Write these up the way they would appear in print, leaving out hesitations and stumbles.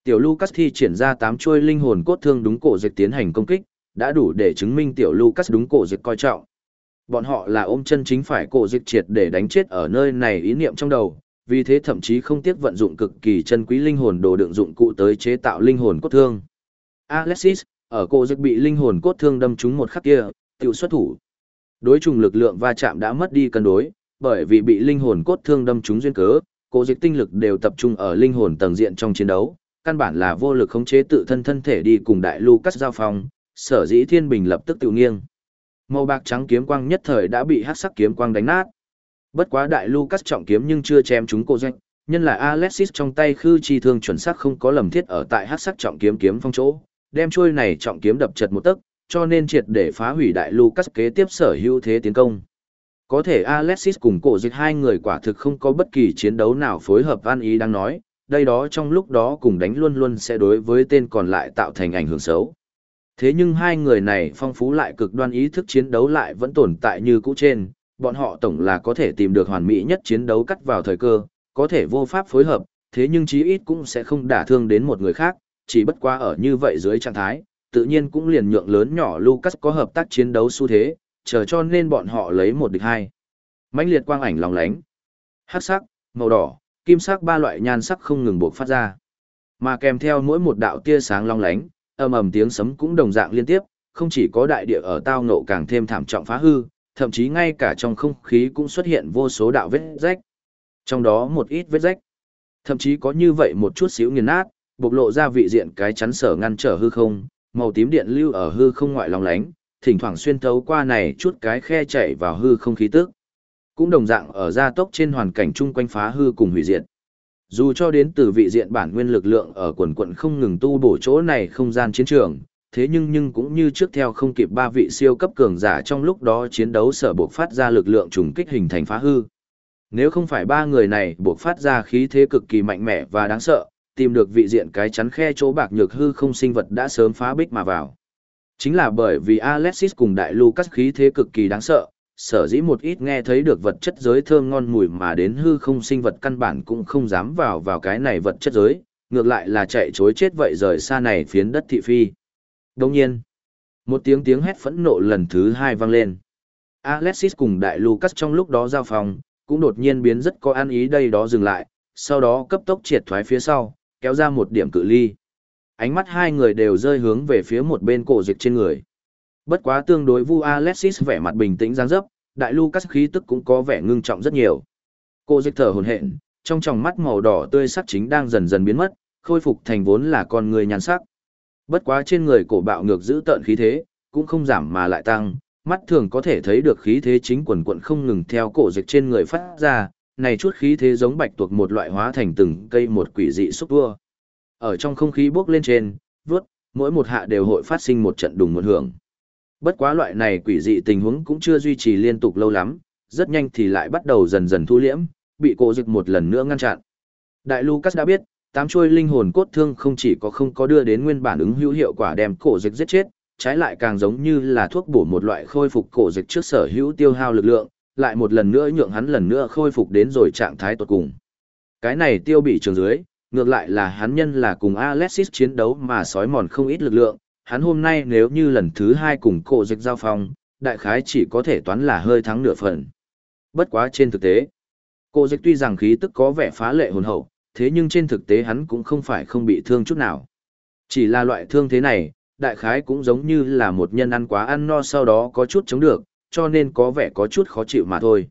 Tiểu Lucas thi triển ra 8 chuôi linh hồn cốt thương đúng cổ dịch tiến hành công kích, đã đủ để chứng minh tiểu Lucas đúng cổ dịch coi trọng. Bọn họ là ôm chân chính phải cổ dịch triệt để đánh chết ở nơi này ý niệm trong đầu, vì thế thậm chí không tiếc vận dụng cực kỳ chân quý linh hồn đồ đựng dụng cụ tới chế tạo linh hồn cốt thương. Alexis, ở cổ dịch bị linh hồn cốt thương đâm trúng một khắc kia, tiểu xuất thủ. Đối trùng lực lượng va chạm đã mất đi cân đối, bởi vì bị linh hồn cốt thương đâm trúng duyên cớ, cổ dịch tinh lực đều tập trung ở linh hồn tầng diện trong chiến đấu, căn bản là vô lực khống chế tự thân thân thể đi cùng đại Lucas giao phong, sở dĩ thiên bình lập tức tự nghiêng. Màu bạc trắng kiếm quang nhất thời đã bị hắc sắc kiếm quang đánh nát. Bất quá đại Lucas trọng kiếm nhưng chưa chém trúng cổ dịch, nhân là Alexis trong tay khư chi thương chuẩn xác không có lầm thiết ở tại hắc sắc trọng kiếm kiếm phong chỗ, đem trôi này trọng kiếm đập chật một tấc, cho nên triệt để phá hủy đại Lucas kế tiếp sở hữu thế tiến công. Có thể Alexis cùng cổ dịch hai người quả thực không có bất kỳ chiến đấu nào phối hợp ăn ý đang nói, đây đó trong lúc đó cùng đánh luôn luôn sẽ đối với tên còn lại tạo thành ảnh hưởng xấu. Thế nhưng hai người này phong phú lại cực đoan ý thức chiến đấu lại vẫn tồn tại như cũ trên, bọn họ tổng là có thể tìm được hoàn mỹ nhất chiến đấu cắt vào thời cơ, có thể vô pháp phối hợp, thế nhưng chí ít cũng sẽ không đả thương đến một người khác, chỉ bất quá ở như vậy dưới trạng thái, tự nhiên cũng liền nhượng lớn nhỏ Lucas có hợp tác chiến đấu xu thế, chờ cho nên bọn họ lấy một địch hai. Mãnh liệt quang ảnh lóng lánh, hắc sắc, màu đỏ, kim sắc ba loại nhan sắc không ngừng bộc phát ra. Mà kèm theo mỗi một đạo tia sáng long lánh, ầm ầm tiếng sấm cũng đồng dạng liên tiếp, không chỉ có đại địa ở tao ngộ càng thêm thảm trọng phá hư, thậm chí ngay cả trong không khí cũng xuất hiện vô số đạo vết rách. Trong đó một ít vết rách, thậm chí có như vậy một chút xíu nghiền nát, bộc lộ ra vị diện cái chắn sở ngăn trở hư không, màu tím điện lưu ở hư không ngoại long lánh, thỉnh thoảng xuyên thấu qua này chút cái khe chảy vào hư không khí tức. Cũng đồng dạng ở gia tốc trên hoàn cảnh chung quanh phá hư cùng hủy diệt. Dù cho đến từ vị diện bản nguyên lực lượng ở quần quận không ngừng tu bổ chỗ này không gian chiến trường, thế nhưng cũng như trước theo không kịp ba vị siêu cấp cường giả trong lúc đó chiến đấu sở buộc phát ra lực lượng trùng kích hình thành phá hư. Nếu không phải ba người này buộc phát ra khí thế cực kỳ mạnh mẽ và đáng sợ, tìm được vị diện cái chắn khe chỗ bạc nhược hư không sinh vật đã sớm phá bích mà vào. Chính là bởi vì Alexis cùng đại Lucas khí thế cực kỳ đáng sợ, sở dĩ một ít nghe thấy được vật chất giới thơm ngon mùi mà đến hư không sinh vật căn bản cũng không dám vào cái này vật chất giới, ngược lại là chạy chối chết vậy rời xa này phiến đất thị phi. Đồng nhiên, một tiếng hét phẫn nộ lần thứ hai vang lên. Alexis cùng đại Lucas trong lúc đó giao phòng, cũng đột nhiên biến rất có an ý đây đó dừng lại, sau đó cấp tốc triệt thoái phía sau, kéo ra một điểm cự ly. Ánh mắt hai người đều rơi hướng về phía một bên cổ dịch trên người. Bất quá tương đối vu Alexis vẻ mặt bình tĩnh dáng dấp, đại Lucas khí tức cũng có vẻ ngưng trọng rất nhiều. Cổ dịch thở hổn hển, trong tròng mắt màu đỏ tươi sắc chính đang dần dần biến mất, khôi phục thành vốn là con người nhan sắc. Bất quá trên người cổ bạo ngược giữ tợn khí thế, cũng không giảm mà lại tăng, mắt thường có thể thấy được khí thế chính quần quận không ngừng theo cổ dịch trên người phát ra, này chút khí thế giống bạch tuộc một loại hóa thành từng cây một quỷ dị xúc tua. Ở trong không khí bốc lên trên, vút, mỗi một hạ đều hội phát sinh một trận đùng một hưởng. Bất quá loại này quỷ dị tình huống cũng chưa duy trì liên tục lâu lắm, rất nhanh thì lại bắt đầu dần dần thu liễm, bị cổ dịch một lần nữa ngăn chặn. Đại Lucas đã biết, 8 chuôi linh hồn cốt thương không chỉ có không có đưa đến nguyên bản ứng hữu hiệu quả đem cổ dịch giết chết, trái lại càng giống như là thuốc bổ một loại khôi phục cổ dịch trước sở hữu tiêu hao lực lượng, lại một lần nữa nhượng hắn lần nữa khôi phục đến rồi trạng thái tột cùng. Cái này tiêu bị trường dưới, ngược lại là hắn nhân là cùng Alexis chiến đấu mà sói mòn không ít lực lượng, hắn hôm nay nếu như lần thứ hai cùng cổ dịch giao phong, đại khái chỉ có thể toán là hơi thắng nửa phần. Bất quá trên thực tế, cổ dịch tuy rằng khí tức có vẻ phá lệ hồn hậu, thế nhưng trên thực tế hắn cũng không phải không bị thương chút nào. Chỉ là loại thương thế này, đại khái cũng giống như là một nhân ăn quá ăn no sau đó có chút chống được, cho nên có vẻ có chút khó chịu mà thôi.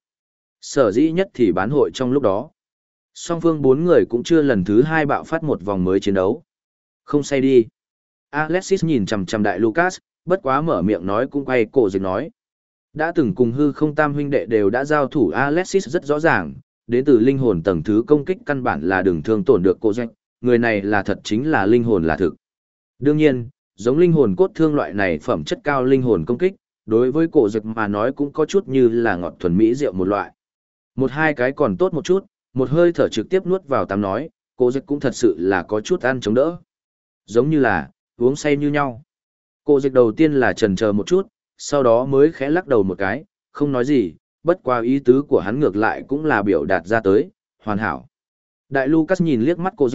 Sở dĩ nhất thì bán hội trong lúc đó. Song phương 4 người cũng chưa lần thứ 2 bạo phát một vòng mới chiến đấu. Không say đi. Alexis nhìn chằm chằm đại Lucas, bất quá mở miệng nói cũng quay cổ dịch nói. Đã từng cùng hư không tam huynh đệ đều đã giao thủ Alexis rất rõ ràng, đến từ linh hồn tầng thứ công kích căn bản là đừng thương tổn được cổ dịch, người này là thật chính là linh hồn là thực. Đương nhiên, giống linh hồn cốt thương loại này phẩm chất cao linh hồn công kích, đối với cổ dịch mà nói cũng có chút như là ngọt thuần mỹ rượu một loại. Một hai cái còn tốt một chút, một hơi thở trực tiếp nuốt vào tám nói, cổ dịch cũng thật sự là có chút ăn chống đỡ. Giống như là, uống say như nhau. Cổ dịch đầu tiên là chần chờ một chút, sau đó mới khẽ lắc đầu một cái, không nói gì, bất qua ý tứ của hắn ngược lại cũng là biểu đạt ra tới, hoàn hảo. Đại Lucas nhìn liếc mắt cổ dịch,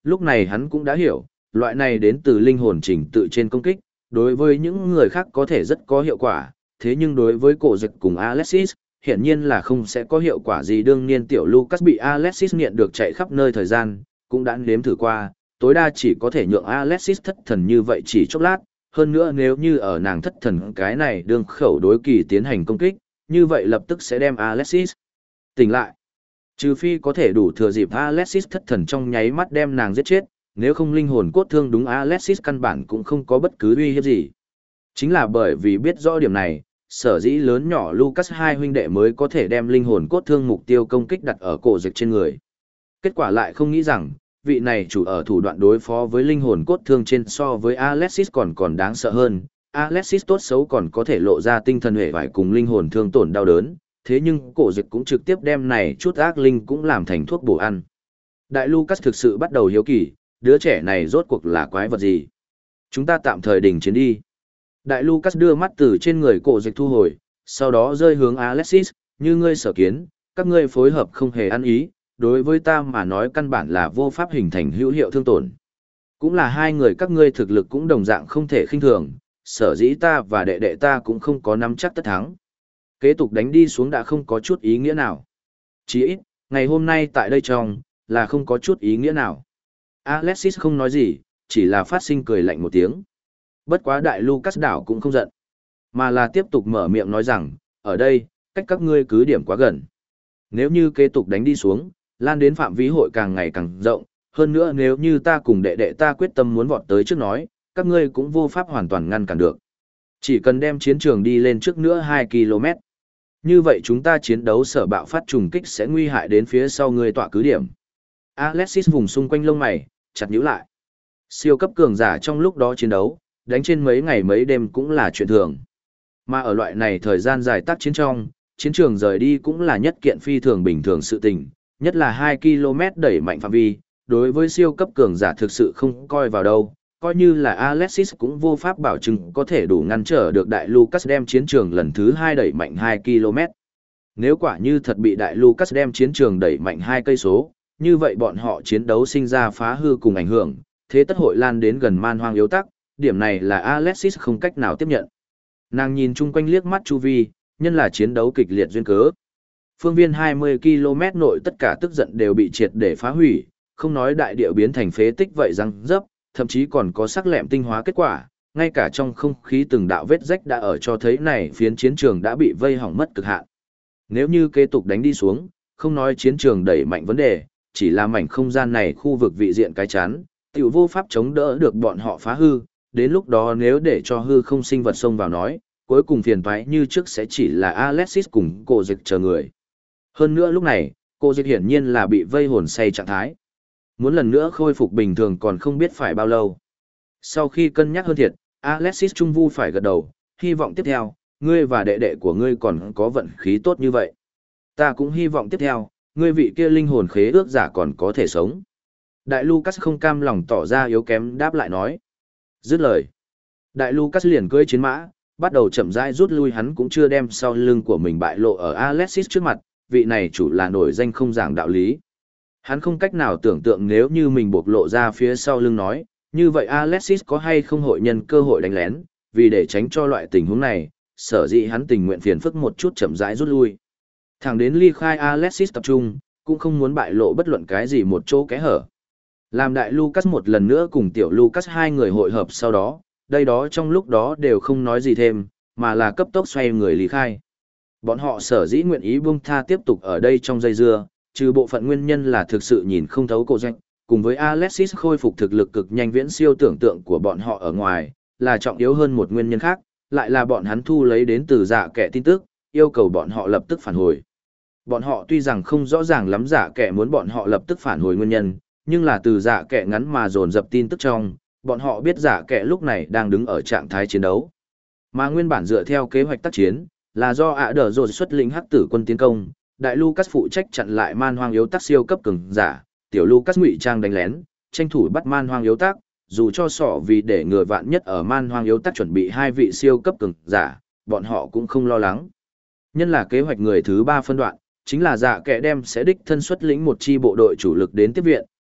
Lúc này hắn cũng đã hiểu, loại này đến từ linh hồn trình tự trên công kích, đối với những người khác có thể rất có hiệu quả, thế nhưng đối với cổ dịch cùng Alexis, hiển nhiên là không sẽ có hiệu quả gì. Đương nhiên tiểu Lucas bị Alexis nghiện được chạy khắp nơi thời gian, cũng đã nếm thử qua, tối đa chỉ có thể nhượng Alexis thất thần như vậy chỉ chốc lát, hơn nữa nếu như ở nàng thất thần cái này đương khẩu đối kỳ tiến hành công kích, như vậy lập tức sẽ đem Alexis tỉnh lại. Trừ phi có thể đủ thừa dịp Alexis thất thần trong nháy mắt đem nàng giết chết, nếu không linh hồn cốt thương đúng Alexis căn bản cũng không có bất cứ uy hiếp gì. Chính là bởi vì biết rõ điểm này, sở dĩ lớn nhỏ Lucas hai huynh đệ mới có thể đem linh hồn cốt thương mục tiêu công kích đặt ở cổ dịch trên người. Kết quả lại không nghĩ rằng, vị này chủ ở thủ đoạn đối phó với linh hồn cốt thương trên so với Alexis còn đáng sợ hơn. Alexis tốt xấu còn có thể lộ ra tinh thần hề vải cùng linh hồn thương tổn đau đớn, thế nhưng cổ dịch cũng trực tiếp đem này chút ác linh cũng làm thành thuốc bổ ăn. Đại Lucas thực sự bắt đầu hiếu kỳ, đứa trẻ này rốt cuộc là quái vật gì? Chúng ta tạm thời đình chiến đi. Đại Lucas đưa mắt từ trên người cổ dịch thu hồi, sau đó rơi hướng Alexis, như ngươi sở kiến, các ngươi phối hợp không hề ăn ý, đối với ta mà nói căn bản là vô pháp hình thành hữu hiệu thương tổn. Cũng là hai người các ngươi thực lực cũng đồng dạng không thể khinh thường, sở dĩ ta và đệ đệ ta cũng không có nắm chắc tất thắng. Kế tục đánh đi xuống đã không có chút ý nghĩa nào. Chỉ ít, ngày hôm nay tại đây trong, là không có chút ý nghĩa nào. Alexis không nói gì, chỉ là phát sinh cười lạnh một tiếng. Bất quá đại Lucas đảo cũng không giận, mà là tiếp tục mở miệng nói rằng, ở đây, cách các ngươi cứ điểm quá gần. Nếu như kế tục đánh đi xuống, lan đến phạm vi hội càng ngày càng rộng, hơn nữa nếu như ta cùng đệ đệ ta quyết tâm muốn vọt tới trước nói, các ngươi cũng vô pháp hoàn toàn ngăn cản được. Chỉ cần đem chiến trường đi lên trước nữa 2 km. Như vậy chúng ta chiến đấu sở bạo phát trùng kích sẽ nguy hại đến phía sau ngươi tọa cứ điểm. Alexis vùng xung quanh lông mày, chặt nhíu lại. Siêu cấp cường giả trong lúc đó chiến đấu, đánh trên mấy ngày mấy đêm cũng là chuyện thường. Mà ở loại này thời gian dài tác chiến trong, chiến trường rời đi cũng là nhất kiện phi thường bình thường sự tình, nhất là 2 km đẩy mạnh phạm vi, đối với siêu cấp cường giả thực sự không coi vào đâu, coi như là Alexis cũng vô pháp bảo chứng có thể đủ ngăn trở được đại Lucas đem chiến trường lần thứ 2 đẩy mạnh 2 km. Nếu quả như thật bị đại Lucas đem chiến trường đẩy mạnh 2 cây số, như vậy bọn họ chiến đấu sinh ra phá hư cùng ảnh hưởng, thế tất hội lan đến gần man hoang yếu tắc, điểm này là Alexis không cách nào tiếp nhận. Nàng nhìn chung quanh liếc mắt chu vi, nhân là chiến đấu kịch liệt duyên cớ. Phương viên 20 km nội tất cả tức giận đều bị triệt để phá hủy, không nói đại địa biến thành phế tích vậy răng dấp, thậm chí còn có sắc lẹm tinh hóa kết quả, ngay cả trong không khí từng đạo vết rách đã ở cho thấy này phiến chiến trường đã bị vây hỏng mất cực hạn. Nếu như kế tục đánh đi xuống, không nói chiến trường đẩy mạnh vấn đề, chỉ là mảnh không gian này khu vực vị diện cái chán, tiểu vô pháp chống đỡ được bọn họ phá hư, đến lúc đó nếu để cho hư không sinh vật xông vào nói, cuối cùng phiền toái như trước sẽ chỉ là Alexis cùng cổ dịch chờ người. Hơn nữa lúc này, cổ dịch hiển nhiên là bị vây hồn say trạng thái. Muốn lần nữa khôi phục bình thường còn không biết phải bao lâu. Sau khi cân nhắc hơn thiệt, Alexis trung vu phải gật đầu, hy vọng tiếp theo, ngươi và đệ đệ của ngươi còn có vận khí tốt như vậy. Ta cũng hy vọng tiếp theo, ngươi vị kia linh hồn khế ước giả còn có thể sống. Đại Lucas không cam lòng tỏ ra yếu kém đáp lại nói. Dứt lời. Đại Lucas liền cưỡi chiến mã, bắt đầu chậm rãi rút lui, hắn cũng chưa đem sau lưng của mình bại lộ ở Alexis trước mặt, vị này chủ là nổi danh không giảng đạo lý. Hắn không cách nào tưởng tượng nếu như mình bộc lộ ra phía sau lưng nói, như vậy Alexis có hay không hội nhân cơ hội đánh lén, vì để tránh cho loại tình huống này, sở dĩ hắn tình nguyện phiền phức một chút chậm rãi rút lui. Thẳng đến ly khai Alexis tập trung, cũng không muốn bại lộ bất luận cái gì một chỗ kẽ hở. Làm đại Lucas một lần nữa cùng tiểu Lucas hai người hội hợp sau đó, đây đó trong lúc đó đều không nói gì thêm, mà là cấp tốc xoay người ly khai. Bọn họ sở dĩ nguyện ý buông tha tiếp tục ở đây trong dây dưa, trừ bộ phận nguyên nhân là thực sự nhìn không thấu cổ danh, cùng với Alexis khôi phục thực lực cực nhanh viễn siêu tưởng tượng của bọn họ ở ngoài, là trọng yếu hơn một nguyên nhân khác, lại là bọn hắn thu lấy đến từ giả kẻ tin tức, yêu cầu bọn họ lập tức phản hồi. Bọn họ tuy rằng không rõ ràng lắm giả kẻ muốn bọn họ lập tức phản hồi nguyên nhân, nhưng là từ giả kẻ ngắn mà dồn dập tin tức trong, bọn họ biết giả kẻ lúc này đang đứng ở trạng thái chiến đấu. Mà nguyên bản dựa theo kế hoạch tác chiến, là do ạ đờ rồi xuất lĩnh hắc tử quân tiến công, đại Lucas phụ trách chặn lại man hoang yếu tác siêu cấp cường giả, tiểu Lucas ngụy trang đánh lén, tranh thủ bắt man hoang yếu tác, dù cho sỏ vì để ngừa vạn nhất ở man hoang yếu tác chuẩn bị hai vị siêu cấp cường giả, bọn họ cũng không lo lắng. Nhân là kế hoạch người thứ ba phân đoạn, chính là dạ kẻ đem sẽ đích thân xuất lĩnh một chi bộ đội chủ lực đến tiếp viện,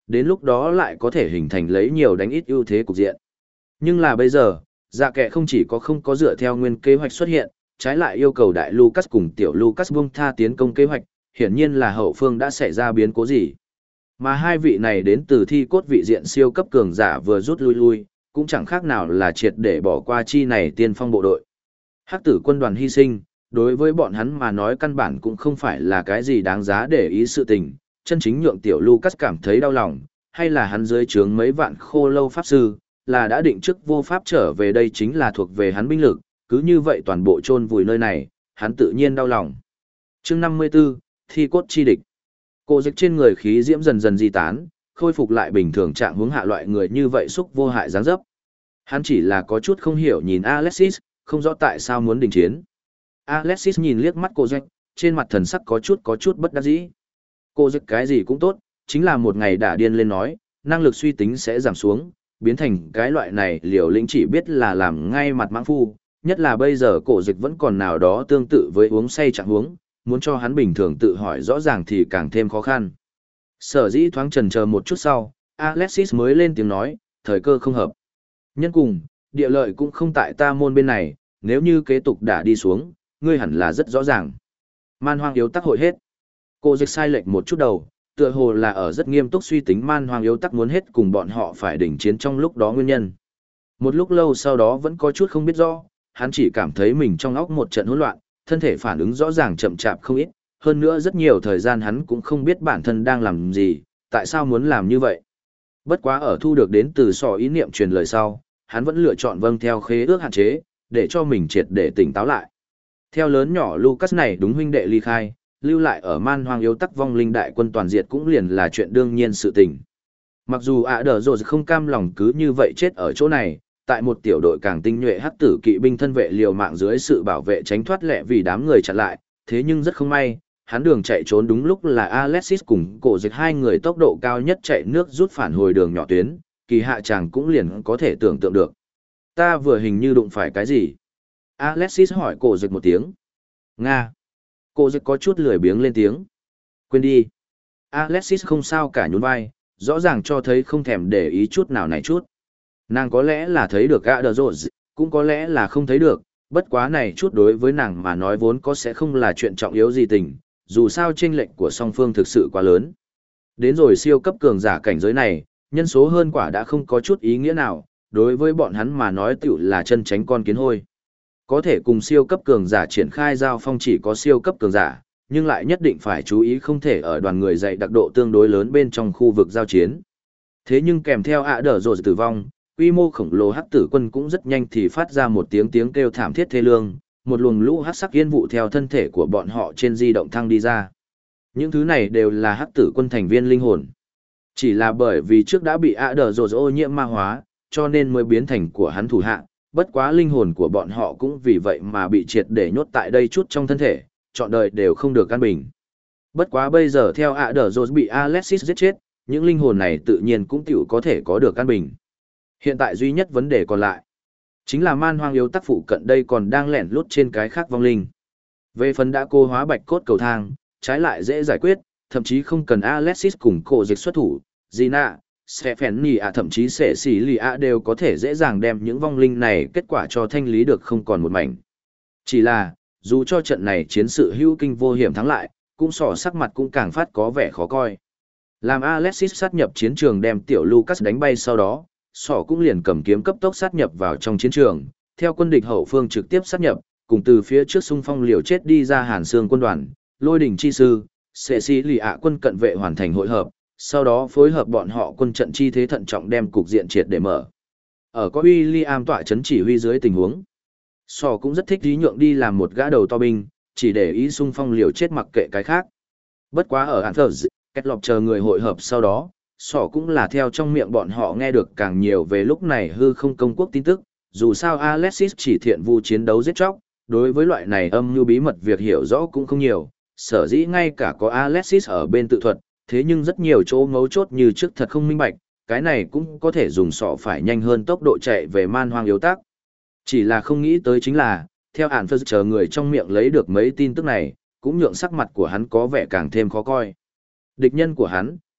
đến lúc đó lại có thể hình thành lấy nhiều đánh ít ưu thế cục diện. Nhưng là bây giờ, dạ kệ không chỉ có không có dựa theo nguyên kế hoạch xuất hiện, trái lại yêu cầu đại Lucas cùng tiểu Lucas buông tha tiến công kế hoạch, hiển nhiên là hậu phương đã xảy ra biến cố gì. Mà hai vị này đến từ thi cốt vị diện siêu cấp cường giả vừa rút lui, cũng chẳng khác nào là triệt để bỏ qua chi này tiên phong bộ đội. Hắc tử quân đoàn hy sinh, đối với bọn hắn mà nói căn bản cũng không phải là cái gì đáng giá để ý sự tình, chân chính nhượng tiểu Lucas cảm thấy đau lòng, hay là hắn dưới trướng mấy vạn khô lâu pháp sư, là đã định trước vô pháp trở về đây chính là thuộc về hắn binh lực, cứ như vậy toàn bộ chôn vùi nơi này, hắn tự nhiên đau lòng. Chương 54, thi cốt chi địch. Cổ dịch trên người khí diễm dần dần di tán, khôi phục lại bình thường trạng hướng hạ loại người như vậy xúc vô hại dáng dấp. Hắn chỉ là có chút không hiểu nhìn Alexis, không rõ tại sao muốn đình chiến. Alexis nhìn liếc mắt cổ dịch, trên mặt thần sắc có chút bất đắc dĩ. Cổ dịch cái gì cũng tốt, chính là một ngày đã điên lên nói, năng lực suy tính sẽ giảm xuống, biến thành cái loại này liều lĩnh chỉ biết là làm ngay mặt mãng phu, nhất là bây giờ cổ dịch vẫn còn nào đó tương tự với uống say trạng huống, muốn cho hắn bình thường tự hỏi rõ ràng thì càng thêm khó khăn. Sở dĩ thoáng chần chờ một chút sau, Alexis mới lên tiếng nói, thời cơ không hợp. Nhân cùng, địa lợi cũng không tại ta môn bên này, nếu như kế tục đã đi xuống, ngươi hẳn là rất rõ ràng. Man hoang yếu tắc hội hết. Cổ dịch sai lệch một chút đầu, tựa hồ là ở rất nghiêm túc suy tính man hoang yếu tắc muốn hết cùng bọn họ phải đỉnh chiến trong lúc đó nguyên nhân. Một lúc lâu sau đó vẫn có chút không biết rõ, hắn chỉ cảm thấy mình trong óc một trận hỗn loạn, thân thể phản ứng rõ ràng chậm chạp không ít, hơn nữa rất nhiều thời gian hắn cũng không biết bản thân đang làm gì, tại sao muốn làm như vậy. Bất quá ở thu được đến từ sò ý niệm truyền lời sau, hắn vẫn lựa chọn vâng theo khế ước hạn chế, để cho mình triệt để tỉnh táo lại. Theo lớn nhỏ Lucas này đúng huynh đệ ly khai, lưu lại ở man hoang yếu tắc vong linh đại quân toàn diệt cũng liền là chuyện đương nhiên sự tình. Mặc dù ạ đờ rồi không cam lòng cứ như vậy chết ở chỗ này, tại một tiểu đội càng tinh nhuệ hắc tử kỵ binh thân vệ liều mạng dưới sự bảo vệ tránh thoát lẹ vì đám người chặn lại, thế nhưng rất không may, hắn đường chạy trốn đúng lúc là Alexis cùng cổ dịch hai người tốc độ cao nhất chạy nước rút phản hồi đường nhỏ tuyến, kỳ hạ chàng cũng liền có thể tưởng tượng được. Ta vừa hình như đụng phải cái gì? Alexis hỏi cổ dịch một tiếng. Nga. Cổ dịch có chút lười biếng lên tiếng. Quên đi. Alexis không sao cả nhún vai, rõ ràng cho thấy không thèm để ý chút nào này chút. Nàng có lẽ là thấy được gã đờ rột, cũng có lẽ là không thấy được, bất quá này chút đối với nàng mà nói vốn có sẽ không là chuyện trọng yếu gì tình, dù sao chênh lệch của song phương thực sự quá lớn. Đến rồi siêu cấp cường giả cảnh giới này, nhân số hơn quả đã không có chút ý nghĩa nào, đối với bọn hắn mà nói tiểu là chân tránh con kiến hôi. Có thể cùng siêu cấp cường giả triển khai giao phong chỉ có siêu cấp cường giả, nhưng lại nhất định phải chú ý không thể ở đoàn người dạy đặc độ tương đối lớn bên trong khu vực giao chiến. Thế nhưng kèm theo ạ đờ rồi tử vong, quy mô khổng lồ hắc tử quân cũng rất nhanh thì phát ra một tiếng kêu thảm thiết thê lương, một luồng lũ hắc sắc yên vụ theo thân thể của bọn họ trên di động thăng đi ra. Những thứ này đều là hắc tử quân thành viên linh hồn. Chỉ là bởi vì trước đã bị ạ đờ rồi ô nhiễm ma hóa, cho nên mới biến thành của hắn thủ hạ, bất quá linh hồn của bọn họ cũng vì vậy mà bị triệt để nhốt tại đây chút trong thân thể, trọn đời đều không được an bình. Bất quá bây giờ theo ạ đờ rồi bị Alexis giết chết, những linh hồn này tự nhiên cũng tiểu có thể có được an bình. Hiện tại duy nhất vấn đề còn lại, chính là man hoang yếu tắc phụ cận đây còn đang lẻn lút trên cái khác vong linh. Về phần đã cô hóa bạch cốt cầu thang, trái lại dễ giải quyết, thậm chí không cần Alexis cùng cổ dịch xuất thủ, Gina, Stephanie thậm chí sẽ xỉ lì đều có thể dễ dàng đem những vong linh này kết quả cho thanh lý được không còn một mảnh. Chỉ là, dù cho trận này chiến sự hữu kinh vô hiểm thắng lại, cũng sắc mặt cũng càng phát có vẻ khó coi. Làm Alexis sát nhập chiến trường đem tiểu Lucas đánh bay sau đó, cũng liền cầm kiếm cấp tốc sát nhập vào trong chiến trường, theo quân địch hậu phương trực tiếp sát nhập, cùng từ phía trước xung phong liều chết đi ra Hàn Xương quân đoàn, Lôi đỉnh chi sư, sẽ xí lì quân cận vệ hoàn thành hội hợp, sau đó phối hợp bọn họ quân trận chi thế thận trọng đem cục diện triệt để mở. Ở có William tọa chấn chỉ huy dưới tình huống, cũng rất thích ý nhượng đi làm một gã đầu to binh, chỉ để ý xung phong liều chết mặc kệ cái khác. Bất quá ở Anthers, kết lọc chờ người hội hợp sau đó, cũng là theo trong miệng bọn họ nghe được càng nhiều về lúc này hư không công quốc tin tức, dù sao Alexis chỉ thiện vu chiến đấu giết chóc, đối với loại này âm mưu bí mật việc hiểu rõ cũng không nhiều, sở dĩ ngay cả có Alexis ở bên tự thuật, thế nhưng rất nhiều chỗ ngấu chốt như trước thật không minh bạch, cái này cũng có thể dùng phải nhanh hơn tốc độ chạy về man hoang yếu tắc. Chỉ là không nghĩ tới chính là, theo ản phơ chờ người trong miệng lấy được mấy tin tức này, cũng nhượng sắc mặt của hắn có vẻ càng thêm khó coi. Địch nhân của hắn,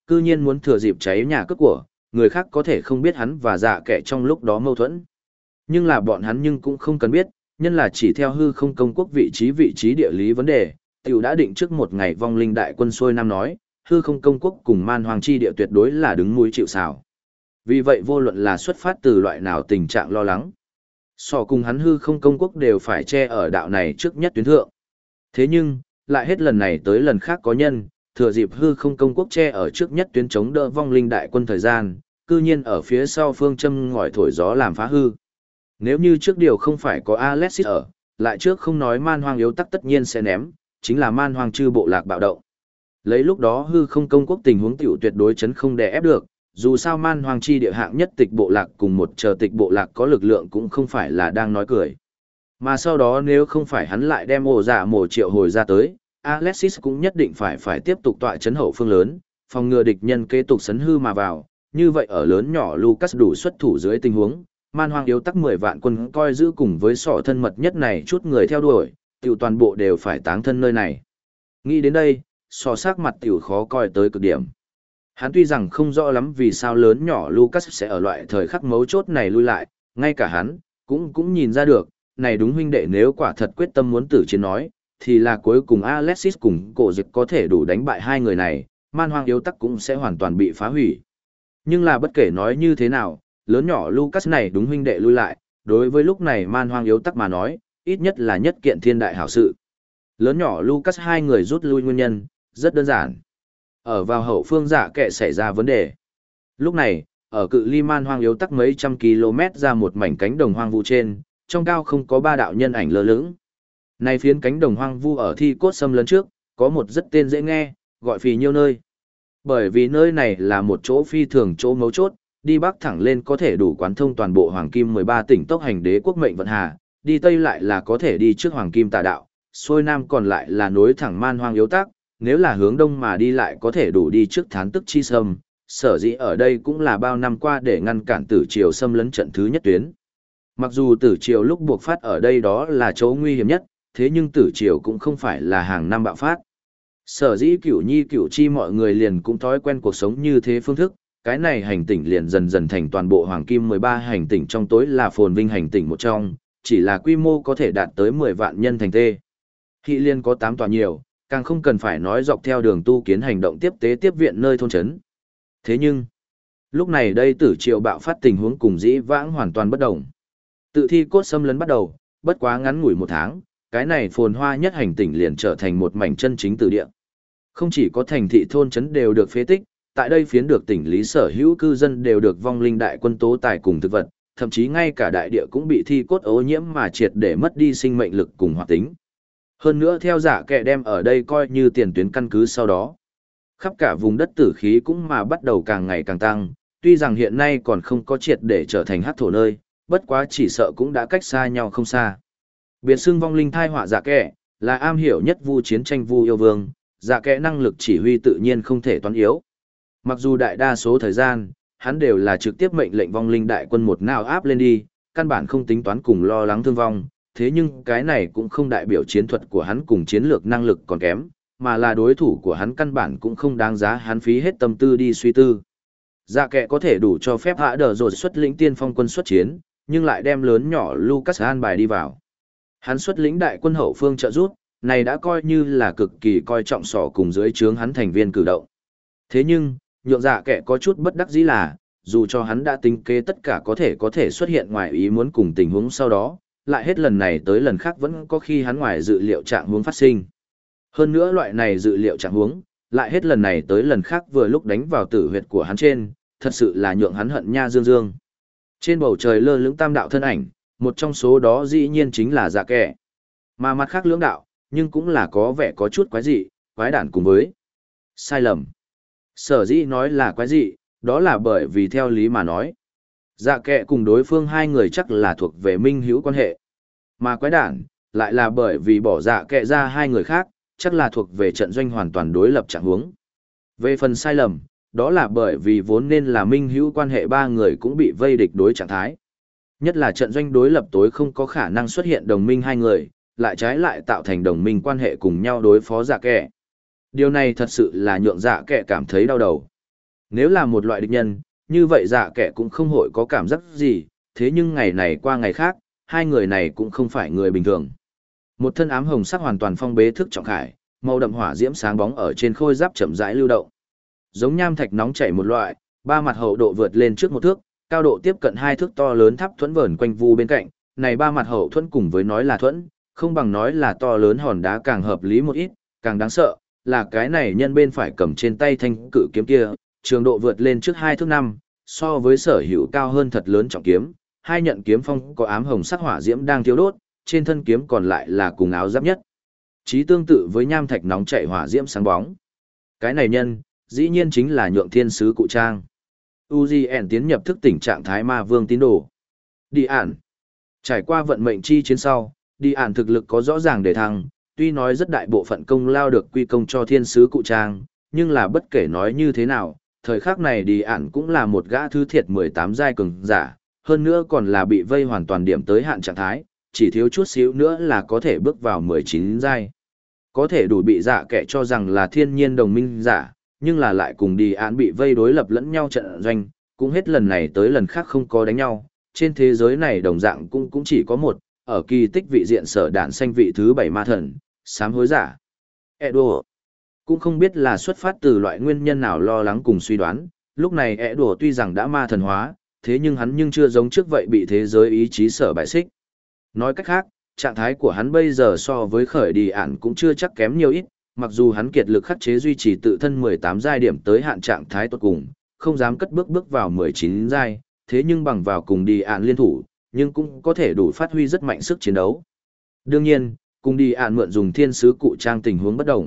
cư nhiên muốn thừa dịp cháy nhà cướp của, người khác có thể không biết hắn và dạ kẻ trong lúc đó mâu thuẫn. Nhưng là bọn hắn nhưng cũng không cần biết, nhân là chỉ theo hư không công quốc vị trí địa lý vấn đề, tiểu đã định trước một ngày vong linh đại quân xuôi nam nói, hư không công quốc cùng man hoàng chi địa tuyệt đối là đứng mũi chịu sào. Vì vậy vô luận là xuất phát từ loại nào tình trạng lo lắng, so cùng hắn hư không công quốc đều phải che ở đạo này trước nhất tuyến thượng. Thế nhưng, lại hết lần này tới lần khác có nhân, thừa dịp hư không công quốc che ở trước nhất tuyến chống đỡ vong linh đại quân thời gian, cư nhiên ở phía sau phương châm ngòi thổi gió làm phá hư. Nếu như trước điều không phải có Alexis ở, lại trước không nói man hoang yếu tắc tất nhiên sẽ ném, chính là man hoang chư bộ lạc bạo động. Lấy lúc đó hư không công quốc tình huống tiểu tuyệt đối chấn không đè ép được, dù sao man hoang chi địa hạng nhất tịch bộ lạc cùng một chờ tịch bộ lạc có lực lượng cũng không phải là đang nói cười. Mà sau đó nếu không phải hắn lại đem ổ giả mổ triệu hồi ra tới, Alexis cũng nhất định phải tiếp tục tọa chấn hậu phương lớn, phòng ngừa địch nhân kế tục sấn hư mà vào, như vậy ở lớn nhỏ Lucas đủ xuất thủ dưới tình huống, man hoang yếu tắc 10 vạn quân coi giữ cùng với sọ thân mật nhất này chút người theo đuổi, tiểu toàn bộ đều phải táng thân nơi này. Nghĩ đến đây, sọ sắc mặt tiểu khó coi tới cực điểm. Hắn tuy rằng không rõ lắm vì sao lớn nhỏ Lucas sẽ ở loại thời khắc mấu chốt này lui lại, ngay cả hắn, cũng nhìn ra được, này đúng huynh đệ nếu quả thật quyết tâm muốn tử chiến nói, thì là cuối cùng Alexis cùng cổ dịch có thể đủ đánh bại hai người này, man hoang yếu tắc cũng sẽ hoàn toàn bị phá hủy. Nhưng là bất kể nói như thế nào, lớn nhỏ Lucas này đúng huynh đệ lui lại, đối với lúc này man hoang yếu tắc mà nói, ít nhất là nhất kiện thiên đại hảo sự. Lớn nhỏ Lucas hai người rút lui nguyên nhân, rất đơn giản. Ở vào hậu phương dạ kệ xảy ra vấn đề. Lúc này, ở cự ly man hoang yếu tắc mấy trăm km ra một mảnh cánh đồng hoang vu trên, trong cao không có ba đạo nhân ảnh lơ lửng. Này phiến cánh đồng hoang vu ở thi cốt xâm lấn trước, có một rất tên dễ nghe, gọi phì nhiêu nơi. Bởi vì nơi này là một chỗ phi thường chỗ mấu chốt, đi bắc thẳng lên có thể đủ quán thông toàn bộ Hoàng Kim 13 tỉnh tốc hành đế quốc mệnh vận hà, đi tây lại là có thể đi trước Hoàng Kim tà đạo, xuôi nam còn lại là nối thẳng man hoang yếu tắc, nếu là hướng đông mà đi lại có thể đủ đi trước thán tức chi sâm, sở dĩ ở đây cũng là bao năm qua để ngăn cản tử triều xâm lấn trận thứ nhất tuyến. Mặc dù tử triều lúc buộc phát ở đây đó là chỗ nguy hiểm nhất, thế nhưng tử triều cũng không phải là hàng năm bạo phát. Sở dĩ cửu nhi cửu chi mọi người liền cũng thói quen cuộc sống như thế phương thức, cái này hành tỉnh liền dần dần thành toàn bộ Hoàng Kim 13 hành tỉnh trong tối là phồn vinh hành tỉnh một trong, chỉ là quy mô có thể đạt tới 10 vạn nhân thành tê. Thị liên có 8 tòa nhiều, càng không cần phải nói dọc theo đường tu kiến hành động tiếp tế tiếp viện nơi thôn trấn. Thế nhưng, lúc này đây tử triều bạo phát tình huống cùng dĩ vãng hoàn toàn bất đồng. Tự thi cốt xâm lấn bắt đầu, bất quá ngắn ngủi một tháng, cái này phồn hoa nhất hành tỉnh liền trở thành một mảnh chân chính tử địa. Không chỉ có thành thị thôn trấn đều được phế tích, tại đây phiến được tỉnh lý sở hữu cư dân đều được vong linh đại quân tố tài cùng thực vật, thậm chí ngay cả đại địa cũng bị thi cốt ô nhiễm mà triệt để mất đi sinh mệnh lực cùng hoạt tính. Hơn nữa theo giả kệ đem ở đây coi như tiền tuyến căn cứ sau đó. Khắp cả vùng đất tử khí cũng mà bắt đầu càng ngày càng tăng, tuy rằng hiện nay còn không có triệt để trở thành hắc thổ nơi, bất quá chỉ sợ cũng đã cách xa nhau không xa. Biệt xưng vong linh thai họa giả kệ, là am hiểu nhất vu chiến tranh vu yêu vương, giả kệ năng lực chỉ huy tự nhiên không thể toán yếu. Mặc dù đại đa số thời gian, hắn đều là trực tiếp mệnh lệnh vong linh đại quân một nào áp lên đi, căn bản không tính toán cùng lo lắng thương vong, thế nhưng cái này cũng không đại biểu chiến thuật của hắn cùng chiến lược năng lực còn kém, mà là đối thủ của hắn căn bản cũng không đáng giá hắn phí hết tâm tư đi suy tư. Dạ kệ có thể đủ cho phép hạ đờ rồi xuất lĩnh tiên phong quân xuất chiến, nhưng lại đem lớn nhỏ Lucas an bài đi vào. Hắn xuất lĩnh đại quân hậu phương trợ giúp, này đã coi như là cực kỳ coi trọng sỏ cùng dưới trướng hắn thành viên cử động. Thế nhưng, nhượng dạ kệ có chút bất đắc dĩ là, dù cho hắn đã tính kế tất cả có thể xuất hiện ngoài ý muốn cùng tình huống sau đó, lại hết lần này tới lần khác vẫn có khi hắn ngoài dự liệu trạng huống phát sinh. Hơn nữa loại này dự liệu trạng huống, lại hết lần này tới lần khác vừa lúc đánh vào tử huyệt của hắn trên, thật sự là nhượng hắn hận nha dương dương. Trên bầu trời lơ lửng tam đạo thân ảnh, một trong số đó dĩ nhiên chính là dạ kệ. Mà mặt khác lưỡng đạo, nhưng cũng là có vẻ có chút quái dị, quái đản cùng với sai lầm. Sở dĩ nói là quái dị, đó là bởi vì theo lý mà nói, dạ kệ cùng đối phương hai người chắc là thuộc về minh hữu quan hệ. Mà quái đản, lại là bởi vì bỏ dạ kệ ra hai người khác, chắc là thuộc về trận doanh hoàn toàn đối lập trạng huống. Về phần sai lầm, đó là bởi vì vốn nên là minh hữu quan hệ ba người cũng bị vây địch đối trạng thái. Nhất là trận doanh đối lập tối không có khả năng xuất hiện đồng minh hai người, lại trái lại tạo thành đồng minh quan hệ cùng nhau đối phó dạ kệ. Điều này thật sự là nhượng dạ kệ cảm thấy đau đầu. Nếu là một loại địch nhân, như vậy dạ kẻ cũng không hội có cảm giác gì, thế nhưng ngày này qua ngày khác, hai người này cũng không phải người bình thường. Một thân ám hồng sắc hoàn toàn phong bế thức trọng khải, màu đậm hỏa diễm sáng bóng ở trên khôi giáp chậm rãi lưu động. Giống nham thạch nóng chảy một loại, ba mặt hậu độ vượt lên trước một thước, cao độ tiếp cận 2 thước to lớn tháp thuẫn vờn quanh vu bên cạnh, này ba mặt hậu thuẫn cùng với nói là thuẫn, không bằng nói là to lớn hòn đá càng hợp lý một ít, càng đáng sợ, là cái này nhân bên phải cầm trên tay thanh cự kiếm kia, trường độ vượt lên trước 2 thước 5, so với sở hữu cao hơn thật lớn trọng kiếm, hai nhận kiếm phong có ám hồng sắc hỏa diễm đang thiêu đốt, trên thân kiếm còn lại là cùng áo giáp nhất. Chí tương tự với nham thạch nóng chảy hỏa diễm sáng bóng. Cái này nhân, dĩ nhiên chính là Nhượng Thiên Sứ Cụ Trang. Uzien tiến nhập thức tỉnh trạng thái ma vương tín đồ. Đi ản. Trải qua vận mệnh chi chiến sau, đi ản thực lực có rõ ràng để thăng, tuy nói rất đại bộ phận công lao được quy công cho Thiên Sứ Cụ Trang, nhưng là bất kể nói như thế nào, thời khắc này đi ản cũng là một gã thứ thiệt 18 giai cường giả, hơn nữa còn là bị vây hoàn toàn điểm tới hạn trạng thái, chỉ thiếu chút xíu nữa là có thể bước vào 19 giai. Có thể đủ bị dạ kẻ cho rằng là thiên nhiên đồng minh giả, nhưng là lại cùng đi án bị vây đối lập lẫn nhau trận doanh, cũng hết lần này tới lần khác không có đánh nhau. Trên thế giới này đồng dạng cũng chỉ có một, ở kỳ tích vị diện sở đạn xanh vị thứ 7 ma thần, sám hối giả. Edo cũng không biết là xuất phát từ loại nguyên nhân nào lo lắng cùng suy đoán, lúc này Edo tuy rằng đã ma thần hóa, thế nhưng hắn nhưng chưa giống trước vậy bị thế giới ý chí sở bại xích. Nói cách khác, trạng thái của hắn bây giờ so với khởi đi ản cũng chưa chắc kém nhiều ít, mặc dù hắn kiệt lực khắc chế duy trì tự thân 18 giai điểm tới hạn trạng thái tốt cùng, không dám cất bước vào 19 giai, thế nhưng bằng vào cùng đi ản liên thủ, nhưng cũng có thể đủ phát huy rất mạnh sức chiến đấu. Đương nhiên, cùng đi ản mượn dùng thiên sứ cụ trang tình huống bất đồng.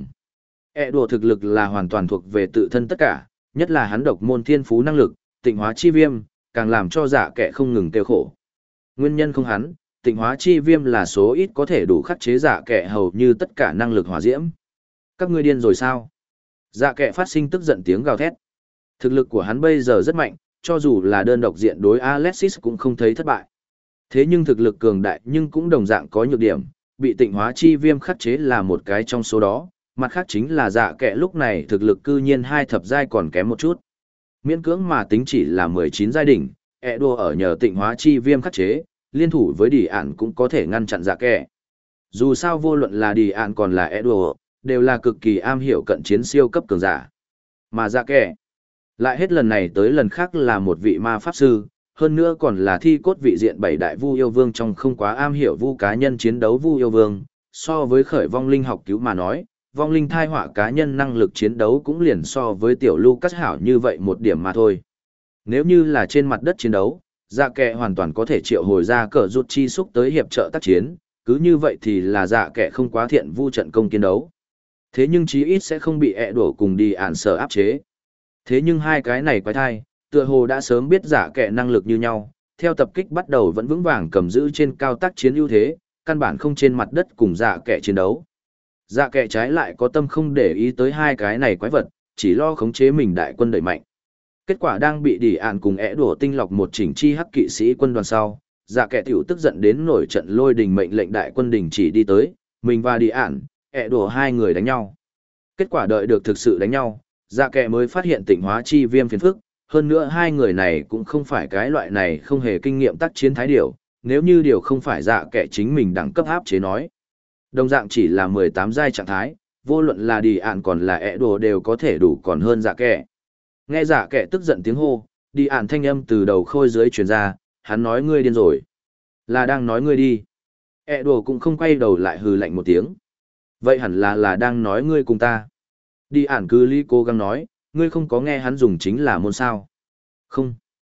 Đùa thực lực là hoàn toàn thuộc về tự thân tất cả, nhất là hắn độc môn thiên phú năng lực, tịnh hóa chi viêm, càng làm cho giả kẻ không ngừng tiêu khổ. Nguyên nhân không hắn, tịnh hóa chi viêm là số ít có thể đủ khắc chế giả kẻ hầu như tất cả năng lực hỏa diễm. Các ngươi điên rồi sao? Dạ kẻ phát sinh tức giận tiếng gào thét. Thực lực của hắn bây giờ rất mạnh, cho dù là đơn độc diện đối Alexis cũng không thấy thất bại. Thế nhưng thực lực cường đại nhưng cũng đồng dạng có nhược điểm, bị tịnh hóa chi viêm khắc chế là một cái trong số đó, mặt khác chính là dạ kẻ lúc này thực lực cư nhiên 2 thập giai còn kém một chút. Miễn cưỡng mà tính chỉ là 19 giai đỉnh, đùa ở nhờ tịnh hóa chi viêm khắc chế, liên thủ với đi ản cũng có thể ngăn chặn dạ kẻ. Dù sao vô luận là đi ản còn là đùa, đều là cực kỳ am hiểu cận chiến siêu cấp cường giả. Mà dạ kẻ, lại hết lần này tới lần khác là một vị ma pháp sư, hơn nữa còn là thi cốt vị diện 7 đại vu yêu vương trong không quá am hiểu vu cá nhân chiến đấu vu yêu vương, so với khởi vong linh học cứu mà nói, vong linh thai họa cá nhân năng lực chiến đấu cũng liền so với tiểu Lucas hảo như vậy một điểm mà thôi. Nếu như là trên mặt đất chiến đấu, dạ kẻ hoàn toàn có thể triệu hồi ra cờ rút chi xúc tới hiệp trợ tác chiến, cứ như vậy thì là dạ kẻ không quá thiện vu trận công chiến đấu. Thế nhưng chí ít sẽ không bị đổ cùng đi ản sở áp chế. Thế nhưng hai cái này quái thai, tựa hồ đã sớm biết giả kẻ năng lực như nhau, theo tập kích bắt đầu vẫn vững vàng cầm giữ trên cao tác chiến ưu thế, căn bản không trên mặt đất cùng giả kẻ chiến đấu. Giả kẻ trái lại có tâm không để ý tới hai cái này quái vật, chỉ lo khống chế mình đại quân đẩy mạnh. Kết quả đang bị đỉ ản cùng đổ tinh lọc một chỉnh chi hắc kỵ sĩ quân đoàn sau, giả kẻ tiểu tức giận đến nổi trận lôi đình mệnh lệnh đại quân đình chỉ đi tới, mình và đỉ ản, đổ hai người đánh nhau. Kết quả đợi được thực sự đánh nhau, dạ kẻ mới phát hiện tịnh hóa chi viêm phiền phức, hơn nữa hai người này cũng không phải cái loại này không hề kinh nghiệm tác chiến thái điều, nếu như điều không phải dạ kẻ chính mình đẳng cấp áp chế nói. Đồng dạng chỉ là 18 giai trạng thái, vô luận là đi ạn còn là đồ đều có thể đủ còn hơn dạ kẻ. Nghe dạ kẻ tức giận tiếng hô, đi ạn thanh âm từ đầu khôi dưới truyền ra, hắn nói ngươi điên rồi. Là đang nói ngươi đi. Đồ cũng không quay đầu lại hừ lạnh một tiếng. Vậy hẳn là đang nói ngươi cùng ta. Đi ản cứ lý cố gắng nói, ngươi không có nghe hắn dùng chính là môn sao. Không.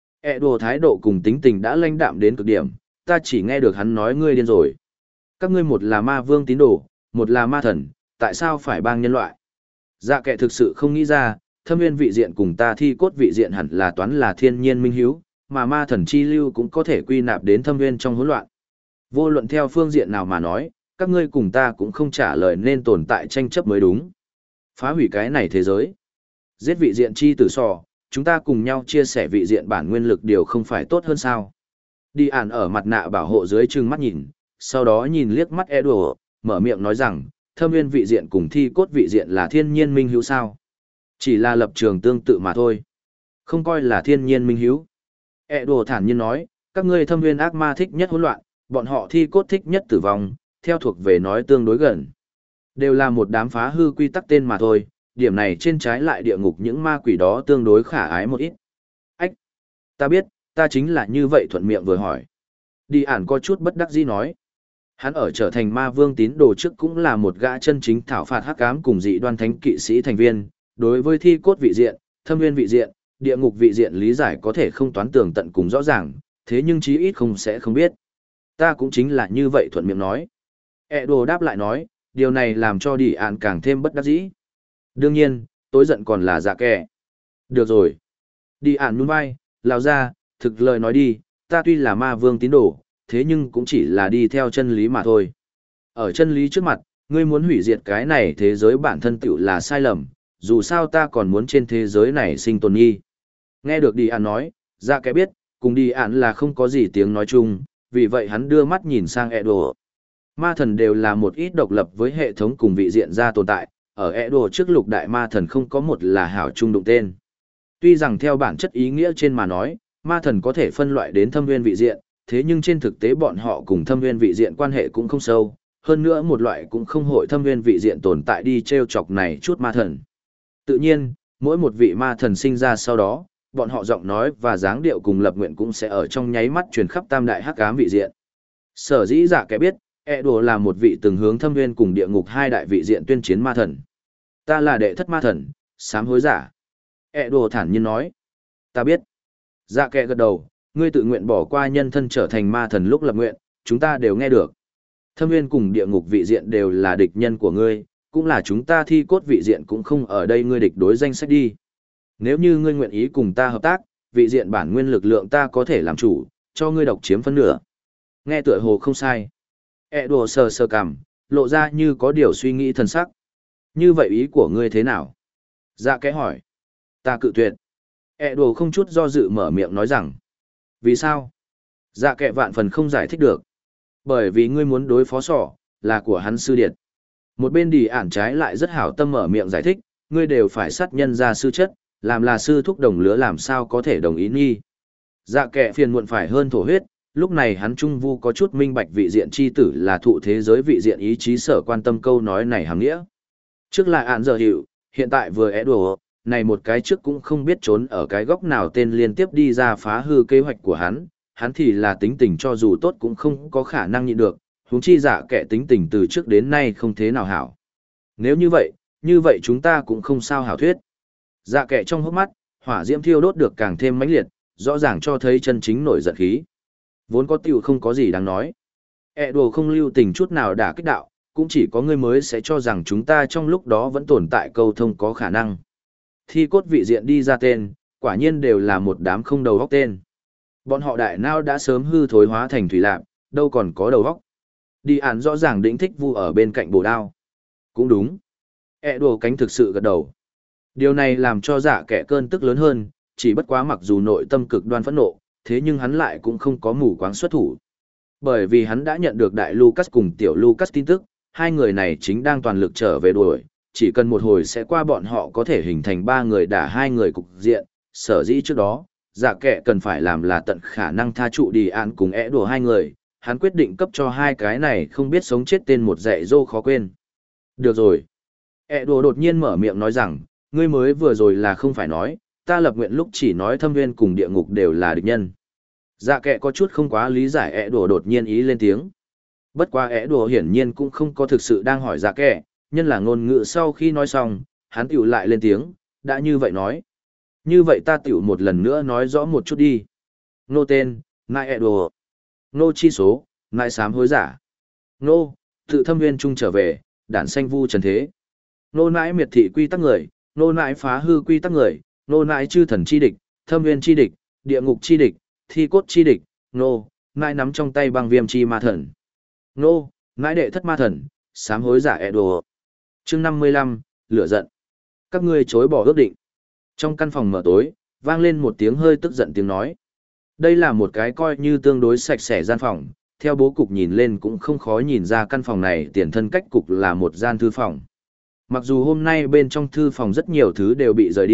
Đồ thái độ cùng tính tình đã lãnh đạm đến cực điểm, ta chỉ nghe được hắn nói ngươi điên rồi. Các ngươi một là ma vương tín đồ, một là ma thần, tại sao phải bang nhân loại? Dạ kệ thực sự không nghĩ ra, thâm nguyên vị diện cùng ta thi cốt vị diện hẳn là toán là thiên nhiên minh hiếu, mà ma thần chi lưu cũng có thể quy nạp đến thâm nguyên trong hỗn loạn. Vô luận theo phương diện nào mà nói, các ngươi cùng ta cũng không trả lời nên tồn tại tranh chấp mới đúng. Phá hủy cái này thế giới. Giết vị diện chi tử sò, chúng ta cùng nhau chia sẻ vị diện bản nguyên lực điều không phải tốt hơn sao. Đi ản ở mặt nạ bảo hộ dưới trừng mắt nhìn, sau đó nhìn liếc mắt Edo, mở miệng nói rằng, thâm nguyên vị diện cùng thi cốt vị diện là thiên nhiên minh hữu sao. Chỉ là lập trường tương tự mà thôi. Không coi là thiên nhiên minh hiếu. Đồ thản nhiên nói, các ngươi thâm viên ác ma thích nhất hỗn loạn, bọn họ thi cốt thích nhất tử vong, theo thuộc về nói tương đối gần. Đều là một đám phá hư quy tắc tên mà thôi, điểm này trên trái lại địa ngục những ma quỷ đó tương đối khả ái một ít. Ách! Ta biết, ta chính là như vậy thuận miệng vừa hỏi. Đi ản có chút bất đắc dĩ nói. Hắn ở trở thành ma vương tín đồ trước cũng là một gã chân chính thảo phạt hắc ám cùng dị đoan thánh kỵ sĩ thành viên, đối với thi cốt vị diện, thâm viên vị diện, địa ngục vị diện lý giải có thể không toán tường tận cùng rõ ràng, thế nhưng chí ít không sẽ không biết. Ta cũng chính là như vậy thuận miệng nói. Đồ đáp lại nói, điều này làm cho đi ản càng thêm bất đắc dĩ. Đương nhiên, tối giận còn là dạ kẻ. Được rồi. Đi ản nhún vai, lao ra, thực lời nói đi, ta tuy là ma vương tín đồ, thế nhưng cũng chỉ là đi theo chân lý mà thôi. Ở chân lý trước mặt, ngươi muốn hủy diệt cái này thế giới bản thân tựu là sai lầm, dù sao ta còn muốn trên thế giới này sinh tồn nghi. Nghe được đi ản nói, dạ kẻ biết, cùng đi ản là không có gì tiếng nói chung, vì vậy hắn đưa mắt nhìn sang Edo. Ma thần đều là một ít độc lập với hệ thống cùng vị diện ra tồn tại, ở Edo trước lục đại ma thần không có một là hảo chung đụng tên. Tuy rằng theo bản chất ý nghĩa trên mà nói, ma thần có thể phân loại đến thâm nguyên vị diện, thế nhưng trên thực tế bọn họ cùng thâm nguyên vị diện quan hệ cũng không sâu, hơn nữa một loại cũng không hội thâm nguyên vị diện tồn tại đi treo chọc này chút ma thần. Tự nhiên, mỗi một vị ma thần sinh ra sau đó, bọn họ giọng nói và dáng điệu cùng lập nguyện cũng sẽ ở trong nháy mắt truyền khắp tam đại hắc ám vị diện. Sở dĩ dạ kẻ biết, Edo là một vị từng hướng thâm nguyên cùng địa ngục hai đại vị diện tuyên chiến ma thần. Ta là đệ thất ma thần, sám hối giả. Edo thản nhiên nói. Ta biết. Dạ kẻ gật đầu, ngươi tự nguyện bỏ qua nhân thân trở thành ma thần lúc lập nguyện, chúng ta đều nghe được. Thâm nguyên cùng địa ngục vị diện đều là địch nhân của ngươi, cũng là chúng ta thi cốt vị diện cũng không ở đây ngươi địch đối danh sách đi. Nếu như ngươi nguyện ý cùng ta hợp tác, vị diện bản nguyên lực lượng ta có thể làm chủ, cho ngươi độc chiếm phân nửa. Nghe tựa hồ không sai. Edo sờ sờ cằm, lộ ra như có điều suy nghĩ thần sắc. Như vậy ý của ngươi thế nào? Dạ kẽ hỏi. Ta cự tuyệt. Edo không chút do dự mở miệng nói rằng. Vì sao? Dạ kẽ vạn phần không giải thích được. Bởi vì ngươi muốn đối phó sỏ, là của hắn sư điệt. Một bên đi ản trái lại rất hảo tâm mở miệng giải thích, ngươi đều phải sát nhân ra sư chất, làm là sư thúc đồng lứa làm sao có thể đồng ý nghi. Dạ kẽ phiền muộn phải hơn thổ huyết, lúc này hắn trung vu có chút minh bạch vị diện chi tử là thụ thế giới vị diện ý chí sở quan tâm câu nói này hàm nghĩa. Trước là ản giờ hiệu, hiện tại vừa é đùa, này một cái trước cũng không biết trốn ở cái góc nào tên liên tiếp đi ra phá hư kế hoạch của hắn thì là tính tình cho dù tốt cũng không có khả năng nhịn được, huống chi dạ kẻ tính tình từ trước đến nay không thế nào hảo. Nếu như vậy chúng ta cũng không sao hảo thuyết. Dạ kẻ trong hốc mắt, hỏa diễm thiêu đốt được càng thêm mãnh liệt, rõ ràng cho thấy chân chính nổi giận khí. Vốn có tiểu không có gì đáng nói. Đồ không lưu tình chút nào đả kích đạo, cũng chỉ có ngươi mới sẽ cho rằng chúng ta trong lúc đó vẫn tồn tại câu thông có khả năng. Thi cốt vị diện đi ra tên, quả nhiên đều là một đám không đầu óc tên. Bọn họ đại não đã sớm hư thối hóa thành thủy lạp, đâu còn có đầu óc. Đi ản rõ ràng đỉnh thích vu ở bên cạnh bổ đao. Cũng đúng. Đồ cánh thực sự gật đầu. Điều này làm cho dạ kẻ cơn tức lớn hơn, chỉ bất quá mặc dù nội tâm cực đoan phẫn nộ, thế nhưng hắn lại cũng không có mù quáng xuất thủ. Bởi vì hắn đã nhận được đại Lucas cùng tiểu Lucas tin tức, hai người này chính đang toàn lực trở về đuổi, chỉ cần một hồi sẽ qua bọn họ có thể hình thành ba người đả hai người cục diện, sở dĩ trước đó, dạ kẻ cần phải làm là tận khả năng tha trụ đi án cùng đùa hai người, hắn quyết định cấp cho hai cái này không biết sống chết tên một dạy dô khó quên. Được rồi. Đùa đột nhiên mở miệng nói rằng, ngươi mới vừa rồi là không phải nói, ta lập nguyện lúc chỉ nói thâm nguyên cùng địa ngục đều là địch nhân. Dạ kệ có chút không quá lý giải đùa đột nhiên ý lên tiếng. Bất quá đùa hiển nhiên cũng không có thực sự đang hỏi dạ kệ, nhân là ngôn ngữ sau khi nói xong, hắn tiểu lại lên tiếng, đã như vậy nói. Như vậy ta tiểu một lần nữa nói rõ một chút đi. Nô tên, nại đùa. Nô chi số, nại sám hối giả. Nô, tự thâm nguyên trung trở về, đản xanh vu trần thế. Nô nãi miệt thị quy tắc người, nô nãi phá hư quy tắc người, nô nãi chư thần chi địch, thâm nguyên chi địch, địa ngục chi địch, thi cốt chi địch, nô, nãi nắm trong tay băng viêm chi ma thần. Nô, nãi đệ thất ma thần, sám hối giả đồ. Chương 55, lửa giận. Các ngươi chối bỏ ước định. Trong căn phòng mở tối, vang lên một tiếng hơi tức giận tiếng nói. Đây là một cái coi như tương đối sạch sẽ gian phòng, theo bố cục nhìn lên cũng không khó nhìn ra căn phòng này tiền thân cách cục là một gian thư phòng. Mặc dù hôm nay bên trong thư phòng rất nhiều thứ đều bị rời đi,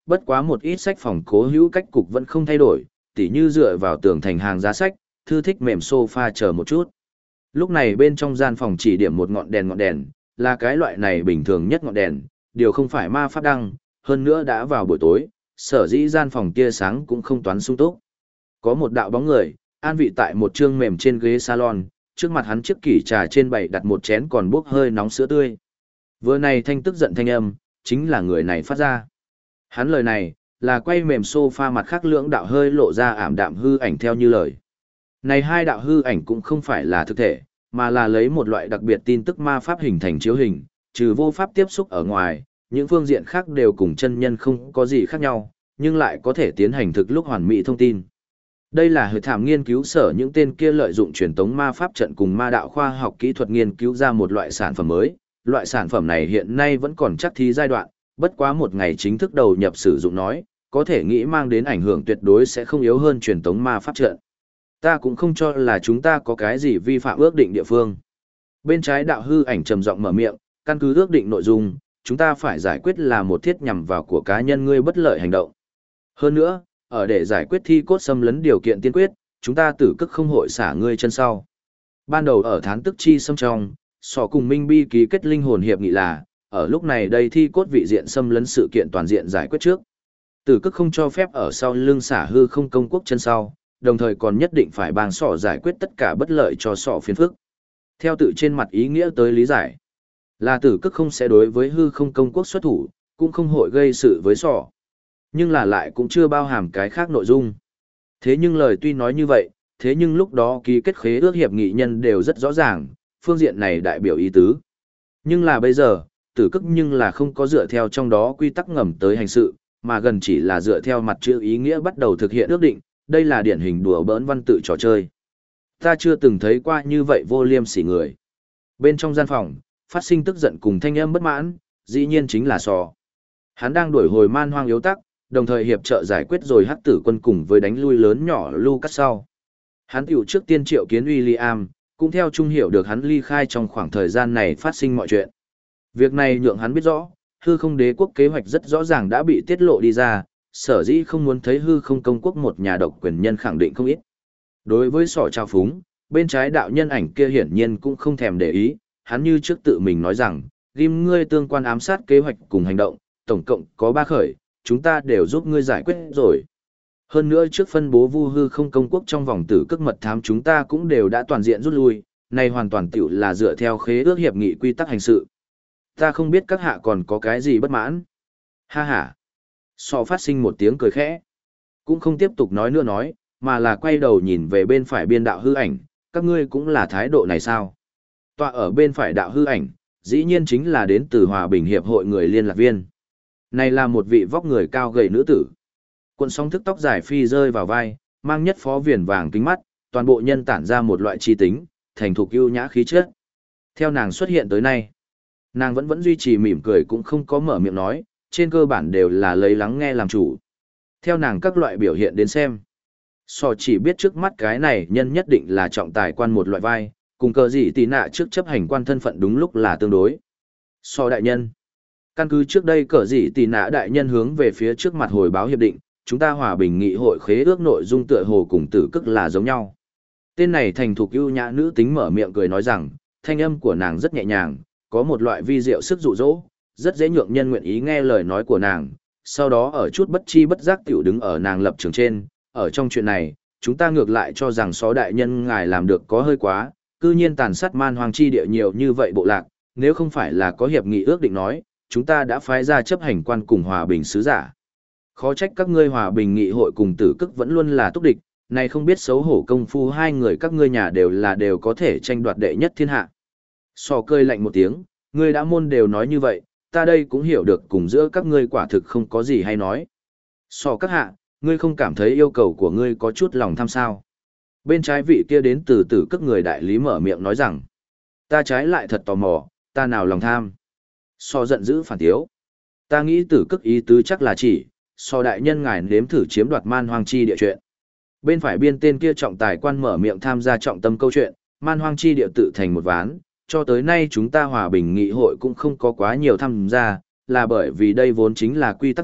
bất quá một ít sách phòng cố hữu cách cục vẫn không thay đổi, tỉ như dựa vào tường thành hàng giá sách, thư thích mềm sofa chờ một chút. Lúc này bên trong gian phòng chỉ điểm một ngọn đèn, là cái loại này bình thường nhất ngọn đèn, điều không phải ma pháp đăng, hơn nữa đã vào buổi tối, sở dĩ gian phòng tia sáng cũng không toán sung túc. Có một đạo bóng người, an vị tại một chương mềm trên ghế salon, trước mặt hắn chiếc kỷ trà trên bày đặt một chén còn bốc hơi nóng sữa tươi. Vừa này thanh tức giận thanh âm, chính là người này phát ra. Hắn lời này, là quay mềm sofa mặt khác lưỡng đạo hơi lộ ra ảm đạm hư ảnh theo như lời. Này hai đạo hư ảnh cũng không phải là thực thể, mà là lấy một loại đặc biệt tin tức ma pháp hình thành chiếu hình, trừ vô pháp tiếp xúc ở ngoài, những phương diện khác đều cùng chân nhân không có gì khác nhau, nhưng lại có thể tiến hành thực lúc hoàn mỹ thông tin. Đây là hội thảm nghiên cứu sở những tên kia lợi dụng truyền tống ma pháp trận cùng ma đạo khoa học kỹ thuật nghiên cứu ra một loại sản phẩm mới. Loại sản phẩm này hiện nay vẫn còn chắc thí giai đoạn, bất quá một ngày chính thức đầu nhập sử dụng nói, có thể nghĩ mang đến ảnh hưởng tuyệt đối sẽ không yếu hơn truyền tống ma pháp trận. Ta cũng không cho là chúng ta có cái gì vi phạm ước định địa phương. Bên trái đạo hư ảnh trầm giọng mở miệng, căn cứ ước định nội dung, chúng ta phải giải quyết là một thiết nhằm vào của cá nhân ngươi bất lợi hành động. Hơn nữa, ở để giải quyết thi cốt xâm lấn điều kiện tiên quyết, chúng ta tử cức không hội xả ngươi chân sau. Ban đầu ở thán tức chi xâm trong, Sọ cùng Minh Bi ký kết linh hồn hiệp nghị là, ở lúc này đây thi cốt vị diện xâm lấn sự kiện toàn diện giải quyết trước. Tử cức không cho phép ở sau lưng xả hư không công quốc chân sau, đồng thời còn nhất định phải bang Sọ giải quyết tất cả bất lợi cho Sọ phiền phức. Theo tự trên mặt ý nghĩa tới lý giải, là tử cức không sẽ đối với hư không công quốc xuất thủ, cũng không hội gây sự với Sọ. Nhưng là lại cũng chưa bao hàm cái khác nội dung. Thế nhưng lời tuy nói như vậy, thế nhưng lúc đó ký kết khế ước hiệp nghị nhân đều rất rõ ràng, phương diện này đại biểu ý tứ. Nhưng là bây giờ, tử cức nhưng là không có dựa theo trong đó quy tắc ngầm tới hành sự, mà gần chỉ là dựa theo mặt chữ ý nghĩa bắt đầu thực hiện ước định, đây là điển hình đùa bỡn văn tự trò chơi. Ta chưa từng thấy qua như vậy vô liêm sỉ người. Bên trong gian phòng, phát sinh tức giận cùng thanh âm bất mãn, dĩ nhiên chính là Sọ. Hắn đang đuổi hồi man hoang yếu tắc, đồng thời hiệp trợ giải quyết rồi hắc tử quân cùng với đánh lui lớn nhỏ Lucas sau. Hắn tiểu trước tiên triệu kiến William, cũng theo trung hiểu được hắn ly khai trong khoảng thời gian này phát sinh mọi chuyện. Việc này nhượng hắn biết rõ, hư không đế quốc kế hoạch rất rõ ràng đã bị tiết lộ đi ra, sở dĩ không muốn thấy hư không công quốc một nhà độc quyền nhân khẳng định không ít. Đối với Sọ trao phúng, bên trái đạo nhân ảnh kia hiển nhiên cũng không thèm để ý, hắn như trước tự mình nói rằng, ghim ngươi tương quan ám sát kế hoạch cùng hành động, tổng cộng có 3 khởi, chúng ta đều giúp ngươi giải quyết rồi. Hơn nữa trước phân bố vu hư không công quốc trong vòng tử cước mật thám chúng ta cũng đều đã toàn diện rút lui, này hoàn toàn tiểu là dựa theo khế ước hiệp nghị quy tắc hành sự. Ta không biết các hạ còn có cái gì bất mãn. Ha ha. Sọ phát sinh một tiếng cười khẽ. Cũng không tiếp tục nói nữa nói, mà là quay đầu nhìn về bên phải biên đạo hư ảnh, các ngươi cũng là thái độ này sao? Tọa ở bên phải đạo hư ảnh, dĩ nhiên chính là đến từ Hòa Bình Hiệp hội người liên lạc viên. Này là một vị vóc người cao gầy nữ tử. Cuộn sóng thức tóc dài phi rơi vào vai, mang nhất phó viền vàng kính mắt, toàn bộ nhân tản ra một loại chi tính, thành thục ưu nhã khí chất. Theo nàng xuất hiện tới nay, nàng vẫn duy trì mỉm cười cũng không có mở miệng nói, trên cơ bản đều là lấy lắng nghe làm chủ. Theo nàng các loại biểu hiện đến xem, Sọ chỉ biết trước mắt cái này nhân nhất định là trọng tài quan một loại vai, cùng cờ gì tì nạ trước chấp hành quan thân phận đúng lúc là tương đối. Sọ đại nhân. Căn cứ trước đây cờ gì tì nạ đại nhân hướng về phía trước mặt hồi báo hiệp định, chúng ta Hòa Bình nghị hội khế ước nội dung tựa hồ cùng tử cức là giống nhau. Tên này thành thục ưu nhã nữ tính mở miệng cười nói rằng, thanh âm của nàng rất nhẹ nhàng, có một loại vi diệu sức dụ dỗ, rất dễ nhượng nhân nguyện ý nghe lời nói của nàng. Sau đó ở chút bất chi bất giác tiểu đứng ở nàng lập trường trên, ở trong chuyện này, chúng ta ngược lại cho rằng Só đại nhân ngài làm được có hơi quá, cư nhiên tàn sát man hoang chi địa nhiều như vậy bộ lạc, nếu không phải là có hiệp nghị ước định nói, chúng ta đã phái ra chấp hành quan cùng hòa bình sứ giả. Khó trách các ngươi hòa bình nghị hội cùng tử cức vẫn luôn là túc địch, này không biết xấu hổ công phu hai người các ngươi nhà đều có thể tranh đoạt đệ nhất thiên hạ. Sò cơi lạnh một tiếng, ngươi đã môn đều nói như vậy, ta đây cũng hiểu được cùng giữa các ngươi quả thực không có gì hay nói. Sò các hạ, ngươi không cảm thấy yêu cầu của ngươi có chút lòng tham sao. Bên trái vị kia đến từ tử cức người đại lý mở miệng nói rằng, ta trái lại thật tò mò, ta nào lòng tham. Sò giận dữ phản tiếu. Ta nghĩ tử cức ý tứ chắc là chỉ, Sò đại nhân ngài nếm thử chiếm đoạt man hoang chi địa chuyện. Bên phải biên tên kia trọng tài quan mở miệng tham gia trọng tâm câu chuyện, man hoang chi địa tự thành một ván, cho tới nay chúng ta hòa bình nghị hội cũng không có quá nhiều tham gia, là bởi vì đây vốn chính là quy tắc việc,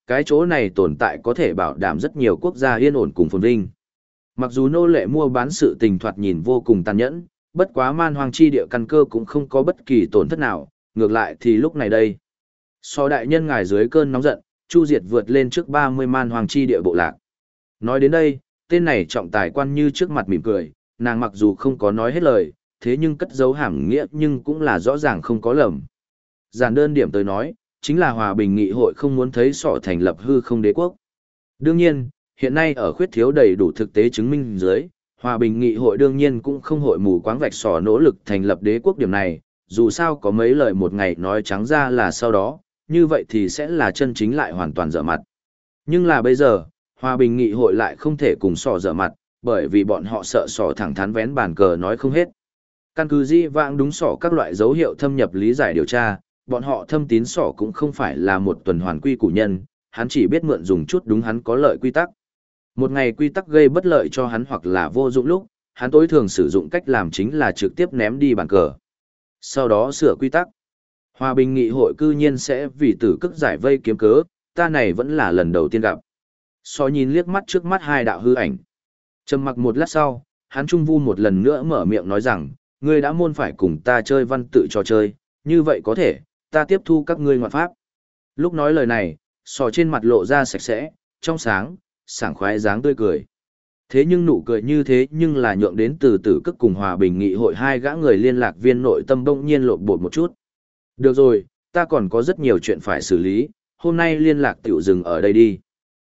cái chỗ này tồn tại có thể bảo đảm rất nhiều quốc gia yên ổn cùng phồn vinh. Mặc dù nô lệ mua bán sự tình thoạt nhìn vô cùng tàn nhẫn, bất quá man hoang chi địa căn cơ cũng không có bất kỳ tổn thất nào, ngược lại thì lúc này đây. So đại nhân ngài dưới cơn nóng giận, chu diệt vượt lên trước 30 man hoang chi địa bộ lạc. Nói đến đây, tên này trọng tài quan như trước mặt mỉm cười, nàng mặc dù không có nói hết lời, thế nhưng cất giấu hàm nghĩa nhưng cũng là rõ ràng không có lầm. Giản đơn điểm tới nói, chính là hòa bình nghị hội không muốn thấy sọ thành lập hư không đế quốc. Đương nhiên, hiện nay ở khuyết thiếu đầy đủ thực tế chứng minh dưới, hòa bình nghị hội đương nhiên cũng không hội mù quáng vạch sọ nỗ lực thành lập đế quốc điểm này, dù sao có mấy lời một ngày nói trắng ra là sau đó, như vậy thì sẽ là chân chính lại hoàn toàn dở mặt. Nhưng là bây giờ, hòa bình nghị hội lại không thể cùng sọ dở mặt, bởi vì bọn họ sợ sọ thẳng thắn vén bàn cờ nói không hết. Căn cứ di vãng đúng sọ các loại dấu hiệu thâm nhập lý giải điều tra, bọn họ thâm tín sọ cũng không phải là một tuần hoàn quy củ nhân, hắn chỉ biết mượn dùng chút đúng hắn có lợi quy tắc. Một ngày quy tắc gây bất lợi cho hắn hoặc là vô dụng lúc, hắn tối thường sử dụng cách làm chính là trực tiếp ném đi bàn cờ. Sau đó sửa quy tắc. Hòa bình nghị hội cư nhiên sẽ vì tử cức giải vây kiếm cớ, ta này vẫn là lần đầu tiên gặp. So nhìn liếc mắt trước mắt hai đạo hư ảnh. Trầm mặc một lát sau, hắn trung vu một lần nữa mở miệng nói rằng, ngươi đã môn phải cùng ta chơi văn tự trò chơi, như vậy có thể, ta tiếp thu các ngươi ngoại pháp. Lúc nói lời này, sò trên mặt lộ ra sạch sẽ, trong sáng, sảng khoái dáng tươi cười. Thế nhưng nụ cười như thế nhưng là nhượng đến từ tử cức cùng hòa bình nghị hội hai gã người liên lạc viên nội tâm bỗng nhiên lộn bột một chút. Được rồi, ta còn có rất nhiều chuyện phải xử lý, hôm nay liên lạc tiểu dừng ở đây đi.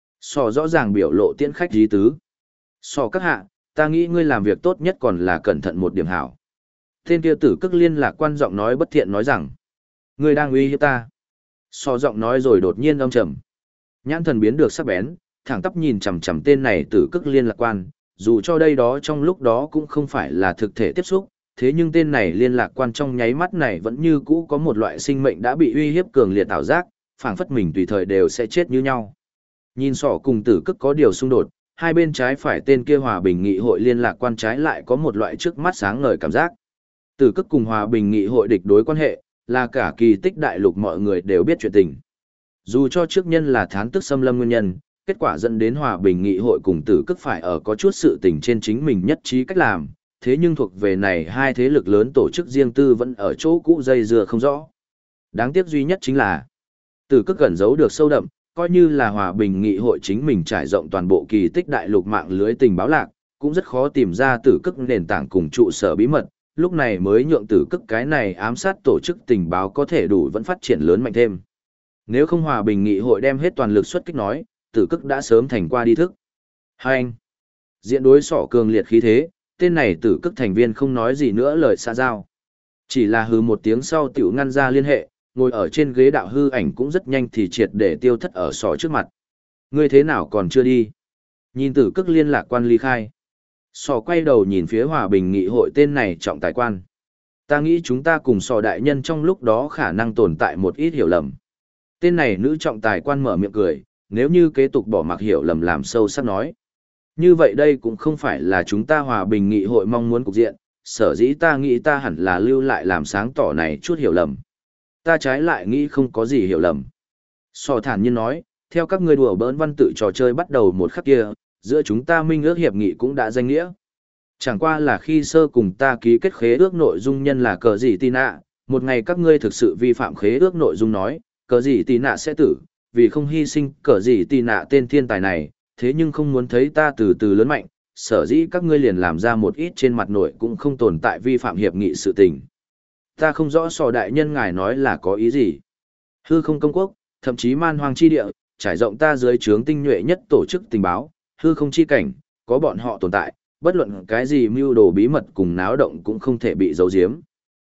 Sò rõ ràng biểu lộ tiễn khách dí tứ. Sò các hạ, ta nghĩ ngươi làm việc tốt nhất còn là cẩn thận một điểm hảo. Tên kia tử cức liên lạc quan giọng nói bất thiện nói rằng, ngươi đang uy hiếp ta. Sò giọng nói rồi đột nhiên âm trầm. Nhãn thần biến được sắc bén, thẳng tắp nhìn chằm chằm tên này tử cức liên lạc quan, dù cho đây đó trong lúc đó cũng không phải là thực thể tiếp xúc, thế nhưng tên này liên lạc quan trong nháy mắt này vẫn như cũ có một loại sinh mệnh đã bị uy hiếp cường liệt ảo giác, phảng phất mình tùy thời đều sẽ chết như nhau. Nhìn sọ cùng tử cức có điều xung đột, hai bên trái phải tên kia hòa bình nghị hội liên lạc quan trái lại có một loại trước mắt sáng ngời cảm giác. Tử cức cùng hòa bình nghị hội địch đối quan hệ, là cả kỳ tích đại lục mọi người đều biết chuyện tình. Dù cho trước nhân là thán tức xâm lâm nguyên nhân, kết quả dẫn đến hòa bình nghị hội cùng tử cức phải ở có chút sự tình trên chính mình nhất trí cách làm, thế nhưng thuộc về này hai thế lực lớn tổ chức riêng tư vẫn ở chỗ cũ dây dưa không rõ. Đáng tiếc duy nhất chính là tử cức gần giấu được sâu đậm, coi như là hòa bình nghị hội chính mình trải rộng toàn bộ kỳ tích đại lục mạng lưới tình báo lạc, cũng rất khó tìm ra tử cức nền tảng cùng trụ sở bí mật, lúc này mới nhượng tử cức cái này ám sát tổ chức tình báo có thể đủ vẫn phát triển lớn mạnh thêm. Nếu không hòa bình nghị hội đem hết toàn lực xuất kích nói, tử cức đã sớm thành qua đi thức. Hai anh, diện đối sỏ cường liệt khí thế, tên này tử cức thành viên không nói gì nữa lời xã giao. Chỉ là hừ một tiếng sau tiểu ngăn ra liên hệ, ngồi ở trên ghế đạo hư ảnh cũng rất nhanh thì triệt để tiêu thất ở sỏ trước mặt. Ngươi thế nào còn chưa đi? Nhìn tử cức liên lạc quan ly khai. Sỏ quay đầu nhìn phía hòa bình nghị hội tên này trọng tài quan. Ta nghĩ chúng ta cùng sỏ đại nhân trong lúc đó khả năng tồn tại một ít hiểu lầm. Tên này nữ trọng tài quan mở miệng cười, nếu như kế tục bỏ mặc hiểu lầm làm sâu sắc nói. Như vậy đây cũng không phải là chúng ta hòa bình nghị hội mong muốn cục diện, sở dĩ ta nghĩ ta hẳn là lưu lại làm sáng tỏ này chút hiểu lầm. Ta trái lại nghĩ không có gì hiểu lầm. Sò thản nhiên nói, theo các ngươi đùa bỡn văn tự trò chơi bắt đầu một khắc kia, giữa chúng ta minh ước hiệp nghị cũng đã danh nghĩa. Chẳng qua là khi sơ cùng ta ký kết khế ước nội dung nhân là cờ gì tì nạ, một ngày các ngươi thực sự vi phạm khế ước nội dung nói, cờ gì tì nạ sẽ tử, vì không hy sinh cờ gì tì nạ tên thiên tài này, thế nhưng không muốn thấy ta từ từ lớn mạnh, sở dĩ các ngươi liền làm ra một ít trên mặt nội cũng không tồn tại vi phạm hiệp nghị sự tình. Ta không rõ sò đại nhân ngài nói là có ý gì. Hư không công quốc, thậm chí man hoang chi địa, trải rộng ta dưới trướng tinh nhuệ nhất tổ chức tình báo, hư không chi cảnh, có bọn họ tồn tại, bất luận cái gì mưu đồ bí mật cùng náo động cũng không thể bị giấu giếm.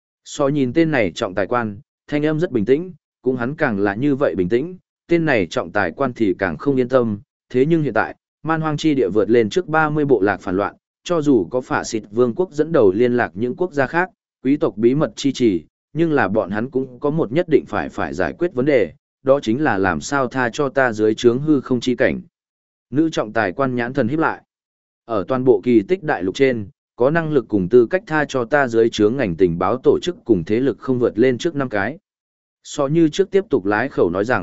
So nhìn tên này trọng tài quan, thanh âm rất bình tĩnh, cũng hắn càng là như vậy bình tĩnh, tên này trọng tài quan thì càng không yên tâm, thế nhưng hiện tại, man hoang chi địa vượt lên trước 30 bộ lạc phản loạn, cho dù có phả xịt vương quốc dẫn đầu liên lạc những quốc gia khác, quý tộc bí mật chi trì, nhưng là bọn hắn cũng có một nhất định phải giải quyết vấn đề, đó chính là làm sao tha cho ta dưới trướng hư không chi cảnh. Nữ trọng tài quan nhãn thần híp lại. Ở toàn bộ kỳ tích đại lục trên, có năng lực cùng tư cách tha cho ta dưới trướng ngành tình báo tổ chức cùng thế lực không vượt lên trước 5 cái. So như trước tiếp tục lái khẩu nói rằng,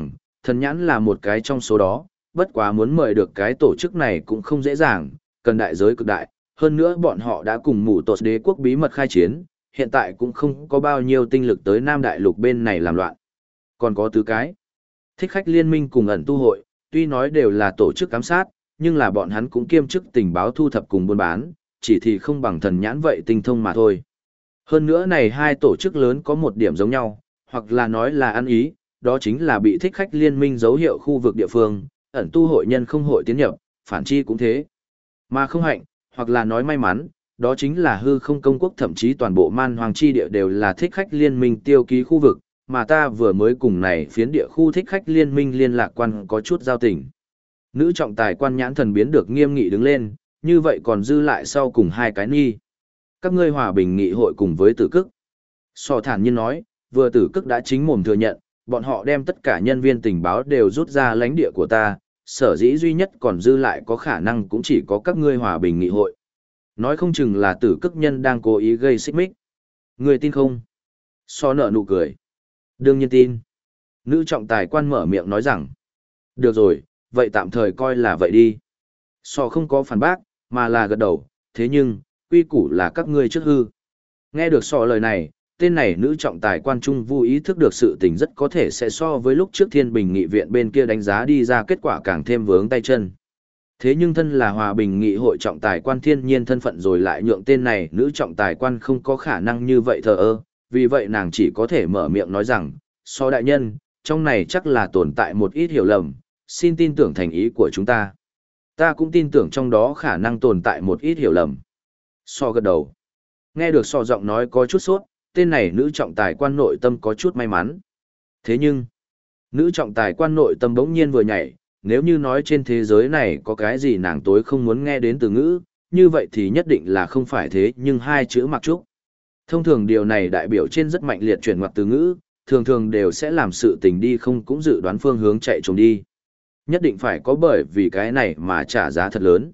Thần nhãn là một cái trong số đó, bất quá muốn mời được cái tổ chức này cũng không dễ dàng, cần đại giới cực đại, hơn nữa bọn họ đã cùng mù tột đế quốc bí mật khai chiến, hiện tại cũng không có bao nhiêu tinh lực tới Nam Đại Lục bên này làm loạn. Còn có tứ cái. Thích khách liên minh cùng ẩn tu hội, tuy nói đều là tổ chức ám sát, nhưng là bọn hắn cũng kiêm chức tình báo thu thập cùng buôn bán, chỉ thì không bằng thần nhãn vậy tinh thông mà thôi. Hơn nữa này hai tổ chức lớn có một điểm giống nhau, hoặc là nói là ăn ý, đó chính là bị thích khách liên minh dấu hiệu khu vực địa phương, ẩn tu hội nhân không hội tiến nhập, phản chi cũng thế. Mà không hạnh, hoặc là nói may mắn, đó chính là hư không công quốc thậm chí toàn bộ man hoàng chi địa đều là thích khách liên minh tiêu ký khu vực, mà ta vừa mới cùng này phiến địa khu thích khách liên minh liên lạc quan có chút giao tình. Nữ trọng tài quan nhãn thần biến được nghiêm nghị đứng lên, như vậy còn dư lại sau cùng hai cái nghi. Các ngươi hòa bình nghị hội cùng với tử cức. So thản nhiên nói, vừa tử cức đã chính mồm thừa nhận, bọn họ đem tất cả nhân viên tình báo đều rút ra lãnh địa của ta, sở dĩ duy nhất còn dư lại có khả năng cũng chỉ có các ngươi hòa bình nghị hội. Nói không chừng là tử cức nhân đang cố ý gây xích mích. Người tin không? So nở nụ cười. Đương nhiên tin. Nữ trọng tài quan mở miệng nói rằng. Được rồi, vậy tạm thời coi là vậy đi. So không có phản bác, mà là gật đầu, thế nhưng, quy củ là các ngươi trước hư. Nghe được so lời này, tên này nữ trọng tài quan trung vô ý thức được sự tình rất có thể sẽ so với lúc trước thiên bình nghị viện bên kia đánh giá đi ra kết quả càng thêm vướng tay chân. Thế nhưng thân là hòa bình nghị hội trọng tài quan thiên nhiên thân phận rồi lại nhượng tên này nữ trọng tài quan không có khả năng như vậy thờ ơ, vì vậy nàng chỉ có thể mở miệng nói rằng, so đại nhân, trong này chắc là tồn tại một ít hiểu lầm, xin tin tưởng thành ý của chúng ta. Ta cũng tin tưởng trong đó khả năng tồn tại một ít hiểu lầm. So gật đầu. Nghe được so giọng nói có chút sốt, tên này nữ trọng tài quan nội tâm có chút may mắn. Thế nhưng, nữ trọng tài quan nội tâm bỗng nhiên vừa nhảy, nếu như nói trên thế giới này có cái gì nàng tối không muốn nghe đến từ ngữ, như vậy thì nhất định là không phải thế nhưng hai chữ mặc trúc. Thông thường điều này đại biểu trên rất mạnh liệt chuyển ngoặc từ ngữ, thường thường đều sẽ làm sự tình đi không cũng dự đoán phương hướng chạy trốn đi. Nhất định phải có bởi vì cái này mà trả giá thật lớn.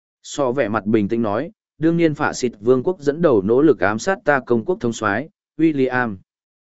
So vẻ mặt bình tĩnh nói, đương nhiên phạ xịt vương quốc dẫn đầu nỗ lực ám sát ta công quốc thống soái William.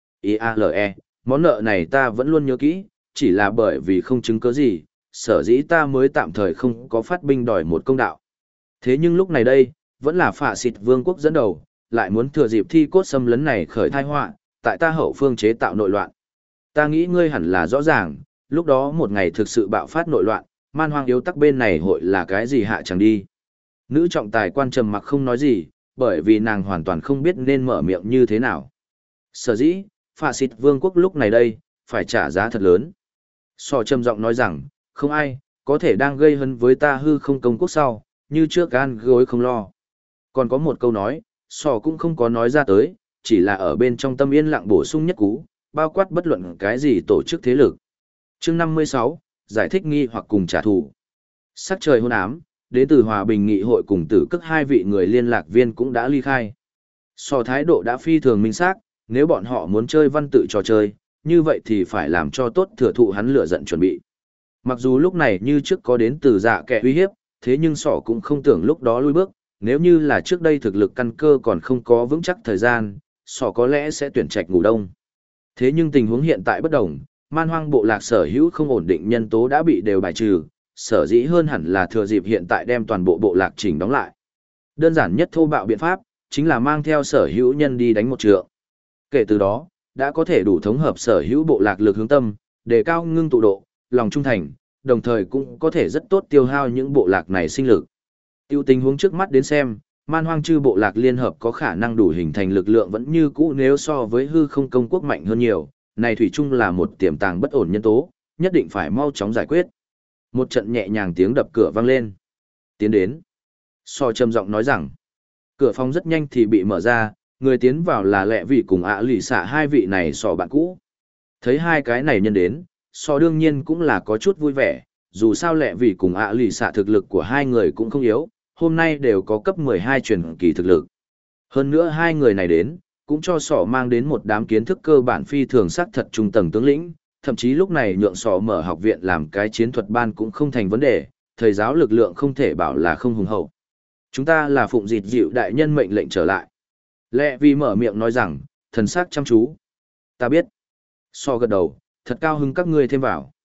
IALE, món nợ này ta vẫn luôn nhớ kỹ, chỉ là bởi vì không chứng cứ gì, sở dĩ ta mới tạm thời không có phát binh đòi một công đạo. Thế nhưng lúc này đây, vẫn là phạ xịt vương quốc dẫn đầu, lại muốn thừa dịp thi cốt xâm lấn này khởi thai họa, tại ta hậu phương chế tạo nội loạn. Ta nghĩ ngươi hẳn là rõ ràng, lúc đó một ngày thực sự bạo phát nội loạn, man hoang yếu tắc bên này hội là cái gì hạ chẳng đi. Nữ trọng tài quan trầm mặc không nói gì, bởi vì nàng hoàn toàn không biết nên mở miệng như thế nào. Sở dĩ, phạ xịt vương quốc lúc này đây, phải trả giá thật lớn. So trầm giọng nói rằng, không ai, có thể đang gây hấn với ta hư không công quốc sau, như trước gan gối không lo. Còn có một câu nói, so cũng không có nói ra tới, chỉ là ở bên trong tâm yên lặng bổ sung nhất cú, bao quát bất luận cái gì tổ chức thế lực. Chương 56, giải thích nghi hoặc cùng trả thù. Sắc trời hôn ám, đến từ Hòa Bình Nghị hội cùng tử cức hai vị người liên lạc viên cũng đã ly khai. So thái độ đã phi thường minh xác, nếu bọn họ muốn chơi văn tự trò chơi, như vậy thì phải làm cho tốt thừa thụ hắn lựa giận chuẩn bị. Mặc dù lúc này như trước có đến từ dạ kẻ uy hiếp, thế nhưng sỏ cũng không tưởng lúc đó lui bước, nếu như là trước đây thực lực căn cơ còn không có vững chắc thời gian, sỏ có lẽ sẽ tuyển trạch ngủ đông. Thế nhưng tình huống hiện tại bất đồng, man hoang bộ lạc sở hữu không ổn định nhân tố đã bị đều bài trừ, sở dĩ hơn hẳn là thừa dịp hiện tại đem toàn bộ bộ lạc chỉnh đóng lại. Đơn giản nhất thô bạo biện pháp, chính là mang theo sở hữu nhân đi đánh một trượng. Kể từ đó, đã có thể đủ thống hợp sở hữu bộ lạc lực hướng tâm, đề cao ngưng tụ độ, lòng trung thành, đồng thời cũng có thể rất tốt tiêu hao những bộ lạc này sinh lực. Tiêu tình huống trước mắt đến xem, man hoang chư bộ lạc liên hợp có khả năng đủ hình thành lực lượng vẫn như cũ nếu so với hư không công quốc mạnh hơn nhiều, này thủy chung là một tiềm tàng bất ổn nhân tố, nhất định phải mau chóng giải quyết. Một trận nhẹ nhàng tiếng đập cửa vang lên. Tiến đến. So trầm giọng nói rằng, cửa phòng rất nhanh thì bị mở ra, người tiến vào là lẹ vị cùng ạ lì xạ hai vị này so bạn cũ. Thấy hai cái này nhân đến, so đương nhiên cũng là có chút vui vẻ, dù sao lẹ vị cùng ạ lì xạ thực lực của hai người cũng không yếu, hôm nay đều có cấp 12 truyền kỳ thực lực. Hơn nữa hai người này đến, cũng cho sỏ mang đến một đám kiến thức cơ bản phi thường sắc thật trung tầng tướng lĩnh, thậm chí lúc này nhượng sỏ mở học viện làm cái chiến thuật ban cũng không thành vấn đề, thầy giáo lực lượng không thể bảo là không hùng hậu. Chúng ta là phụng dịt dịu đại nhân mệnh lệnh trở lại. Lẹ vì mở miệng nói rằng, thần sắc chăm chú. Ta biết. So gật đầu, thật cao hứng các ngươi thêm vào.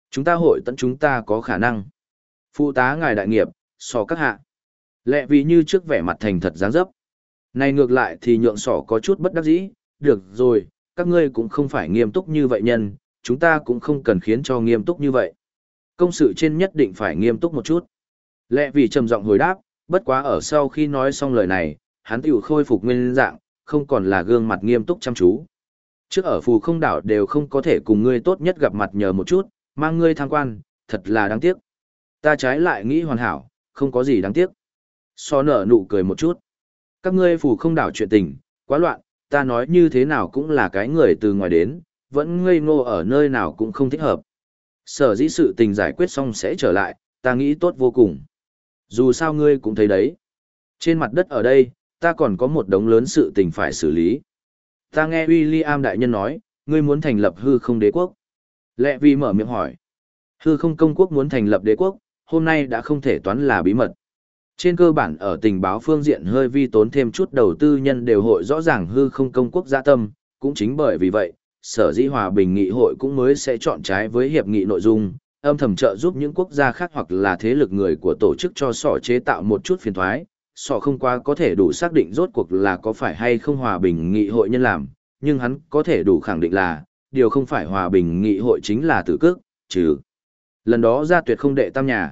Chúng ta hội tận chúng ta có khả năng. Phụ tá ngài đại nghiệp, sò các hạ. Lẹ vì như trước vẻ mặt thành thật dáng dấp. Này ngược lại thì nhượng sỏ có chút bất đắc dĩ, được rồi, các ngươi cũng không phải nghiêm túc như vậy nhân, chúng ta cũng không cần khiến cho nghiêm túc như vậy. Công sự trên nhất định phải nghiêm túc một chút. Lẹ vì trầm giọng hồi đáp, bất quá ở sau khi nói xong lời này, hắn tiểu khôi phục nguyên dạng, không còn là gương mặt nghiêm túc chăm chú. Trước ở phù không đảo đều không có thể cùng ngươi tốt nhất gặp mặt nhờ một chút, mang ngươi tham quan, thật là đáng tiếc. Ta trái lại nghĩ hoàn hảo, không có gì đáng tiếc. So nở nụ cười một chút. Các ngươi phù không đảo chuyện tình, quá loạn, ta nói như thế nào cũng là cái người từ ngoài đến, vẫn ngây ngô ở nơi nào cũng không thích hợp. Sở dĩ sự tình giải quyết xong sẽ trở lại, ta nghĩ tốt vô cùng. Dù sao ngươi cũng thấy đấy. Trên mặt đất ở đây, ta còn có một đống lớn sự tình phải xử lý. Ta nghe William đại nhân nói, ngươi muốn thành lập hư không đế quốc. Lẹ vì mở miệng hỏi. Hư không công quốc muốn thành lập đế quốc, hôm nay đã không thể toán là bí mật. Trên cơ bản ở tình báo phương diện hơi vi tốn thêm chút đầu tư nhân đều hội rõ ràng hư không công quốc dạ tâm, cũng chính bởi vì vậy, sở dĩ hòa bình nghị hội cũng mới sẽ chọn trái với hiệp nghị nội dung, âm thầm trợ giúp những quốc gia khác hoặc là thế lực người của tổ chức cho sỏ chế tạo một chút phiền thoái, sỏ không qua có thể đủ xác định rốt cuộc là có phải hay không hòa bình nghị hội nhân làm, nhưng hắn có thể đủ khẳng định là, điều không phải hòa bình nghị hội chính là tử cước, chứ. Lần đó ra tuyệt không đệ tam nhà.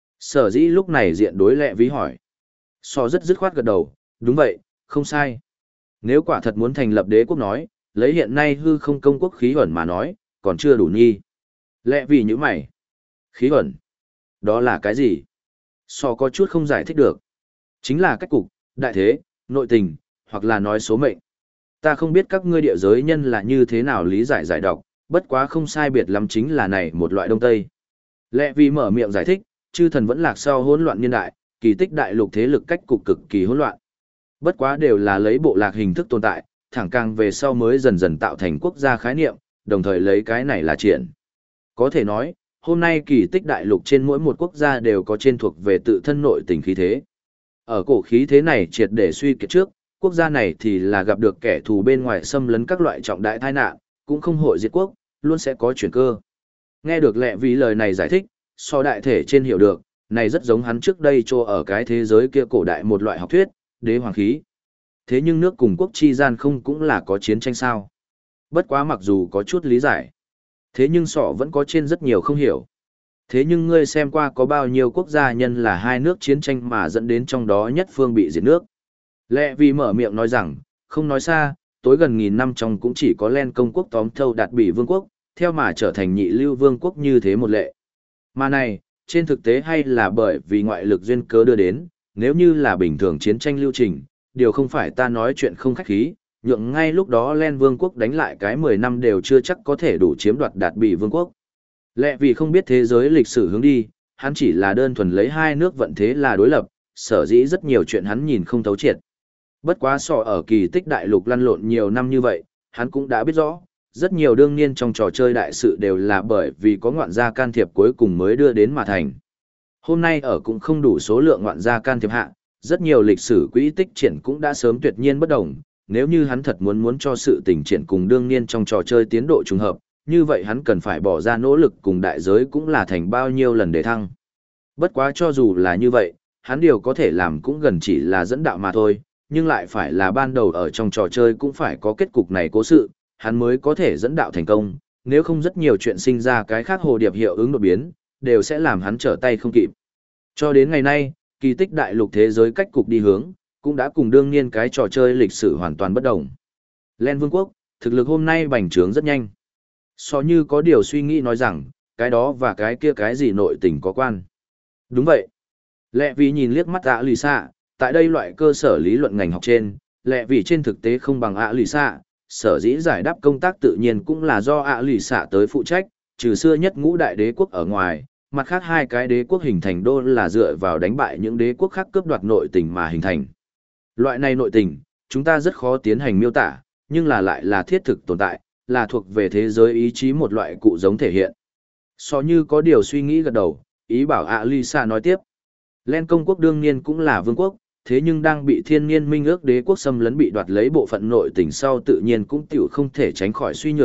Sở dĩ lúc này diện đối lẹ ví hỏi. Sỏ rất dứt khoát gật đầu, đúng vậy, không sai. Nếu quả thật muốn thành lập đế quốc nói, lấy hiện nay hư không công quốc khí ẩn mà nói, còn chưa đủ nhi. Lẹ vì như mày. Khí ẩn. Đó là cái gì? Sỏ có chút không giải thích được. Chính là cách cục, đại thế, nội tình, hoặc là nói số mệnh. Ta không biết các ngươi địa giới nhân là như thế nào lý giải giải đọc, bất quá không sai biệt lắm chính là này một loại đông tây. Lẹ vì mở miệng giải thích, chư thần vẫn lạc sau hỗn loạn niên đại, kỳ tích đại lục thế lực cách cục cực kỳ hỗn loạn. Bất quá đều là lấy bộ lạc hình thức tồn tại, thẳng càng về sau mới dần dần tạo thành quốc gia khái niệm, đồng thời lấy cái này là triển. Có thể nói, hôm nay kỳ tích đại lục trên mỗi một quốc gia đều có trên thuộc về tự thân nội tình khí thế. Ở cổ khí thế này triệt để suy kiệt trước, quốc gia này thì là gặp được kẻ thù bên ngoài xâm lấn các loại trọng đại tai nạn, cũng không hội diệt quốc, luôn sẽ có chuyển cơ. Nghe được lẹ vì lời này giải thích, so đại thể trên hiểu được, này rất giống hắn trước đây cho ở cái thế giới kia cổ đại một loại học thuyết, đế hoàng khí. Thế nhưng nước cùng quốc chi gian không cũng là có chiến tranh sao? Bất quá mặc dù có chút lý giải, thế nhưng sọ vẫn có trên rất nhiều không hiểu. Thế nhưng ngươi xem qua có bao nhiêu quốc gia nhân là hai nước chiến tranh mà dẫn đến trong đó nhất phương bị diệt nước. Lẹ vì mở miệng nói rằng, không nói xa, tối gần nghìn năm trong cũng chỉ có Len công quốc tóm thâu đạt bị vương quốc, theo mà trở thành nhị lưu vương quốc như thế một lệ. Mà này, trên thực tế hay là bởi vì ngoại lực duyên cớ đưa đến, nếu như là bình thường chiến tranh lưu trình, điều không phải ta nói chuyện không khách khí, nhượng ngay lúc đó Len vương quốc đánh lại cái 10 năm đều chưa chắc có thể đủ chiếm đoạt đạt bị vương quốc. Lẽ vì không biết thế giới lịch sử hướng đi, hắn chỉ là đơn thuần lấy hai nước vận thế là đối lập, sở dĩ rất nhiều chuyện hắn nhìn không thấu triệt. Bất quá sọ ở kỳ tích đại lục lăn lộn nhiều năm như vậy, hắn cũng đã biết rõ, rất nhiều đương nhiên trong trò chơi đại sự đều là bởi vì có ngoạn gia can thiệp cuối cùng mới đưa đến mà thành. Hôm nay ở cũng không đủ số lượng ngoạn gia can thiệp hạ, rất nhiều lịch sử quỹ tích triển cũng đã sớm tuyệt nhiên bất đồng, nếu như hắn thật muốn cho sự tình triển cùng đương nhiên trong trò chơi tiến độ trùng hợp, như vậy hắn cần phải bỏ ra nỗ lực cùng đại giới cũng là thành bao nhiêu lần để thăng. Bất quá cho dù là như vậy, hắn điều có thể làm cũng gần chỉ là dẫn đạo mà thôi, nhưng lại phải là ban đầu ở trong trò chơi cũng phải có kết cục này cố sự, hắn mới có thể dẫn đạo thành công, nếu không rất nhiều chuyện sinh ra cái khác hồ điệp hiệu ứng đột biến, đều sẽ làm hắn trở tay không kịp. Cho đến ngày nay, kỳ tích đại lục thế giới cách cục đi hướng, cũng đã cùng đương nhiên cái trò chơi lịch sử hoàn toàn bất đồng. Len Vương quốc, thực lực hôm nay bành trướng rất nhanh. So như có điều suy nghĩ nói rằng, cái đó và cái kia cái gì nội tình có quan. Đúng vậy. Lẹ vì nhìn liếc mắt ạ lì xạ, tại đây loại cơ sở lý luận ngành học trên, lẹ vì trên thực tế không bằng ạ lì xạ, sở dĩ giải đáp công tác tự nhiên cũng là do ạ lì xạ tới phụ trách, trừ xưa nhất ngũ đại đế quốc ở ngoài, mặt khác hai cái đế quốc hình thành đô là dựa vào đánh bại những đế quốc khác cướp đoạt nội tình mà hình thành. Loại này nội tình, chúng ta rất khó tiến hành miêu tả, nhưng là lại là thiết thực tồn tại, là thuộc về thế giới ý chí một loại cụ giống thể hiện. So như có điều suy nghĩ gật đầu, ý bảo ạ lì xạ nói tiếp. Len công quốc đương nhiên cũng là vương quốc, thế nhưng đang bị thiên niên minh ước đế quốc xâm lấn bị đoạt lấy bộ phận nội tình sau tự nhiên cũng tiểu không thể tránh khỏi suy nhược,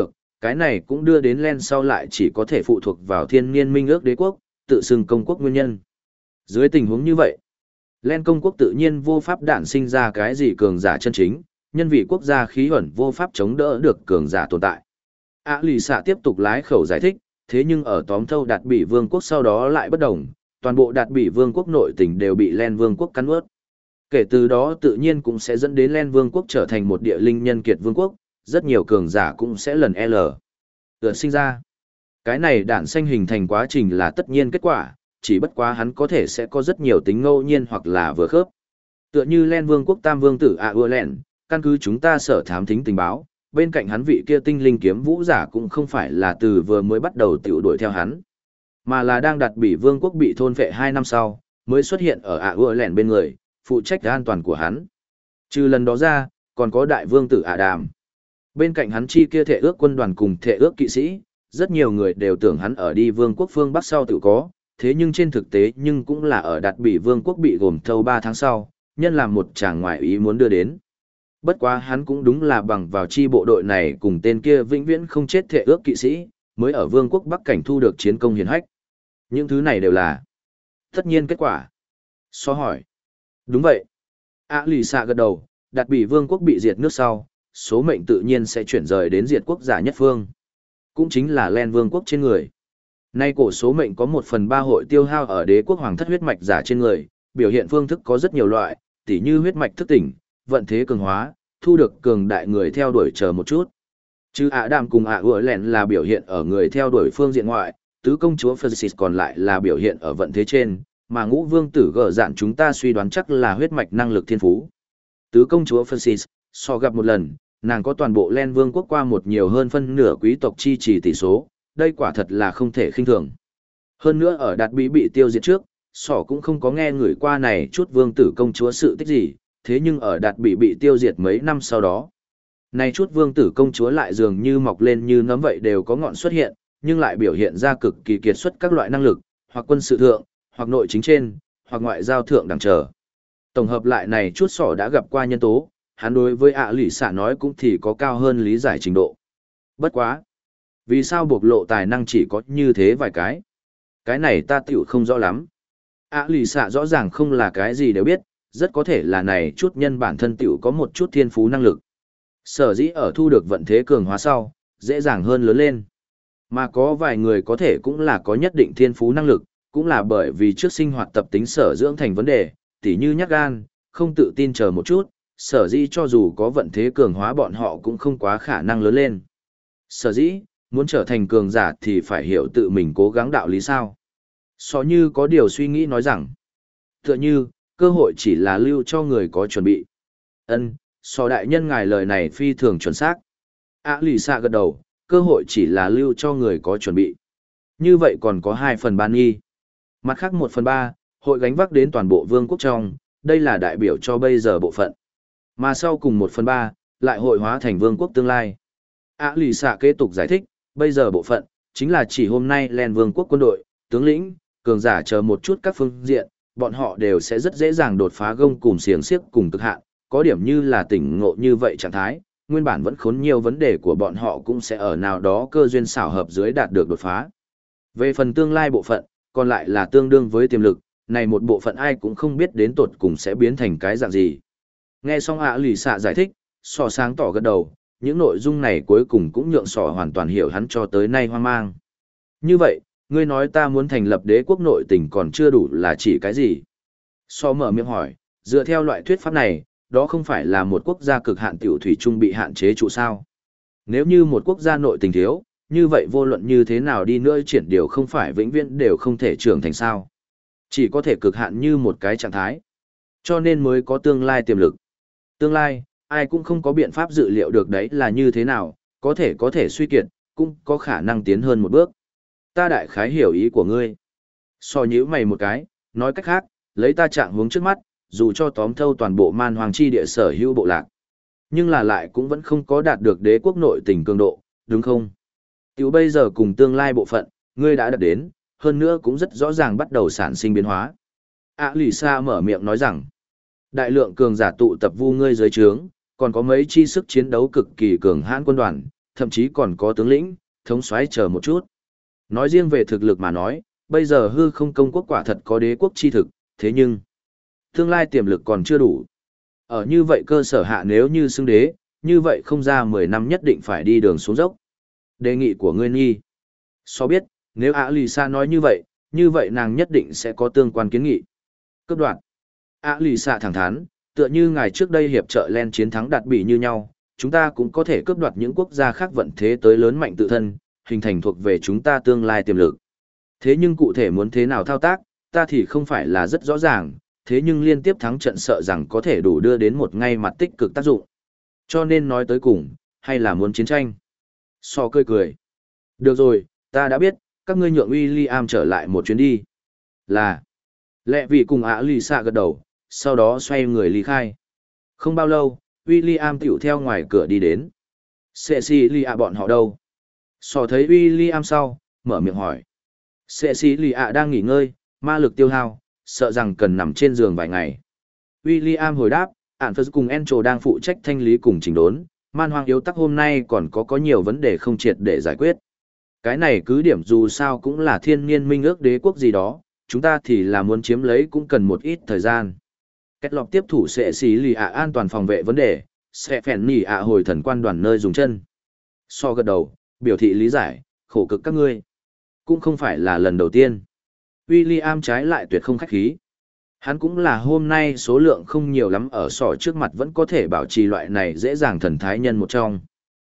Cái này cũng đưa đến Len sau lại chỉ có thể phụ thuộc vào thiên niên minh ước đế quốc, tự xưng công quốc nguyên nhân. Dưới tình huống như vậy, Len công quốc tự nhiên vô pháp đản sinh ra cái gì cường giả chân chính, nhân vì quốc gia khí ẩn vô pháp chống đỡ được cường giả tồn tại. Lì xạ tiếp tục lái khẩu giải thích, thế nhưng ở tóm thâu đạt bị vương quốc sau đó lại bất đồng, toàn bộ đạt bị vương quốc nội tỉnh đều bị Len vương quốc cắn ướt. Kể từ đó tự nhiên cũng sẽ dẫn đến Len vương quốc trở thành một địa linh nhân kiệt vương quốc, rất nhiều cường giả cũng sẽ lần sinh ra. Cái này đản sanh hình thành quá trình là tất nhiên kết quả, chỉ bất quá hắn có thể sẽ có rất nhiều tính ngẫu nhiên hoặc là vừa khớp. Tựa như Len vương quốc tam vương tử Len, căn cứ chúng ta sở thám thính tình báo, bên cạnh hắn vị kia tinh linh kiếm vũ giả cũng không phải là từ vừa mới bắt đầu tiểu đuổi theo hắn, mà là đang đặt bị vương quốc bị thôn phệ 2 năm sau, mới xuất hiện ở Len bên người, phụ trách an toàn của hắn. Trừ lần đó ra, còn có đại vương tử Đàm. Bên cạnh hắn chi kia thể ước quân đoàn cùng thể ước kỵ sĩ, rất nhiều người đều tưởng hắn ở đi vương quốc phương Bắc sau tự có, thế nhưng trên thực tế nhưng cũng là ở đặt bị vương quốc bị gồm thâu 3 tháng sau, nhân làm một chàng ngoại ý muốn đưa đến. Bất quá hắn cũng đúng là bằng vào chi bộ đội này cùng tên kia vĩnh viễn không chết thể ước kỵ sĩ, mới ở vương quốc Bắc cảnh thu được chiến công hiển hách. Những thứ này đều là tất nhiên kết quả. So hỏi. Đúng vậy. Lì xạ gật đầu, đặt bị vương quốc bị diệt nước sau, số mệnh tự nhiên sẽ chuyển rời đến diệt quốc giả nhất phương. Cũng chính là Len vương quốc trên người. Nay cổ số mệnh có 1/3 hội tiêu hao ở đế quốc hoàng thất huyết mạch giả trên người, biểu hiện phương thức có rất nhiều loại, tỉ như huyết mạch thức tỉnh, vận thế cường hóa, thu được cường đại người theo đuổi chờ một chút. Chứ Đàm cùng Len là biểu hiện ở người theo đuổi phương diện ngoại, tứ công chúa Francis còn lại là biểu hiện ở vận thế trên, mà ngũ vương tử gở dạn chúng ta suy đoán chắc là huyết mạch năng lực thiên phú. Tứ công chúa Francis, so gặp một lần, nàng có toàn bộ Len vương quốc qua một nhiều hơn phân nửa quý tộc chi trì tỷ số, đây quả thật là không thể khinh thường. Hơn nữa ở đạt bị tiêu diệt trước, sỏ cũng không có nghe người qua này chút vương tử công chúa sự tích gì, thế nhưng ở đạt bị tiêu diệt mấy năm sau đó. Này chút vương tử công chúa lại dường như mọc lên như nấm vậy đều có ngọn xuất hiện, nhưng lại biểu hiện ra cực kỳ kiệt xuất các loại năng lực, hoặc quân sự thượng, hoặc nội chính trên, hoặc ngoại giao thượng đẳng trở. Tổng hợp lại này chút sỏ đã gặp qua nhân tố, hắn đối với lì xạ nói cũng thì có cao hơn lý giải trình độ. Bất quá. Vì sao bộc lộ tài năng chỉ có như thế vài cái? Cái này ta tiểu không rõ lắm. Lì xạ rõ ràng không là cái gì đều biết, rất có thể là này chút nhân bản thân tiểu có một chút thiên phú năng lực. Sở dĩ ở thu được vận thế cường hóa sau, dễ dàng hơn lớn lên. Mà có vài người có thể cũng là có nhất định thiên phú năng lực, cũng là bởi vì trước sinh hoạt tập tính sở dưỡng thành vấn đề, tỉ như nhát gan, không tự tin chờ một chút, sở dĩ cho dù có vận thế cường hóa bọn họ cũng không quá khả năng lớn lên. Sở dĩ, muốn trở thành cường giả thì phải hiểu tự mình cố gắng đạo lý sao. So như có điều suy nghĩ nói rằng, tựa như, cơ hội chỉ là lưu cho người có chuẩn bị. So đại nhân ngài lời này phi thường chuẩn xác. Lì xạ gật đầu, cơ hội chỉ là lưu cho người có chuẩn bị. Như vậy còn có 2/3 nghi. Mặt khác 1/3, hội gánh vác đến toàn bộ vương quốc trong, đây là đại biểu cho bây giờ bộ phận. Mà sau cùng 1/3, lại hội hóa thành vương quốc tương lai. Lì xạ kế tục giải thích, bây giờ bộ phận, chính là chỉ hôm nay Len vương quốc quân đội, tướng lĩnh, cường giả chờ một chút các phương diện, bọn họ đều sẽ rất dễ dàng đột phá gông cùng xiềng xiếc cùng cực hạn, có điểm như là tỉnh ngộ như vậy trạng thái, nguyên bản vẫn khốn nhiều vấn đề của bọn họ cũng sẽ ở nào đó cơ duyên xảo hợp dưới đạt được đột phá. Về phần tương lai bộ phận, còn lại là tương đương với tiềm lực, này một bộ phận ai cũng không biết đến tột cùng sẽ biến thành cái dạng gì. Nghe xong lì xạ giải thích, sò sáng tỏ gật đầu, những nội dung này cuối cùng cũng nhượng sỏ hoàn toàn hiểu hắn cho tới nay hoang mang. Như vậy, ngươi nói ta muốn thành lập đế quốc nội tỉnh còn chưa đủ là chỉ cái gì? So mở miệng hỏi, dựa theo loại thuyết pháp này, đó không phải là một quốc gia cực hạn tiểu thủy chung bị hạn chế trụ sao? Nếu như một quốc gia nội tình thiếu, như vậy vô luận như thế nào đi nữa triển điều không phải vĩnh viễn đều không thể trưởng thành sao? Chỉ có thể cực hạn như một cái trạng thái. Cho nên mới có tương lai tiềm lực. Tương lai, ai cũng không có biện pháp dự liệu được đấy là như thế nào, có thể suy kiệt, cũng có khả năng tiến hơn một bước. Ta đại khái hiểu ý của ngươi. So nhíu mày một cái, nói cách khác, lấy ta trạng hướng trước mắt, dù cho tóm thâu toàn bộ man hoàng chi địa sở hữu bộ lạc. Nhưng là lại cũng vẫn không có đạt được đế quốc nội tình cường độ, đúng không? Tiểu bây giờ cùng tương lai bộ phận, ngươi đã đạt đến, hơn nữa cũng rất rõ ràng bắt đầu sản sinh biến hóa. Lì Sa mở miệng nói rằng, đại lượng cường giả tụ tập vu ngươi dưới trướng, còn có mấy chi sức chiến đấu cực kỳ cường hãn quân đoàn, thậm chí còn có tướng lĩnh, thống soái chờ một chút. Nói riêng về thực lực mà nói, bây giờ hư không công quốc quả thật có đế quốc chi thực, thế nhưng tương lai tiềm lực còn chưa đủ. Ở như vậy cơ sở hạ nếu như xưng đế, như vậy không ra 10 năm nhất định phải đi đường xuống dốc. Đề nghị của ngươi nghi. So biết, nếu Lisa nói như vậy nàng nhất định sẽ có tương quan kiến nghị. Cấp đoạn. Lisa thẳng thắn, tựa như ngài trước đây hiệp trợ Len chiến thắng đạt bị như nhau, chúng ta cũng có thể cướp đoạt những quốc gia khác vận thế tới lớn mạnh tự thân, hình thành thuộc về chúng ta tương lai tiềm lực. Thế nhưng cụ thể muốn thế nào thao tác, ta thì không phải là rất rõ ràng, thế nhưng liên tiếp thắng trận sợ rằng có thể đủ đưa đến một ngay mặt tích cực tác dụng. Cho nên nói tới cùng, hay là muốn chiến tranh. So cười cười. Được rồi, ta đã biết, các ngươi nhượng William trở lại một chuyến đi. Là. Lẹ vì cùng Lisa gật đầu, sau đó xoay người ly khai. Không bao lâu, William tiểu theo ngoài cửa đi đến. Cecilia bọn họ đâu? So thấy William sau, mở miệng hỏi. Cecilia đang nghỉ ngơi, ma lực tiêu hao, sợ rằng cần nằm trên giường vài ngày. William hồi đáp, Anthus cùng Encho đang phụ trách thanh lý cùng chỉnh đốn, man hoang yếu tắc hôm nay còn có nhiều vấn đề không triệt để giải quyết. Cái này cứ điểm dù sao cũng là thiên niên minh ước đế quốc gì đó, chúng ta thì là muốn chiếm lấy cũng cần một ít thời gian. Kết lọc tiếp thủ sẽ xí lì an toàn phòng vệ vấn đề, sẽ phèn nỉ hồi thần quan đoàn nơi dùng chân. So gật đầu, biểu thị lý giải, khổ cực các ngươi. Cũng không phải là lần đầu tiên. William trái lại tuyệt không khách khí. Hắn cũng là hôm nay số lượng không nhiều lắm ở sò trước mặt vẫn có thể bảo trì loại này dễ dàng thần thái nhân một trong.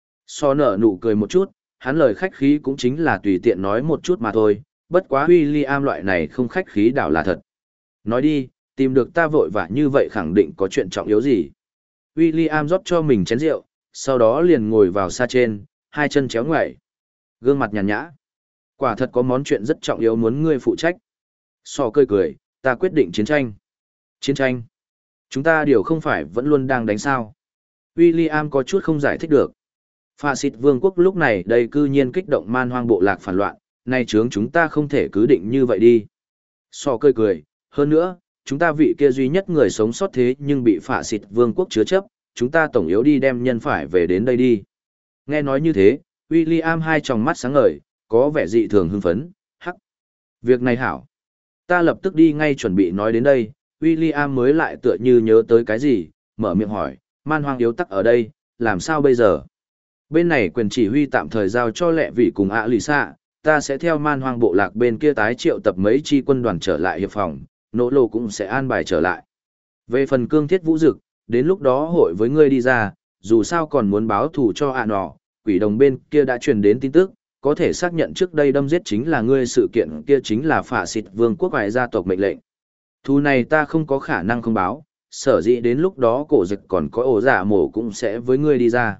So nở nụ cười một chút, hắn lời khách khí cũng chính là tùy tiện nói một chút mà thôi, bất quá William loại này không khách khí đảo là thật. Nói đi, tìm được ta vội vã như vậy khẳng định có chuyện trọng yếu gì. William rót cho mình chén rượu, sau đó liền ngồi vào xa trên, hai chân chéo ngoại. Gương mặt nhàn nhã. Quả thật có món chuyện rất trọng yếu muốn ngươi phụ trách. So cười cười, ta quyết định chiến tranh. Chiến tranh? Chúng ta điều không phải vẫn luôn đang đánh sao. William có chút không giải thích được. Phạ xịt vương quốc lúc này đây cư nhiên kích động man hoang bộ lạc phản loạn, nay chướng chúng ta không thể cứ định như vậy đi. So cười cười, hơn nữa, chúng ta vị kia duy nhất người sống sót thế nhưng bị phạ xịt vương quốc chứa chấp, chúng ta tổng yếu đi đem nhân phải về đến đây đi. Nghe nói như thế, William hai tròng mắt sáng ngời, có vẻ dị thường hưng phấn, hắc. Việc này hảo. Ta lập tức đi ngay chuẩn bị nói đến đây, William mới lại tựa như nhớ tới cái gì, mở miệng hỏi, man hoang yếu tắc ở đây, làm sao bây giờ? Bên này quyền chỉ huy tạm thời giao cho lẹ vị cùng Lisa, ta sẽ theo man hoang bộ lạc bên kia tái triệu tập mấy chi quân đoàn trở lại hiệp phòng, nỗ lô cũng sẽ an bài trở lại. Về phần cương thiết vũ dực, đến lúc đó hội với ngươi đi ra, dù sao còn muốn báo thù cho nọ, quỷ đồng bên kia đã truyền đến tin tức, có thể xác nhận trước đây đâm giết chính là ngươi sự kiện kia chính là phạ xịt vương quốc vài gia tộc mệnh lệnh. Thù này ta không có khả năng không báo, sở dĩ đến lúc đó cổ dịch còn có ổ dạ mổ cũng sẽ với ngươi đi ra.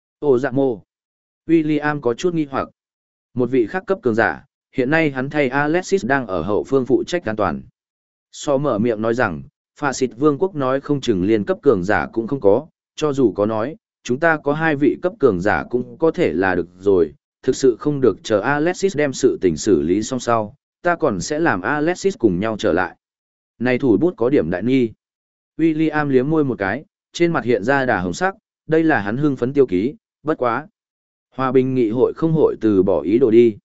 Ổ dạ mổ. William có chút nghi hoặc. Một vị khác cấp cường giả, hiện nay hắn thay Alexis đang ở hậu phương phụ trách an toàn. So mở miệng nói rằng, phạ xịt vương quốc nói không chừng liên cấp cường giả cũng không có, cho dù có nói, chúng ta có hai vị cấp cường giả cũng có thể là được rồi, thực sự không được chờ Alexis đem sự tình xử lý xong sau, ta còn sẽ làm Alexis cùng nhau trở lại. Này thủ bút có điểm đại nghi. William liếm môi một cái, trên mặt hiện ra đà hồng sắc, đây là hắn hưng phấn tiêu ký, bất quá. Hòa bình nghị hội không hội từ bỏ ý đồ đi.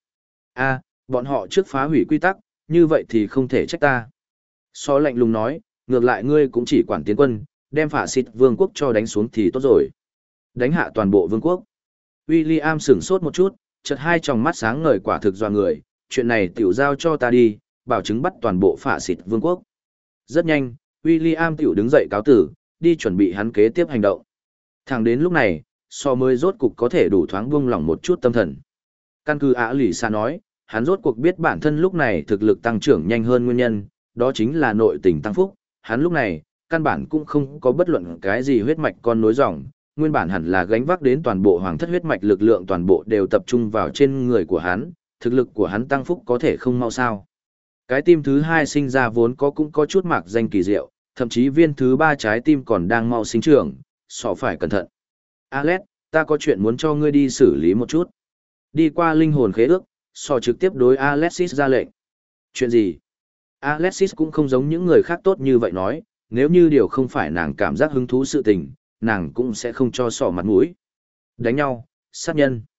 Bọn họ trước phá hủy quy tắc, như vậy thì không thể trách ta. So lạnh lùng nói, ngược lại ngươi cũng chỉ quản tiến quân, đem phạ xịt vương quốc cho đánh xuống thì tốt rồi. Đánh hạ toàn bộ vương quốc. William sửng sốt một chút, chợt hai tròng mắt sáng ngời quả thực doa người, chuyện này tiểu giao cho ta đi, bảo chứng bắt toàn bộ phạ xịt vương quốc. Rất nhanh, William tiểu đứng dậy cáo tử, đi chuẩn bị hắn kế tiếp hành động. Thẳng đến lúc này, so mới rốt cục có thể đủ thoáng buông lỏng một chút tâm thần. Căn cứ Lisa nói, hắn rốt cuộc biết bản thân lúc này thực lực tăng trưởng nhanh hơn nguyên nhân, đó chính là nội tình tăng phúc. Hắn lúc này, căn bản cũng không có bất luận cái gì huyết mạch con nối dòng, nguyên bản hẳn là gánh vác đến toàn bộ hoàng thất huyết mạch lực lượng toàn bộ đều tập trung vào trên người của hắn, thực lực của hắn tăng phúc có thể không mau sao. Cái tim thứ hai sinh ra vốn cũng có chút mạc danh kỳ diệu, thậm chí viên thứ ba trái tim còn đang mau sinh trưởng, sọ phải cẩn thận. Alex, ta có chuyện muốn cho ngươi đi xử lý một chút. Đi qua linh hồn khế ước, sọ trực tiếp đối Alexis ra lệnh. Chuyện gì? Alexis cũng không giống những người khác tốt như vậy nói, nếu như điều không phải nàng cảm giác hứng thú sự tình, nàng cũng sẽ không cho sọ mặt mũi. Đánh nhau, sát nhân.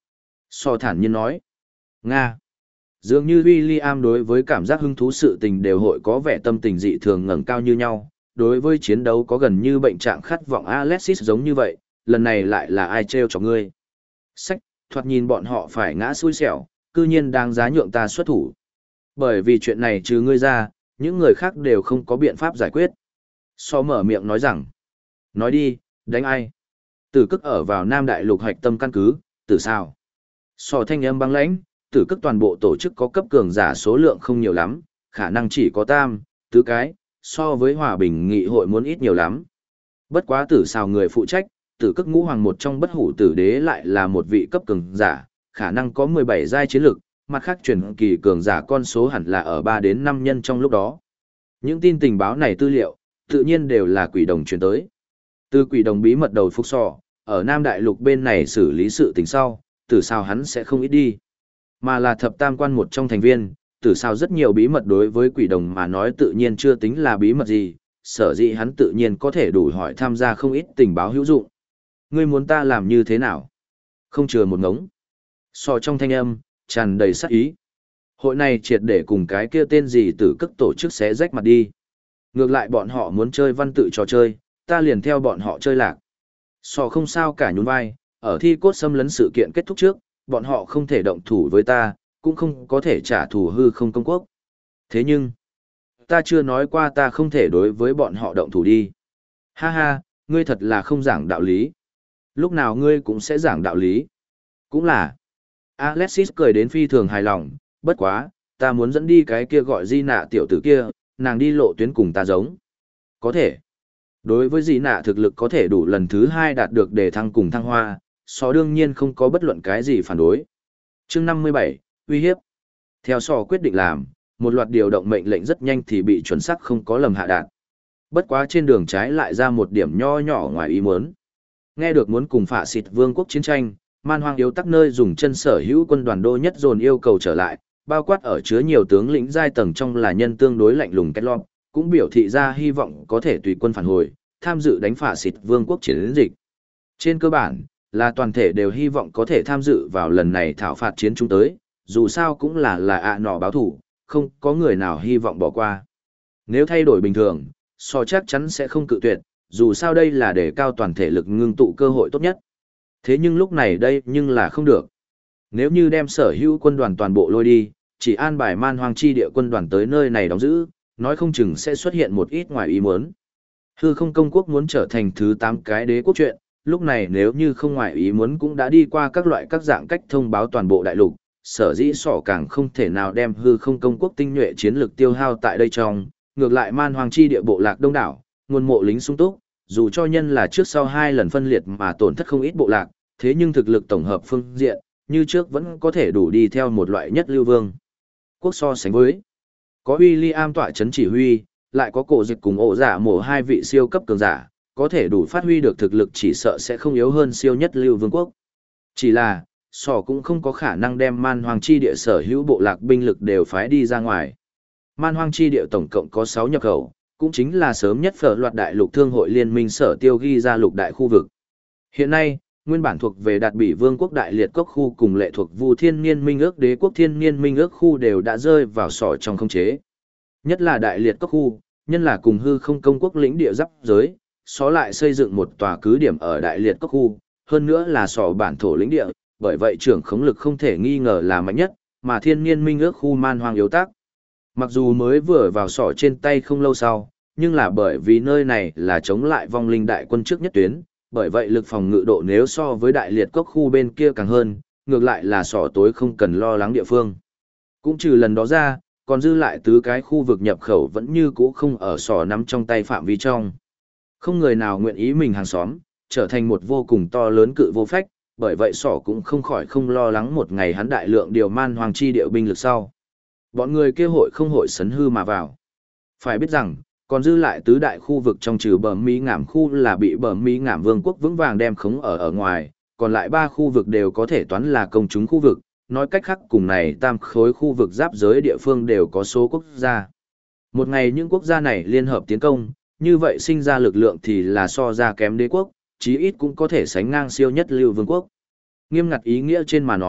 So thản nhiên nói. Nga. Dường như William đối với cảm giác hứng thú sự tình đều hội có vẻ tâm tình dị thường ngẩng cao như nhau, đối với chiến đấu có gần như bệnh trạng khát vọng Alexis giống như vậy, lần này lại là ai trêu cho ngươi. Sách, thoạt nhìn bọn họ phải ngã xui xẻo, cư nhiên đáng giá nhượng ta xuất thủ. Bởi vì chuyện này trừ ngươi ra, những người khác đều không có biện pháp giải quyết. So mở miệng nói rằng, nói đi, đánh ai? Tử Cức ở vào Nam Đại Lục hạch tâm căn cứ, tử sao? So thanh âm băng lãnh, Tử Cức toàn bộ tổ chức có cấp cường giả số lượng không nhiều lắm, khả năng chỉ có tam, tứ cái, so với hòa bình nghị hội muốn ít nhiều lắm. Bất quá tử sao người phụ trách, Tử Cức ngũ hoàng một trong bất hủ tử đế lại là một vị cấp cường giả, khả năng có 17 giai chiến lực, mặt khác truyền kỳ cường giả con số hẳn là ở 3 đến 5 nhân trong lúc đó. Những tin tình báo này tư liệu, tự nhiên đều là quỷ đồng truyền tới. Từ quỷ đồng bí mật đầu phúc sò, ở Nam Đại Lục bên này xử lý sự tình sau, tử sao hắn sẽ không ít đi. Mà là thập tam quan một trong thành viên, tử sao rất nhiều bí mật đối với quỷ đồng mà nói tự nhiên chưa tính là bí mật gì, sở dĩ hắn tự nhiên có thể đủ hỏi tham gia không ít tình báo hữu dụng. Ngươi muốn ta làm như thế nào? Không chừa một ngống. So trong thanh âm, tràn đầy sát ý. Hội này triệt để cùng cái kia tên gì Tử Cức tổ chức xé rách mặt đi. Ngược lại bọn họ muốn chơi văn tự trò chơi, ta liền theo bọn họ chơi lạc. So không sao cả nhún vai, ở thi cốt xâm lấn sự kiện kết thúc trước, bọn họ không thể động thủ với ta, cũng không có thể trả thù hư không công quốc. Thế nhưng, ta chưa nói qua ta không thể đối với bọn họ động thủ đi. Ha ha, ngươi thật là không giảng đạo lý. Lúc nào ngươi cũng sẽ giảng đạo lý. Cũng là. Alexis cười đến phi thường hài lòng, bất quá, ta muốn dẫn đi cái kia gọi Di Nạ tiểu tử kia, nàng đi lộ tuyến cùng ta giống. Có thể. Đối với Di Nạ thực lực có thể đủ lần thứ 2 đạt được đề thăng cùng thăng hoa, Sò đương nhiên không có bất luận cái gì phản đối. Chương 57, uy hiếp. Theo Sò quyết định làm, một loạt điều động mệnh lệnh rất nhanh thì bị chuẩn xác không có lầm hạ đạt. Bất quá trên đường trái lại ra một điểm nho nhỏ ngoài ý muốn. Nghe được muốn cùng phạ xịt vương quốc chiến tranh, Man Hoang yếu tắc nơi dùng chân sở hữu quân đoàn đô nhất dồn yêu cầu trở lại, bao quát ở chứa nhiều tướng lĩnh giai tầng trong là nhân tương đối lạnh lùng kết lọt, cũng biểu thị ra hy vọng có thể tùy quân phản hồi, tham dự đánh phạ xịt vương quốc chiến dịch. Trên cơ bản, là toàn thể đều hy vọng có thể tham dự vào lần này thảo phạt chiến chúng tới, dù sao cũng là nọ báo thủ, không có người nào hy vọng bỏ qua. Nếu thay đổi bình thường, so chắc chắn sẽ không cự tuyệt, dù sao đây là để cao toàn thể lực ngưng tụ cơ hội tốt nhất. Thế nhưng lúc này đây nhưng là không được. Nếu như đem sở hữu quân đoàn toàn bộ lôi đi, chỉ an bài Man Hoang chi địa quân đoàn tới nơi này đóng giữ, nói không chừng sẽ xuất hiện một ít ngoài ý muốn. Hư không công quốc muốn trở thành thứ 8 cái đế quốc chuyện, lúc này nếu như không ngoài ý muốn cũng đã đi qua các dạng cách thông báo toàn bộ đại lục, sở dĩ sỏ càng không thể nào đem hư không công quốc tinh nhuệ chiến lược tiêu hao tại đây trong, ngược lại Man Hoang chi địa bộ lạc đông đảo, nguồn mộ lính sung túc, dù cho nhân là trước sau 2 lần phân liệt mà tổn thất không ít bộ lạc, thế nhưng thực lực tổng hợp phương diện, như trước vẫn có thể đủ đi theo một loại nhất lưu vương. Quốc so sánh với, có William tọa chấn chỉ huy, lại có cổ dịch cùng ổ giả mổ 2 vị siêu cấp cường giả, có thể đủ phát huy được thực lực chỉ sợ sẽ không yếu hơn siêu nhất lưu vương quốc. Chỉ là, sỏ cũng không có khả năng đem Man Hoang chi địa sở hữu bộ lạc binh lực đều phái đi ra ngoài. Man Hoang chi địa tổng cộng có 6 nhập khẩu, cũng chính là sớm nhất phở loạt đại lục thương hội liên minh sở tiêu ghi ra lục đại khu vực. Hiện nay, nguyên bản thuộc về Đạt Bỉ Vương quốc Đại Liệt Cốc khu cùng lệ thuộc Vu Thiên Niên Minh ước Đế quốc Thiên Niên Minh ước khu đều đã rơi vào sỏ trong khống chế. Nhất là Đại Liệt Cốc khu, nhân là cùng hư không công quốc lĩnh địa giáp giới, xó lại xây dựng một tòa cứ điểm ở Đại Liệt Cốc khu, hơn nữa là sỏ bản thổ lĩnh địa, bởi vậy trưởng khống lực không thể nghi ngờ là mạnh nhất, mà Thiên Niên Minh ước khu Man Hoang yếu tác. Mặc dù mới vừa vào sỏ trên tay không lâu sau, nhưng là bởi vì nơi này là chống lại vong linh đại quân trước nhất tuyến, bởi vậy lực phòng ngự độ nếu so với Đại Liệt Cốc khu bên kia càng hơn, ngược lại là sỏ tối không cần lo lắng địa phương. Cũng trừ lần đó ra, còn dư lại tứ cái khu vực nhập khẩu vẫn như cũ không ở sỏ nắm trong tay phạm vi trong. Không người nào nguyện ý mình hàng xóm, trở thành một vô cùng to lớn cự vô phách, bởi vậy sỏ cũng không khỏi không lo lắng một ngày hắn đại lượng điều Man Hoang chi điệu binh lực sau. Bọn người kia hội không hội sấn hư mà vào. Phải biết rằng, còn dư lại tứ đại khu vực trong trừ bờ Mỹ ngảm khu là bị bờ Mỹ ngảm vương quốc vững vàng đem khống ở ngoài, còn lại 3 khu vực đều có thể toán là công chúng khu vực, nói cách khác cùng này tam khối khu vực giáp giới địa phương đều có số quốc gia. Một ngày những quốc gia này liên hợp tiến công, như vậy sinh ra lực lượng thì là so ra kém đế quốc, chí ít cũng có thể sánh ngang siêu nhất lưu vương quốc. Nghiêm ngặt ý nghĩa trên mà nói,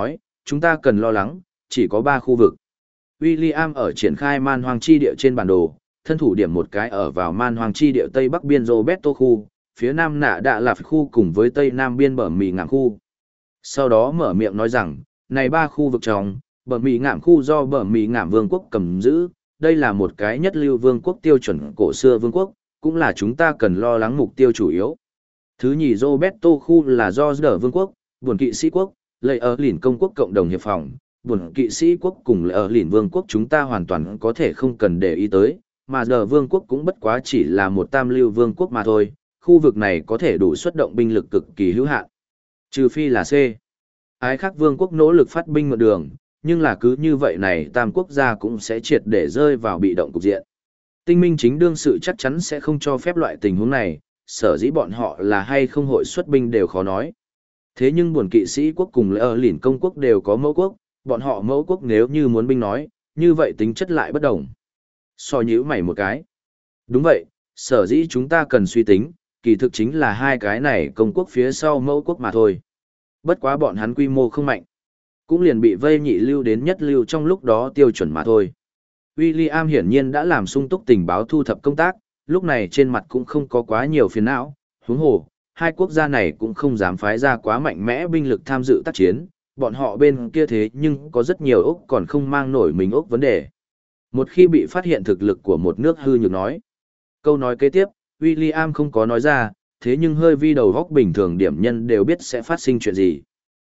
chúng ta cần lo lắng, chỉ có 3 khu vực. William ở triển khai man hoang chi địa trên bản đồ, thân thủ điểm một cái ở vào man hoang chi địa tây bắc biên Roberto khu, phía nam nạ đạ lạp khu cùng với tây nam biên bờ mì ngạm khu. Sau đó mở miệng nói rằng, này 3 khu vực trong, bờ mì ngạm khu do bờ mì ngạm vương quốc cầm giữ, đây là một cái nhất lưu vương quốc tiêu chuẩn cổ xưa vương quốc, cũng là chúng ta cần lo lắng mục tiêu chủ yếu. Thứ nhì Roberto khu là do Dở vương quốc, buồn kỵ sĩ quốc, lấy ở lìn công quốc cộng đồng hiệp phòng, buồn kỵ sĩ quốc cùng lấy ở lìn vương quốc chúng ta hoàn toàn có thể không cần để ý tới, mà Dở vương quốc cũng bất quá chỉ là một tam lưu vương quốc mà thôi, khu vực này có thể đủ xuất động binh lực cực kỳ hữu hạn. Trừ phi là C. Ái khác vương quốc nỗ lực phát binh mượn đường, nhưng là cứ như vậy này tam quốc gia cũng sẽ triệt để rơi vào bị động cục diện. Tinh minh chính đương sự chắc chắn sẽ không cho phép loại tình huống này, sở dĩ bọn họ là hay không hội xuất binh đều khó nói. Thế nhưng buồn kỵ sĩ quốc cùng lỡ lỉn công quốc đều có mẫu quốc, bọn họ mẫu quốc nếu như muốn binh nói, như vậy tính chất lại bất đồng. So nhíu mày một cái. Đúng vậy, sở dĩ chúng ta cần suy tính, kỳ thực chính là 2 cái này công quốc phía sau mẫu quốc mà thôi. Bất quá bọn hắn quy mô không mạnh, cũng liền bị vây nhị lưu đến nhất lưu trong lúc đó tiêu chuẩn mà thôi. William hiển nhiên đã làm sung túc tình báo thu thập công tác, lúc này trên mặt cũng không có quá nhiều phiền não, huống hồ, 2 quốc gia này cũng không dám phái ra quá mạnh mẽ binh lực tham dự tác chiến, bọn họ bên kia thế nhưng có rất nhiều ốc còn không mang nổi mình ốc vấn đề. Một khi bị phát hiện thực lực của một nước hư nhược nói. Câu nói kế tiếp, William không có nói ra, thế nhưng hơi vi đầu góc bình thường điểm nhân đều biết sẽ phát sinh chuyện gì.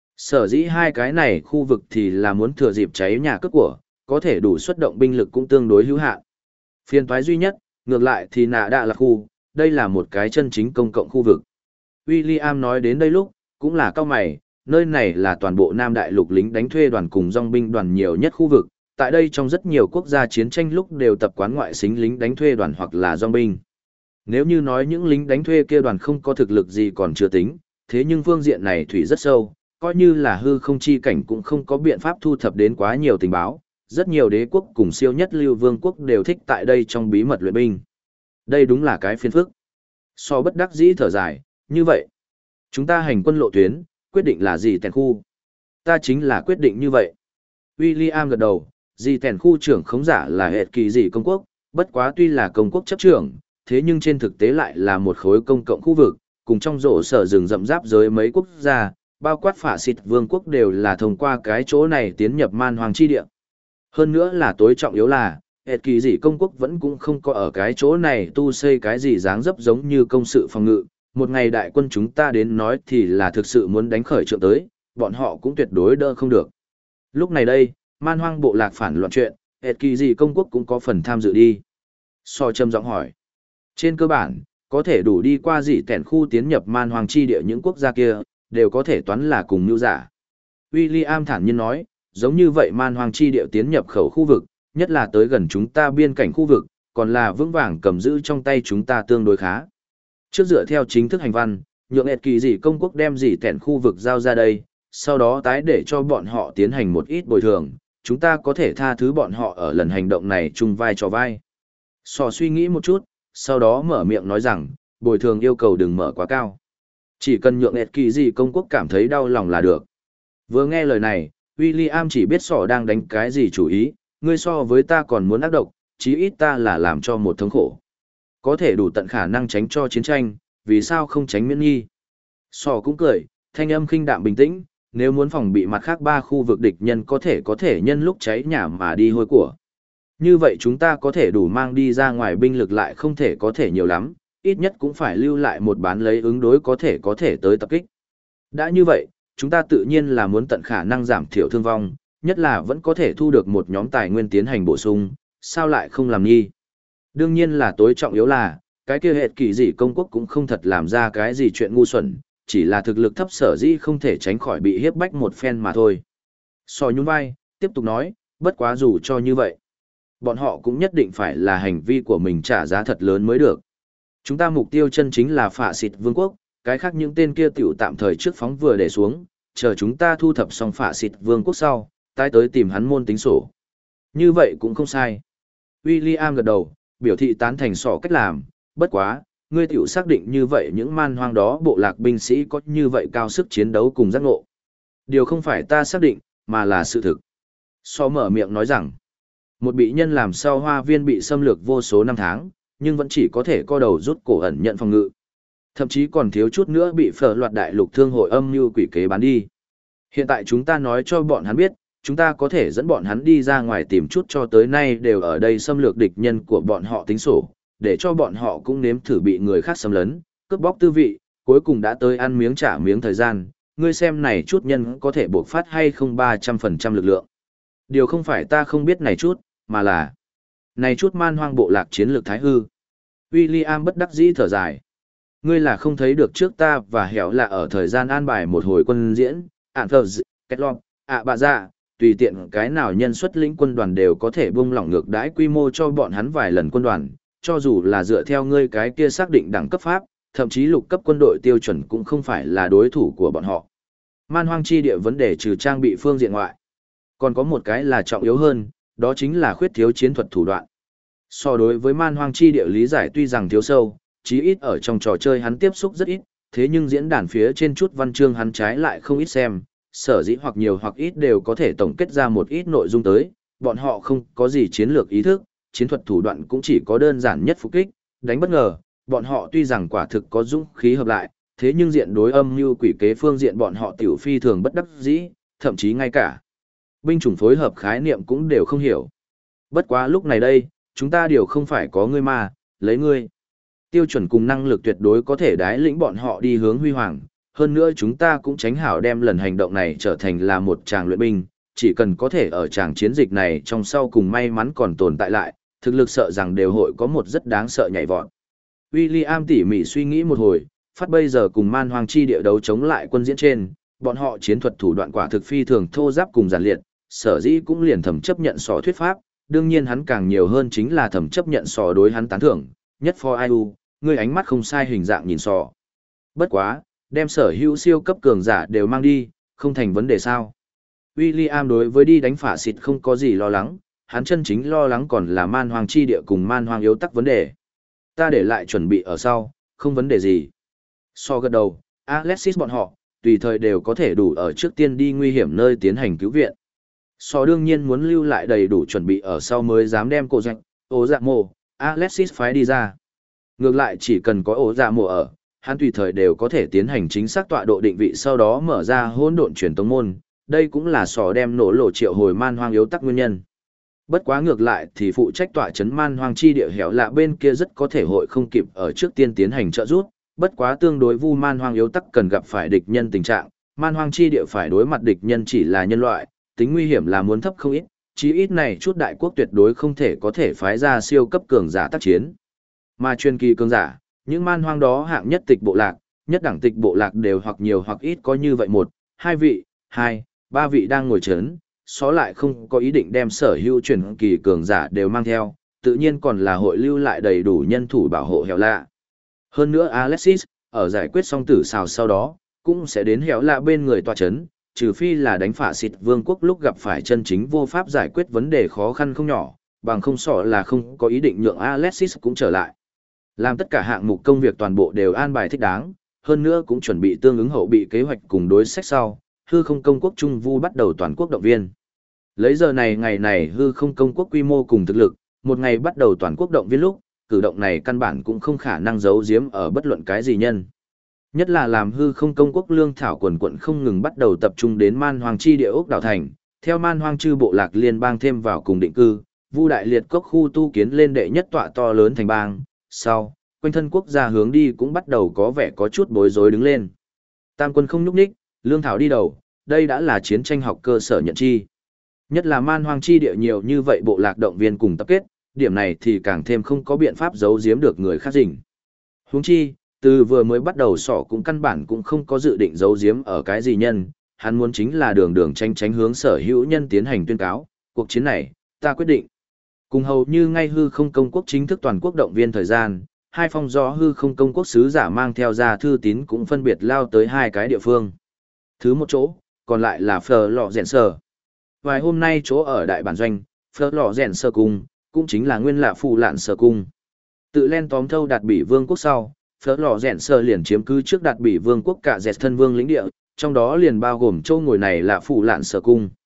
Sở dĩ 2 cái này khu vực thì là muốn thừa dịp cháy nhà cướp của, có thể đủ xuất động binh lực cũng tương đối hữu hạn. Phiên toái duy nhất, ngược lại thì nạ đạ là khu, đây là một cái chân chính công cộng khu vực. William nói đến đây lúc, cũng là cao mày, nơi này là toàn bộ Nam Đại lục lính đánh thuê đoàn cùng dòng binh đoàn nhiều nhất khu vực, tại đây trong rất nhiều quốc gia chiến tranh lúc đều tập quán ngoại xính lính đánh thuê đoàn hoặc là dòng binh. Nếu như nói những lính đánh thuê kia đoàn không có thực lực gì còn chưa tính, thế nhưng phương diện này thủy rất sâu, coi như là hư không chi cảnh cũng không có biện pháp thu thập đến quá nhiều tình báo, rất nhiều đế quốc cùng siêu nhất lưu vương quốc đều thích tại đây trong bí mật luyện binh. Đây đúng là cái phiền phức. So bất đắc dĩ thở dài, như vậy, chúng ta hành quân lộ tuyến, quyết định là gì tèn khu? Ta chính là quyết định như vậy. William gật đầu, gì tèn khu trưởng khống giả là hệ kỳ gì công quốc, bất quá tuy là công quốc chấp trưởng, thế nhưng trên thực tế lại là một khối công cộng khu vực, cùng trong rổ sở rừng rậm ráp giới mấy quốc gia, bao quát phả xịt vương quốc đều là thông qua cái chỗ này tiến nhập man hoàng chi địa. Hơn nữa là tối trọng yếu là, hệ kỳ dị công quốc vẫn cũng không có ở cái chỗ này tu xây cái gì dáng dấp giống như công sự phòng ngự, một ngày đại quân chúng ta đến nói thì là thực sự muốn đánh khởi trượng tới, bọn họ cũng tuyệt đối đỡ không được. Lúc này đây, man hoang bộ lạc phản loạn chuyện, hệ kỳ dị công quốc cũng có phần tham dự đi. So trầm giọng hỏi. Trên cơ bản, có thể đủ đi qua dị tẻn khu tiến nhập man hoang chi địa những quốc gia kia, đều có thể toán là cùng nhu giả. William thản nhiên nói, giống như vậy man hoang chi địa tiến nhập khẩu khu vực, nhất là tới gần chúng ta biên cảnh khu vực, còn là vững vàng cầm giữ trong tay chúng ta tương đối khá. Trước dựa theo chính thức hành văn, nhượng hệt kỳ dị công quốc đem dị tẻn khu vực giao ra đây, sau đó tái để cho bọn họ tiến hành một ít bồi thường, chúng ta có thể tha thứ bọn họ ở lần hành động này chung vai cho vai. Sò suy nghĩ một chút, sau đó mở miệng nói rằng, bồi thường yêu cầu đừng mở quá cao. Chỉ cần nhượng hệt kỳ dị công quốc cảm thấy đau lòng là được. Vừa nghe lời này, William chỉ biết sò đang đánh cái gì chủ ý, ngươi so với ta còn muốn ác độc, chí ít ta là làm cho một thống khổ. Có thể đủ tận khả năng tránh cho chiến tranh, vì sao không tránh miễn nghi. Sò cũng cười, thanh âm khinh đạm bình tĩnh, nếu muốn phòng bị mặt khác 3 khu vực địch nhân có thể nhân lúc cháy nhà mà đi hôi của. Như vậy chúng ta có thể đủ mang đi ra ngoài binh lực lại không thể có thể nhiều lắm, ít nhất cũng phải lưu lại một bán lấy ứng đối có thể tới tập kích. Đã như vậy, chúng ta tự nhiên là muốn tận khả năng giảm thiểu thương vong, nhất là vẫn có thể thu được một nhóm tài nguyên tiến hành bổ sung, sao lại không làm nghi. Đương nhiên là tối trọng yếu là, cái kia hệt kỳ dị công quốc cũng không thật làm ra cái gì chuyện ngu xuẩn, chỉ là thực lực thấp sở dĩ không thể tránh khỏi bị hiếp bách một phen mà thôi. Sò nhún vai, tiếp tục nói, bất quá dù cho như vậy, bọn họ cũng nhất định phải là hành vi của mình trả giá thật lớn mới được. Chúng ta mục tiêu chân chính là phạ xịt vương quốc, cái khác những tên kia tiểu tạm thời trước phóng vừa để xuống, chờ chúng ta thu thập xong phạ xịt vương quốc sau, tái tới tìm hắn môn tính sổ. Như vậy cũng không sai. William gật đầu, biểu thị tán thành sỏ cách làm, bất quá, ngươi tiểu xác định như vậy những man hoang đó bộ lạc binh sĩ có như vậy cao sức chiến đấu cùng giác ngộ. Điều không phải ta xác định, mà là sự thực. So mở miệng nói rằng, một bị nhân làm sao hoa viên bị xâm lược vô số năm tháng, nhưng vẫn chỉ có thể co đầu rút cổ ẩn nhận phòng ngự. Thậm chí còn thiếu chút nữa bị phở loạt đại lục thương hội âm mưu quỷ kế bán đi. Hiện tại chúng ta nói cho bọn hắn biết, chúng ta có thể dẫn bọn hắn đi ra ngoài tìm chút cho tới nay đều ở đây xâm lược địch nhân của bọn họ tính sổ, để cho bọn họ cũng nếm thử bị người khác xâm lấn, cướp bóc tư vị, cuối cùng đã tới ăn miếng trả miếng thời gian, ngươi xem này chút nhân có thể buộc phát hay không 300% lực lượng. Điều không phải ta không biết này chút, mà là này chút man hoang bộ lạc chiến lược thái hư. William bất đắc dĩ thở dài. Ngươi là không thấy được trước ta và hẻo là ở thời gian an bài một hồi quân diễn, ản thờ kết lọt, bà dạ, tùy tiện cái nào nhân xuất lĩnh quân đoàn đều có thể buông lỏng ngược đãi quy mô cho bọn hắn vài lần quân đoàn, cho dù là dựa theo ngươi cái kia xác định đẳng cấp pháp, thậm chí lục cấp quân đội tiêu chuẩn cũng không phải là đối thủ của bọn họ. Man hoang chi địa vấn đề trừ trang bị phương diện ngoại. Còn có một cái là trọng yếu hơn, đó chính là khuyết thiếu chiến thuật thủ đoạn. So đối với man hoang chi địa lý giải tuy rằng thiếu sâu, chí ít ở trong trò chơi hắn tiếp xúc rất ít, thế nhưng diễn đàn phía trên chút văn chương hắn trái lại không ít xem, sở dĩ hoặc nhiều hoặc ít đều có thể tổng kết ra một ít nội dung tới, bọn họ không có gì chiến lược ý thức, chiến thuật thủ đoạn cũng chỉ có đơn giản nhất phục kích, đánh bất ngờ, bọn họ tuy rằng quả thực có dũng khí hợp lại, thế nhưng diện đối âm mưu quỷ kế phương diện bọn họ tiểu phi thường bất đắc dĩ, thậm chí ngay cả binh chủng phối hợp khái niệm cũng đều không hiểu. Bất quá lúc này đây, chúng ta đều không phải có ngươi mà, lấy ngươi. Tiêu chuẩn cùng năng lực tuyệt đối có thể đái lĩnh bọn họ đi hướng huy hoàng, hơn nữa chúng ta cũng tránh hảo đem lần hành động này trở thành là một tràng luyện binh, chỉ cần có thể ở tràng chiến dịch này trong sau cùng may mắn còn tồn tại lại, thực lực sợ rằng đều hội có một rất đáng sợ nhảy vọt. William tỉ mỉ suy nghĩ một hồi, phát bây giờ cùng man hoang chi địa đấu chống lại quân diễn trên, bọn họ chiến thuật thủ đoạn quả thực phi thường thô giáp cùng giản liệt, sở dĩ cũng liền thầm chấp nhận sò thuyết pháp, đương nhiên hắn càng nhiều hơn chính là thầm chấp nhận sò đối hắn tán thưởng, nhất for IU, ngươi ánh mắt không sai hình dạng nhìn sò. Bất quá, đem sở hữu siêu cấp cường giả đều mang đi, không thành vấn đề sao. William đối với đi đánh phả xịt không có gì lo lắng, hắn chân chính lo lắng còn là man hoang chi địa cùng man hoang yếu tắc vấn đề. Ta để lại chuẩn bị ở sau, không vấn đề gì. So gật đầu, Alexis bọn họ, tùy thời đều có thể đủ ở trước tiên đi nguy hiểm nơi tiến hành cứu viện. So đương nhiên muốn lưu lại đầy đủ chuẩn bị ở sau mới dám đem cổ dạch, ố dạ mồ, Alexis phái đi ra. Ngược lại chỉ cần có ố dạ mồ ở, hắn tùy thời đều có thể tiến hành chính xác tọa độ định vị sau đó mở ra hỗn độn truyền tống môn, đây cũng là sò đem nổ lộ triệu hồi man hoang yếu tắc nguyên nhân. Bất quá ngược lại thì phụ trách tọa chấn man hoang chi địa hẻo lạ bên kia rất có thể hội không kịp ở trước tiên tiến hành trợ giúp, bất quá tương đối vu man hoang yếu tắc cần gặp phải địch nhân tình trạng, man hoang chi địa phải đối mặt địch nhân chỉ là nhân loại, tính nguy hiểm là muốn thấp không ít, chí ít này chút đại quốc tuyệt đối không thể có thể phái ra siêu cấp cường giả tác chiến. Mà truyền kỳ cường giả, những man hoang đó hạng nhất tịch bộ lạc, nhất đẳng tịch bộ lạc đều hoặc nhiều hoặc ít có như vậy một, hai vị, hai, ba vị đang ngồi chấn, xó lại không có ý định đem sở hữu truyền kỳ cường giả đều mang theo, tự nhiên còn là hội lưu lại đầy đủ nhân thủ bảo hộ hẻo lạ. Hơn nữa Alexis, ở giải quyết xong tử xào sau đó, cũng sẽ đến hẻo lạ bên người tòa chấn, trừ phi là đánh phả xịt vương quốc lúc gặp phải chân chính vô pháp giải quyết vấn đề khó khăn không nhỏ, bằng không sọ là không có ý định nhượng Alexis cũng trở lại. Làm tất cả hạng mục công việc toàn bộ đều an bài thích đáng, hơn nữa cũng chuẩn bị tương ứng hậu bị kế hoạch cùng đối sách sau, hư không công quốc Trung Vu bắt đầu toàn quốc động viên. Lấy giờ này ngày này hư không công quốc quy mô cùng thực lực, một ngày bắt đầu toàn quốc động viên lúc, cử động này căn bản cũng không khả năng giấu giếm ở bất luận cái gì nhân. Nhất là làm hư không công quốc lương thảo quần quận không ngừng bắt đầu tập trung đến man hoang chi địa ốc đảo thành, theo man hoang chư bộ lạc liên bang thêm vào cùng định cư, Vu đại liệt cốc khu tu kiến lên đệ nhất tọa to lớn thành bang, sau, quanh thân quốc gia hướng đi cũng bắt đầu có vẻ có chút bối rối đứng lên. Tam quân không nhúc nhích, lương thảo đi đầu, đây đã là chiến tranh học cơ sở nhận chi. Nhất là man hoang chi địa nhiều như vậy bộ lạc động viên cùng tập kết, điểm này thì càng thêm không có biện pháp giấu giếm được người khác rình. Huống chi, từ vừa mới bắt đầu sỏ cũng căn bản cũng không có dự định giấu giếm ở cái gì nhân, hắn muốn chính là đường đường tranh tránh hướng sở hữu nhân tiến hành tuyên cáo, cuộc chiến này, ta quyết định. Cùng hầu như ngay hư không công quốc chính thức toàn quốc động viên thời gian, hai phong do hư không công quốc sứ giả mang theo ra thư tín cũng phân biệt lao tới hai cái địa phương. Thứ một chỗ, còn lại là Phở Lò Rèn Sơ. Vài hôm nay chỗ ở đại bản doanh, Phở Lò Rèn Sơ Cung, cũng chính là nguyên lạ phù lạn Sơ Cung. Tự len tóm thâu đạt bỉ vương quốc sau, Phở Lò Rèn Sơ liền chiếm cứ trước đạt bỉ vương quốc cả dẹt thân vương lĩnh địa, trong đó liền bao gồm châu ngồi này là phù lạn Sơ Cung.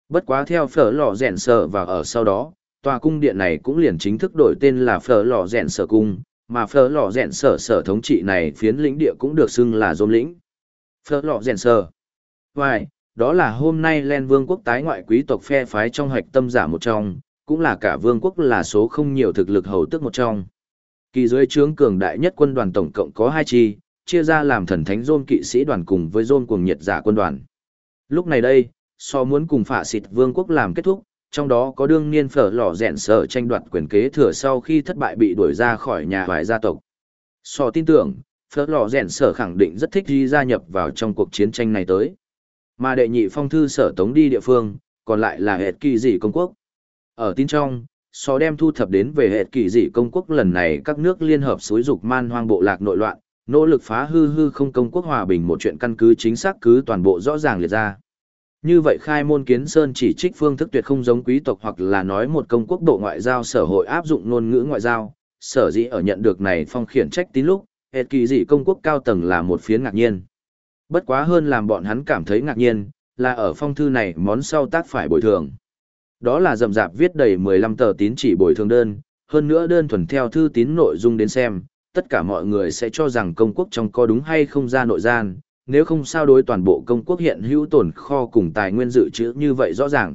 Bất quá theo phở lò rèn sở và ở sau đó, tòa cung điện này cũng liền chính thức đổi tên là phở lò rèn sở cung, mà phở lò rèn sở sở thống trị này phiến lĩnh địa cũng được xưng là Dôm lĩnh. Phở lò rèn sở. Vậy, đó là hôm nay Len Vương quốc tái ngoại quý tộc phe phái trong hạch tâm giả một trong, cũng là cả vương quốc là số không nhiều thực lực hầu tước một trong. Kỳ dưới trướng cường đại nhất quân đoàn tổng cộng có 2 chi, chia ra làm thần thánh Dôm kỵ sĩ đoàn cùng với Dôm cuồng nhiệt giả quân đoàn. Lúc này đây, so muốn cùng phạ xịt vương quốc làm kết thúc, trong đó có đương niên phở lò rèn sở tranh đoạt quyền kế thừa sau khi thất bại bị đuổi ra khỏi nhà vài gia tộc. So tin tưởng, phở lò rèn sở khẳng định rất thích đi gia nhập vào trong cuộc chiến tranh này tới. Mà đệ nhị phong thư sở tống đi địa phương, còn lại là hệt kỳ dị công quốc. Ở tin trong, so đem thu thập đến về hệt kỳ dị công quốc lần này các nước liên hợp xúi dục man hoang bộ lạc nội loạn, nỗ lực phá hư không công quốc hòa bình một chuyện căn cứ chính xác cứ toàn bộ rõ ràng liệt ra. Như vậy khai môn kiến sơn chỉ trích phương thức tuyệt không giống quý tộc hoặc là nói một công quốc độ ngoại giao sở hội áp dụng ngôn ngữ ngoại giao, sở dĩ ở nhận được này phong khiển trách tín lúc, hệt kỳ dị công quốc cao tầng là một phiến ngạc nhiên. Bất quá hơn làm bọn hắn cảm thấy ngạc nhiên, là ở phong thư này món sau tác phải bồi thường. Đó là rậm rạp viết đầy 15 tờ tín chỉ bồi thường đơn, hơn nữa đơn thuần theo thư tín nội dung đến xem, tất cả mọi người sẽ cho rằng công quốc trong có đúng hay không ra nội gian, nếu không sao đối toàn bộ công quốc hiện hữu tồn kho cùng tài nguyên dự trữ như vậy rõ ràng.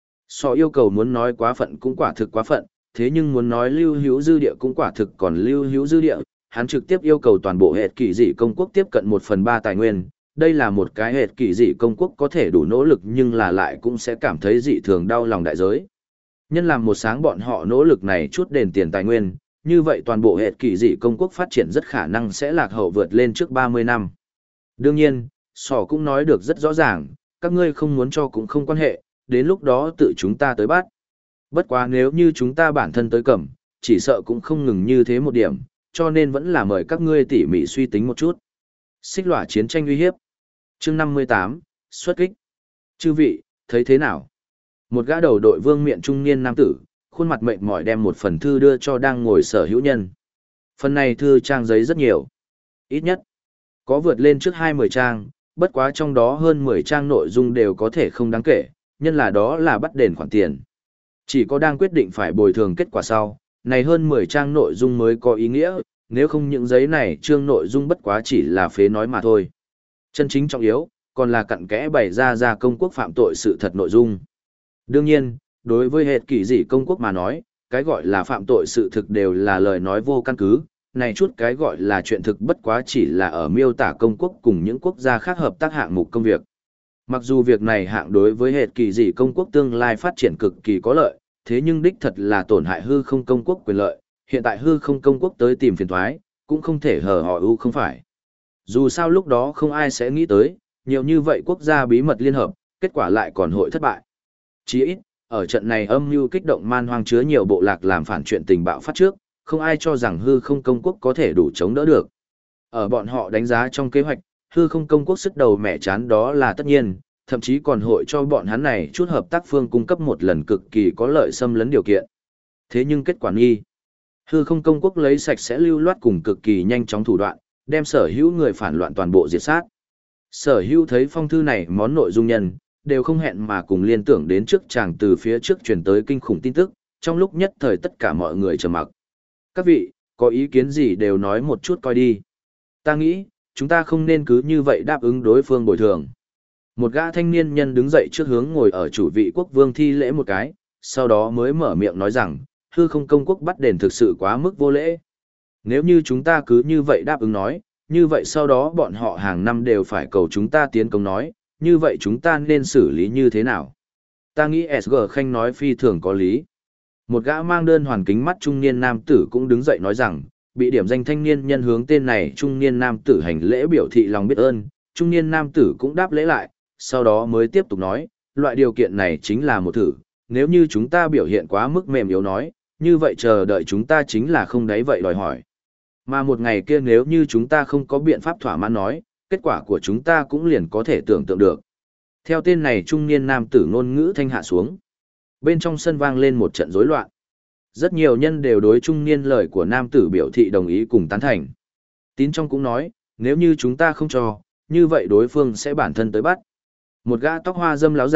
So yêu cầu muốn nói quá phận cũng quả thực quá phận, thế nhưng muốn nói lưu hữu dư địa cũng quả thực còn lưu hữu dư địa, hắn trực tiếp yêu cầu toàn bộ hệt kỳ dị công quốc tiếp cận 1/3 tài nguyên. Đây là một cái hệt kỳ dị công quốc có thể đủ nỗ lực nhưng là lại cũng sẽ cảm thấy dị thường đau lòng đại giới. Nhân làm một sáng bọn họ nỗ lực này chút đền tiền tài nguyên, như vậy toàn bộ hệt kỳ dị công quốc phát triển rất khả năng sẽ lạc hậu vượt lên trước 30 năm. Đương nhiên, sỏ cũng nói được rất rõ ràng, các ngươi không muốn cho cũng không quan hệ, đến lúc đó tự chúng ta tới bắt. Bất quá nếu như chúng ta bản thân tới cầm, chỉ sợ cũng không ngừng như thế một điểm, cho nên vẫn là mời các ngươi tỉ mỉ suy tính một chút. Xích lỏa chiến tranh uy hiếp. Chương 58, xuất kích. Chư vị, thấy thế nào? Một gã đầu đội vương miện trung niên nam tử, khuôn mặt mệt mỏi đem một phần thư đưa cho đang ngồi sở hữu nhân. Phần này thư trang giấy rất nhiều. Ít nhất, có vượt lên trước 20 trang, bất quá trong đó hơn 10 trang nội dung đều có thể không đáng kể, nhân là đó là bắt đền khoản tiền. Chỉ có đang quyết định phải bồi thường kết quả sau, này hơn 10 trang nội dung mới có ý nghĩa, nếu không những giấy này chương nội dung bất quá chỉ là phế nói mà thôi. Chân chính trọng yếu, còn là cặn kẽ bày ra công quốc phạm tội sự thật nội dung. Đương nhiên, đối với hệt kỳ dị công quốc mà nói, cái gọi là phạm tội sự thực đều là lời nói vô căn cứ, này chút cái gọi là chuyện thực bất quá chỉ là ở miêu tả công quốc cùng những quốc gia khác hợp tác hạng mục công việc. Mặc dù việc này hạng đối với hệt kỳ dị công quốc tương lai phát triển cực kỳ có lợi, thế nhưng đích thật là tổn hại hư không công quốc quyền lợi, hiện tại hư không công quốc tới tìm phiền thoái, cũng không thể hờ họ ưu không phải. Dù sao lúc đó không ai sẽ nghĩ tới, nhiều như vậy quốc gia bí mật liên hợp, kết quả lại còn hội thất bại. Chỉ ít, ở trận này âm mưu kích động man hoang chứa nhiều bộ lạc làm phản chuyện tình bạo phát trước, không ai cho rằng hư không công quốc có thể đủ chống đỡ được. Ở bọn họ đánh giá trong kế hoạch, hư không công quốc sức đầu mẹ chán đó là tất nhiên, thậm chí còn hội cho bọn hắn này chút hợp tác phương cung cấp một lần cực kỳ có lợi xâm lấn điều kiện. Thế nhưng kết quả nghi, hư không công quốc lấy sạch sẽ lưu loát cùng cực kỳ nhanh chóng thủ đoạn, đem sở hữu người phản loạn toàn bộ diệt sát. Sở hữu thấy phong thư này món nội dung nhân, đều không hẹn mà cùng liên tưởng đến trước chàng từ phía trước truyền tới kinh khủng tin tức, trong lúc nhất thời tất cả mọi người trầm mặc. Các vị, có ý kiến gì đều nói một chút coi đi. Ta nghĩ, chúng ta không nên cứ như vậy đáp ứng đối phương bồi thường. Một gã thanh niên nhân đứng dậy trước hướng ngồi ở chủ vị quốc vương thi lễ một cái, sau đó mới mở miệng nói rằng, hư không công quốc bắt đền thực sự quá mức vô lễ. Nếu như chúng ta cứ như vậy đáp ứng nói, như vậy sau đó bọn họ hàng năm đều phải cầu chúng ta tiến công nói, như vậy chúng ta nên xử lý như thế nào? Ta nghĩ SG Khanh nói phi thường có lý. Một gã mang đơn hoàn kính mắt trung niên nam tử cũng đứng dậy nói rằng, bị điểm danh thanh niên nhân hướng tên này trung niên nam tử hành lễ biểu thị lòng biết ơn, trung niên nam tử cũng đáp lễ lại, sau đó mới tiếp tục nói, loại điều kiện này chính là một thử, nếu như chúng ta biểu hiện quá mức mềm yếu nói, như vậy chờ đợi chúng ta chính là không đáy vậy đòi hỏi. Mà một ngày kia nếu như chúng ta không có biện pháp thỏa mãn nói, kết quả của chúng ta cũng liền có thể tưởng tượng được. Theo tên này trung niên nam tử ngôn ngữ thanh hạ xuống. Bên trong sân vang lên một trận rối loạn. Rất nhiều nhân đều đối trung niên lời của nam tử biểu thị đồng ý cùng tán thành. Tín trong cũng nói, nếu như chúng ta không cho, như vậy đối phương sẽ bản thân tới bắt. Một gã tóc hoa dâm láo giả,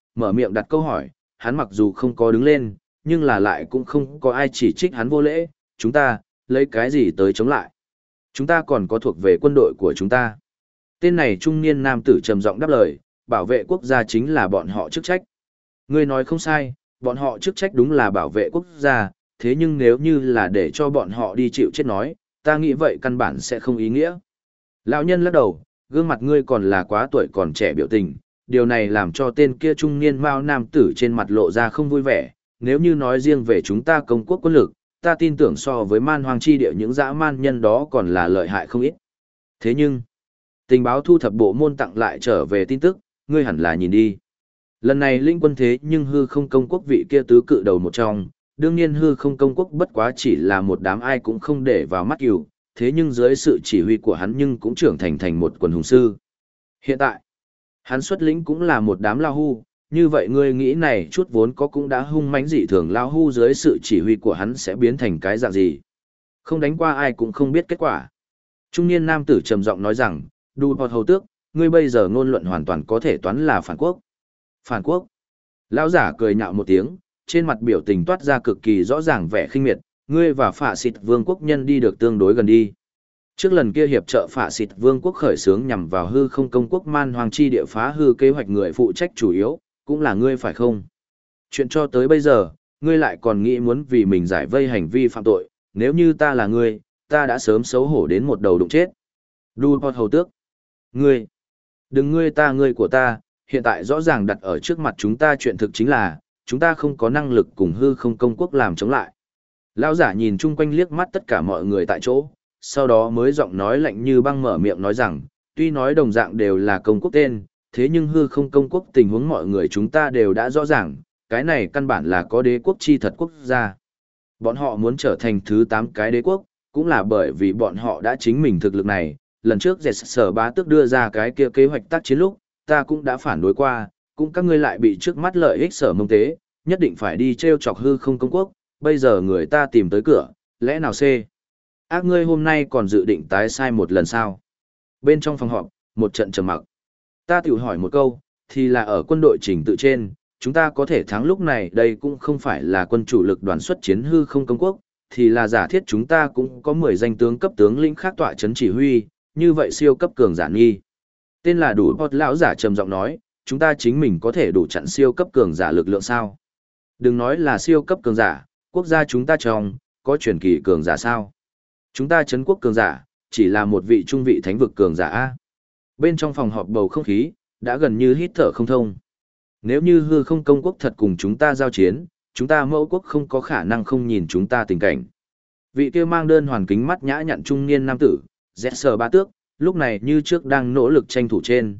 mở miệng đặt câu hỏi, hắn mặc dù không có đứng lên, nhưng là lại cũng không có ai chỉ trích hắn vô lễ, chúng ta, lấy cái gì tới chống lại. Chúng ta còn có thuộc về quân đội của chúng ta. Tên này trung niên nam tử trầm giọng đáp lời, bảo vệ quốc gia chính là bọn họ chức trách. Ngươi nói không sai, bọn họ chức trách đúng là bảo vệ quốc gia, thế nhưng nếu như là để cho bọn họ đi chịu chết nói, ta nghĩ vậy căn bản sẽ không ý nghĩa. Lão nhân lắc đầu, gương mặt ngươi còn là quá tuổi còn trẻ biểu tình, điều này làm cho tên kia trung niên mao nam tử trên mặt lộ ra không vui vẻ, nếu như nói riêng về chúng ta công quốc quân lực, ta tin tưởng so với man hoang chi địa những dã man nhân đó còn là lợi hại không ít. Thế nhưng, tình báo thu thập bộ môn tặng lại trở về tin tức, ngươi hẳn là nhìn đi. Lần này linh quân thế nhưng hư không công quốc vị kia tứ cự đầu một trong, đương nhiên hư không công quốc bất quá chỉ là một đám ai cũng không để vào mắt cừu, thế nhưng dưới sự chỉ huy của hắn nhưng cũng trưởng thành một quần hùng sư. Hiện tại, hắn xuất lĩnh cũng là một đám lao hu, như vậy ngươi nghĩ này chút vốn có cũng đã hung mãnh dị thường lao hu dưới sự chỉ huy của hắn sẽ biến thành cái dạng gì. Không đánh qua ai cũng không biết kết quả. Trung niên nam tử trầm giọng nói rằng, đu bọt hầu tước, ngươi bây giờ ngôn luận hoàn toàn có thể toán là phản quốc. Phản quốc. Lão giả cười nhạo một tiếng, trên mặt biểu tình toát ra cực kỳ rõ ràng vẻ khinh miệt, ngươi và phạ xịt vương quốc nhân đi được tương đối gần đi. Trước lần kia hiệp trợ phạ xịt vương quốc khởi xướng nhằm vào hư không công quốc man hoàng chi địa phá hư kế hoạch người phụ trách chủ yếu, cũng là ngươi phải không? Chuyện cho tới bây giờ, ngươi lại còn nghĩ muốn vì mình giải vây hành vi phạm tội, nếu như ta là ngươi, ta đã sớm xấu hổ đến một đầu đụng chết. Đu Bọt hầu tước. Ngươi. Đừng ngươi của ta, hiện tại rõ ràng đặt ở trước mặt chúng ta chuyện thực chính là, chúng ta không có năng lực cùng hư không công quốc làm chống lại. Lão giả nhìn chung quanh liếc mắt tất cả mọi người tại chỗ, sau đó mới giọng nói lạnh như băng mở miệng nói rằng, tuy nói đồng dạng đều là công quốc tên, thế nhưng hư không công quốc tình huống mọi người chúng ta đều đã rõ ràng, cái này căn bản là có đế quốc chi thật quốc gia. Bọn họ muốn trở thành thứ 8 cái đế quốc, cũng là bởi vì bọn họ đã chính mình thực lực này, lần trước dệt sở bá tước đưa ra cái kia kế hoạch tác chiến lúc, ta cũng đã phản đối qua, cũng các ngươi lại bị trước mắt lợi ích sở mông tế, nhất định phải đi treo chọc hư không công quốc, bây giờ người ta tìm tới cửa, lẽ nào C? Ác ngươi hôm nay còn dự định tái sai một lần sao? Bên trong phòng họp, một trận trầm mặc. Ta tự hỏi một câu, thì là ở quân đội trình tự trên, chúng ta có thể thắng lúc này đây cũng không phải là quân chủ lực đoàn xuất chiến hư không công quốc, thì là giả thiết chúng ta cũng có 10 danh tướng cấp tướng lĩnh khác tọa chấn chỉ huy, như vậy siêu cấp cường giả nghi. Tên là đủ bọt lão giả trầm giọng nói, chúng ta chính mình có thể đủ chặn siêu cấp cường giả lực lượng sao? Đừng nói là siêu cấp cường giả, quốc gia chúng ta trong, có truyền kỳ cường giả sao? Chúng ta chấn quốc cường giả, chỉ là một vị trung vị thánh vực cường giả A. Bên trong phòng họp bầu không khí, đã gần như hít thở không thông. Nếu như hư không công quốc thật cùng chúng ta giao chiến, chúng ta mẫu quốc không có khả năng không nhìn chúng ta tình cảnh. Vị kia mang đơn hoàn kính mắt nhã nhặn trung niên nam tử, dẹt sờ ba tước, lúc này như trước đang nỗ lực tranh thủ trên,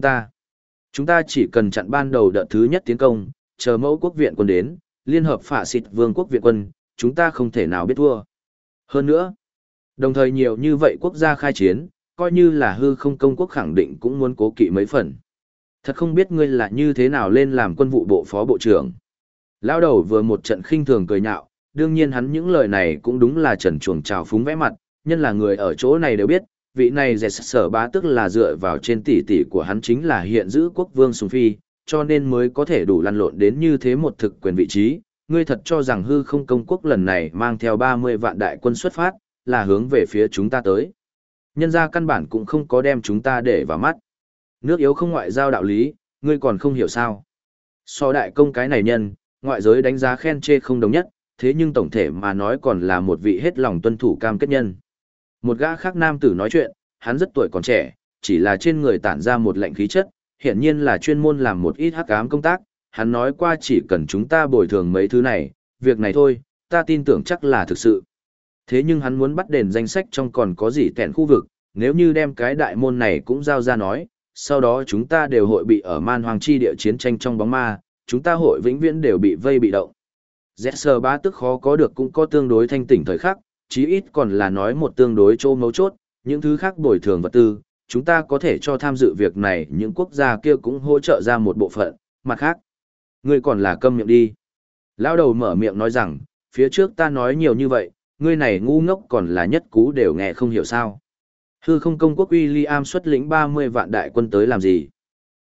chúng ta chỉ cần chặn ban đầu đợt thứ nhất tiến công, chờ mẫu quốc viện quân đến, liên hợp phả xịt vương quốc viện quân, chúng ta không thể nào biết thua. Hơn nữa, đồng thời nhiều như vậy quốc gia khai chiến, coi như là hư không công quốc khẳng định cũng muốn cố kỵ mấy phần. Thật không biết ngươi là như thế nào lên làm quân vụ bộ phó bộ trưởng. Lão đầu vừa một trận khinh thường cười nhạo, đương nhiên hắn những lời này cũng đúng là trần chuồng trào phúng vẽ mặt, nhân là người ở chỗ này đều biết, vị này dẹt sở bá tức là dựa vào trên tỷ tỷ của hắn chính là hiện giữ quốc vương Sùng Phi, cho nên mới có thể đủ lăn lộn đến như thế một thực quyền vị trí. Ngươi thật cho rằng hư không công quốc lần này mang theo 30 vạn đại quân xuất phát, là hướng về phía chúng ta tới. Nhân ra căn bản cũng không có đem chúng ta để vào mắt. Nước yếu không ngoại giao đạo lý, ngươi còn không hiểu sao. So đại công cái này nhân, ngoại giới đánh giá khen chê không đồng nhất, thế nhưng tổng thể mà nói còn là một vị hết lòng tuân thủ cam kết nhân. Một gã khác nam tử nói chuyện, hắn rất tuổi còn trẻ, chỉ là trên người tản ra một lệnh khí chất, hiển nhiên là chuyên môn làm một ít hắc ám công tác, hắn nói qua chỉ cần chúng ta bồi thường mấy thứ này, việc này thôi, ta tin tưởng chắc là thực sự. Thế nhưng hắn muốn bắt đền danh sách trong còn có gì tẹn khu vực, nếu như đem cái đại môn này cũng giao ra nói, sau đó chúng ta đều hội bị ở man hoàng chi địa chiến tranh trong bóng ma, chúng ta hội vĩnh viễn đều bị vây bị động. Dẹt sờ bá tức khó có được cũng có tương đối thanh tỉnh thời khắc, chí ít còn là nói một tương đối chỗ mấu chốt, những thứ khác bồi thường vật tư, chúng ta có thể cho tham dự việc này những quốc gia kia cũng hỗ trợ ra một bộ phận, mặt khác. Ngươi còn là câm miệng đi. Lão đầu mở miệng nói rằng, phía trước ta nói nhiều như vậy, ngươi này ngu ngốc còn là nhất cú đều nghe không hiểu sao. Hư không công quốc William xuất lĩnh 30 vạn đại quân tới làm gì?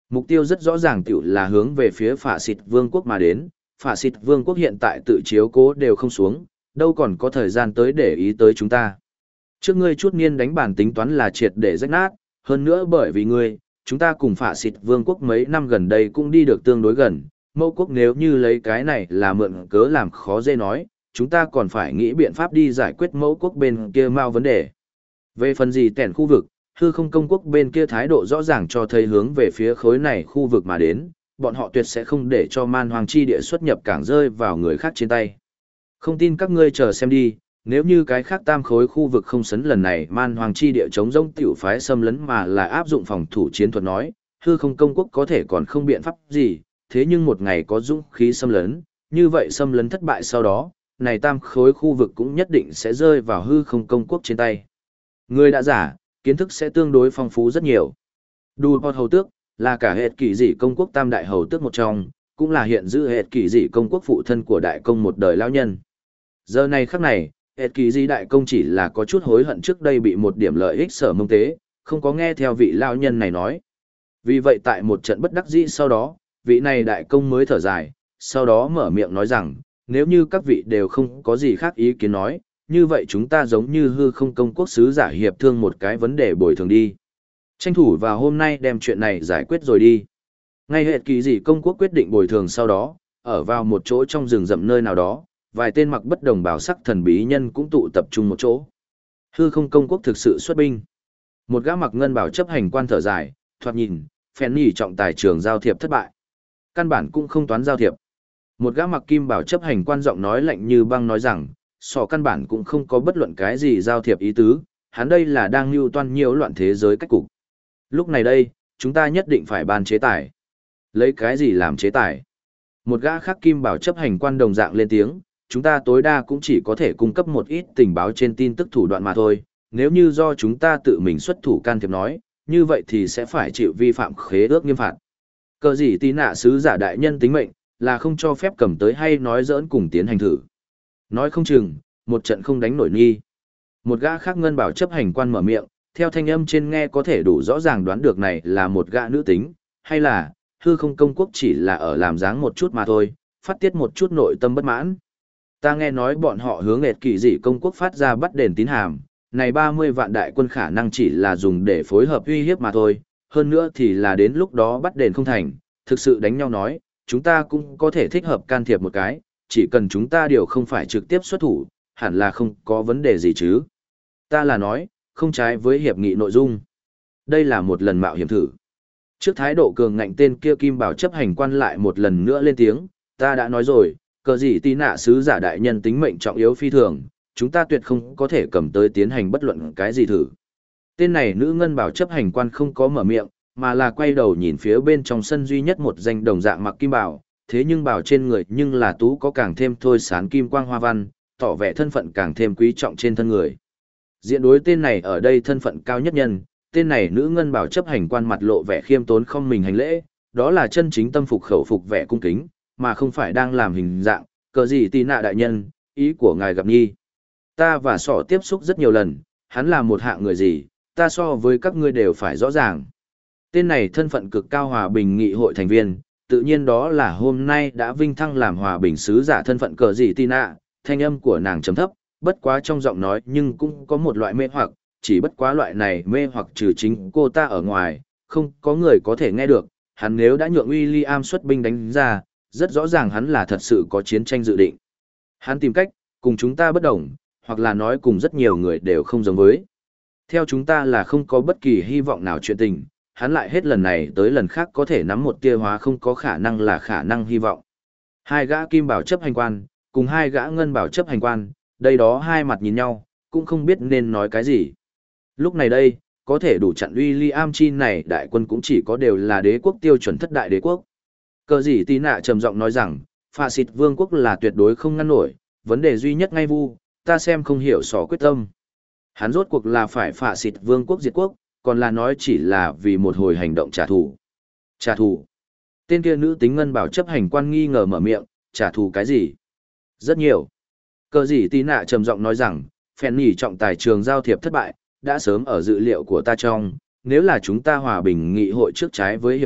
Mục tiêu rất rõ ràng tiểu là hướng về phía phả xịt vương quốc mà đến, phả xịt vương quốc hiện tại tự chiếu cố đều không xuống, đâu còn có thời gian tới để ý tới chúng ta. Trước ngươi chút niên đánh bản tính toán là triệt để rách nát, hơn nữa bởi vì ngươi, chúng ta cùng phả xịt vương quốc mấy năm gần đây cũng đi được tương đối gần, mẫu quốc nếu như lấy cái này là mượn cớ làm khó dễ nói, chúng ta còn phải nghĩ biện pháp đi giải quyết mẫu quốc bên kia mau vấn đề. Về phần gì tẻn khu vực, hư không công quốc bên kia thái độ rõ ràng cho thấy hướng về phía khối này khu vực mà đến, bọn họ tuyệt sẽ không để cho man hoàng chi địa xuất nhập cảng rơi vào người khác trên tay. Không tin các ngươi chờ xem đi, nếu như cái khác tam khối khu vực không sấn lần này man hoàng chi địa chống rông tiểu phái xâm lấn mà là áp dụng phòng thủ chiến thuật nói, hư không công quốc có thể còn không biện pháp gì, thế nhưng một ngày có dũng khí xâm lấn, như vậy xâm lấn thất bại sau đó, này tam khối khu vực cũng nhất định sẽ rơi vào hư không công quốc trên tay. Người đã giả, kiến thức sẽ tương đối phong phú rất nhiều. Đù Bọt Hầu Tước, là cả hệ kỳ dị công quốc tam đại hầu tước một trong, cũng là hiện giữ hệ kỳ dị công quốc phụ thân của đại công một đời lão nhân. Giờ này khắc này, hệ kỳ dị đại công chỉ là có chút hối hận trước đây bị một điểm lợi ích sở mông tế, không có nghe theo vị lão nhân này nói. Vì vậy tại một trận bất đắc dĩ sau đó, vị này đại công mới thở dài, sau đó mở miệng nói rằng, nếu như các vị đều không có gì khác ý kiến nói, như vậy chúng ta giống như hư không công quốc sứ giả hiệp thương một cái vấn đề bồi thường đi. Tranh thủ vào hôm nay đem chuyện này giải quyết rồi đi. Ngay hệ kỳ dị công quốc quyết định bồi thường sau đó, ở vào một chỗ trong rừng rậm nơi nào đó, vài tên mặc bất đồng bào sắc thần bí nhân cũng tụ tập trung một chỗ. Hư không công quốc thực sự xuất binh. Một gã mặc ngân bào chấp hành quan thở dài, thoạt nhìn, phen nhỉ trọng tài trường giao thiệp thất bại. Căn bản cũng không toán giao thiệp. Một gã mặc kim bào chấp hành quan giọng nói lạnh như băng nói rằng, sọ căn bản cũng không có bất luận cái gì giao thiệp ý tứ, hắn đây là đang mưu toan nhiễu loạn thế giới cách cục. Lúc này đây, chúng ta nhất định phải ban chế tài. Lấy cái gì làm chế tài? Một gã khác kim bảo chấp hành quan đồng dạng lên tiếng, chúng ta tối đa cũng chỉ có thể cung cấp một ít tình báo trên tin tức thủ đoạn mà thôi, nếu như do chúng ta tự mình xuất thủ can thiệp nói, như vậy thì sẽ phải chịu vi phạm khế ước nghiêm phạt. Cờ gì tí nạ sứ giả đại nhân tính mệnh, là không cho phép cầm tới hay nói giỡn cùng tiến hành thử. Nói không chừng, một trận không đánh nổi nghi. Một gã khác ngân bảo chấp hành quan mở miệng, theo thanh âm trên nghe có thể đủ rõ ràng đoán được này là một gã nữ tính, hay là, hư không công quốc chỉ là ở làm dáng một chút mà thôi, phát tiết một chút nội tâm bất mãn. Ta nghe nói bọn họ hướng nghệt kỳ dị công quốc phát ra bắt đền tín hàm, này 30 vạn đại quân khả năng chỉ là dùng để phối hợp uy hiếp mà thôi, hơn nữa thì là đến lúc đó bắt đền không thành, thực sự đánh nhau nói, chúng ta cũng có thể thích hợp can thiệp một cái, chỉ cần chúng ta điều không phải trực tiếp xuất thủ, hẳn là không có vấn đề gì chứ. Ta là nói, không trái với hiệp nghị nội dung. Đây là một lần mạo hiểm thử. Trước thái độ cường ngạnh tên kia kim bảo chấp hành quan lại một lần nữa lên tiếng, ta đã nói rồi, cờ gì tí nạ sứ giả đại nhân tính mệnh trọng yếu phi thường, chúng ta tuyệt không có thể cầm tới tiến hành bất luận cái gì thử. Tên này nữ ngân bảo chấp hành quan không có mở miệng, mà là quay đầu nhìn phía bên trong sân duy nhất một danh đồng dạng mặc kim bảo, thế nhưng bảo trên người nhưng là tú có càng thêm thôi sán kim quang hoa văn, tỏ vẻ thân phận càng thêm quý trọng trên thân người. Diện đối tên này ở đây thân phận cao nhất nhân, tên này nữ ngân bảo chấp hành quan mặt lộ vẻ khiêm tốn không mình hành lễ, đó là chân chính tâm phục khẩu phục vẻ cung kính, mà không phải đang làm hình dạng, cờ gì tì nạ đại nhân, ý của ngài gặp nhi. Ta và sỏ tiếp xúc rất nhiều lần, hắn là một hạng người gì, ta so với các ngươi đều phải rõ ràng. Tên này thân phận cực cao hòa bình nghị hội thành viên, tự nhiên đó là hôm nay đã vinh thăng làm hòa bình sứ giả thân phận cờ gì tì nạ, thanh âm của nàng trầm thấp, bất quá trong giọng nói nhưng cũng có một loại mê hoặc, chỉ bất quá loại này mê hoặc trừ chính cô ta ở ngoài, không có người có thể nghe được, hắn nếu đã nhượng William xuất binh đánh ra, rất rõ ràng hắn là thật sự có chiến tranh dự định. Hắn tìm cách, cùng chúng ta bất đồng, hoặc là nói cùng rất nhiều người đều không giống với. Theo chúng ta là không có bất kỳ hy vọng nào chuyện tình, hắn lại hết lần này tới lần khác có thể nắm một tia hóa không có khả năng là khả năng hy vọng. Hai gã kim bảo chấp hành quan, cùng hai gã ngân bảo chấp hành quan, đây đó hai mặt nhìn nhau, cũng không biết nên nói cái gì. Lúc này đây, có thể đủ chặn William chi này đại quân cũng chỉ có đều là đế quốc tiêu chuẩn thất đại đế quốc. Cờ gì tí nạ trầm giọng nói rằng, phạ xịt vương quốc là tuyệt đối không ngăn nổi, vấn đề duy nhất ngay vu, ta xem không hiểu sỏ quyết tâm. Hắn rốt cuộc là phải phạ xịt vương quốc diệt quốc, còn là nói chỉ là vì một hồi hành động trả thù. Trả thù. Tên kia nữ tính ngân bảo chấp hành quan nghi ngờ mở miệng, trả thù cái gì? Rất nhiều. Cờ gì tí nạ trầm giọng nói rằng, phèn nhỉ trọng tài trường giao thiệp thất bại, đã sớm ở dự liệu của ta trong, nếu là chúng ta hòa bình nghị hội trước trái với hiệp nghị,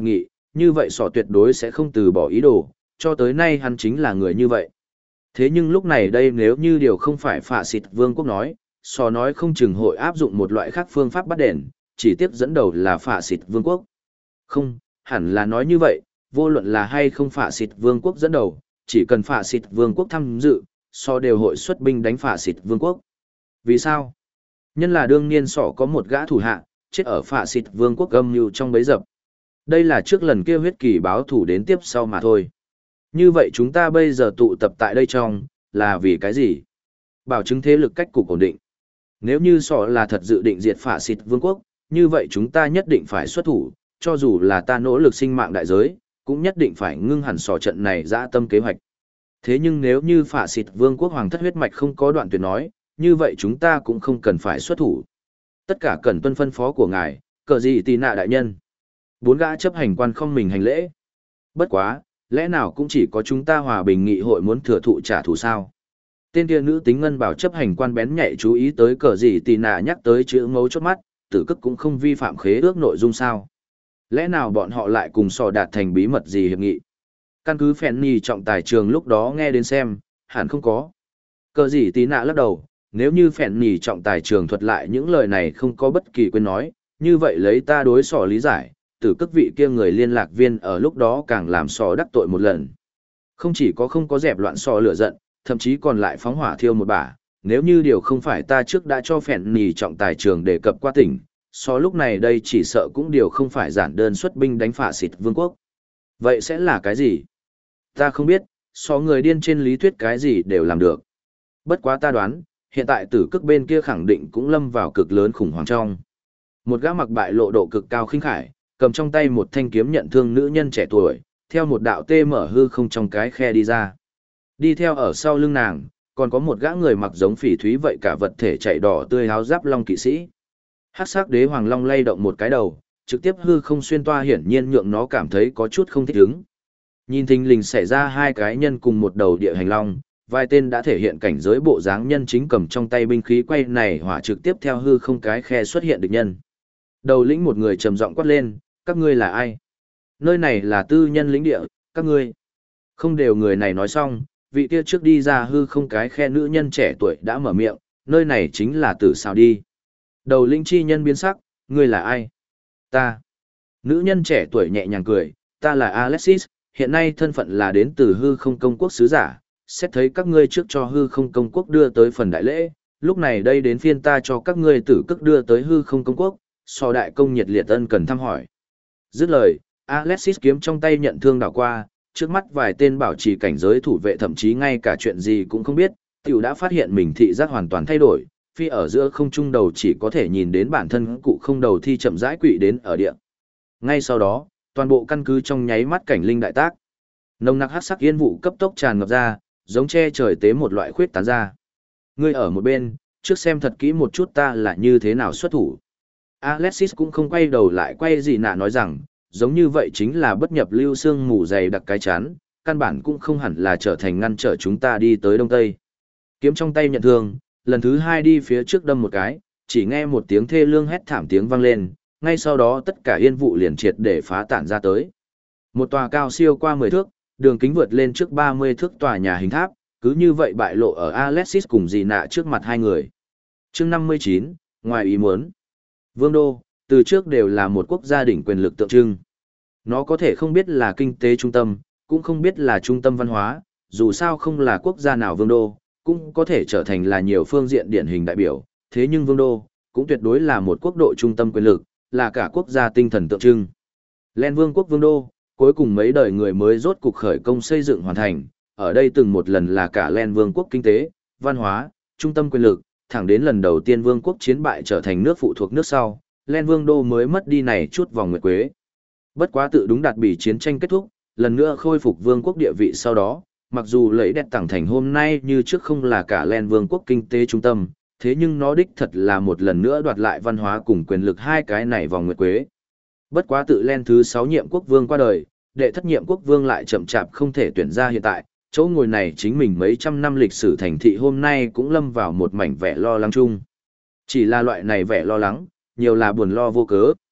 như vậy sọ tuyệt đối sẽ không từ bỏ ý đồ, cho tới nay hắn chính là người như vậy. Thế nhưng lúc này đây nếu như điều không phải phạ xịt vương quốc nói, sọ nói không chừng hội áp dụng một loại khác phương pháp bắt đền, chỉ tiếp dẫn đầu là phạ xịt vương quốc. Không, hẳn là nói như vậy, vô luận là hay không phạ xịt vương quốc dẫn đầu, chỉ cần phạ xịt vương quốc tham dự, sọ đều hội xuất binh đánh phạ xịt vương quốc. Vì sao? Nhân là đương niên sọ có một gã thủ hạ, chết ở phạ xịt vương quốc âm mưu trong bấy dập. Đây là trước lần kia huyết kỳ báo thủ đến tiếp sau mà thôi. Như vậy chúng ta bây giờ tụ tập tại đây trong, là vì cái gì? Bảo chứng thế lực cách cục ổn định. Nếu như sọ là thật dự định diệt phạ xịt vương quốc, như vậy chúng ta nhất định phải xuất thủ, cho dù là ta nỗ lực sinh mạng đại giới, cũng nhất định phải ngưng hẳn sọ trận này dã tâm kế hoạch. Thế nhưng nếu như phạ xịt vương quốc hoàng thất huyết mạch không có đoạn tuyệt nói, như vậy chúng ta cũng không cần phải xuất thủ. Tất cả cần tuân phân phó của ngài, cờ gì tì nạ đại nhân. 4 gã chấp hành quan không mình hành lễ. Bất quá, lẽ nào cũng chỉ có chúng ta hòa bình nghị hội muốn thừa thụ trả thù sao? Tên kia nữ tính ngân bảo chấp hành quan bén nhạy chú ý tới cờ gì tì nạ nhắc tới chữ mấu chốt mắt, tử cức cũng không vi phạm khế ước nội dung sao? Lẽ nào bọn họ lại cùng sò đạt thành bí mật gì hiệp nghị? Căn cứ phèn nhì trọng tài trường lúc đó nghe đến xem, hẳn không có. Cờ gì tì nạ lắc đầu, nếu như phèn nhì trọng tài trường thuật lại những lời này không có bất kỳ quên nói, như vậy lấy ta đối sò lý giải, tử cức vị kia người liên lạc viên ở lúc đó càng làm sò đắc tội một lần. Không chỉ có không có dẹp loạn sò lửa giận, thậm chí còn lại phóng hỏa thiêu một bả, nếu như điều không phải ta trước đã cho phèn nhì trọng tài trường đề cập qua tỉnh, sò lúc này đây chỉ sợ cũng điều không phải giản đơn xuất binh đánh phạ xịt vương quốc. Vậy sẽ là cái gì? Ta không biết, sò người điên trên lý thuyết cái gì đều làm được. Bất quá ta đoán, hiện tại tử cức bên kia khẳng định cũng lâm vào cực lớn khủng hoảng trong. Một gã mặc bại lộ độ cực cao khinh khải, cầm trong tay một thanh kiếm nhận thương nữ nhân trẻ tuổi, theo một đạo tê mở hư không trong cái khe đi ra. Đi theo ở sau lưng nàng, còn có một gã người mặc giống phỉ thúy vậy cả vật thể chạy đỏ tươi áo giáp long kỵ sĩ. Hắc sắc đế hoàng long lay động một cái đầu, trực tiếp hư không xuyên toa hiển nhiên nhượng nó cảm thấy có chút không thích ứng. Nhìn thình lình xảy ra 2 cái nhân cùng một đầu địa hành long, vài tên đã thể hiện cảnh giới bộ dáng nhân chính cầm trong tay binh khí quay này hỏa trực tiếp theo hư không cái khe xuất hiện địch nhân. Đầu lĩnh một người trầm giọng quát lên, các ngươi là ai? Nơi này là tư nhân lĩnh địa, các ngươi. Không đều người này nói xong, vị kia trước đi ra hư không cái khe nữ nhân trẻ tuổi đã mở miệng, nơi này chính là tử sao đi. Đầu lĩnh chi nhân biến sắc, ngươi là ai? Ta. Nữ nhân trẻ tuổi nhẹ nhàng cười, ta là Alexis, hiện nay thân phận là đến từ hư không công quốc sứ giả, xét thấy các ngươi trước cho hư không công quốc đưa tới phần đại lễ, lúc này đây đến phiên ta cho các ngươi tử cức đưa tới hư không công quốc, so đại công nhiệt liệt ân cần thăm hỏi. Dứt lời, Alexis kiếm trong tay nhận thương đảo qua, trước mắt vài tên bảo trì cảnh giới thủ vệ thậm chí ngay cả chuyện gì cũng không biết, tiểu đã phát hiện mình thị giác hoàn toàn thay đổi, phi ở giữa không trung đầu chỉ có thể nhìn đến bản thân cụ không đầu thi chậm rãi quỵ đến ở địa. Ngay sau đó, toàn bộ căn cứ trong nháy mắt cảnh linh đại tác. Nồng nặc hắc sắc yên vụ cấp tốc tràn ngập ra, giống che trời tế một loại khuyết tán ra. Ngươi ở một bên, trước xem thật kỹ một chút ta là như thế nào xuất thủ. Alexis cũng không quay đầu lại quay gì nạ nói rằng, giống như vậy chính là bất nhập lưu xương mù dày đặc cái chán, căn bản cũng không hẳn là trở thành ngăn trở chúng ta đi tới Đông Tây. Kiếm trong tay nhận thương, lần thứ 2 đi phía trước đâm một cái, chỉ nghe một tiếng thê lương hét thảm tiếng vang lên, ngay sau đó tất cả yên vụ liền triệt để phá tản ra tới. Một tòa cao siêu qua 10 thước, đường kính vượt lên trước 30 thước tòa nhà hình tháp, cứ như vậy bại lộ ở Alexis cùng dì nạ trước mặt hai người. Chương 59, ngoài ý muốn. Vương đô, từ trước đều là một quốc gia đỉnh quyền lực tượng trưng. Nó có thể không biết là kinh tế trung tâm, cũng không biết là trung tâm văn hóa, dù sao không là quốc gia nào vương đô, cũng có thể trở thành là nhiều phương diện điển hình đại biểu, thế nhưng vương đô, cũng tuyệt đối là một quốc độ trung tâm quyền lực, là cả quốc gia tinh thần tượng trưng. Len vương quốc vương đô, cuối cùng mấy đời người mới rốt cục khởi công xây dựng hoàn thành, ở đây từng một lần là cả Len vương quốc kinh tế, văn hóa, trung tâm quyền lực, thẳng đến lần đầu tiên vương quốc chiến bại trở thành nước phụ thuộc nước sau, Len vương đô mới mất đi này chút vòng nguyệt quế. Bất quá tự đúng đạt bị chiến tranh kết thúc, lần nữa khôi phục vương quốc địa vị sau đó, mặc dù lấy đẹp tảng thành hôm nay như trước không là cả Len vương quốc kinh tế trung tâm, thế nhưng nó đích thật là một lần nữa đoạt lại văn hóa cùng quyền lực hai cái này vòng nguyệt quế. Bất quá tự Len thứ 6 nhiệm quốc vương qua đời, đệ thất nhiệm quốc vương lại chậm chạp không thể tuyển ra hiện tại, chỗ ngồi này chính mình mấy trăm năm lịch sử thành thị hôm nay cũng lâm vào một mảnh vẻ lo lắng chung. Chỉ là loại này vẻ lo lắng, nhiều là buồn lo vô cớ.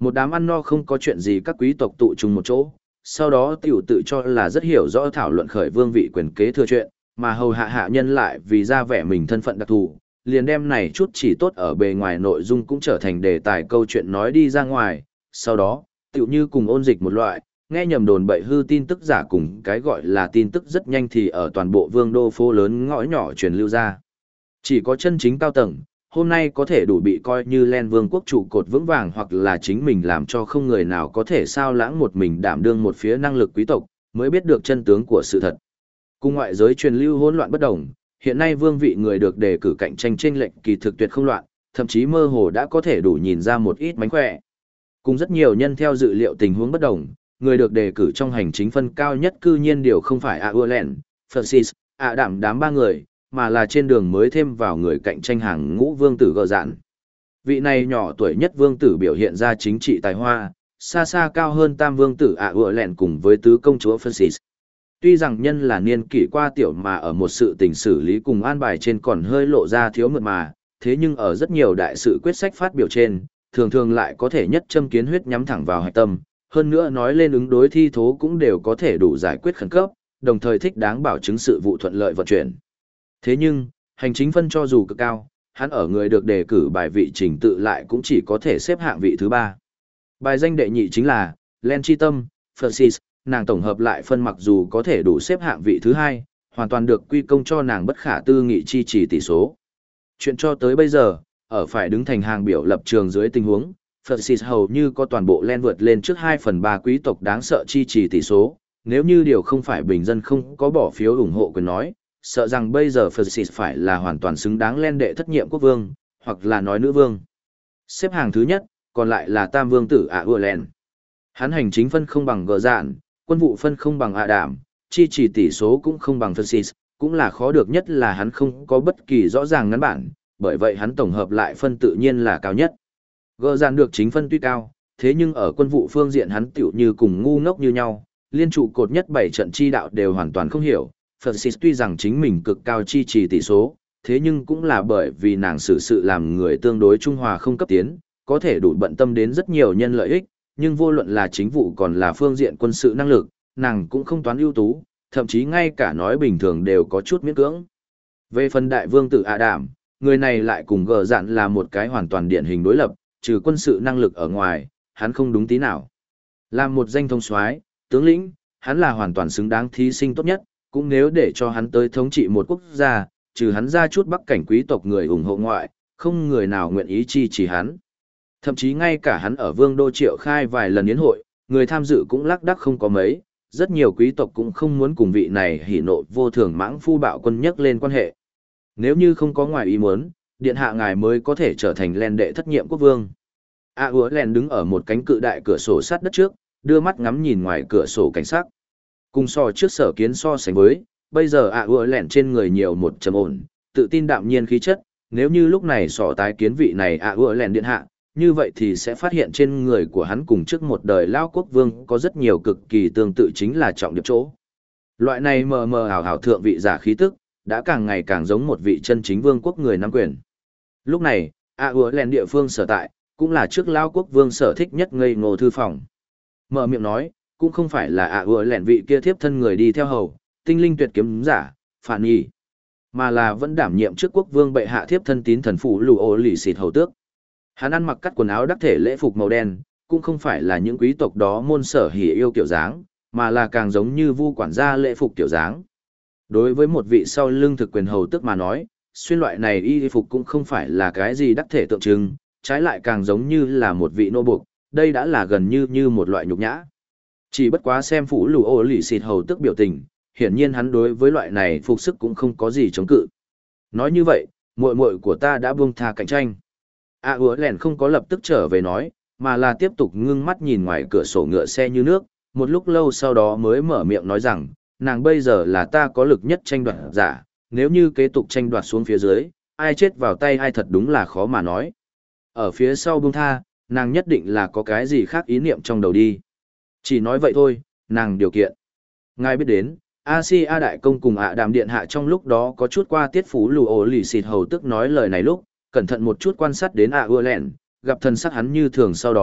Một đám ăn no không có chuyện gì các quý tộc tụ chung một chỗ, sau đó tiểu tự cho là rất hiểu rõ thảo luận khởi vương vị quyền kế thừa chuyện, mà hầu hạ hạ nhân lại vì ra vẻ mình thân phận đặc thù, liền đem này chút chỉ tốt ở bề ngoài nội dung cũng trở thành đề tài câu chuyện nói đi ra ngoài, sau đó, tiểu như cùng ôn dịch một loại, nghe nhầm đồn bậy hư tin tức giả cùng cái gọi là tin tức rất nhanh thì ở toàn bộ vương đô phố lớn ngõ nhỏ truyền lưu ra. Chỉ có chân chính cao tầng, hôm nay có thể đủ bị coi như Len Vương quốc trụ cột vững vàng hoặc là chính mình làm cho không người nào có thể sao lãng một mình đảm đương một phía năng lực quý tộc, mới biết được chân tướng của sự thật. Cùng ngoại giới truyền lưu hỗn loạn bất đồng, hiện nay vương vị người được đề cử cạnh tranh chênh lệch kỳ thực tuyệt không loạn, thậm chí mơ hồ đã có thể đủ nhìn ra một ít mánh khỏe. Cùng rất nhiều nhân theo dự liệu tình huống bất đồng, người được đề cử trong hành chính phân cao nhất cư nhiên điều không phải Aurelen, Francis, đảm đám ba người, mà là trên đường mới thêm vào người cạnh tranh hàng ngũ vương tử gờ dạn. Vị này nhỏ tuổi nhất vương tử biểu hiện ra chính trị tài hoa, xa xa cao hơn tam vương tử Aurelen cùng với tứ công chúa Francis. Tuy rằng nhân là niên kỷ qua tiểu mà ở một sự tình xử lý cùng an bài trên còn hơi lộ ra thiếu mượt mà, thế nhưng ở rất nhiều đại sự quyết sách phát biểu trên, thường thường lại có thể nhất châm kiến huyết nhắm thẳng vào hạch tâm, hơn nữa nói lên ứng đối thi thố cũng đều có thể đủ giải quyết khẩn cấp, đồng thời thích đáng bảo chứng sự vụ thuận lợi vận chuyển. Thế nhưng, hành chính phân cho dù cực cao, hắn ở người được đề cử bài vị trình tự lại cũng chỉ có thể xếp hạng vị thứ 3. Bài danh đệ nhị chính là Len Chi Tâm, Francis, nàng tổng hợp lại phân mặc dù có thể đủ xếp hạng vị thứ 2, hoàn toàn được quy công cho nàng bất khả tư nghị chi trì tỷ số. Chuyện cho tới bây giờ, ở phải đứng thành hàng biểu lập trường dưới tình huống, Francis hầu như có toàn bộ Len vượt lên trước 2/3 quý tộc đáng sợ chi trì tỷ số, nếu như điều không phải bình dân không có bỏ phiếu ủng hộ quyền nói, sợ rằng bây giờ Francis phải là hoàn toàn xứng đáng Len đệ thất nhiệm quốc vương, hoặc là nói nữ vương. Xếp hàng thứ nhất, còn lại là tam vương tử Aurelen. Hắn hành chính phân không bằng gờ dạn, quân vụ phân không bằng đảm, chi trì tỷ số cũng không bằng Francis, cũng là khó được nhất là hắn không có bất kỳ rõ ràng ngắn bản, bởi vậy hắn tổng hợp lại phân tự nhiên là cao nhất. Gờ dạn được chính phân tuy cao, thế nhưng ở quân vụ phương diện hắn tiểu như cùng ngu ngốc như nhau, liên trụ cột nhất 7 trận chi đạo đều hoàn toàn không hiểu. Francis tuy rằng chính mình cực cao chi trì tỷ số, thế nhưng cũng là bởi vì nàng xử sự làm người tương đối trung hòa không cấp tiến, có thể đủ bận tâm đến rất nhiều nhân lợi ích, nhưng vô luận là chính vụ còn là phương diện quân sự năng lực, nàng cũng không toán ưu tú, thậm chí ngay cả nói bình thường đều có chút miễn cưỡng. Về phần đại vương tử đảm, người này lại cùng gờ dạn là một cái hoàn toàn điển hình đối lập, trừ quân sự năng lực ở ngoài, hắn không đúng tí nào. Làm một danh thông soái, tướng lĩnh, hắn là hoàn toàn xứng đáng thí sinh tốt nhất, cũng nếu để cho hắn tới thống trị một quốc gia, trừ hắn ra chút bắc cảnh quý tộc người ủng hộ ngoại, không người nào nguyện ý chi chỉ hắn. Thậm chí ngay cả hắn ở vương đô triệu khai vài lần yến hội, người tham dự cũng lác đác không có mấy, rất nhiều quý tộc cũng không muốn cùng vị này hỉ nộ vô thường mãng phu bạo quân nhắc lên quan hệ. Nếu như không có ngoài ý muốn, điện hạ ngài mới có thể trở thành Len đệ thất nhiệm quốc vương. Aurelen đứng ở một cánh cự đại cửa sổ sát đất trước, đưa mắt ngắm nhìn ngoài cửa sổ cảnh sắc. Cùng so trước sở kiến so sánh với, bây giờ Aurelen trên người nhiều một trầm ổn, tự tin đạm nhiên khí chất, nếu như lúc này sọ tái kiến vị này Aurelen điện hạ, như vậy thì sẽ phát hiện trên người của hắn cùng trước một đời lao quốc vương có rất nhiều cực kỳ tương tự chính là trọng điểm chỗ. Loại này mờ mờ ảo ảo thượng vị giả khí tức, đã càng ngày càng giống một vị chân chính vương quốc người nắm quyền. Lúc này, Aurelen địa phương sở tại, cũng là trước lao quốc vương sở thích nhất ngây ngô thư phòng. Mở miệng nói, cũng không phải là Aurelen vị kia thiếp thân người đi theo hầu, tinh linh tuyệt kiếm giả, phản nhì, mà là vẫn đảm nhiệm trước quốc vương bệ hạ thiếp thân tín thần phụ lù ô lì xịt hầu tước. Hắn ăn mặc cắt quần áo đắc thể lễ phục màu đen, cũng không phải là những quý tộc đó môn sở hỉ yêu kiểu dáng, mà là càng giống như vu quản gia lễ phục kiểu dáng. Đối với một vị sau lưng thực quyền hầu tước mà nói, xuyên loại này y phục cũng không phải là cái gì đắc thể tượng trưng, trái lại càng giống như là một vị nô buộc, đây đã là gần như một loại nhục nhã. Chỉ bất quá xem phủ lù ô lì xịt hầu tước biểu tình, hiển nhiên hắn đối với loại này phục sức cũng không có gì chống cự. Nói như vậy, muội muội của ta đã buông tha cạnh tranh. Aurelen không có lập tức trở về nói, mà là tiếp tục ngưng mắt nhìn ngoài cửa sổ ngựa xe như nước, một lúc lâu sau đó mới mở miệng nói rằng, nàng bây giờ là ta có lực nhất tranh đoạt giả, nếu như kế tục tranh đoạt xuống phía dưới, ai chết vào tay ai thật đúng là khó mà nói. Ở phía sau buông tha, nàng nhất định là có cái gì khác ý niệm trong đầu đi. Chỉ nói vậy thôi, nàng điều kiện. Ngài biết đến, Asia đại công cùng đàm điện hạ trong lúc đó có chút qua tiết phú lù ổ lì xịt hầu tức nói lời này lúc, cẩn thận một chút quan sát đến Aurelen, gặp thần sắc hắn như thường sau đó,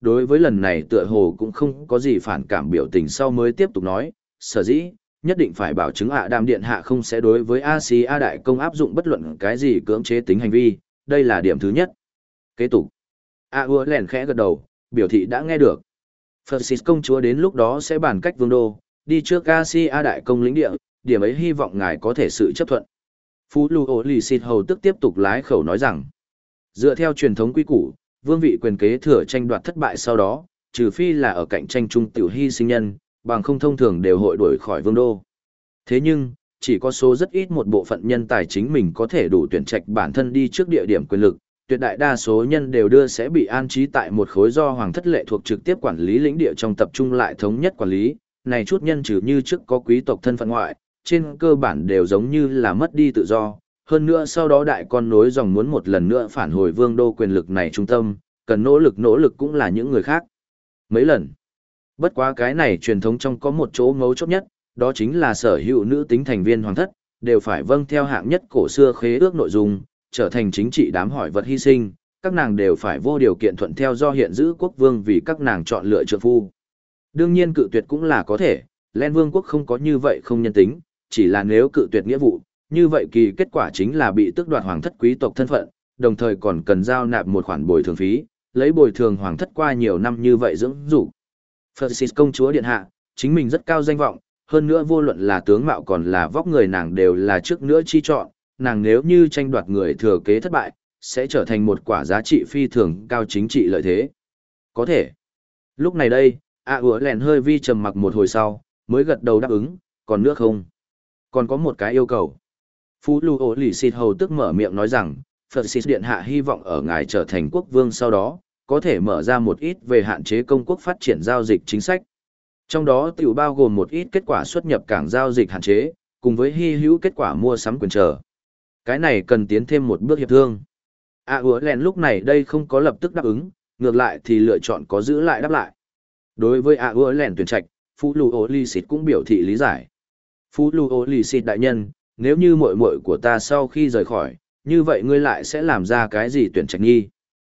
đối với lần này tựa hồ cũng không có gì phản cảm biểu tình sau mới tiếp tục nói, sở dĩ, nhất định phải bảo chứng đàm điện hạ không sẽ đối với Asia đại công áp dụng bất luận cái gì cưỡng chế tính hành vi, đây là điểm thứ nhất. Kế tục, ua lèn khẽ gật đầu, biểu thị đã nghe được. Francis công chúa đến lúc đó sẽ bàn cách vương đô, đi trước Asia đại công lĩnh địa, điểm ấy hy vọng ngài có thể sự chấp thuận. Phú Lưu Ô Lì Xịt Hầu tức tiếp tục lái khẩu nói rằng, dựa theo truyền thống quy củ, vương vị quyền kế thừa tranh đoạt thất bại sau đó, trừ phi là ở cạnh tranh chung tiểu hy sinh nhân, bằng không thông thường đều hội đuổi khỏi vương đô. Thế nhưng, chỉ có số rất ít một bộ phận nhân tài chính mình có thể đủ tuyển trạch bản thân đi trước địa điểm quyền lực, tuyệt đại đa số nhân đều đưa sẽ bị an trí tại một khối do hoàng thất lệ thuộc trực tiếp quản lý lĩnh địa trong tập trung lại thống nhất quản lý, này chút nhân trừ như trước có quý tộc thân phận ngoại, trên cơ bản đều giống như là mất đi tự do, hơn nữa sau đó đại con nối dòng muốn một lần nữa phản hồi vương đô quyền lực này trung tâm, cần nỗ lực cũng là những người khác. Mấy lần. Bất quá cái này truyền thống trong có một chỗ mấu chốt nhất, đó chính là sở hữu nữ tính thành viên hoàng thất, đều phải vâng theo hạng nhất cổ xưa khế ước nội dung, trở thành chính trị đám hỏi vật hy sinh, các nàng đều phải vô điều kiện thuận theo do hiện giữ quốc vương vì các nàng chọn lựa trượng phu. Đương nhiên cự tuyệt cũng là có thể, Len Vương quốc không có như vậy không nhân tính, chỉ là nếu cự tuyệt nghĩa vụ, như vậy kỳ kết quả chính là bị tước đoạt hoàng thất quý tộc thân phận, đồng thời còn cần giao nạp một khoản bồi thường phí, lấy bồi thường hoàng thất qua nhiều năm như vậy dưỡng dục. Francis công chúa điện hạ, chính mình rất cao danh vọng, hơn nữa vô luận là tướng mạo còn là vóc người nàng đều là trước nữa chi chọn, nàng nếu như tranh đoạt người thừa kế thất bại, sẽ trở thành một quả giá trị phi thường cao chính trị lợi thế. Có thể. Lúc này đây, lèn hơi vi trầm mặc một hồi sau, mới gật đầu đáp ứng, còn nữa không? Còn có một cái yêu cầu. Phú Lưu Ô Lì Xịt Hầu tức mở miệng nói rằng, Francis điện hạ hy vọng ở ngài trở thành quốc vương sau đó, có thể mở ra một ít về hạn chế công quốc phát triển giao dịch chính sách. Trong đó tiểu bao gồm một ít kết quả xuất nhập cảng giao dịch hạn chế, cùng với hy hữu kết quả mua sắm quyền trở. Cái này cần tiến thêm một bước hiệp thương. Lèn lúc này đây không có lập tức đáp ứng, ngược lại thì lựa chọn có giữ lại đáp lại. Đối với lèn tuyển trạch, Phú Lưu Ô Lì Xịt cũng biểu thị lý giải. Phú Lưu Ô Lì Xịt đại nhân, nếu như muội muội của ta sau khi rời khỏi, như vậy ngươi lại sẽ làm ra cái gì tuyển trạch nghi?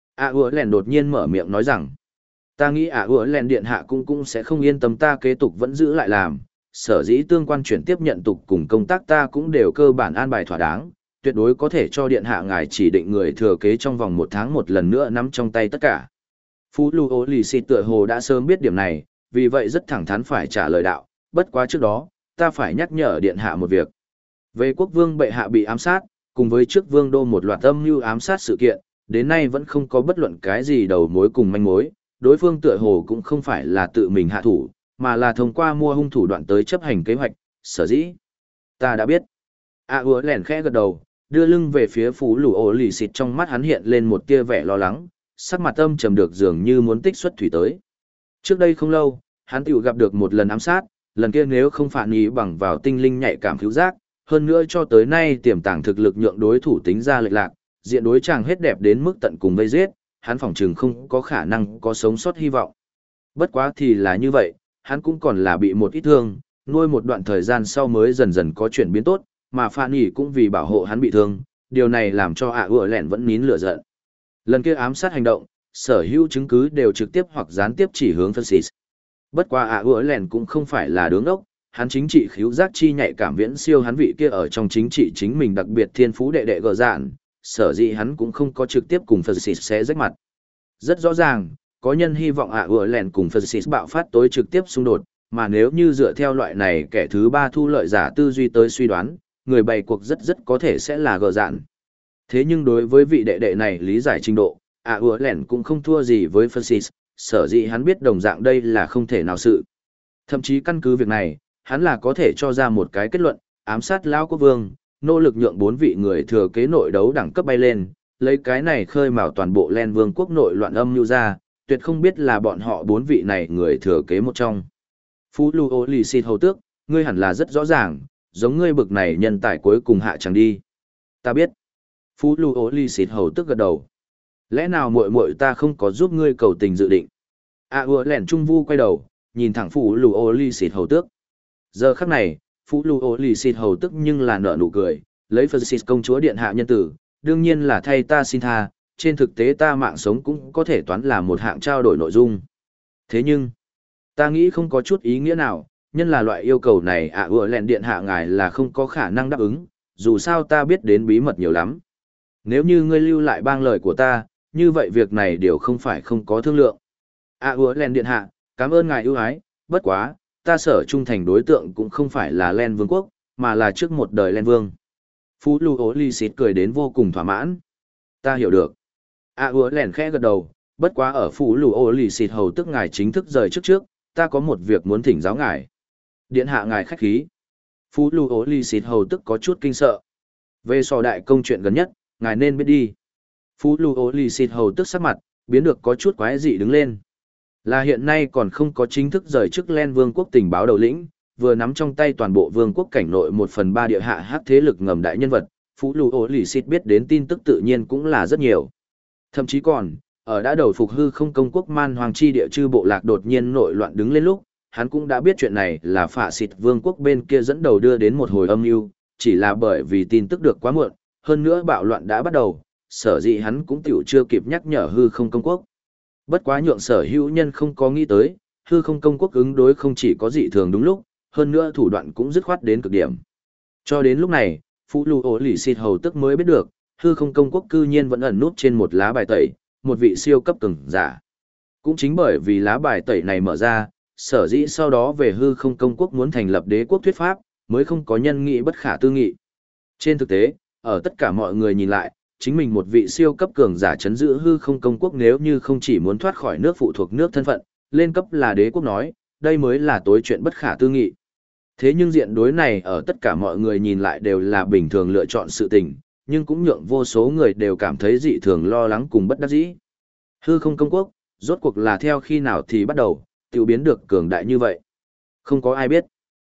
Lèn đột nhiên mở miệng nói rằng, ta nghĩ lèn điện hạ cũng sẽ không yên tâm ta kế tục vẫn giữ lại làm, sở dĩ tương quan chuyển tiếp nhận tục cùng công tác ta cũng đều cơ bản an bài thỏa đáng, tuyệt đối có thể cho điện hạ ngài chỉ định người thừa kế trong vòng 1 tháng một lần nữa nắm trong tay tất cả. Phú Lưu Ô Lì Xịt tựa hồ đã sớm biết điểm này, vì vậy rất thẳng thắn phải trả lời đạo, bất quá trước đó, ta phải nhắc nhở điện hạ một việc. Về quốc vương bệ hạ bị ám sát, cùng với trước vương đô một loạt âm mưu ám sát sự kiện, đến nay vẫn không có bất luận cái gì đầu mối cùng manh mối, đối phương tựa hồ cũng không phải là tự mình hạ thủ, mà là thông qua mua hung thủ đoạn tới chấp hành kế hoạch, sở dĩ. Ta đã biết. Lèn khẽ gật đầu, đưa lưng về phía Phú Lưu Ô Lì Xịt, trong mắt hắn hiện lên một tia vẻ lo lắng, sắc mặt âm trầm được dường như muốn tích xuất thủy tới. Trước đây không lâu, hắn tiểu gặp được một lần ám sát, lần kia nếu không phản ý bằng vào tinh linh nhạy cảm cứu giác, hơn nữa cho tới nay tiềm tàng thực lực nhượng đối thủ tính ra lệch lạc, diện đối chàng hết đẹp đến mức tận cùng vây giết, hắn phỏng chừng không có khả năng có sống sót hy vọng. Bất quá thì là như vậy, hắn cũng còn là bị một ít thương, nuôi một đoạn thời gian sau mới dần dần có chuyển biến tốt, mà Phan Nhĩ cũng vì bảo hộ hắn bị thương, điều này làm cho lẹn vẫn nín lửa giận. Lần kia ám sát hành động, sở hữu chứng cứ đều trực tiếp hoặc gián tiếp chỉ hướng Francis. Bất quá lẹn cũng không phải là đứng đốc, hắn chính trị khíu giác chi nhạy cảm viễn siêu hắn vị kia ở trong chính trị chính mình đặc biệt thiên phú đệ đệ gờ dạn, sở dĩ hắn cũng không có trực tiếp cùng Francis xé rách mặt. Rất rõ ràng, có nhân hy vọng lẹn cùng Francis bạo phát tối trực tiếp xung đột, mà nếu như dựa theo loại này kẻ thứ ba thu lợi giả tư duy tới suy đoán, người bày cuộc rất có thể sẽ là gờ dạn. Thế nhưng đối với vị đệ đệ này lý giải trình độ, lẹn cũng không thua gì với Francis, sở dĩ hắn biết đồng dạng đây là không thể nào sự. Thậm chí căn cứ việc này, hắn là có thể cho ra một cái kết luận, ám sát lão quốc vương, nỗ lực nhượng 4 vị người thừa kế nội đấu đẳng cấp bay lên, lấy cái này khơi mào toàn bộ Len Vương quốc nội loạn âm mưu ra, tuyệt không biết là bọn họ 4 vị này người thừa kế một trong. Phú Lưu Ô Lì Xịt Hầu tước, ngươi hẳn là rất rõ ràng, giống ngươi bực này nhân tài cuối cùng hạ chẳng đi. Ta biết. Phú Lưu Ô Lì Xịt Hầu tước gật đầu. Lẽ nào muội muội ta không có giúp ngươi cầu tình dự định? Lẻn Trung Vu quay đầu, nhìn thẳng Phú Lưu Ô Lì Xịt Hầu tước. Giờ khắc này, Phú Lưu Ô Lì Xịt Hầu tước nhưng là nở nụ cười, lấy Francis công chúa điện hạ nhân tử, đương nhiên là thay ta xin tha, trên thực tế ta mạng sống cũng có thể toán là một hạng trao đổi nội dung. Thế nhưng, ta nghĩ không có chút ý nghĩa nào, nhân là loại yêu cầu này ủa lẹn điện hạ ngài là không có khả năng đáp ứng, dù sao ta biết đến bí mật nhiều lắm. Nếu như ngươi lưu lại bang lời của ta, như vậy việc này đều không phải không có thương lượng. Ủa lẹn điện hạ, cảm ơn ngài ưu ái, bất quá, ta sở trung thành đối tượng cũng không phải là Len Vương quốc, mà là trước một đời Len Vương. Phú Lưu Ố Lì Xịt cười đến vô cùng thỏa mãn. Ta hiểu được. Ủa lẹn khẽ gật đầu, bất quá ở Phú Lưu Ố Lì Xịt hầu tức ngài chính thức rời trước, ta có một việc muốn thỉnh giáo ngài. Điện hạ ngài khách khí. Phú Lưu Ố Lì Xịt hầu tức có chút kinh sợ. Về sò đại công chuyện gần nhất, ngài nên biết đi. Phú Lưu Ố Lì Xịt hầu tức sắc mặt, biến được có chút quái dị đứng lên. Là hiện nay còn không có chính thức rời chức Len Vương quốc tình báo đầu lĩnh, vừa nắm trong tay toàn bộ vương quốc cảnh nội 1/3 địa hạ hắc thế lực ngầm đại nhân vật, Phú Lưu Ố Lì Xịt biết đến tin tức tự nhiên cũng là rất nhiều. Thậm chí còn, ở đã đầu phục hư không công quốc man hoàng chi địa chư bộ lạc đột nhiên nội loạn đứng lên lúc, hắn cũng đã biết chuyện này là phạ xịt vương quốc bên kia dẫn đầu đưa đến một hồi âm mưu, chỉ là bởi vì tin tức được quá muộn, hơn nữa bạo loạn đã bắt đầu, sở dĩ hắn cũng tiểu chưa kịp nhắc nhở hư không công quốc. Bất quá nhượng sở hữu nhân không có nghĩ tới, hư không công quốc ứng đối không chỉ có dị thường đúng lúc, hơn nữa thủ đoạn cũng dứt khoát đến cực điểm. Cho đến lúc này, Phú Lưu Ố Lì Xịt hầu tức mới biết được, hư không công quốc cư nhiên vẫn ẩn nút trên một lá bài tẩy, một vị siêu cấp cường giả. Cũng chính bởi vì lá bài tẩy này mở ra, sở dĩ sau đó về hư không công quốc muốn thành lập đế quốc thuyết pháp, mới không có nhân nghị bất khả tư nghị. Trên thực tế, ở tất cả mọi người nhìn lại, chính mình một vị siêu cấp cường giả chấn giữ hư không công quốc nếu như không chỉ muốn thoát khỏi nước phụ thuộc nước thân phận, lên cấp là đế quốc nói, đây mới là tối chuyện bất khả tư nghị. Thế nhưng diện đối này ở tất cả mọi người nhìn lại đều là bình thường lựa chọn sự tình, nhưng cũng nhượng vô số người đều cảm thấy dị thường lo lắng cùng bất đắc dĩ. Hư không công quốc, rốt cuộc là theo khi nào thì bắt đầu, tiểu biến được cường đại như vậy. Không có ai biết.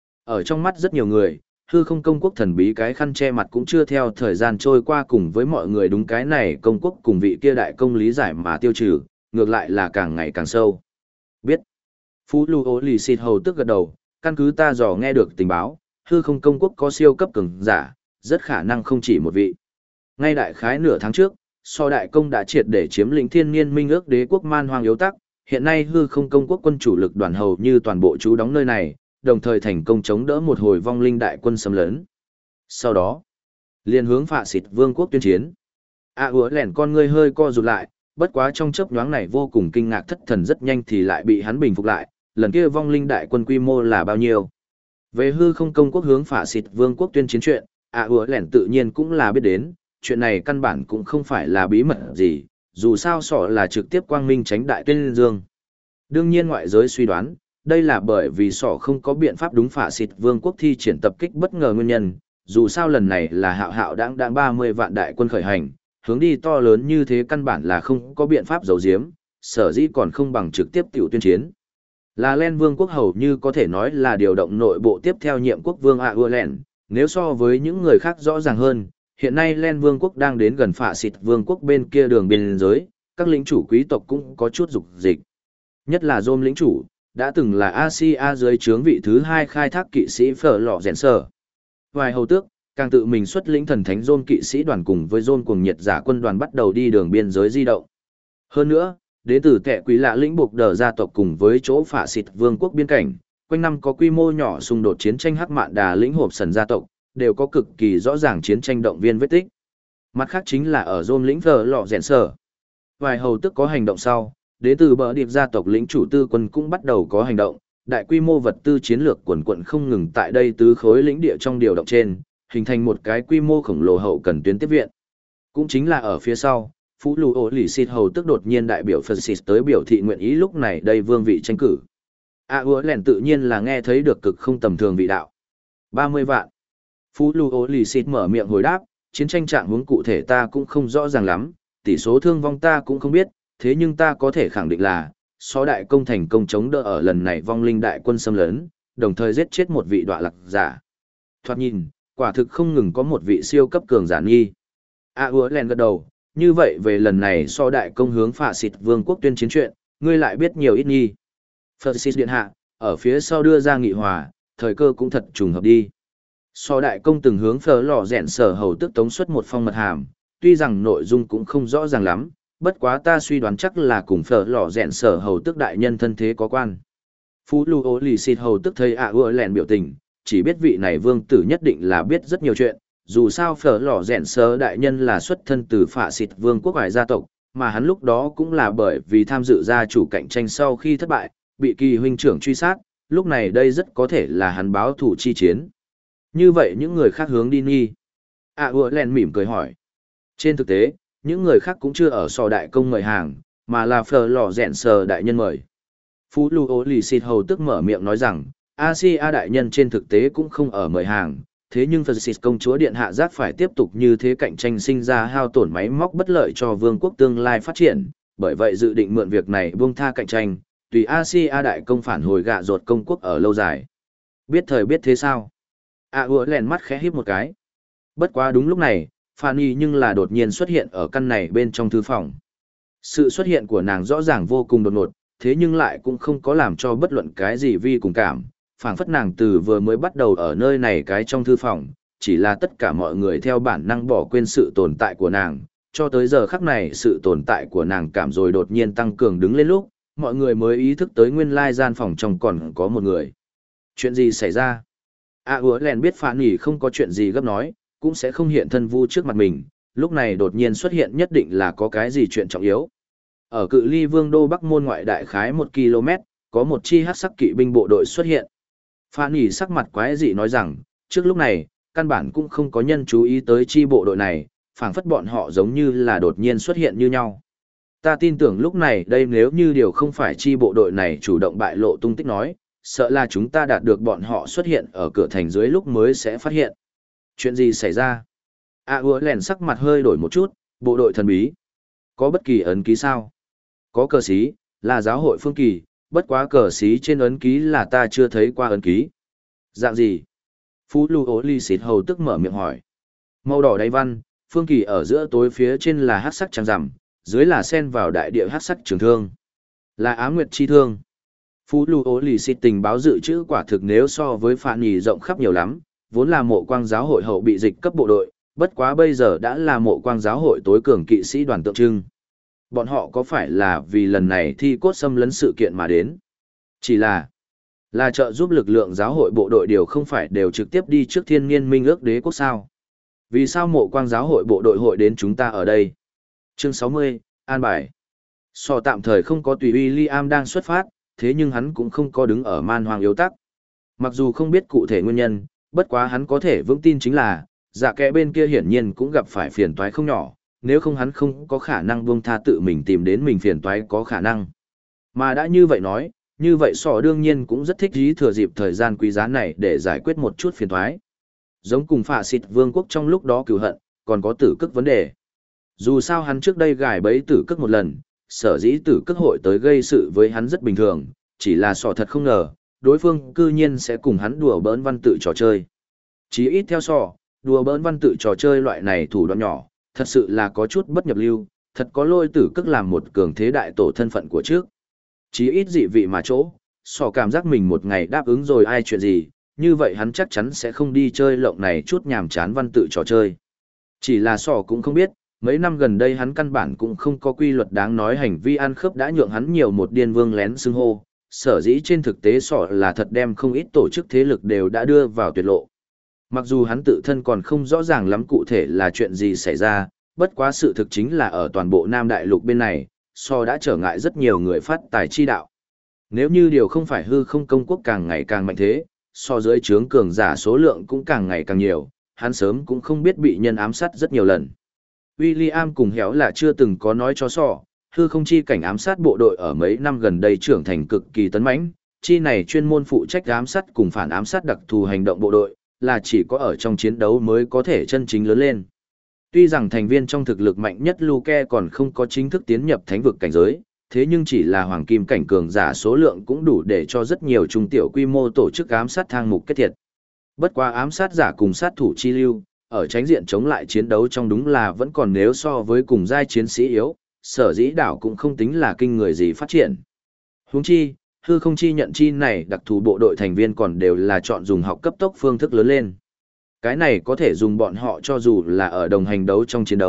Ở trong mắt rất nhiều người, hư không công quốc thần bí cái khăn che mặt cũng chưa theo thời gian trôi qua cùng với mọi người đúng cái này công quốc cùng vị kia đại công lý giải mà tiêu trừ, ngược lại là càng ngày càng sâu. Biết. Phú Lưu Ố Lì Xịt hầu tức gật đầu, căn cứ ta dò nghe được tình báo, hư không công quốc có siêu cấp cường giả, rất khả năng không chỉ một vị. Ngay đại khái nửa tháng trước, so đại công đã triệt để chiếm lĩnh thiên niên minh ước đế quốc man hoang yếu tắc, hiện nay hư không công quốc quân chủ lực đoàn hầu như toàn bộ trú đóng nơi này, đồng thời thành công chống đỡ một hồi vong linh đại quân xâm lấn. Sau đó, liền hướng phạ xịt vương quốc tuyên chiến. Ủa lẻn con ngươi hơi co rụt lại, bất quá trong chớp nhoáng này vô cùng kinh ngạc thất thần rất nhanh thì lại bị hắn bình phục lại, lần kia vong linh đại quân quy mô là bao nhiêu. Về hư không công quốc hướng phạ xịt vương quốc tuyên chiến chuyện, ủa lẻn tự nhiên cũng là biết đến, chuyện này căn bản cũng không phải là bí mật gì, dù sao sọ là trực tiếp quang minh tránh đại tuyên dương. Đương nhiên ngoại giới suy đoán, đây là bởi vì sọ không có biện pháp đúng phạ xịt vương quốc thi triển tập kích bất ngờ nguyên nhân, dù sao lần này là hạo hạo đáng 30 vạn đại quân khởi hành, hướng đi to lớn như thế căn bản là không có biện pháp giấu giếm, sở dĩ còn không bằng trực tiếp tiểu tuyên chiến. Là Len vương quốc hầu như có thể nói là điều động nội bộ tiếp theo nhiệm quốc vương ủa lẻn, nếu so với những người khác rõ ràng hơn, hiện nay Len vương quốc đang đến gần phạ xịt vương quốc bên kia đường biên giới, các lĩnh chủ quý tộc cũng có chút dục dịch. Nhất là Dôm lĩnh chủ, đã từng là Asia dưới trướng vị thứ 2 khai thác kỵ sĩ phở lọ rèn sở. Vài hầu tước, càng tự mình xuất lĩnh thần thánh Dôm kỵ sĩ đoàn cùng với Dôm cuồng nhiệt giả quân đoàn bắt đầu đi đường biên giới di động. Hơn nữa, đến từ kẻ quý lạ lĩnh buộc đờ gia tộc cùng với chỗ phạ xịt vương quốc biên cảnh, quanh năm có quy mô nhỏ xung đột chiến tranh hắc mạn đà lĩnh hộp sần gia tộc, đều có cực kỳ rõ ràng chiến tranh động viên vết tích. Mặt khác chính là ở Dôm lĩnh phở lọ rèn sở. Vài hầu tước có hành động sau, đến từ bờ điệp gia tộc lĩnh chủ tư quân cũng bắt đầu có hành động, đại quy mô vật tư chiến lược quần quận không ngừng tại đây tứ khối lĩnh địa trong điều động trên, hình thành một cái quy mô khổng lồ hậu cần tuyến tiếp viện. Cũng chính là ở phía sau, Phú Lưu Ố Lì Xịt hầu tức đột nhiên đại biểu Phật Xịt tới biểu thị nguyện ý lúc này đây vương vị tranh cử. Ủa lẻn tự nhiên là nghe thấy được cực không tầm thường vị đạo. 30 vạn. Phú Lưu Ố Lì Xịt mở miệng hồi đáp, chiến tranh trạng huống cụ thể ta cũng không rõ ràng lắm, tỷ số thương vong ta cũng không biết, thế nhưng ta có thể khẳng định là, so đại công thành công chống đỡ ở lần này vong linh đại quân xâm lấn, đồng thời giết chết một vị đoạ lạc giả. Thoạt nhìn, quả thực không ngừng có một vị siêu cấp cường giả nghi. Ủa lẻn gật đầu, như vậy về lần này so đại công hướng phạ xịt vương quốc tuyên chiến chuyện, ngươi lại biết nhiều ít nghi. Phật xịt điện hạ, ở phía sau đưa ra nghị hòa, thời cơ cũng thật trùng hợp đi. So đại công từng hướng phở lò rèn sở hầu tức tống xuất một phong mật hàm, tuy rằng nội dung cũng không rõ ràng lắm, Bất quá ta suy đoán chắc là cùng phở lò rèn sở hầu tức đại nhân thân thế có quan. Phú Lưu Ô Lì Xịt hầu tức thấy ủa lẹn biểu tình, chỉ biết vị này vương tử nhất định là biết rất nhiều chuyện, dù sao phở lò rèn sở đại nhân là xuất thân từ phạ xịt vương quốc hải gia tộc, mà hắn lúc đó cũng là bởi vì tham dự gia chủ cạnh tranh sau khi thất bại, bị kỳ huynh trưởng truy sát, lúc này đây rất có thể là hắn báo thủ chi chiến. Như vậy những người khác hướng đi nghi. Ủa lẹn mỉm cười hỏi. Trên thực tế, những người khác cũng chưa ở sò đại công mời hàng, mà là phở lò rèn sở đại nhân mời. Phú Lưu Ô Lì Xịt hầu tức mở miệng nói rằng, Asia đại nhân trên thực tế cũng không ở mời hàng, thế nhưng Phật Xịt công chúa điện hạ giác phải tiếp tục như thế cạnh tranh sinh ra hao tổn máy móc bất lợi cho vương quốc tương lai phát triển, bởi vậy dự định mượn việc này buông tha cạnh tranh, tùy Asia đại công phản hồi gạ ruột công quốc ở lâu dài. Biết thời biết thế sao? Ủa lèn mắt khẽ híp một cái. Bất quá đúng lúc này, Fanny nhưng là đột nhiên xuất hiện ở căn này bên trong thư phòng. Sự xuất hiện của nàng rõ ràng vô cùng đột ngột, thế nhưng lại cũng không có làm cho bất luận cái gì vi cùng cảm, phảng phất nàng từ vừa mới bắt đầu ở nơi này cái trong thư phòng, chỉ là tất cả mọi người theo bản năng bỏ quên sự tồn tại của nàng, cho tới giờ khắc này sự tồn tại của nàng cảm rồi đột nhiên tăng cường đứng lên lúc, mọi người mới ý thức tới nguyên lai gian phòng trong còn có một người. Chuyện gì xảy ra? Ủa lèn biết Phản Nhỉ không có chuyện gì gấp nói, cũng sẽ không hiện thân vu trước mặt mình, lúc này đột nhiên xuất hiện nhất định là có cái gì chuyện trọng yếu. Ở cự ly vương đô Bắc Môn ngoại đại khái 1 km, có một chi hắc sắc kỵ binh bộ đội xuất hiện. Phan Nhỉ sắc mặt quái dị nói rằng, trước lúc này, căn bản cũng không có nhân chú ý tới chi bộ đội này, phảng phất bọn họ giống như là đột nhiên xuất hiện như nhau. Ta tin tưởng lúc này đây nếu như điều không phải chi bộ đội này chủ động bại lộ tung tích nói, sợ là chúng ta đạt được bọn họ xuất hiện ở cửa thành dưới lúc mới sẽ phát hiện. Chuyện gì xảy ra? Ủa lèn sắc mặt hơi đổi một chút, bộ đội thần bí. Có bất kỳ ấn ký sao? Có cờ xí, là giáo hội phương kỳ, bất quá cờ xí trên ấn ký là ta chưa thấy qua ấn ký. Dạng gì? Phú Lưu Ô Lì Xịt hầu tức mở miệng hỏi. Màu đỏ đáy văn, phương kỳ ở giữa tối phía trên là hắc sắc trăng rằm, dưới là sen vào đại địa hắc sắc trường thương. Là Á Nguyệt chi thương. Phú Lưu Ô Lì Xịt tình báo dự trữ quả thực nếu so với Phạn Nhì rộng khắp nhiều lắm, vốn là mộ quang giáo hội hậu bị dịch cấp bộ đội, bất quá bây giờ đã là mộ quang giáo hội tối cường kỵ sĩ đoàn tượng trưng. Bọn họ có phải là vì lần này thi cốt xâm lấn sự kiện mà đến? Chỉ là trợ giúp lực lượng giáo hội bộ đội điều không phải đều trực tiếp đi trước thiên niên minh ước đế quốc sao? Vì sao mộ quang giáo hội bộ đội hội đến chúng ta ở đây? Chương 60, An bài. So tạm thời không có tùy William đang xuất phát, thế nhưng hắn cũng không có đứng ở man hoang yếu tắc. Mặc dù không biết cụ thể nguyên nhân, bất quá hắn có thể vững tin chính là, dạ kẻ bên kia hiển nhiên cũng gặp phải phiền toái không nhỏ, nếu không hắn không có khả năng buông tha tự mình tìm đến mình phiền toái có khả năng. Mà đã như vậy nói, như vậy sỏ đương nhiên cũng rất thích dí thừa dịp thời gian quý giá này để giải quyết một chút phiền toái. Giống cùng phạ xịt vương quốc trong lúc đó cửu hận, còn có tử cức vấn đề. Dù sao hắn trước đây gài bẫy tử cức một lần, sở dĩ tử cức hội tới gây sự với hắn rất bình thường, chỉ là sỏ thật không ngờ, đối phương cư nhiên sẽ cùng hắn đùa bỡn văn tự trò chơi. Chí ít theo sỏ, đùa bỡn văn tự trò chơi loại này thủ đoạn nhỏ, thật sự là có chút bất nhập lưu, thật có lôi tử cức làm một cường thế đại tổ thân phận của trước. Chí ít dị vị mà chỗ, sỏ cảm giác mình một ngày đáp ứng rồi ai chuyện gì, như vậy hắn chắc chắn sẽ không đi chơi lộng này chút nhàm chán văn tự trò chơi. Chỉ là sỏ cũng không biết, mấy năm gần đây hắn căn bản cũng không có quy luật đáng nói hành vi ăn khớp đã nhượng hắn nhiều một điên vương lén xưng hô, sở dĩ trên thực tế sỏ là thật đem không ít tổ chức thế lực đều đã đưa vào tuyệt lộ. Mặc dù hắn tự thân còn không rõ ràng lắm cụ thể là chuyện gì xảy ra, bất quá sự thực chính là ở toàn bộ Nam Đại Lục bên này, so đã trở ngại rất nhiều người phát tài chi đạo. Nếu như điều không phải hư không công quốc càng ngày càng mạnh thế, so dưới trướng cường giả số lượng cũng càng ngày càng nhiều, hắn sớm cũng không biết bị nhân ám sát rất nhiều lần. William cùng héo là chưa từng có nói cho sọ, hư không chi cảnh ám sát bộ đội ở mấy năm gần đây trưởng thành cực kỳ tấn mãnh, chi này chuyên môn phụ trách ám sát cùng phản ám sát đặc thù hành động bộ đội, là chỉ có ở trong chiến đấu mới có thể chân chính lớn lên. Tuy rằng thành viên trong thực lực mạnh nhất Luke còn không có chính thức tiến nhập thánh vực cảnh giới, thế nhưng chỉ là hoàng kim cảnh cường giả số lượng cũng đủ để cho rất nhiều trung tiểu quy mô tổ chức ám sát thang mục kết thiệt. Bất quá ám sát giả cùng sát thủ chi lưu, ở tránh diện chống lại chiến đấu trong đúng là vẫn còn nếu so với cùng giai chiến sĩ yếu, sở dĩ đảo cũng không tính là kinh người gì phát triển. Huống chi, hư không chi nhận chi này đặc thù bộ đội thành viên còn đều là chọn dùng học cấp tốc phương thức lớn lên. Cái này có thể dùng bọn họ cho dù là ở đồng hành đấu trong chiến đấu,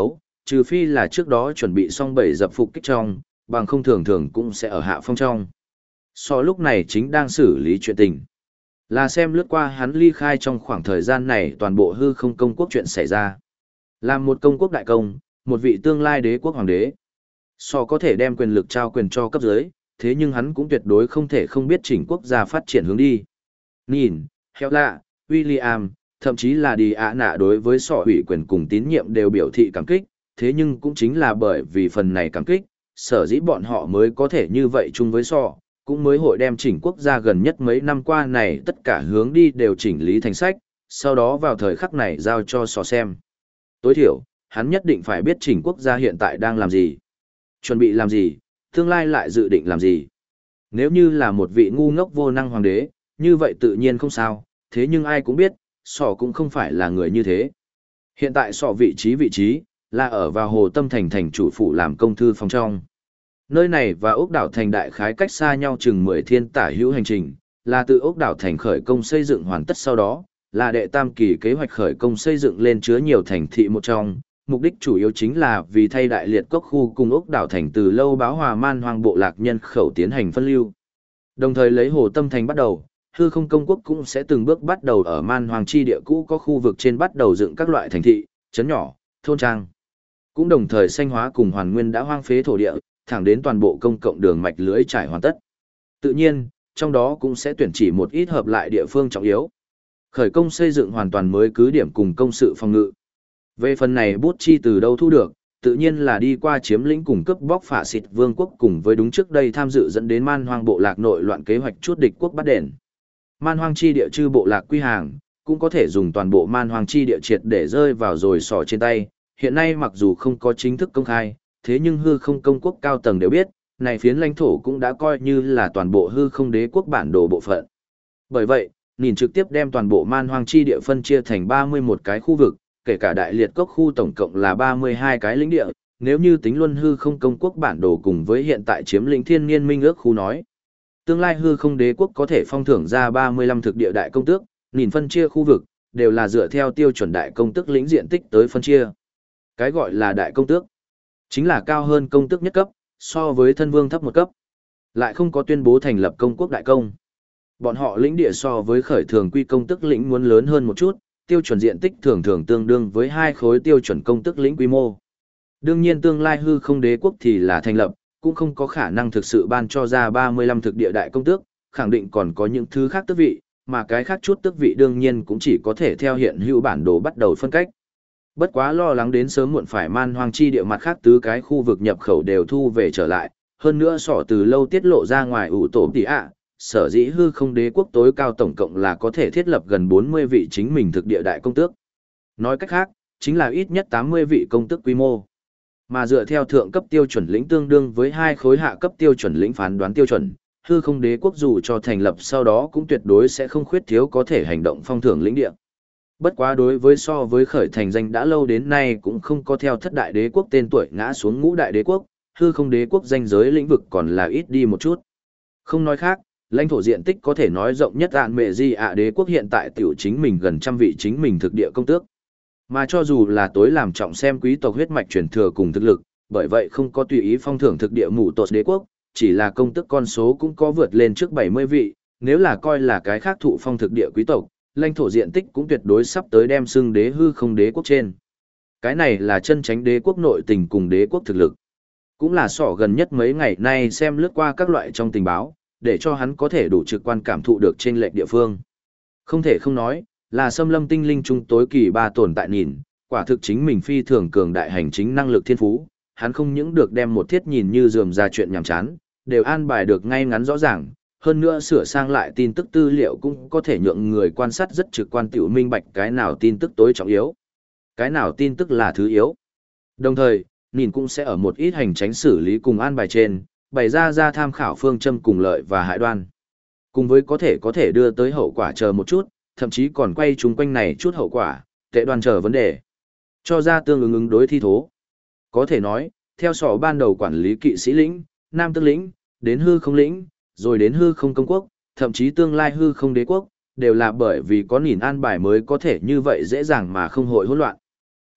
trừ phi là trước đó chuẩn bị xong bẫy dập phục kích trong, bằng không thường thường cũng sẽ ở hạ phong trong. So lúc này chính đang xử lý chuyện tình. Là xem lướt qua hắn ly khai trong khoảng thời gian này toàn bộ hư không công quốc chuyện xảy ra. Làm một công quốc đại công, một vị tương lai đế quốc hoàng đế. So có thể đem quyền lực trao quyền cho cấp dưới, thế nhưng hắn cũng tuyệt đối không thể không biết chỉnh quốc gia phát triển hướng đi. Nhìn, Heo Lạ, William, thậm chí là Đi Ạ Nạ đối với sọ ủy quyền cùng tín nhiệm đều biểu thị cảm kích, thế nhưng cũng chính là bởi vì phần này cảm kích, sở dĩ bọn họ mới có thể như vậy chung với sọ, cũng mới hội đem chỉnh quốc gia gần nhất mấy năm qua này tất cả hướng đi đều chỉnh lý thành sách, sau đó vào thời khắc này giao cho sọ xem. Tối thiểu, hắn nhất định phải biết chỉnh quốc gia hiện tại đang làm gì, chuẩn bị làm gì, tương lai lại dự định làm gì. Nếu như là một vị ngu ngốc vô năng hoàng đế, như vậy tự nhiên không sao, thế nhưng ai cũng biết, sọ cũng không phải là người như thế. Hiện tại sọ vị trí, là ở vào Hồ Tâm Thành thành chủ phủ làm công thư phòng trong. Nơi này và ốc đảo thành đại khái cách xa nhau chừng 10 thiên tả hữu hành trình, là từ ốc đảo thành khởi công xây dựng hoàn tất sau đó, là đệ tam kỳ kế hoạch khởi công xây dựng lên chứa nhiều thành thị một trong. Mục đích chủ yếu chính là vì thay đại liệt cốc khu cùng ốc đảo thành từ lâu báo hòa man hoang bộ lạc nhân khẩu tiến hành phân lưu. Đồng thời lấy Hồ Tâm Thành bắt đầu, hư không công quốc cũng sẽ từng bước bắt đầu ở man hoang chi địa cũ có khu vực trên bắt đầu dựng các loại thành thị, trấn nhỏ, thôn trang. Cũng đồng thời xanh hóa cùng hoàn nguyên đã hoang phế thổ địa, thẳng đến toàn bộ công cộng đường mạch lưới trải hoàn tất. Tự nhiên, trong đó cũng sẽ tuyển chỉ một ít hợp lại địa phương trọng yếu. Khởi công xây dựng hoàn toàn mới cứ điểm cùng công sự phòng ngự. Về phần này bút chi từ đâu thu được, tự nhiên là đi qua chiếm lĩnh cùng cướp bóc phả xịt vương quốc cùng với đúng trước đây tham dự dẫn đến man hoang bộ lạc nội loạn kế hoạch chút địch quốc bắt đền. Man hoang chi địa chư bộ lạc quy hàng, cũng có thể dùng toàn bộ man hoang chi địa triệt để rơi vào rồi sỏ trên tay. Hiện nay mặc dù không có chính thức công khai, thế nhưng hư không công quốc cao tầng đều biết, này phiến lãnh thổ cũng đã coi như là toàn bộ hư không đế quốc bản đồ bộ phận. Bởi vậy, nhìn trực tiếp đem toàn bộ man hoang chi địa phân chia thành 31 cái khu vực, kể cả đại liệt cốc khu tổng cộng là 32 cái lĩnh địa, nếu như tính luân hư không công quốc bản đồ cùng với hiện tại chiếm lĩnh thiên niên minh ước khu nói. Tương lai hư không đế quốc có thể phong thưởng ra 35 thực địa đại công tước, nhìn phân chia khu vực, đều là dựa theo tiêu chuẩn đại công tước lĩnh diện tích tới phân chia. Cái gọi là đại công tước, chính là cao hơn công tước nhất cấp, so với thân vương thấp một cấp. Lại không có tuyên bố thành lập công quốc đại công. Bọn họ lĩnh địa so với khởi thường quy công tước lĩnh muốn lớn hơn một chút, tiêu chuẩn diện tích thường thường tương đương với 2 khối tiêu chuẩn công tước lĩnh quy mô. Đương nhiên tương lai hư không đế quốc thì là thành lập, cũng không có khả năng thực sự ban cho ra 35 thực địa đại công tước, khẳng định còn có những thứ khác tước vị, mà cái khác chút tước vị đương nhiên cũng chỉ có thể theo hiện hữu bản đồ bắt đầu phân cách. Bất quá lo lắng đến sớm muộn phải man hoang chi địa mặt khác tứ cái khu vực nhập khẩu đều thu về trở lại, hơn nữa sỏ từ lâu tiết lộ ra ngoài ủ tổ tỷ ạ, sở dĩ hư không đế quốc tối cao tổng cộng là có thể thiết lập gần 40 vị chính mình thực địa đại công tước. Nói cách khác, chính là ít nhất 80 vị công tước quy mô. Mà dựa theo thượng cấp tiêu chuẩn lĩnh tương đương với 2 khối hạ cấp tiêu chuẩn lĩnh phán đoán tiêu chuẩn, hư không đế quốc dù cho thành lập sau đó cũng tuyệt đối sẽ không khuyết thiếu có thể hành động phong thưởng lĩnh địa. Bất quá đối với so với khởi thành danh đã lâu đến nay cũng không có theo thất đại đế quốc tên tuổi ngã xuống ngũ đại đế quốc, hư không đế quốc danh giới lĩnh vực còn là ít đi một chút. Không nói khác, lãnh thổ diện tích có thể nói rộng nhất ạn mẹ di ạ đế quốc hiện tại tiểu chính mình gần trăm vị chính mình thực địa công tước. Mà cho dù là tối làm trọng xem quý tộc huyết mạch truyền thừa cùng thực lực, bởi vậy không có tùy ý phong thưởng thực địa mù tột đế quốc, chỉ là công tước con số cũng có vượt lên trước 70 vị, nếu là coi là cái khác thụ phong thực địa quý tộc, lãnh thổ diện tích cũng tuyệt đối sắp tới đem xưng đế hư không đế quốc trên. Cái này là chân tránh đế quốc nội tình cùng đế quốc thực lực. Cũng là sỏ gần nhất mấy ngày nay xem lướt qua các loại trong tình báo, để cho hắn có thể đủ trực quan cảm thụ được trên lệch địa phương. Không thể không nói, là xâm lâm tinh linh trung tối kỳ ba tồn tại nhìn, quả thực chính mình phi thường cường đại hành chính năng lực thiên phú, hắn không những được đem một thiết nhìn như dườm ra chuyện nhảm chán, đều an bài được ngay ngắn rõ ràng, hơn nữa sửa sang lại tin tức tư liệu cũng có thể nhượng người quan sát rất trực quan tiểu minh bạch cái nào tin tức tối trọng yếu, cái nào tin tức là thứ yếu. Đồng thời, nhìn cũng sẽ ở một ít hành tránh xử lý cùng an bài trên, bày ra tham khảo phương châm cùng lợi và hại đoan. Cùng với có thể đưa tới hậu quả chờ một chút, thậm chí còn quay chúng quanh này chút hậu quả, tệ đoan chờ vấn đề. Cho ra tương ứng đối thi thố. Có thể nói, theo sỏ ban đầu quản lý kỵ sĩ lĩnh, nam tước lĩnh, đến hư không lĩnh, rồi đến hư không công quốc, thậm chí tương lai hư không đế quốc, đều là bởi vì có nhìn an bài mới có thể như vậy dễ dàng mà không hội hỗn loạn.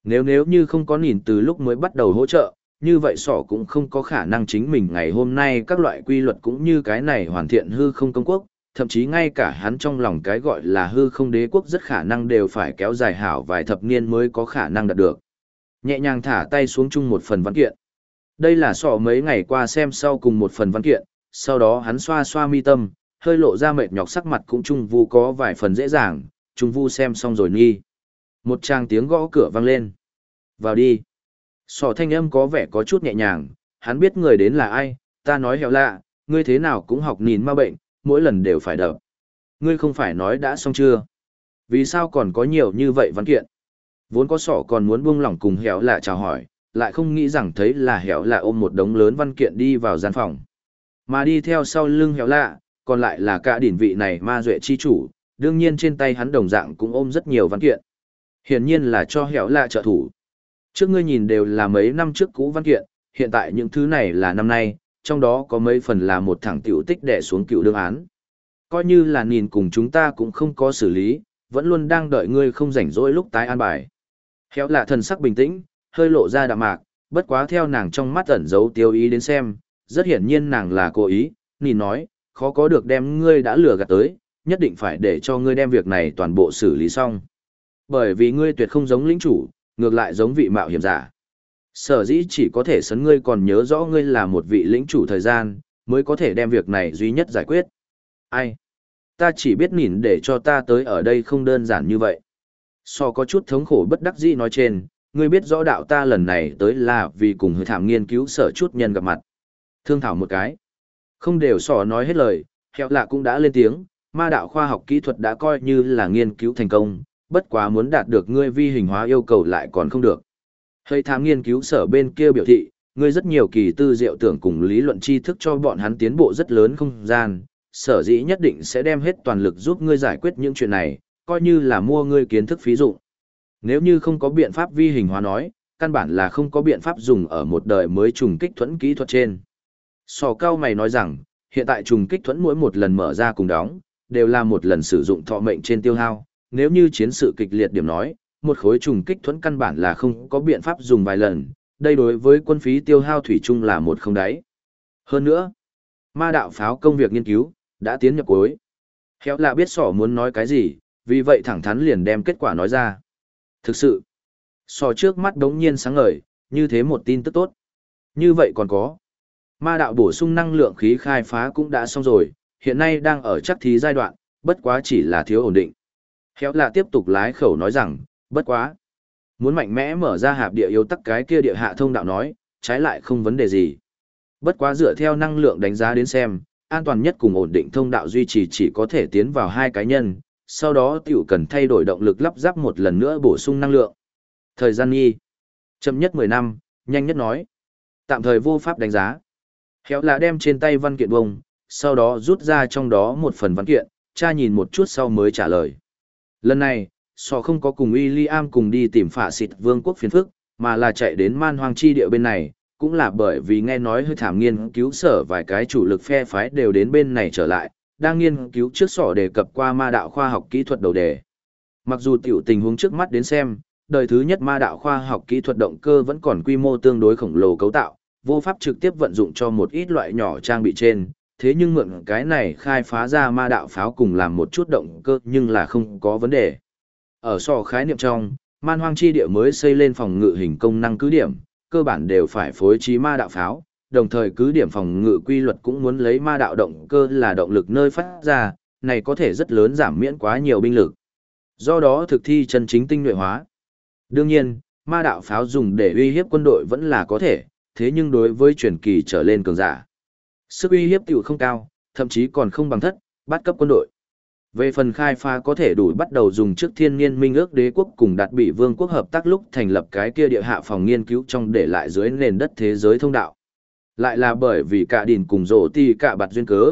Nếu như không có nhìn từ lúc mới bắt đầu hỗ trợ, như vậy sỏ cũng không có khả năng chính mình ngày hôm nay các loại quy luật cũng như cái này hoàn thiện hư không công quốc, thậm chí ngay cả hắn trong lòng cái gọi là hư không đế quốc rất khả năng đều phải kéo dài hảo vài thập niên mới có khả năng đạt được. Nhẹ nhàng thả tay xuống chung một phần văn kiện. Đây là sọ mấy ngày qua xem sau cùng một phần văn kiện, sau đó hắn xoa xoa mi tâm, hơi lộ ra mệt nhọc sắc mặt cũng trung vu có vài phần dễ dàng, trung vu xem xong rồi nghi. Một tràng tiếng gõ cửa vang lên. Vào đi. Sọ thanh âm có vẻ có chút nhẹ nhàng, hắn biết người đến là ai, ta nói hẻo lạ, ngươi thế nào cũng học nhìn ma bệnh, mỗi lần đều phải đập. Ngươi không phải nói đã xong chưa? Vì sao còn có nhiều như vậy văn kiện? Vốn có sọ còn muốn buông lỏng cùng hẻo lạ chào hỏi, lại không nghĩ rằng thấy là hẻo lạ ôm một đống lớn văn kiện đi vào gian phòng. Mà đi theo sau lưng hẻo lạ, còn lại là cả đỉnh vị này ma duệ chi chủ, đương nhiên trên tay hắn đồng dạng cũng ôm rất nhiều văn kiện. Hiển nhiên là cho hẻo lạ trợ thủ. Trước ngươi nhìn đều là mấy năm trước cũ văn kiện, hiện tại những thứ này là năm nay, trong đó có mấy phần là một thẳng tiểu tích đè xuống cựu đương án. Coi như là nhìn cùng chúng ta cũng không có xử lý, vẫn luôn đang đợi ngươi không rảnh rỗi lúc tái an bài. Hẻo lạ thần sắc bình tĩnh, hơi lộ ra đạm mạc, bất quá theo nàng trong mắt ẩn giấu tiêu ý đến xem, rất hiển nhiên nàng là cố ý, nhìn nói, khó có được đem ngươi đã lừa gạt tới, nhất định phải để cho ngươi đem việc này toàn bộ xử lý xong. Bởi vì ngươi tuyệt không giống lĩnh chủ, ngược lại giống vị mạo hiểm giả. Sở dĩ chỉ có thể sấn ngươi còn nhớ rõ ngươi là một vị lĩnh chủ thời gian, mới có thể đem việc này duy nhất giải quyết. Ai? Ta chỉ biết nhìn để cho ta tới ở đây không đơn giản như vậy. So có chút thống khổ bất đắc dĩ nói trên, ngươi biết rõ đạo ta lần này tới là vì cùng hơi thảm nghiên cứu sở chút nhân gặp mặt. Thương thảo một cái. Không đều sò nói hết lời, hẹo lạ cũng đã lên tiếng, ma đạo khoa học kỹ thuật đã coi như là nghiên cứu thành công, bất quá muốn đạt được ngươi vi hình hóa yêu cầu lại còn không được. Hơi thám nghiên cứu sở bên kia biểu thị, ngươi rất nhiều kỳ tư diệu tưởng cùng lý luận tri thức cho bọn hắn tiến bộ rất lớn không gian, sở dĩ nhất định sẽ đem hết toàn lực giúp ngươi giải quyết những chuyện này, coi như là mua ngươi kiến thức phí dụng. Nếu như không có biện pháp vi hình hóa nói, căn bản là không có biện pháp dùng ở một đời mới trùng kích thuẫn kỹ thuật trên. Sò cao mày nói rằng, hiện tại trùng kích thuẫn mỗi một lần mở ra cùng đóng, đều là một lần sử dụng thọ mệnh trên tiêu hao, nếu như chiến sự kịch liệt điểm nói, một khối trùng kích thuẫn căn bản là không có biện pháp dùng vài lần, đây đối với quân phí tiêu hao thủy chung là một không đáy. Hơn nữa, ma đạo pháo công việc nghiên cứu, đã tiến nhập cuối. Khéo là biết sỏ muốn nói cái gì, vì vậy thẳng thắn liền đem kết quả nói ra. Thực sự, sỏ trước mắt đống nhiên sáng ngời, như thế một tin tức tốt. Như vậy còn có, ma đạo bổ sung năng lượng khí khai phá cũng đã xong rồi, hiện nay đang ở chắc thí giai đoạn, bất quá chỉ là thiếu ổn định. Khéo là tiếp tục lái khẩu nói rằng, bất quá. Muốn mạnh mẽ mở ra hạp địa yếu tắc cái kia địa hạ thông đạo nói, trái lại không vấn đề gì. Bất quá dựa theo năng lượng đánh giá đến xem, an toàn nhất cùng ổn định thông đạo duy trì chỉ có thể tiến vào 2 cá nhân, sau đó tiểu cần thay đổi động lực lắp ráp một lần nữa bổ sung năng lượng. Thời gian nghi. Chậm nhất 10 năm, nhanh nhất nói. Tạm thời vô pháp đánh giá. Khéo là đem trên tay văn kiện bông, sau đó rút ra trong đó một phần văn kiện, cha nhìn một chút sau mới trả lời. Lần này, Sọ không có cùng William cùng đi tìm phạ xịt vương quốc phiền phức, mà là chạy đến man hoang chi địa bên này, cũng là bởi vì nghe nói hơi thảm nghiên cứu sở vài cái chủ lực phe phái đều đến bên này trở lại, đang nghiên cứu trước Sọ đề cập qua ma đạo khoa học kỹ thuật đầu đề. Mặc dù tiểu tình huống trước mắt đến xem, đời thứ nhất ma đạo khoa học kỹ thuật động cơ vẫn còn quy mô tương đối khổng lồ cấu tạo, vô pháp trực tiếp vận dụng cho một ít loại nhỏ trang bị trên, thế nhưng mượn cái này khai phá ra ma đạo pháo cùng làm một chút động cơ nhưng là không có vấn đề. Ở Sọ khái niệm trong, man hoang chi địa mới xây lên phòng ngự hình công năng cứ điểm, cơ bản đều phải phối trí ma đạo pháo, đồng thời cứ điểm phòng ngự quy luật cũng muốn lấy ma đạo động cơ là động lực nơi phát ra, này có thể rất lớn giảm miễn quá nhiều binh lực. Do đó thực thi chân chính tinh nhuệ hóa. Đương nhiên, ma đạo pháo dùng để uy hiếp quân đội vẫn là có thể, thế nhưng đối với truyền kỳ trở lên cường giả, sức uy hiếp tiểu không cao, thậm chí còn không bằng thất, bát cấp quân đội. Về phần khai phá có thể đủ bắt đầu dùng trước thiên niên minh ước đế quốc cùng đạt bị vương quốc hợp tác lúc thành lập cái kia địa hạ phòng nghiên cứu trong để lại dưới nền đất thế giới thông đạo. Lại là bởi vì cả đỉnh cùng rổ ti cả bạt duyên cớ.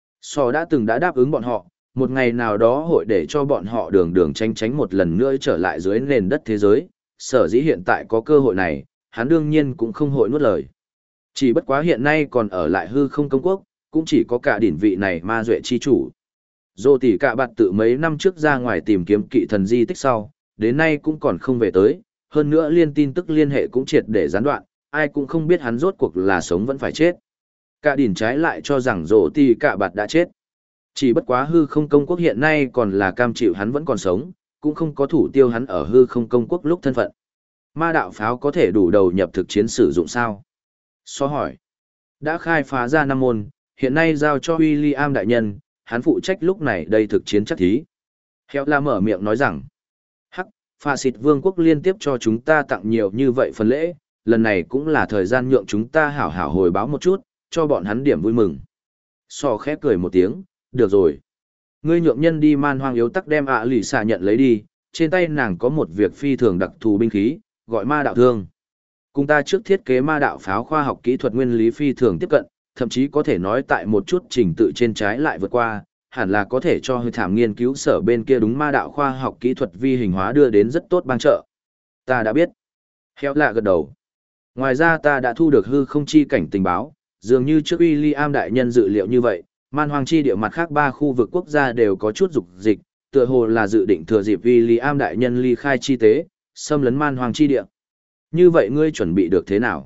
Sò đã từng đã đáp ứng bọn họ, một ngày nào đó hội để cho bọn họ đường đường tránh tránh một lần nữa trở lại dưới nền đất thế giới, sở dĩ hiện tại có cơ hội này, hắn đương nhiên cũng không hội nuốt lời. Chỉ bất quá hiện nay còn ở lại hư không công quốc, cũng chỉ có cả đỉnh vị này ma duệ chi chủ. Dô tỷ cả bạt tự mấy năm trước ra ngoài tìm kiếm kỵ thần di tích sau, đến nay cũng còn không về tới, Hơn nữa liên tin tức liên hệ cũng triệt để gián đoạn, ai cũng không biết hắn rốt cuộc là sống vẫn phải chết. Cả đỉn trái lại cho rằng rổ tì cả bạt đã chết. Chỉ bất quá hư không công quốc hiện nay còn là cam chịu hắn vẫn còn sống, cũng không có thủ tiêu hắn ở hư không công quốc lúc thân phận. Ma đạo pháo có thể đủ đầu nhập thực chiến sử dụng sao? So hỏi. Đã khai phá ra 5 môn, hiện nay giao cho William đại nhân, hắn phụ trách lúc này đây thực chiến chắc thí. Héo la mở miệng nói rằng, hắc, Phà Xịt Vương quốc liên tiếp cho chúng ta tặng nhiều như vậy phần lễ, lần này cũng là thời gian nhượng chúng ta hảo hảo hồi báo một chút, cho bọn hắn điểm vui mừng. So khẽ cười một tiếng, được rồi. Ngươi nhượng nhân đi man hoang yếu tắc đem lì xà nhận lấy đi, trên tay nàng có một việc phi thường đặc thù binh khí, gọi ma đạo thương. Cùng ta trước thiết kế ma đạo pháo khoa học kỹ thuật nguyên lý phi thường tiếp cận, thậm chí có thể nói tại một chút trình tự trên trái lại vượt qua, hẳn là có thể cho hơi thảm nghiên cứu sở bên kia đúng ma đạo khoa học kỹ thuật vi hình hóa đưa đến rất tốt bang trợ. Ta đã biết. Héo lạ gật đầu. Ngoài ra ta đã thu được hư không chi cảnh tình báo, dường như trước William đại nhân dự liệu như vậy, man hoang chi địa mặt khác 3 khu vực quốc gia đều có chút dục dịch, tựa hồ là dự định thừa dịp William đại nhân ly khai chi tế, xâm lấn man hoang chi địa. Như vậy ngươi chuẩn bị được thế nào?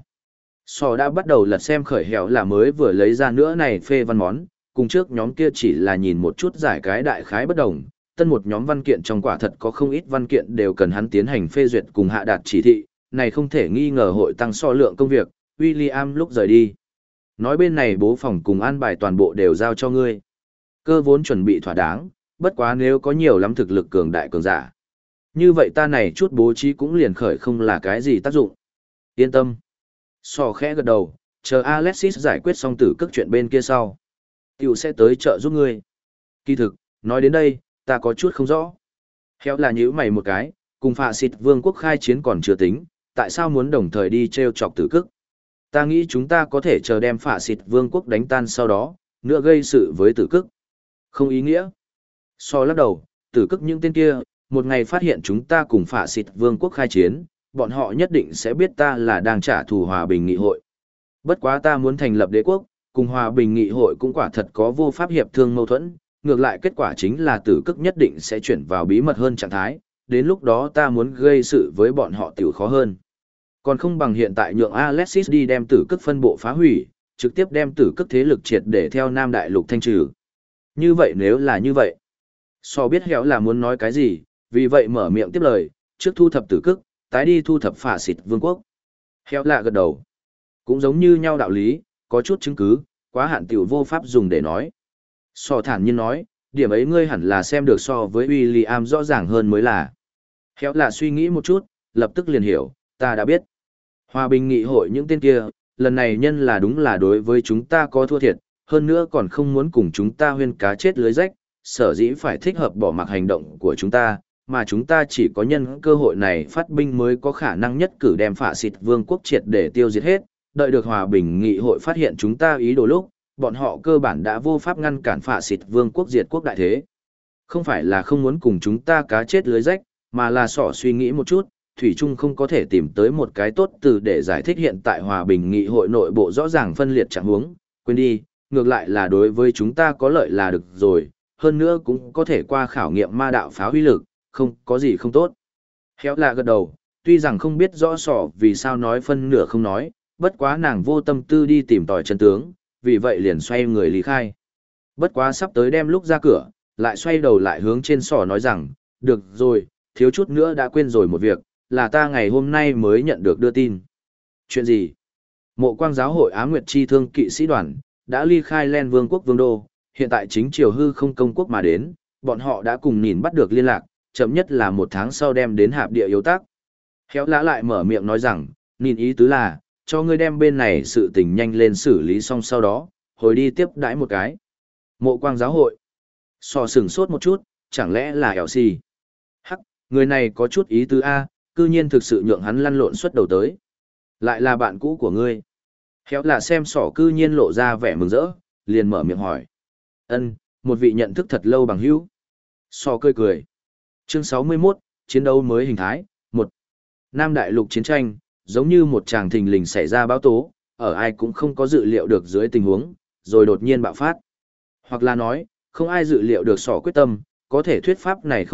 Sò đã bắt đầu lật xem khởi hẻo là mới vừa lấy ra nữa này phê văn món, cùng trước nhóm kia chỉ là nhìn một chút giải cái đại khái bất đồng, tân một nhóm văn kiện trong quả thật có không ít văn kiện đều cần hắn tiến hành phê duyệt cùng hạ đạt chỉ thị, này không thể nghi ngờ hội tăng so lượng công việc. William lúc rời đi. Nói bên này bố phòng cùng an bài toàn bộ đều giao cho ngươi. Cơ vốn chuẩn bị thỏa đáng, bất quá nếu có nhiều lắm thực lực cường đại cường giả. Như vậy ta này chút bố trí cũng liền khởi không là cái gì tác dụng. Yên tâm. Sò khẽ gật đầu, chờ Alexis giải quyết xong tử cước chuyện bên kia sau. Tiểu sẽ tới trợ giúp ngươi. Kỳ thực, nói đến đây, ta có chút không rõ. Héo là nhíu mày một cái, cùng Phà Xịt Vương quốc khai chiến còn chưa tính, tại sao muốn đồng thời đi treo chọc tử cước? Ta nghĩ chúng ta có thể chờ đem Phà Xịt Vương quốc đánh tan sau đó, nữa gây sự với tử cước. Không ý nghĩa. So lắc đầu, tử cước những tên kia, một ngày phát hiện chúng ta cùng Phà Xịt Vương quốc khai chiến, bọn họ nhất định sẽ biết ta là đang trả thù hòa bình nghị hội. Bất quá ta muốn thành lập đế quốc, cùng hòa bình nghị hội cũng quả thật có vô pháp hiệp thương mâu thuẫn, ngược lại kết quả chính là tử cước nhất định sẽ chuyển vào bí mật hơn trạng thái, đến lúc đó ta muốn gây sự với bọn họ tiểu khó hơn. Còn không bằng hiện tại nhượng Alexis đi đem tử cước phân bộ phá hủy, trực tiếp đem tử cước thế lực triệt để theo Nam Đại Lục thanh trừ. Như vậy nếu là như vậy, so biết héo là muốn nói cái gì, vì vậy mở miệng tiếp lời, trước thu thập tử cước, tái đi thu thập Phà Xịt Vương quốc. Héo lạ gật đầu. Cũng giống như nhau đạo lý, có chút chứng cứ, quá hạn tiểu vô pháp dùng để nói. So thản nhiên nói, điểm ấy ngươi hẳn là xem được so với William rõ ràng hơn mới là. Héo lạ suy nghĩ một chút, lập tức liền hiểu, ta đã biết. Hòa bình nghị hội những tên kia, lần này nhân là đúng là đối với chúng ta có thua thiệt, hơn nữa còn không muốn cùng chúng ta huyên cá chết lưới rách, sở dĩ phải thích hợp bỏ mặc hành động của chúng ta, mà chúng ta chỉ có nhân cơ hội này phát binh mới có khả năng nhất cử đem Phà Xịt Vương quốc triệt để tiêu diệt hết, đợi được hòa bình nghị hội phát hiện chúng ta ý đồ lúc, bọn họ cơ bản đã vô pháp ngăn cản Phà Xịt Vương quốc diệt quốc đại thế. Không phải là không muốn cùng chúng ta cá chết lưới rách, mà là sỏ suy nghĩ một chút, Thủy Trung không có thể tìm tới một cái tốt từ để giải thích hiện tại hòa bình nghị hội nội bộ rõ ràng phân liệt trạng huống, quên đi, ngược lại là đối với chúng ta có lợi là được rồi, hơn nữa cũng có thể qua khảo nghiệm ma đạo pháo uy lực, không có gì không tốt. Héo lạ gật đầu, tuy rằng không biết rõ sỏ vì sao nói phân nửa không nói, bất quá nàng vô tâm tư đi tìm tòi chân tướng, vì vậy liền xoay người lý khai. Bất quá sắp tới đem lúc ra cửa, lại xoay đầu lại hướng trên sỏ nói rằng, được rồi, thiếu chút nữa đã quên rồi một việc, là ta ngày hôm nay mới nhận được đưa tin. Chuyện gì? Mộ Quang giáo hội Ám Nguyệt Chi Thương kỵ sĩ đoàn, đã ly khai Len Vương quốc Vương Đô, hiện tại chính triều hư không công quốc mà đến, bọn họ đã cùng nhìn bắt được liên lạc, chậm nhất là 1 tháng sau đem đến hạp địa yếu tác. Khéo lã lại mở miệng nói rằng, nhìn ý tứ là, cho ngươi đem bên này sự tình nhanh lên xử lý xong sau đó, hồi đi tiếp đãi một cái. Mộ Quang giáo hội. So sửng sốt một chút, chẳng lẽ là Elsie? Hắc, người này có chút ý tứ A, cư nhiên thực sự nhượng hắn lăn lộn suốt đầu tới. Lại là bạn cũ của ngươi. Khéo là xem sỏ cư nhiên lộ ra vẻ mừng rỡ, liền mở miệng hỏi. Ân, một vị nhận thức thật lâu bằng hữu. So cười cười. Chương 61, chiến đấu mới hình thái, 1. Nam Đại Lục chiến tranh, giống như một tràng thình lình xảy ra báo tố, ở ai cũng không có dự liệu được dưới tình huống, rồi đột nhiên bạo phát. Hoặc là nói, không ai dự liệu được sỏ quyết tâm, có thể thuyết pháp này không hợp,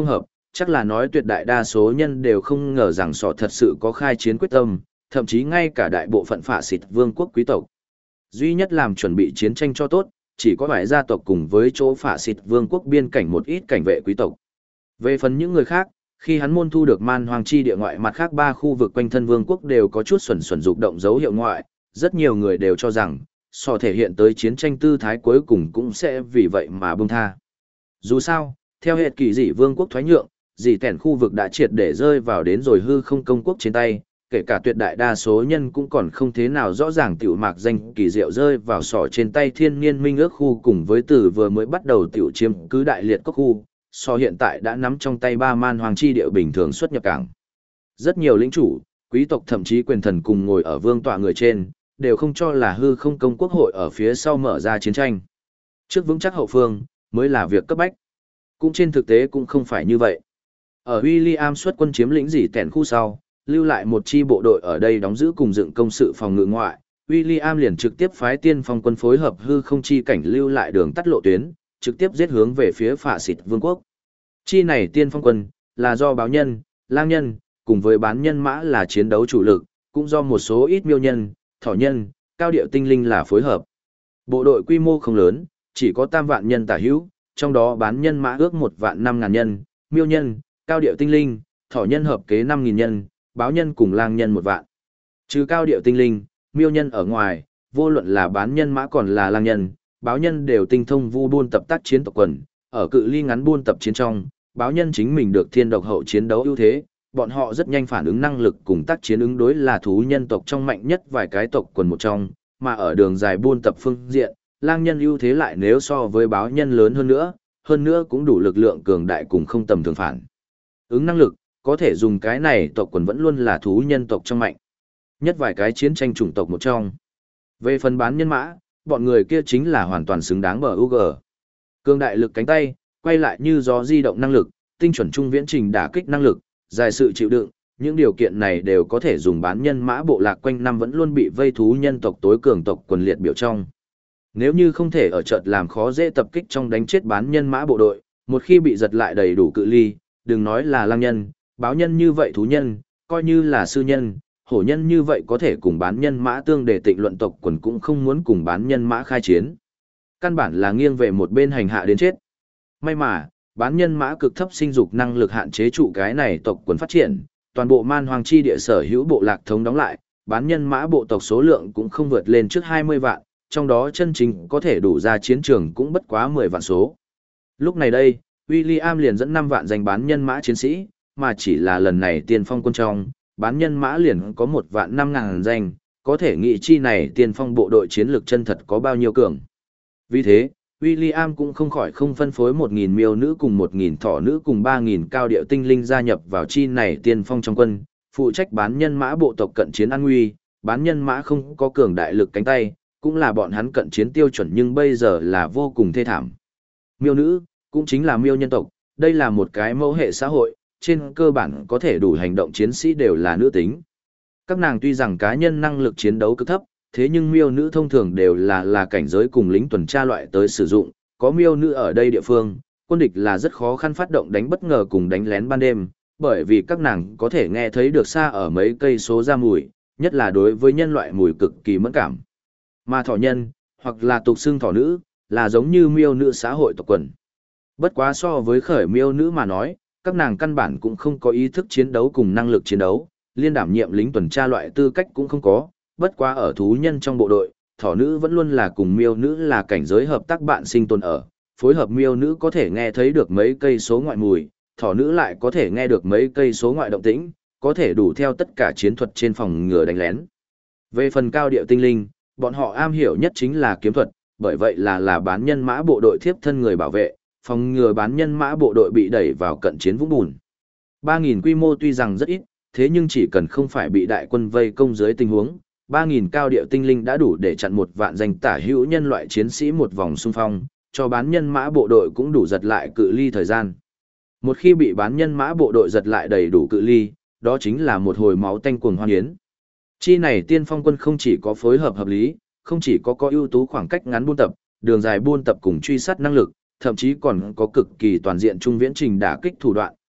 chắc là nói tuyệt đại đa số nhân đều không ngờ rằng sọ thật sự có khai chiến quyết tâm, thậm chí ngay cả đại bộ phận phạ xịt vương quốc quý tộc. Duy nhất làm chuẩn bị chiến tranh cho tốt, chỉ có vài gia tộc cùng với chỗ phạ xịt vương quốc biên cảnh một ít cảnh vệ quý tộc. Về phần những người khác, khi hắn môn thu được man hoàng chi địa ngoại mặt khác 3 khu vực quanh thân vương quốc đều có chút xuẩn dục động dấu hiệu ngoại, rất nhiều người đều cho rằng, sọ thể hiện tới chiến tranh tư thái cuối cùng cũng sẽ vì vậy mà buông tha. Dù sao, theo hệ kỳ dị vương quốc thoái nhượng, dị tẻn khu vực đã triệt để rơi vào đến rồi hư không công quốc trên tay, kể cả tuyệt đại đa số nhân cũng còn không thế nào rõ ràng tiểu mạc danh kỳ diệu rơi vào sọ trên tay thiên niên minh ước khu cùng với từ vừa mới bắt đầu tiểu chiếm cứ đại liệt các khu, sọ hiện tại đã nắm trong tay 3 man hoàng chi địa bình thường xuất nhập cảng. Rất nhiều lĩnh chủ, quý tộc thậm chí quyền thần cùng ngồi ở vương tọa người trên, đều không cho là hư không công quốc hội ở phía sau mở ra chiến tranh. Trước vững chắc hậu phương, mới là việc cấp bách. Cũng trên thực tế cũng không phải như vậy. Ở William xuất quân chiếm lĩnh dị tẻn khu sau, lưu lại một chi bộ đội ở đây đóng giữ cùng dựng công sự phòng ngự ngoại, William liền trực tiếp phái tiên phong quân phối hợp hư không chi cảnh lưu lại đường tắt lộ tuyến, trực tiếp giết hướng về phía phạ xịt vương quốc. Chi này tiên phong quân, là do báo nhân, lang nhân, cùng với bán nhân mã là chiến đấu chủ lực, cũng do một số ít miêu nhân, thỏ nhân, cao điệu tinh linh là phối hợp. Bộ đội quy mô không lớn, chỉ có 3 vạn nhân tả hữu, trong đó bán nhân mã ước 1 vạn 5.000 nhân, miêu nhân, cao điệu tinh linh, thỏ nhân hợp kế 5.000 nhân, báo nhân cùng lang nhân 1 vạn. Trừ cao điệu tinh linh, miêu nhân ở ngoài, vô luận là bán nhân mã còn là lang nhân, báo nhân đều tinh thông vu buôn tập tác chiến tộc quần, ở cự ly ngắn buôn tập chiến trong, báo nhân chính mình được thiên độc hậu chiến đấu ưu thế, bọn họ rất nhanh phản ứng năng lực cùng tác chiến ứng đối là thú nhân tộc trong mạnh nhất vài cái tộc quần một trong, mà ở đường dài buôn tập phương diện, lang nhân ưu thế lại nếu so với báo nhân lớn hơn nữa cũng đủ lực lượng cường đại cùng không tầm thường phản. Ứng năng lực, có thể dùng cái này tộc quần vẫn luôn là thú nhân tộc trong mạnh nhất vài cái chiến tranh chủng tộc một trong. Về phần bán nhân mã, bọn người kia chính là hoàn toàn xứng đáng bờ UG. Cường đại lực cánh tay, quay lại như gió di động năng lực, tinh chuẩn trung viễn trình đả kích năng lực, dài sự chịu đựng, những điều kiện này đều có thể dùng bán nhân mã bộ lạc quanh năm vẫn luôn bị vây thú nhân tộc tối cường tộc quần liệt biểu trong. Nếu như không thể ở chợt làm khó dễ tập kích trong đánh chết bán nhân mã bộ đội, một khi bị giật lại đầy đủ cự ly, đừng nói là lang nhân, báo nhân như vậy thú nhân, coi như là sư nhân, hổ nhân như vậy có thể cùng bán nhân mã tương để tịnh luận tộc quần cũng không muốn cùng bán nhân mã khai chiến. Căn bản là nghiêng về một bên hành hạ đến chết. May mà, bán nhân mã cực thấp sinh dục năng lực hạn chế trụ cái này tộc quần phát triển, toàn bộ man hoàng chi địa sở hữu bộ lạc thống đóng lại, bán nhân mã bộ tộc số lượng cũng không vượt lên trước 20 vạn, trong đó chân chính có thể đủ ra chiến trường cũng bất quá 10 vạn số. Lúc này đây, William liền dẫn 5 vạn danh bán nhân mã chiến sĩ, mà chỉ là lần này tiên phong quân trong, bán nhân mã liền có 1 vạn 5.000 danh, có thể nghĩ chi này tiên phong bộ đội chiến lược chân thật có bao nhiêu cường. Vì thế, William cũng không khỏi không phân phối 1.000 miêu nữ cùng 1.000 thỏ nữ cùng 3.000 cao điệu tinh linh gia nhập vào chi này tiên phong trong quân, phụ trách bán nhân mã bộ tộc cận chiến an nguy, bán nhân mã không có cường đại lực cánh tay, cũng là bọn hắn cận chiến tiêu chuẩn nhưng bây giờ là vô cùng thê thảm. Miêu nữ, cũng chính là miêu nhân tộc, đây là một cái mẫu hệ xã hội, trên cơ bản có thể đủ hành động chiến sĩ đều là nữ tính. Các nàng tuy rằng cá nhân năng lực chiến đấu cực thấp, thế nhưng miêu nữ thông thường đều là cảnh giới cùng lính tuần tra loại tới sử dụng, có miêu nữ ở đây địa phương, quân địch là rất khó khăn phát động đánh bất ngờ cùng đánh lén ban đêm, bởi vì các nàng có thể nghe thấy được xa ở mấy cây số ra mùi, nhất là đối với nhân loại mùi cực kỳ mẫn cảm. Mà thỏ nhân, hoặc là tục xưng thỏ nữ, là giống như miêu nữ xã hội tộc quần. Bất quá so với khởi miêu nữ mà nói, các nàng căn bản cũng không có ý thức chiến đấu cùng năng lực chiến đấu, liên đảm nhiệm lính tuần tra loại tư cách cũng không có, bất quá ở thú nhân trong bộ đội, thỏ nữ vẫn luôn là cùng miêu nữ là cảnh giới hợp tác bạn sinh tồn ở, phối hợp miêu nữ có thể nghe thấy được mấy cây số ngoại mùi, thỏ nữ lại có thể nghe được mấy cây số ngoại động tĩnh, có thể đủ theo tất cả chiến thuật trên phòng ngừa đánh lén. Về phần cao điệu tinh linh, bọn họ am hiểu nhất chính là kiếm thuật, bởi vậy là bán nhân mã bộ đội thiếp thân người bảo vệ, phòng ngừa bán nhân mã bộ đội bị đẩy vào cận chiến vũng bùn. 3.000 quy mô tuy rằng rất ít, thế nhưng chỉ cần không phải bị đại quân vây công dưới tình huống, 3.000 cao điệu tinh linh đã đủ để chặn 1 vạn danh tả hữu nhân loại chiến sĩ một vòng xung phong, cho bán nhân mã bộ đội cũng đủ giật lại cự ly thời gian. Một khi bị bán nhân mã bộ đội giật lại đầy đủ cự ly, đó chính là một hồi máu tanh cuồng hoan yến. Chi này tiên phong quân không chỉ có phối hợp hợp lý, không chỉ có ưu tú khoảng cách ngắn buôn tập, đường dài buôn tập cùng truy sát năng lực, thậm chí còn có cực kỳ toàn diện trung viễn trình đả kích thủ đoạn,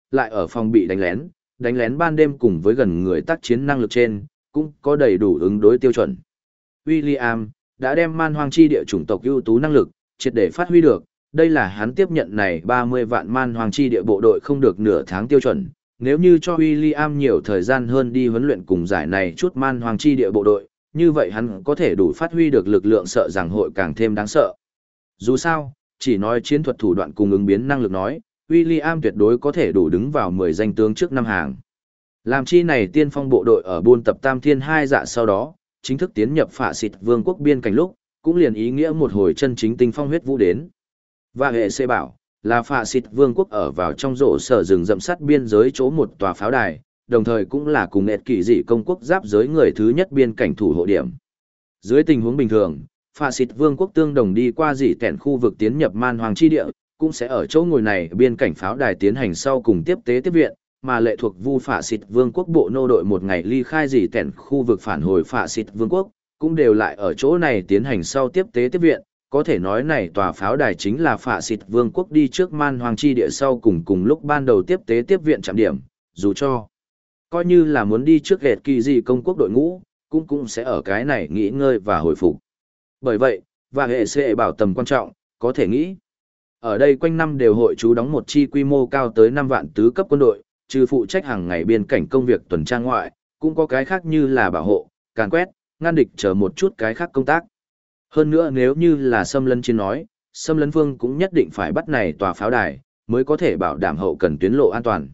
lại ở phòng bị đánh lén ban đêm cùng với gần người tác chiến năng lực trên, cũng có đầy đủ ứng đối tiêu chuẩn. William đã đem man hoang chi địa chủng tộc ưu tú năng lực, triệt để phát huy được, đây là hắn tiếp nhận này 30 vạn man hoang chi địa bộ đội không được nửa tháng tiêu chuẩn. Nếu như cho William nhiều thời gian hơn đi huấn luyện cùng giải này chút man hoang chi địa bộ đội, như vậy hắn có thể đủ phát huy được lực lượng sợ rằng hội càng thêm đáng sợ. Dù sao, chỉ nói chiến thuật thủ đoạn cùng ứng biến năng lực nói, William tuyệt đối có thể đủ đứng vào 10 danh tướng trước năm hàng. Làm chi này tiên phong bộ đội ở buôn tập Tam Thiên hai dạ sau đó, chính thức tiến nhập phạ xịt vương quốc biên cảnh lúc, cũng liền ý nghĩa một hồi chân chính tinh phong huyết vũ đến. Và hệ xê bảo, là phạ xịt vương quốc ở vào trong rổ sở rừng rậm sắt biên giới chỗ một tòa pháo đài, đồng thời cũng là cùng nệt kỳ dị công quốc giáp giới người thứ nhất biên cảnh thủ hộ điểm. Dưới tình huống bình thường, phạ xịt vương quốc tương đồng đi qua dị tẻn khu vực tiến nhập man hoàng chi địa, cũng sẽ ở chỗ ngồi này biên cảnh pháo đài tiến hành sau cùng tiếp tế tiếp viện, mà lệ thuộc vu phạ xịt vương quốc bộ nô đội một ngày ly khai dị tẻn khu vực phản hồi phạ xịt vương quốc, cũng đều lại ở chỗ này tiến hành sau tiếp tế tiếp viện. Có thể nói này tòa pháo đài chính là phạ xịt vương quốc đi trước man hoàng chi địa sau cùng lúc ban đầu tiếp tế tiếp viện trạm điểm, dù cho coi như là muốn đi trước ghẹt kỳ gì công quốc đội ngũ, cũng sẽ ở cái này nghỉ ngơi và hồi phục. Bởi vậy, và hệ sẽ bảo tầm quan trọng, có thể nghĩ. Ở đây quanh năm đều hội trú đóng một chi quy mô cao tới 5 vạn tứ cấp quân đội, trừ phụ trách hàng ngày biên cảnh công việc tuần tra ngoại, cũng có cái khác như là bảo hộ, càn quét, ngăn địch chờ một chút cái khác công tác. Hơn nữa nếu như là xâm lấn chiến nói, xâm lấn phương cũng nhất định phải bắt này tòa pháo đài, mới có thể bảo đảm hậu cần tuyến lộ an toàn.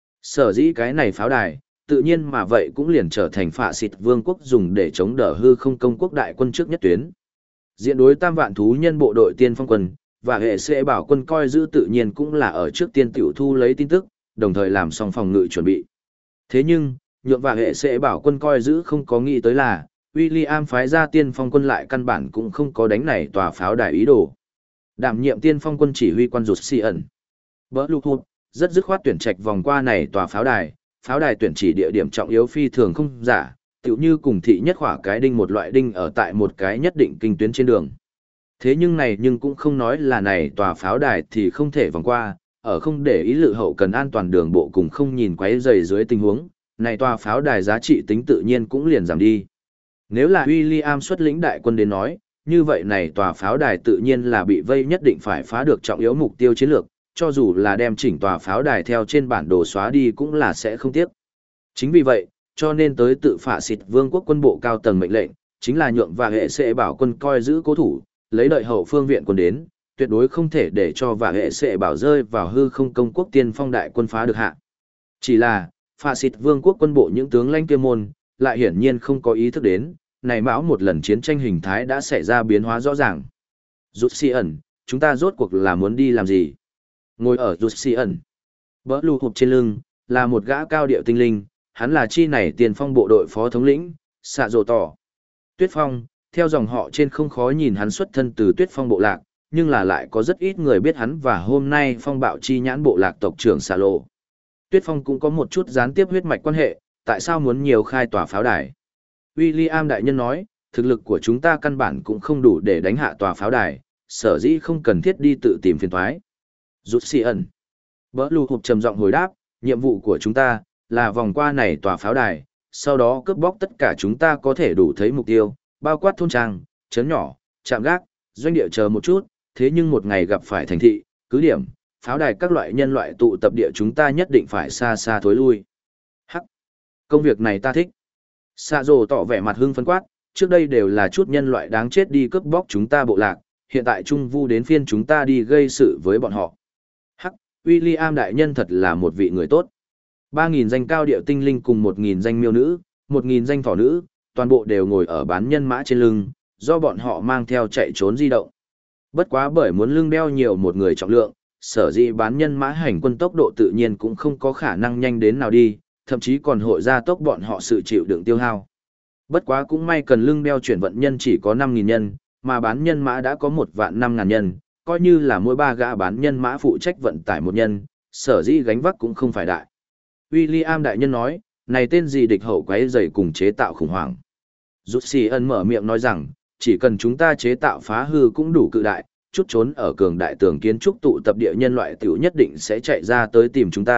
Sở dĩ cái này pháo đài, tự nhiên mà vậy cũng liền trở thành phạ xịt vương quốc dùng để chống đỡ hư không công quốc đại quân trước nhất tuyến. Diện đối tam vạn thú nhân bộ đội tiên phong quân, và hệ sẽ bảo quân coi giữ tự nhiên cũng là ở trước tiên tiểu thu lấy tin tức, đồng thời làm xong phòng ngự chuẩn bị. Thế nhưng, nhượng và hệ sẽ bảo quân coi giữ không có nghĩ tới là, William phái ra tiên phong quân lại căn bản cũng không có đánh này tòa pháo đài ý đồ. Đảm nhiệm tiên phong quân chỉ huy quan rụt si ẩn. Bỡ lục hụt, rất dứt khoát tuyển trạch vòng qua này tòa pháo đài tuyển chỉ địa điểm trọng yếu phi thường không giả, tựu như cùng thị nhất khỏa cái đinh một loại đinh ở tại một cái nhất định kinh tuyến trên đường. Thế nhưng cũng không nói là này tòa pháo đài thì không thể vòng qua, ở không để ý lự hậu cần an toàn đường bộ cùng không nhìn quấy rầy dưới tình huống, này tòa pháo đài giá trị tính tự nhiên cũng liền giảm đi. Nếu là William xuất lĩnh đại quân đến nói, như vậy này tòa pháo đài tự nhiên là bị vây nhất định phải phá được trọng yếu mục tiêu chiến lược, cho dù là đem chỉnh tòa pháo đài theo trên bản đồ xóa đi cũng là sẽ không tiếc. Chính vì vậy, cho nên tới tự phạ xịt vương quốc quân bộ cao tầng mệnh lệnh, chính là nhượng và hệ sẽ bảo quân coi giữ cố thủ, lấy đợi hậu phương viện quân đến, tuyệt đối không thể để cho và hệ sẽ bảo rơi vào hư không công quốc tiên phong đại quân phá được hạ. Chỉ là, phạ xịt vương quốc quân bộ những tướng lãnh kia môn, lại hiển nhiên không có ý thức đến, này mão một lần chiến tranh hình thái đã xảy ra biến hóa rõ ràng. Rút si ẩn, chúng ta rốt cuộc là muốn đi làm gì? Ngồi ở rút si ẩn, bỡ lù hụp trên lưng, là một gã cao điệu tinh linh, hắn là chi này tiền phong bộ đội phó thống lĩnh, xạ rồ tỏ. Tuyết Phong, theo dòng họ trên không khó nhìn hắn xuất thân từ Tuyết Phong bộ lạc, nhưng là lại có rất ít người biết hắn và hôm nay phong bạo chi nhãn bộ lạc tộc trưởng xạ lộ. Tuyết Phong cũng có một chút gián tiếp huyết mạch quan hệ, tại sao muốn nhiều khai tòa pháo đài? William đại nhân nói, thực lực của chúng ta căn bản cũng không đủ để đánh hạ tòa pháo đài, sở dĩ không cần thiết đi tự tìm phiền toái. Rút si ẩn. Bỡ lù hụp trầm giọng hồi đáp, nhiệm vụ của chúng ta là vòng qua này tòa pháo đài, sau đó cướp bóc tất cả chúng ta có thể đủ thấy mục tiêu, bao quát thôn trang, trấn nhỏ, trạm gác, doanh địa chờ một chút, thế nhưng một ngày gặp phải thành thị, cứ điểm, pháo đài các loại nhân loại tụ tập địa chúng ta nhất định phải xa xa thối lui. Hắc, công việc này ta thích. Sạ rồ tỏ vẻ mặt hưng phấn quát, trước đây đều là chút nhân loại đáng chết đi cướp bóc chúng ta bộ lạc, hiện tại trung vu đến phiên chúng ta đi gây sự với bọn họ. Hắc, William đại nhân thật là một vị người tốt. 3.000 danh cao điệu tinh linh cùng 1.000 danh miêu nữ, 1.000 danh thỏ nữ, toàn bộ đều ngồi ở bán nhân mã trên lưng, do bọn họ mang theo chạy trốn di động. Bất quá bởi muốn lưng đeo nhiều một người trọng lượng, sở dĩ bán nhân mã hành quân tốc độ tự nhiên cũng không có khả năng nhanh đến nào đi, thậm chí còn hội ra tốc bọn họ sự chịu đựng tiêu hao. Bất quá cũng may cần lưng đeo chuyển vận nhân chỉ có 5.000 nhân, mà bán nhân mã đã có 1.500.000 nhân, coi như là mỗi 3 gã bán nhân mã phụ trách vận tải một nhân, sở dĩ gánh vác cũng không phải đại. William đại nhân nói, này tên gì địch hậu quấy rầy cùng chế tạo khủng hoảng. Rút xì ân mở miệng nói rằng, chỉ cần chúng ta chế tạo phá hư cũng đủ cự đại, chút trốn ở cường đại tường kiến trúc tụ tập địa nhân loại tiểu nhất định sẽ chạy ra tới tìm chúng ta,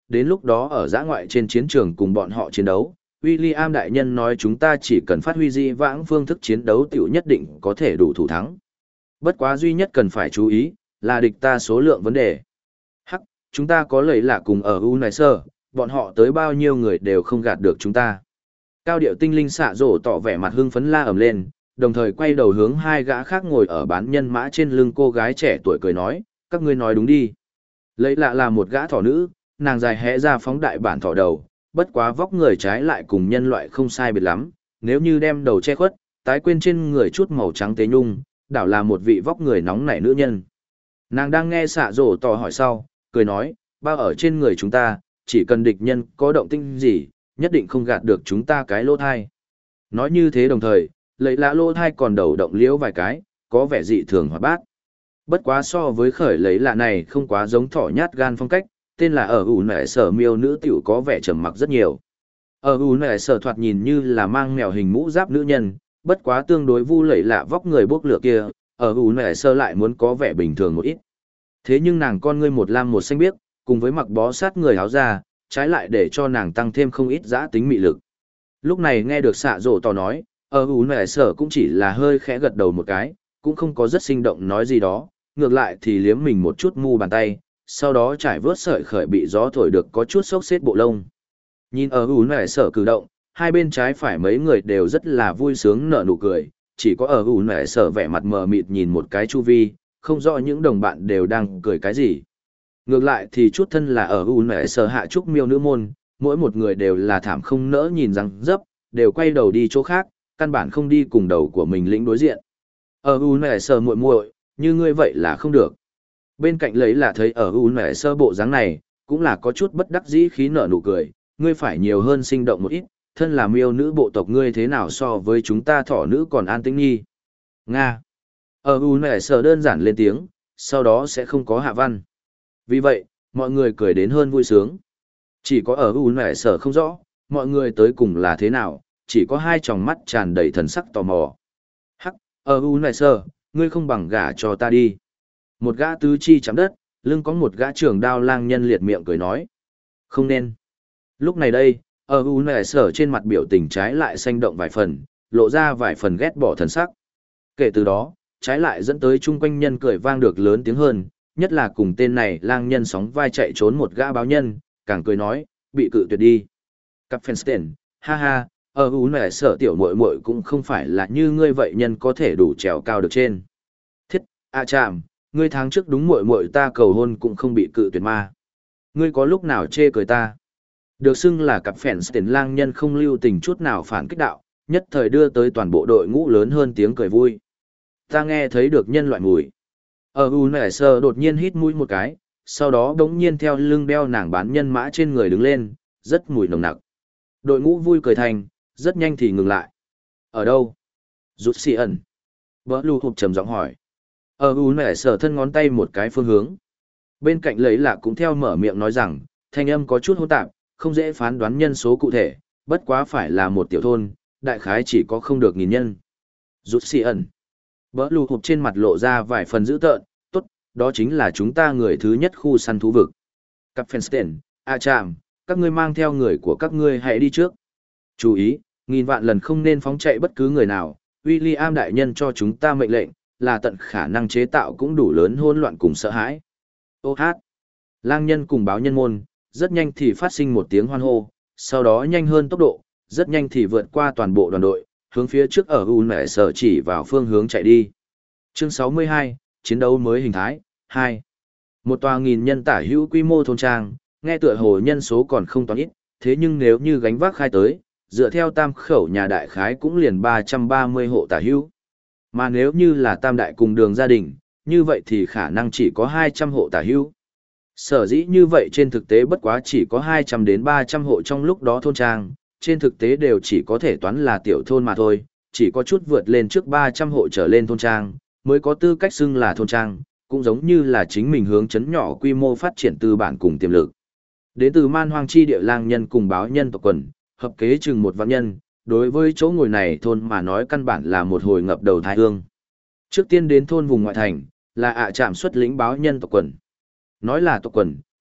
đến lúc đó ở dã ngoại trên chiến trường cùng bọn họ chiến đấu. William đại nhân nói chúng ta chỉ cần phát huy di vãng phương thức chiến đấu tiểu nhất định có thể đủ thủ thắng. Bất quá duy nhất cần phải chú ý, là địch ta số lượng vấn đề. Hắc, chúng ta có lầy lạ cùng ở Unicer, bọn họ tới bao nhiêu người đều không gạt được chúng ta. Cao điệu tinh linh xạ rổ tỏ vẻ mặt hưng phấn la ầm lên, đồng thời quay đầu hướng hai gã khác ngồi ở bán nhân mã trên lưng cô gái trẻ tuổi cười nói, các ngươi nói đúng đi. Lầy lạ là một gã thỏ nữ, nàng dài hẽ ra phóng đại bản thỏ đầu, bất quá vóc người trái lại cùng nhân loại không sai biệt lắm, nếu như đem đầu che khuất, tái quên trên người chút màu trắng tế nhung, đảo là một vị vóc người nóng nảy nữ nhân. Nàng đang nghe xạ rổ tỏ hỏi sau, cười nói, bao ở trên người chúng ta, chỉ cần địch nhân có động tĩnh gì, nhất định không gạt được chúng ta cái lỗ thai. Nói như thế đồng thời, lấy lạ lỗ thai còn đầu động liễu vài cái, có vẻ dị thường hoạt bát. Bất quá so với khởi lấy lạ này không quá giống thỏ nhát gan phong cách, tên là ở ủ nẻ sở miêu nữ tiểu có vẻ trầm mặc rất nhiều. Ở ủ nẻ sở thoạt nhìn như là mang mèo hình mũ giáp nữ nhân, bất quá tương đối vu lẩy lạ vóc người bốc lửa kia, ở ủ nẻ sở lại muốn có vẻ bình thường một ít. Thế nhưng nàng con ngươi một lam một xanh biếc, cùng với mặc bó sát người áo da, trái lại để cho nàng tăng thêm không ít giã tính mị lực. Lúc này nghe được xạ rổ tỏ nói, ở ủ nẻ sở cũng chỉ là hơi khẽ gật đầu một cái, cũng không có rất sinh động nói gì đó, ngược lại thì liếm mình một chút mu bàn tay, sau đó trải vớt sợi khởi bị gió thổi được có chút xốc xếp bộ lông. Nhìn ở ủ nẻ sở cử động, hai bên trái phải mấy người đều rất là vui sướng nở nụ cười, chỉ có ở ủ nẻ sở vẻ mặt mờ mịt nhìn một cái chu vi, không rõ những đồng bạn đều đang cười cái gì. Ngược lại thì chút thân là ở ủ nẻ sở hạ trúc miêu nữ môn, mỗi một người đều là thảm không nỡ nhìn răng dấp, đều quay đầu đi chỗ khác, căn bản không đi cùng đầu của mình lĩnh đối diện. Ở ủ nẻ sở muội muội, như ngươi vậy là không được. Bên cạnh lấy là thấy ở ủ nẻ sơ bộ dáng này, cũng là có chút bất đắc dĩ khí nở nụ cười, ngươi phải nhiều hơn sinh động một ít, thân là miêu nữ bộ tộc ngươi thế nào so với chúng ta thỏ nữ còn an tĩnh nghi. Nga. Ở ủ nẻ sơ đơn giản lên tiếng, sau đó sẽ không có hạ văn. Vì vậy, mọi người cười đến hơn vui sướng. Chỉ có ở ủ nẻ sơ không rõ, mọi người tới cùng là thế nào, chỉ có hai tròng mắt tràn đầy thần sắc tò mò. Hắc, ở ủ nẻ sơ, ngươi không bằng gả cho ta đi. Một gã tứ chi chạm đất, lưng có một gã trường đao lang nhân liệt miệng cười nói. Không nên. Lúc này đây, ở u nẻ sở trên mặt biểu tình trái lại xanh động vài phần, lộ ra vài phần ghét bỏ thần sắc. Kể từ đó, trái lại dẫn tới chung quanh nhân cười vang được lớn tiếng hơn, nhất là cùng tên này lang nhân sóng vai chạy trốn một gã báo nhân, càng cười nói, bị cự tuyệt đi. Cặp Fenstein, ha ha, ở u nẻ sở tiểu muội muội cũng không phải là như ngươi vậy nhân có thể đủ trèo cao được trên. Thiết, chạm. Ngươi tháng trước đúng muội muội ta cầu hôn cũng không bị cự tuyệt ma. Ngươi có lúc nào chê cười ta? Được xưng là cặp phèn tiền lang nhân không lưu tình chút nào phản kích đạo, nhất thời đưa tới toàn bộ đội ngũ lớn hơn tiếng cười vui. Ta nghe thấy được nhân loại mùi. Ở U Nẻ Sơ đột nhiên hít mũi một cái, sau đó đống nhiên theo lưng đeo nàng bán nhân mã trên người đứng lên, rất mùi nồng nặc. Đội ngũ vui cười thành, rất nhanh thì ngừng lại. Ở đâu? Rút xì ẩn. Bỡ lưu hụt trầm giọng hỏi. Ở U Nẻ Sở thân ngón tay một cái phương hướng. Bên cạnh lấy lạ cũng theo mở miệng nói rằng, thanh âm có chút hỗn tạp, không dễ phán đoán nhân số cụ thể, bất quá phải là một tiểu thôn, đại khái chỉ có không được 1000 nhân. Rút xì ẩn. Bỡ lù hụp trên mặt lộ ra vài phần dữ tợn, tốt, đó chính là chúng ta người thứ nhất khu săn thú vực. Cặp Fenstein, chạm, các ngươi mang theo người của các ngươi hãy đi trước. Chú ý, 1000 vạn lần không nên phóng chạy bất cứ người nào, William đại nhân cho chúng ta mệnh lệnh, là tận khả năng chế tạo cũng đủ lớn hỗn loạn cùng sợ hãi. Ô hát. Lang nhân cùng báo nhân môn, rất nhanh thì phát sinh một tiếng hoan hô, sau đó nhanh hơn tốc độ, rất nhanh thì vượt qua toàn bộ đoàn đội, hướng phía trước ở U Nẻ Sở chỉ vào phương hướng chạy đi. Chương 62, chiến đấu mới hình thái, 2. Một tòa 1000 nhân tả hữu quy mô thôn trang, nghe tựa hồ nhân số còn không toán ít, thế nhưng nếu như gánh vác khai tới, dựa theo tam khẩu nhà đại khái cũng liền 330 hộ tả hữu. Mà nếu như là tam đại cùng đường gia đình, như vậy thì khả năng chỉ có 200 hộ tả hữu. Sở dĩ như vậy trên thực tế bất quá chỉ có 200 đến 300 hộ trong lúc đó thôn trang, trên thực tế đều chỉ có thể toán là tiểu thôn mà thôi, chỉ có chút vượt lên trước 300 hộ trở lên thôn trang, mới có tư cách xưng là thôn trang, cũng giống như là chính mình hướng chấn nhỏ quy mô phát triển tư bản cùng tiềm lực. Đến từ man hoang chi địa lang nhân cùng báo nhân tộc quần, hợp kế chừng 1 vạn nhân, đối với chỗ ngồi này thôn mà nói căn bản là một hồi ngập đầu thai hương. Trước tiên đến thôn vùng ngoại thành, là chạm xuất lĩnh báo nhân tộc quần. Nói là tộc quần,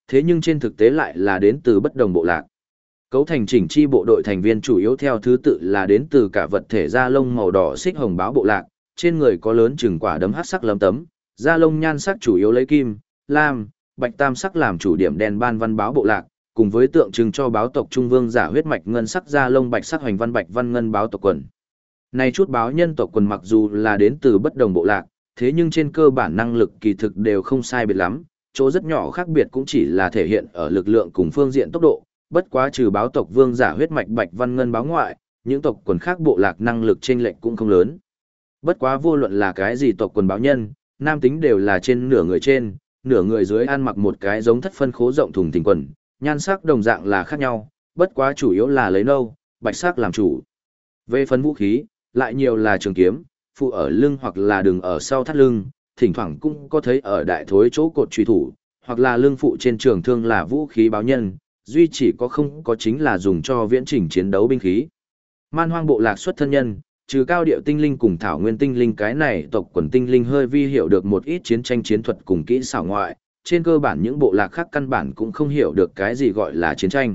Thế nhưng trên thực tế lại là đến từ bất đồng bộ lạc. Cấu thành chỉnh chi bộ đội thành viên chủ yếu theo thứ tự là đến từ cả vật thể da lông màu đỏ xích hồng báo bộ lạc, trên người có lớn chừng quả đấm hắc sắc lấm tấm, da lông nhan sắc chủ yếu lấy kim, lam, bạch tam sắc làm chủ điểm đen ban văn báo bộ lạc, cùng với tượng trưng cho báo tộc trung vương giả huyết mạch ngân sắc da lông bạch sắc hoành văn bạch văn ngân báo tộc quần. Này chút báo nhân tộc quần mặc dù là đến từ bất đồng bộ lạc, thế nhưng trên cơ bản năng lực kỳ thực đều không sai biệt lắm, chỗ rất nhỏ khác biệt cũng chỉ là thể hiện ở lực lượng cùng phương diện tốc độ, bất quá trừ báo tộc vương giả huyết mạch bạch văn ngân báo ngoại, những tộc quần khác bộ lạc năng lực chênh lệch cũng không lớn. Bất quá vô luận là cái gì tộc quần báo nhân, nam tính đều là trên, nửa người dưới ăn mặc một cái giống thất phân khố rộng thùng thình quần, nhan sắc đồng dạng là khác nhau, bất quá chủ yếu là lấy nâu, bạch sắc làm chủ. Về phần vũ khí, lại nhiều là trường kiếm, phụ ở lưng hoặc là đường ở sau thắt lưng, thỉnh thoảng cũng có thấy ở đại thối chỗ cột truy thủ, hoặc là lưng phụ trên trường thương là vũ khí báo nhân, duy chỉ có không có chính là dùng cho viễn trình chiến đấu binh khí. Man hoang bộ lạc xuất thân nhân, trừ cao điệu tinh linh cùng thảo nguyên tinh linh cái này tộc quần tinh linh hơi vi hiểu được một ít chiến tranh chiến thuật cùng kỹ xảo ngoại, trên cơ bản những bộ lạc khác căn bản cũng không hiểu được cái gì gọi là chiến tranh.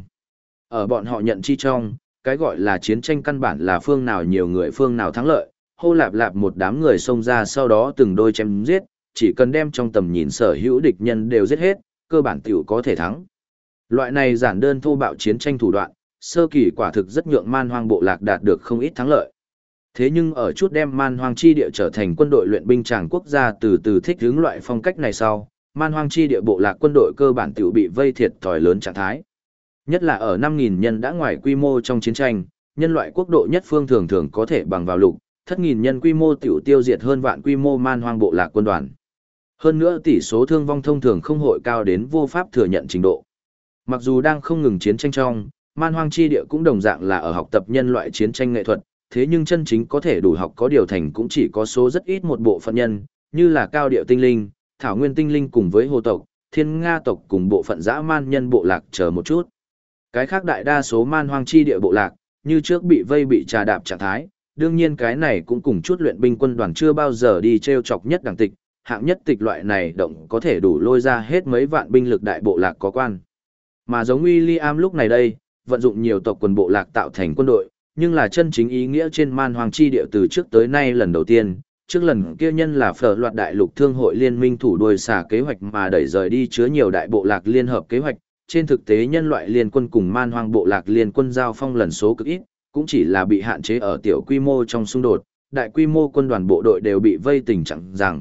Ở bọn họ nhận chi trong, cái gọi là chiến tranh căn bản là phương nào nhiều người phương nào thắng lợi, hô lạp lạp một đám người xông ra sau đó từng đôi chém giết, chỉ cần đem trong tầm nhìn sở hữu địch nhân đều giết hết, cơ bản tiểu có thể thắng. Loại này giản đơn thô bạo chiến tranh thủ đoạn, sơ kỳ quả thực rất nhượng man hoang bộ lạc đạt được không ít thắng lợi. Thế nhưng ở chút đem man hoang chi địa trở thành quân đội luyện binh tràng quốc gia từ từ thích hướng loại phong cách này sau, man hoang chi địa bộ lạc quân đội cơ bản tiểu bị vây thiệt thòi lớn trạng thái. Nhất là ở 5.000 nhân đã ngoài quy mô trong chiến tranh, nhân loại quốc độ nhất phương thường thường có thể bằng vào lục, 7.000 nhân quy mô tiểu tiêu diệt hơn vạn quy mô man hoang bộ lạc quân đoàn. Hơn nữa tỷ số thương vong thông thường không hội cao đến vô pháp thừa nhận trình độ. Mặc dù đang không ngừng chiến tranh trong, man hoang chi địa cũng đồng dạng là ở học tập nhân loại chiến tranh nghệ thuật, thế nhưng chân chính có thể đủ học có điều thành cũng chỉ có số rất ít một bộ phận nhân, như là cao điệu tinh linh, thảo nguyên tinh linh cùng với hồ tộc, thiên nga tộc cùng bộ phận dã man nhân bộ lạc chờ một chút. Cái khác đại đa số man hoang chi địa bộ lạc, như trước bị vây bị trà đạp trạng thái, đương nhiên cái này cũng cùng chút luyện binh quân đoàn chưa bao giờ đi treo chọc nhất đẳng tịch, hạng nhất tịch loại này động có thể đủ lôi ra hết mấy vạn binh lực đại bộ lạc có quan. Mà giống William lúc này đây, vận dụng nhiều tộc quần bộ lạc tạo thành quân đội, nhưng là chân chính ý nghĩa trên man hoang chi địa từ trước tới nay lần đầu tiên, trước lần kia nhân là phở loạt đại lục thương hội liên minh thủ đuôi xả kế hoạch mà đẩy rời đi chứa nhiều đại bộ lạc liên hợp kế hoạch, trên thực tế nhân loại liên quân cùng man hoang bộ lạc liên quân giao phong lần số cực ít, cũng chỉ là bị hạn chế ở tiểu quy mô trong xung đột, đại quy mô quân đoàn bộ đội đều bị vây tình trạng rằng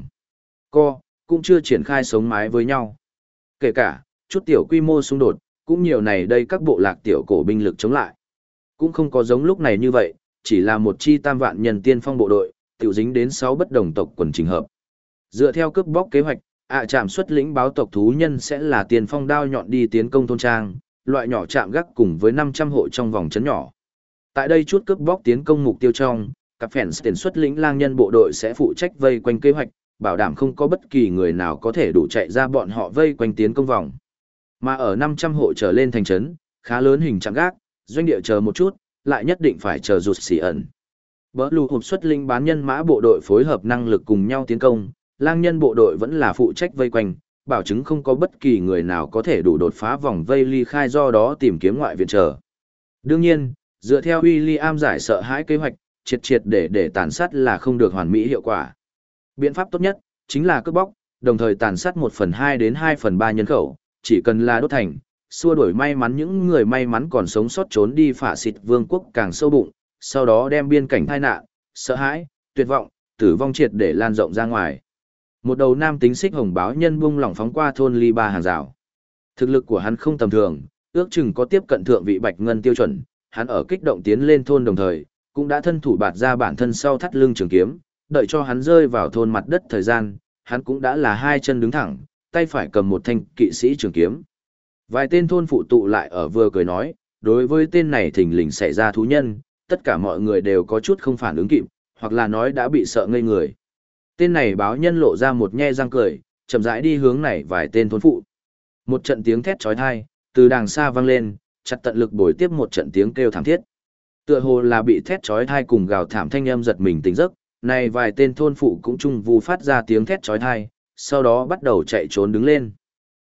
cũng chưa triển khai sống mái với nhau. Kể cả, chút tiểu quy mô xung đột, cũng nhiều này đây các bộ lạc tiểu cổ binh lực chống lại. Cũng không có giống lúc này như vậy, chỉ là một chi tam vạn nhân tiên phong bộ đội, tiểu dính đến 6 bất đồng tộc quần trình hợp. Dựa theo cướp bóc kế hoạch, trạm xuất lĩnh báo tộc thú nhân sẽ là tiền phong đao nhọn đi tiến công thôn trang, loại nhỏ trạm gác cùng với 500 hộ trong vòng trấn nhỏ. Tại đây chút cướp bóc tiến công mục tiêu trong, các phèn tiền xuất lĩnh lang nhân bộ đội sẽ phụ trách vây quanh kế hoạch, bảo đảm không có bất kỳ người nào có thể đủ chạy ra bọn họ vây quanh tiến công vòng. Mà ở 500 hộ trở lên thành trấn, khá lớn hình trạm gác, doanh địa chờ một chút, lại nhất định phải chờ rụt xỉ ẩn. Bỡ lù hụp xuất linh bán nhân mã bộ đội phối hợp năng lực cùng nhau tiến công, lang nhân bộ đội vẫn là phụ trách vây quanh, bảo chứng không có bất kỳ người nào có thể đủ đột phá vòng vây ly khai do đó tìm kiếm ngoại viện trợ. Đương nhiên, dựa theo William giải sợ hãi kế hoạch, triệt để tàn sát là không được hoàn mỹ hiệu quả. Biện pháp tốt nhất, chính là cướp bóc, đồng thời tàn sát 1/2 đến 2/3 nhân khẩu, chỉ cần là đốt thành, xua đuổi may mắn những người may mắn còn sống sót trốn đi phả xịt vương quốc càng sâu bụng, sau đó đem biên cảnh tai nạn, sợ hãi, tuyệt vọng, tử vong triệt để lan rộng ra ngoài. Một đầu nam tính xích hồng báo nhân bung lỏng phóng qua thôn ly ba hàng rào. Thực lực của hắn không tầm thường, ước chừng có tiếp cận thượng vị bạch ngân tiêu chuẩn, hắn ở kích động tiến lên thôn đồng thời, cũng đã thân thủ bạt ra bản thân sau thắt lưng trường kiếm, đợi cho hắn rơi vào thôn mặt đất thời gian, hắn cũng đã là hai chân đứng thẳng, tay phải cầm một thanh kỵ sĩ trường kiếm. Vài tên thôn phụ tụ lại ở vừa cười nói, đối với tên này thình lình xảy ra thú nhân, tất cả mọi người đều có chút không phản ứng kịp, hoặc là nói đã bị sợ ngây người. Tên này báo nhân lộ ra một nhe răng cười, chậm rãi đi hướng này vài tên thôn phụ. Một trận tiếng thét chói tai từ đàng xa vang lên, chặt tận lực bồi tiếp một trận tiếng kêu thảm thiết. Tựa hồ là bị thét chói tai cùng gào thảm thanh âm giật mình tỉnh giấc, này vài tên thôn phụ cũng chung vu phát ra tiếng thét chói tai, sau đó bắt đầu chạy trốn đứng lên.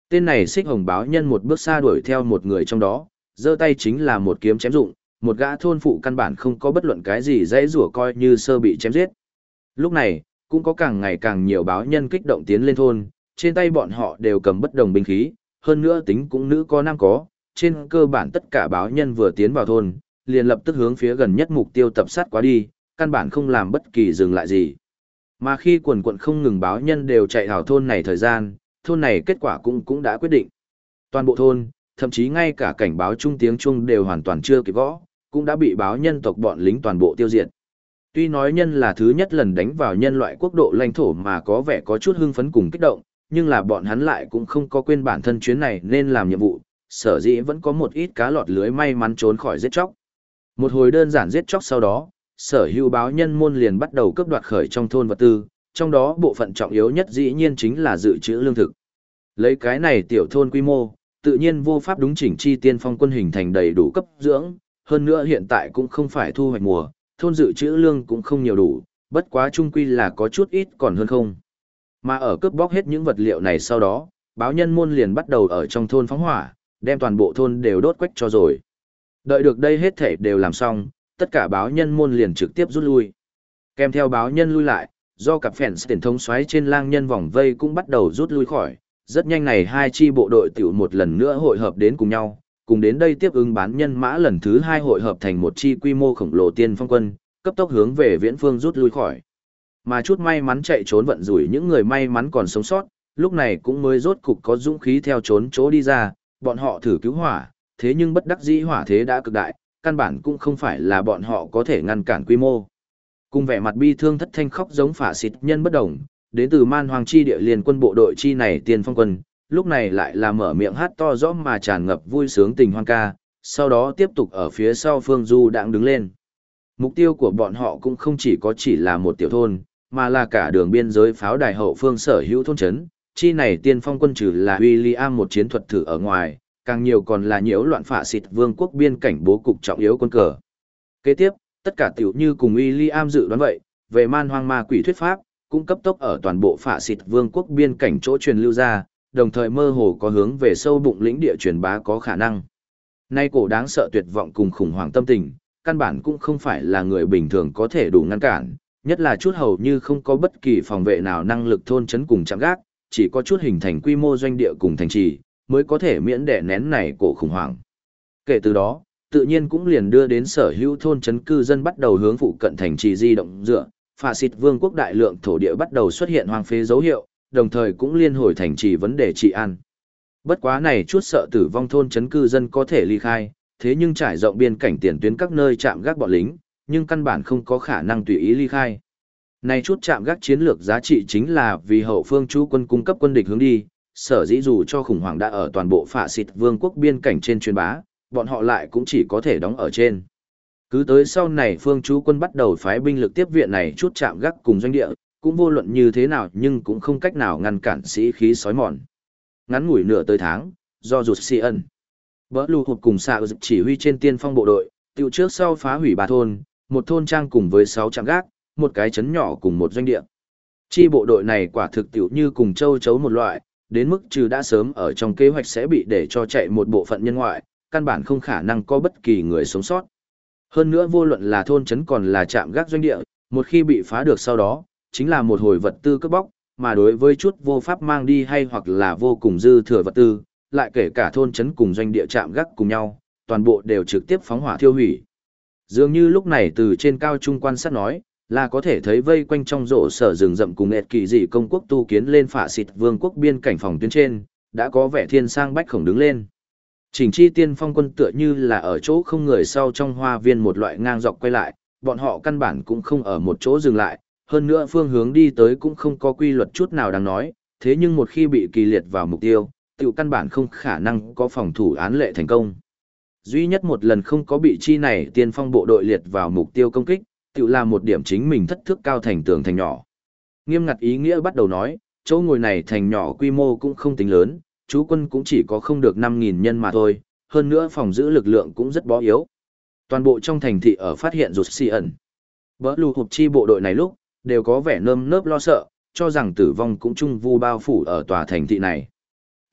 Tên này xích hồng báo nhân một bước xa đuổi theo một người trong đó, giơ tay chính là một kiếm chém dụng, một gã thôn phụ căn bản không có bất luận cái gì dễ rủa coi như sơ bị chém giết. Lúc này, cũng có càng ngày càng nhiều báo nhân kích động tiến lên thôn, trên tay bọn họ đều cầm bất đồng binh khí, hơn nữa tính cũng nữ có nam có, trên cơ bản tất cả báo nhân vừa tiến vào thôn, liền lập tức hướng phía gần nhất mục tiêu tập sát quá đi, căn bản không làm bất kỳ dừng lại gì. Mà khi quần quận không ngừng báo nhân đều chạy vào thôn này thời gian, thôn này kết quả cũng đã quyết định. Toàn bộ thôn, thậm chí ngay cả cảnh báo trung tiếng chuông đều hoàn toàn chưa kịp gõ, cũng đã bị báo nhân tộc bọn lính toàn bộ tiêu diệt. Tuy nói nhân là thứ nhất lần đánh vào nhân loại quốc độ lãnh thổ mà có vẻ có chút hưng phấn cùng kích động, nhưng là bọn hắn lại cũng không có quên bản thân chuyến này nên làm nhiệm vụ, sở dĩ vẫn có một ít cá lọt lưới may mắn trốn khỏi giết chóc. Một hồi đơn giản giết chóc sau đó, sở hữu báo nhân môn liền bắt đầu cướp đoạt khởi trong thôn vật tư, trong đó bộ phận trọng yếu nhất dĩ nhiên chính là dự trữ lương thực. Lấy cái này tiểu thôn quy mô, tự nhiên vô pháp đúng chỉnh chi tiên phong quân hình thành đầy đủ cấp dưỡng, hơn nữa hiện tại cũng không phải thu hoạch mùa, thôn dự trữ lương cũng không nhiều đủ, bất quá chung quy là có chút ít còn hơn không. Mà ở cướp bóc hết những vật liệu này sau đó, báo nhân môn liền bắt đầu ở trong thôn phóng hỏa, đem toàn bộ thôn đều đốt quách cho rồi. Đợi được đây hết thể đều làm xong, tất cả báo nhân môn liền trực tiếp rút lui. Kèm theo báo nhân lui lại, do cặp phèn tiền thống xoáy trên lang nhân vòng vây cũng bắt đầu rút lui khỏi, rất nhanh này hai chi bộ đội tiểu một lần nữa hội hợp đến cùng nhau, cùng đến đây tiếp ứng bán nhân mã lần thứ hai hội hợp thành một chi quy mô khổng lồ tiên phong quân, cấp tốc hướng về viễn phương rút lui khỏi. Mà chút may mắn chạy trốn vận rủi những người may mắn còn sống sót, lúc này cũng mới rốt cục có dũng khí theo trốn chỗ đi ra, bọn họ thử cứu hỏa, thế nhưng bất đắc dĩ hỏa thế đã cực đại, căn bản cũng không phải là bọn họ có thể ngăn cản quy mô. Cùng vẻ mặt bi thương thất thanh khóc giống phả xịt nhân bất đồng, đến từ man hoàng chi địa liền quân bộ đội chi này tiên phong quân, lúc này lại là mở miệng hát to rõ mà tràn ngập vui sướng tình hoan ca, sau đó tiếp tục ở phía sau phương du đãng đứng lên. Mục tiêu của bọn họ cũng không chỉ là một tiểu thôn, mà là cả đường biên giới pháo đài hậu phương sở hữu thôn trấn, chi này tiên phong quân trừ là William một chiến thuật thử ở ngoài, càng nhiều còn là nhiễu loạn phả xịt vương quốc biên cảnh bố cục trọng yếu quân cờ. Kế tiếp, tất cả tiểu như cùng William dự đoán vậy, về man hoang ma quỷ thuyết pháp, cũng cấp tốc ở toàn bộ phả xịt vương quốc biên cảnh chỗ truyền lưu ra, đồng thời mơ hồ có hướng về sâu bụng lĩnh địa truyền bá có khả năng. Nay cổ đáng sợ tuyệt vọng cùng khủng hoảng tâm tình, căn bản cũng không phải là người bình thường có thể đủ ngăn cản, nhất là chút hầu như không có bất kỳ phòng vệ nào năng lực thôn trấn cùng chạm gác, chỉ có chút hình thành quy mô doanh địa cùng thành trì, mới có thể miễn đè nén này cổ khủng hoảng. Kể từ đó, tự nhiên cũng liền đưa đến sở hữu thôn trấn cư dân bắt đầu hướng phụ cận thành trì di động dựa, phả xịt vương quốc đại lượng thổ địa bắt đầu xuất hiện hoang phế dấu hiệu, đồng thời cũng liên hồi thành trì vấn đề trị an. Bất quá này chút sợ tử vong thôn trấn cư dân có thể ly khai, thế nhưng trải rộng biên cảnh tiền tuyến các nơi chạm gác bọn lính, nhưng căn bản không có khả năng tùy ý ly khai. Này chút chạm gác chiến lược giá trị chính là vì hậu phương chú quân cung cấp quân địch hướng đi, sở dĩ dù cho khủng hoảng đã ở toàn bộ phả xịt vương quốc biên cảnh trên truyền bá, bọn họ lại cũng chỉ có thể đóng ở trên. Cứ tới sau này phương chú quân bắt đầu phái binh lực tiếp viện này chút chạm gác cùng doanh địa, cũng vô luận như thế nào nhưng cũng không cách nào ngăn cản sĩ khí sói mòn. Ngắn ngủi nửa tới tháng, do rụt si ân. Bỡ lù hụt cùng xạ dịp chỉ huy trên tiên phong bộ đội, tiêu trước sau phá hủy 3 thôn, một thôn trang cùng với 6 trạm gác, một cái trấn nhỏ cùng một doanh địa. Chi bộ đội này quả thực tiểu như cùng châu chấu một loại, đến mức trừ đã sớm ở trong kế hoạch sẽ bị để cho chạy một bộ phận nhân ngoại, căn bản không khả năng có bất kỳ người sống sót. Hơn nữa vô luận là thôn trấn còn là trạm gác doanh địa, một khi bị phá được sau đó, chính là một hồi vật tư cướp bóc, mà đối với chút vô pháp mang đi hay hoặc là vô cùng dư thừa vật tư, lại kể cả thôn trấn cùng doanh địa trạm gác cùng nhau, toàn bộ đều trực tiếp phóng hỏa thiêu hủy. Dường như lúc này từ trên cao trung quan sát nói, là có thể thấy vây quanh trong rộ sở rừng rậm cùng ẹt kỳ dị công quốc tu kiến lên phả xịt vương quốc biên cảnh phòng tuyến trên, đã có vẻ thiên sang bách khổng đứng lên. Chỉnh chi tiên phong quân tựa như là ở chỗ không người sau trong hoa viên một loại ngang dọc quay lại, bọn họ căn bản cũng không ở một chỗ dừng lại, hơn nữa phương hướng đi tới cũng không có quy luật chút nào đáng nói, thế nhưng một khi bị kỳ liệt vào mục tiêu, tiểu căn bản không khả năng có phòng thủ án lệ thành công. Duy nhất một lần không có bị chi này tiên phong bộ đội liệt vào mục tiêu công kích, tiểu là một điểm chính mình thất thước cao thành tường thành nhỏ. Nghiêm ngặt ý nghĩa bắt đầu nói, chỗ ngồi này thành nhỏ quy mô cũng không tính lớn, chú quân cũng chỉ có không được 5.000 nhân mà thôi, hơn nữa phòng giữ lực lượng cũng rất bó yếu. Toàn bộ trong thành thị ở phát hiện rụt xì ẩn. Bỡ lù hụt chi bộ đội này lúc, đều có vẻ nơm nớp lo sợ, cho rằng tử vong cũng chung vu bao phủ ở tòa thành thị này.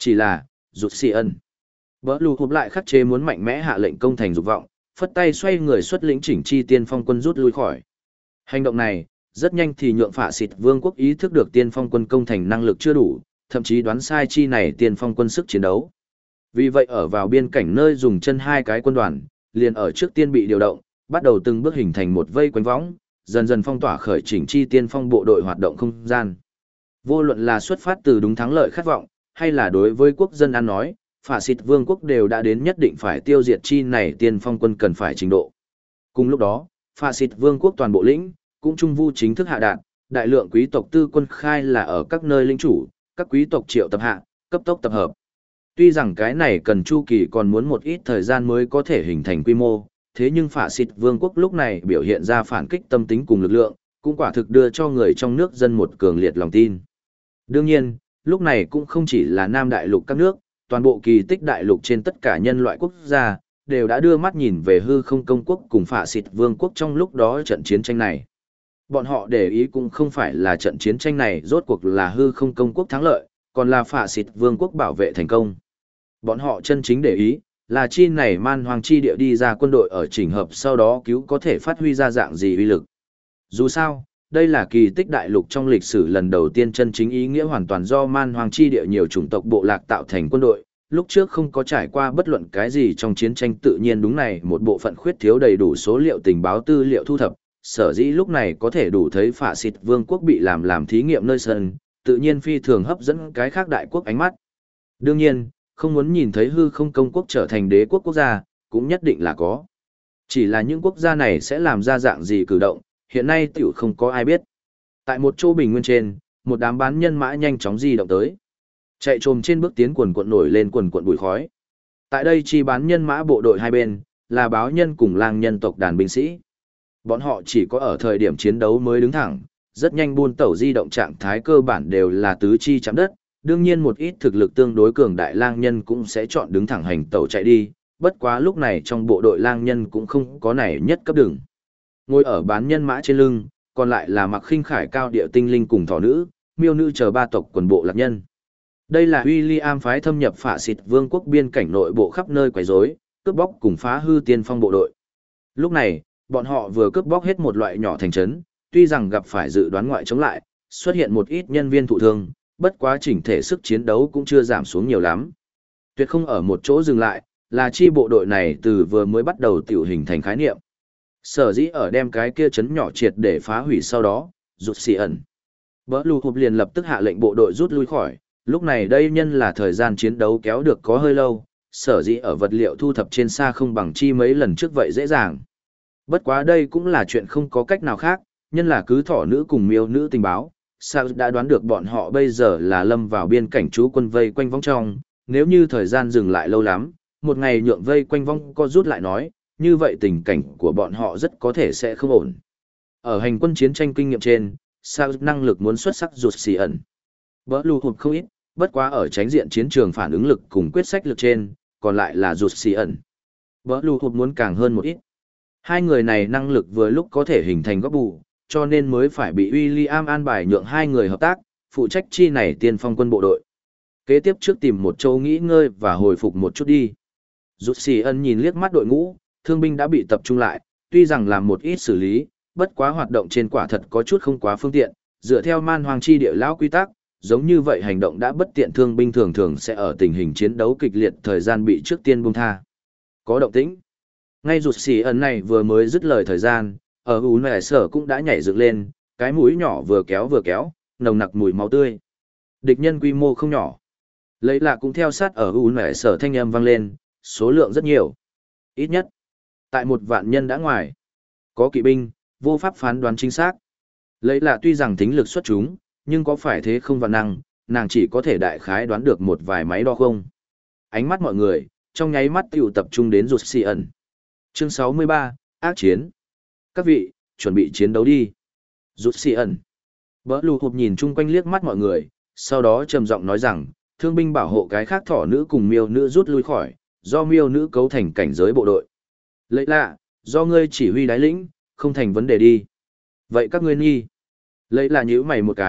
Chỉ là, rụt xì ẩn. Bỡ lù hụp lại khắc chế muốn mạnh mẽ hạ lệnh công thành dục vọng, phất tay xoay người xuất lĩnh chỉnh chi tiên phong quân rút lui khỏi. Hành động này, rất nhanh thì nhượng phạ xịt vương quốc ý thức được tiên phong quân công thành năng lực chưa đủ, thậm chí đoán sai chi này tiên phong quân sức chiến đấu. Vì vậy ở vào biên cảnh nơi dùng chân hai cái quân đoàn, liền ở trước tiên bị điều động, bắt đầu từng bước hình thành một vây quanh võng, dần dần phong tỏa khởi chỉnh chi tiên phong bộ đội hoạt động không gian. Vô luận là xuất phát từ đúng thắng lợi khát vọng, hay là đối với quốc dân ăn nói, phạ xịt vương quốc đều đã đến nhất định phải tiêu diệt chi này tiên phong quân cần phải trình độ. Cùng lúc đó, phạ xịt vương quốc toàn bộ lĩnh, cũng trung vu chính thức hạ đạn, đại lượng quý tộc tư quân khai là ở các nơi lĩnh chủ, các quý tộc triệu tập hạ, cấp tốc tập hợp. Tuy rằng cái này cần chu kỳ còn muốn một ít thời gian mới có thể hình thành quy mô, thế nhưng phạ xịt vương quốc lúc này biểu hiện ra phản kích tâm tính cùng lực lượng, cũng quả thực đưa cho người trong nước dân một cường liệt lòng tin. Đương nhiên, lúc này cũng không chỉ là Nam Đại lục các nước, toàn bộ kỳ tích đại lục trên tất cả nhân loại quốc gia, đều đã đưa mắt nhìn về hư không công quốc cùng phạ xịt vương quốc trong lúc đó trận chiến tranh này. Bọn họ để ý cũng không phải là trận chiến tranh này rốt cuộc là hư không công quốc thắng lợi, còn là phạ xịt vương quốc bảo vệ thành công. Bọn họ chân chính để ý, là chi này man hoàng chi địa đi ra quân đội ở chỉnh hợp sau đó cứu có thể phát huy ra dạng gì uy lực. Dù sao, đây là kỳ tích đại lục trong lịch sử lần đầu tiên chân chính ý nghĩa hoàn toàn do man hoàng chi địa nhiều chủng tộc bộ lạc tạo thành quân đội, lúc trước không có trải qua bất luận cái gì trong chiến tranh tự nhiên đúng này một bộ phận khuyết thiếu đầy đủ số liệu tình báo tư liệu thu thập, sở dĩ lúc này có thể đủ thấy phạ xịt vương quốc bị làm thí nghiệm nơi sân, tự nhiên phi thường hấp dẫn cái khác đại quốc ánh mắt. Đương nhiên, không muốn nhìn thấy hư không công quốc trở thành đế quốc quốc gia, cũng nhất định là có. Chỉ là những quốc gia này sẽ làm ra dạng gì cử động, hiện nay tiểu không có ai biết. Tại một chỗ bình nguyên trên, một đám bán nhân mã nhanh chóng di động tới. Chạy trồm trên bước tiến quần cuộn nổi lên quần cuộn bụi khói. Tại đây chi bán nhân mã bộ đội hai bên, là báo nhân cùng lang nhân tộc đàn binh sĩ. Bọn họ chỉ có ở thời điểm chiến đấu mới đứng thẳng, rất nhanh buôn tẩu di động trạng thái cơ bản đều là tứ chi chạm đất. Đương nhiên một ít thực lực tương đối cường đại lang nhân cũng sẽ chọn đứng thẳng hành tẩu chạy đi, bất quá lúc này trong bộ đội lang nhân cũng không có này nhất cấp đường. Ngồi ở bán nhân mã trên lưng, còn lại là mặc khinh khải cao địa tinh linh cùng thỏ nữ, miêu nữ chờ ba tộc quần bộ lạc nhân. Đây là William phái thâm nhập phạ xịt vương quốc biên cảnh nội bộ khắp nơi quấy rối, cướp bóc cùng phá hư tiên phong bộ đội. Lúc này, bọn họ vừa cướp bóc hết một loại nhỏ thành trấn, tuy rằng gặp phải dự đoán ngoại chống lại, xuất hiện một ít nhân viên thụ thương, bất quá chỉnh thể sức chiến đấu cũng chưa giảm xuống nhiều lắm. Tuyệt không ở một chỗ dừng lại, là chi bộ đội này từ vừa mới bắt đầu tiểu hình thành khái niệm. Sở dĩ ở đem cái kia chấn nhỏ triệt để phá hủy sau đó, rụt xì ẩn. Bỡ lù hụp liền lập tức hạ lệnh bộ đội rút lui khỏi, lúc này đây nhân là thời gian chiến đấu kéo được có hơi lâu, sở dĩ ở vật liệu thu thập trên xa không bằng chi mấy lần trước vậy dễ dàng. Bất quá đây cũng là chuyện không có cách nào khác, nhân là cứ thỏ nữ cùng miêu nữ tình báo, sao đã đoán được bọn họ bây giờ là lâm vào biên cảnh trú quân vây quanh vong trong, nếu như thời gian dừng lại lâu lắm, một ngày nhượng vây quanh vong co rút lại nói, như vậy tình cảnh của bọn họ rất có thể sẽ không ổn. Ở hành quân chiến tranh kinh nghiệm trên, sao năng lực muốn xuất sắc rụt xì ẩn. Bỡ lù hụt không ít, bất quá ở tránh diện chiến trường phản ứng lực cùng quyết sách lực trên, còn lại là rụt xì ẩn. Bỡ lù hụt muốn càng hơn một ít. Hai người này năng lực vừa lúc có thể hình thành góc bù, cho nên mới phải bị William an bài nhượng hai người hợp tác, phụ trách chi này tiên phong quân bộ đội. Kế tiếp trước tìm một chỗ nghỉ ngơi và hồi phục một chút đi. Rút xì ân nhìn liếc mắt đội ngũ, thương binh đã bị tập trung lại, tuy rằng làm một ít xử lý, bất quá hoạt động trên quả thật có chút không quá phương tiện, dựa theo man hoàng chi địa lão quy tắc, giống như vậy hành động đã bất tiện thương binh thường thường sẽ ở tình hình chiến đấu kịch liệt thời gian bị trước tiên buông tha. Có động tĩnh. Ngay rụt xì ân này vừa mới dứt lời thời gian, ở U Nại Sở cũng đã nhảy dựng lên, cái mũi nhỏ vừa kéo, nồng nặc mùi máu tươi. Địch nhân quy mô không nhỏ. Lấy lạ cũng theo sát ở U Nại Sở thanh âm vang lên, số lượng rất nhiều. Ít nhất, tại 1 vạn nhân đã ngoài. Có kỵ binh, vô pháp phán đoán chính xác. Lấy lạ tuy rằng tính lực xuất chúng, nhưng có phải thế không vạn năng, nàng chỉ có thể đại khái đoán được một vài máy đo không. Ánh mắt mọi người, trong nháy mắt tiểu tập trung đến rụt xì ẩn. Chương 63, ác chiến. Các vị, chuẩn bị chiến đấu đi. Rút xì ẩn. Bỡ lù hụp nhìn chung quanh liếc mắt mọi người, sau đó trầm giọng nói rằng, thương binh bảo hộ cái khác thỏ nữ cùng miêu nữ rút lui khỏi, do miêu nữ cấu thành cảnh giới bộ đội. Lấy lạ, do ngươi chỉ huy đái lĩnh, không thành vấn đề đi. Vậy các ngươi nghi. Lấy là nhíu mày một cái,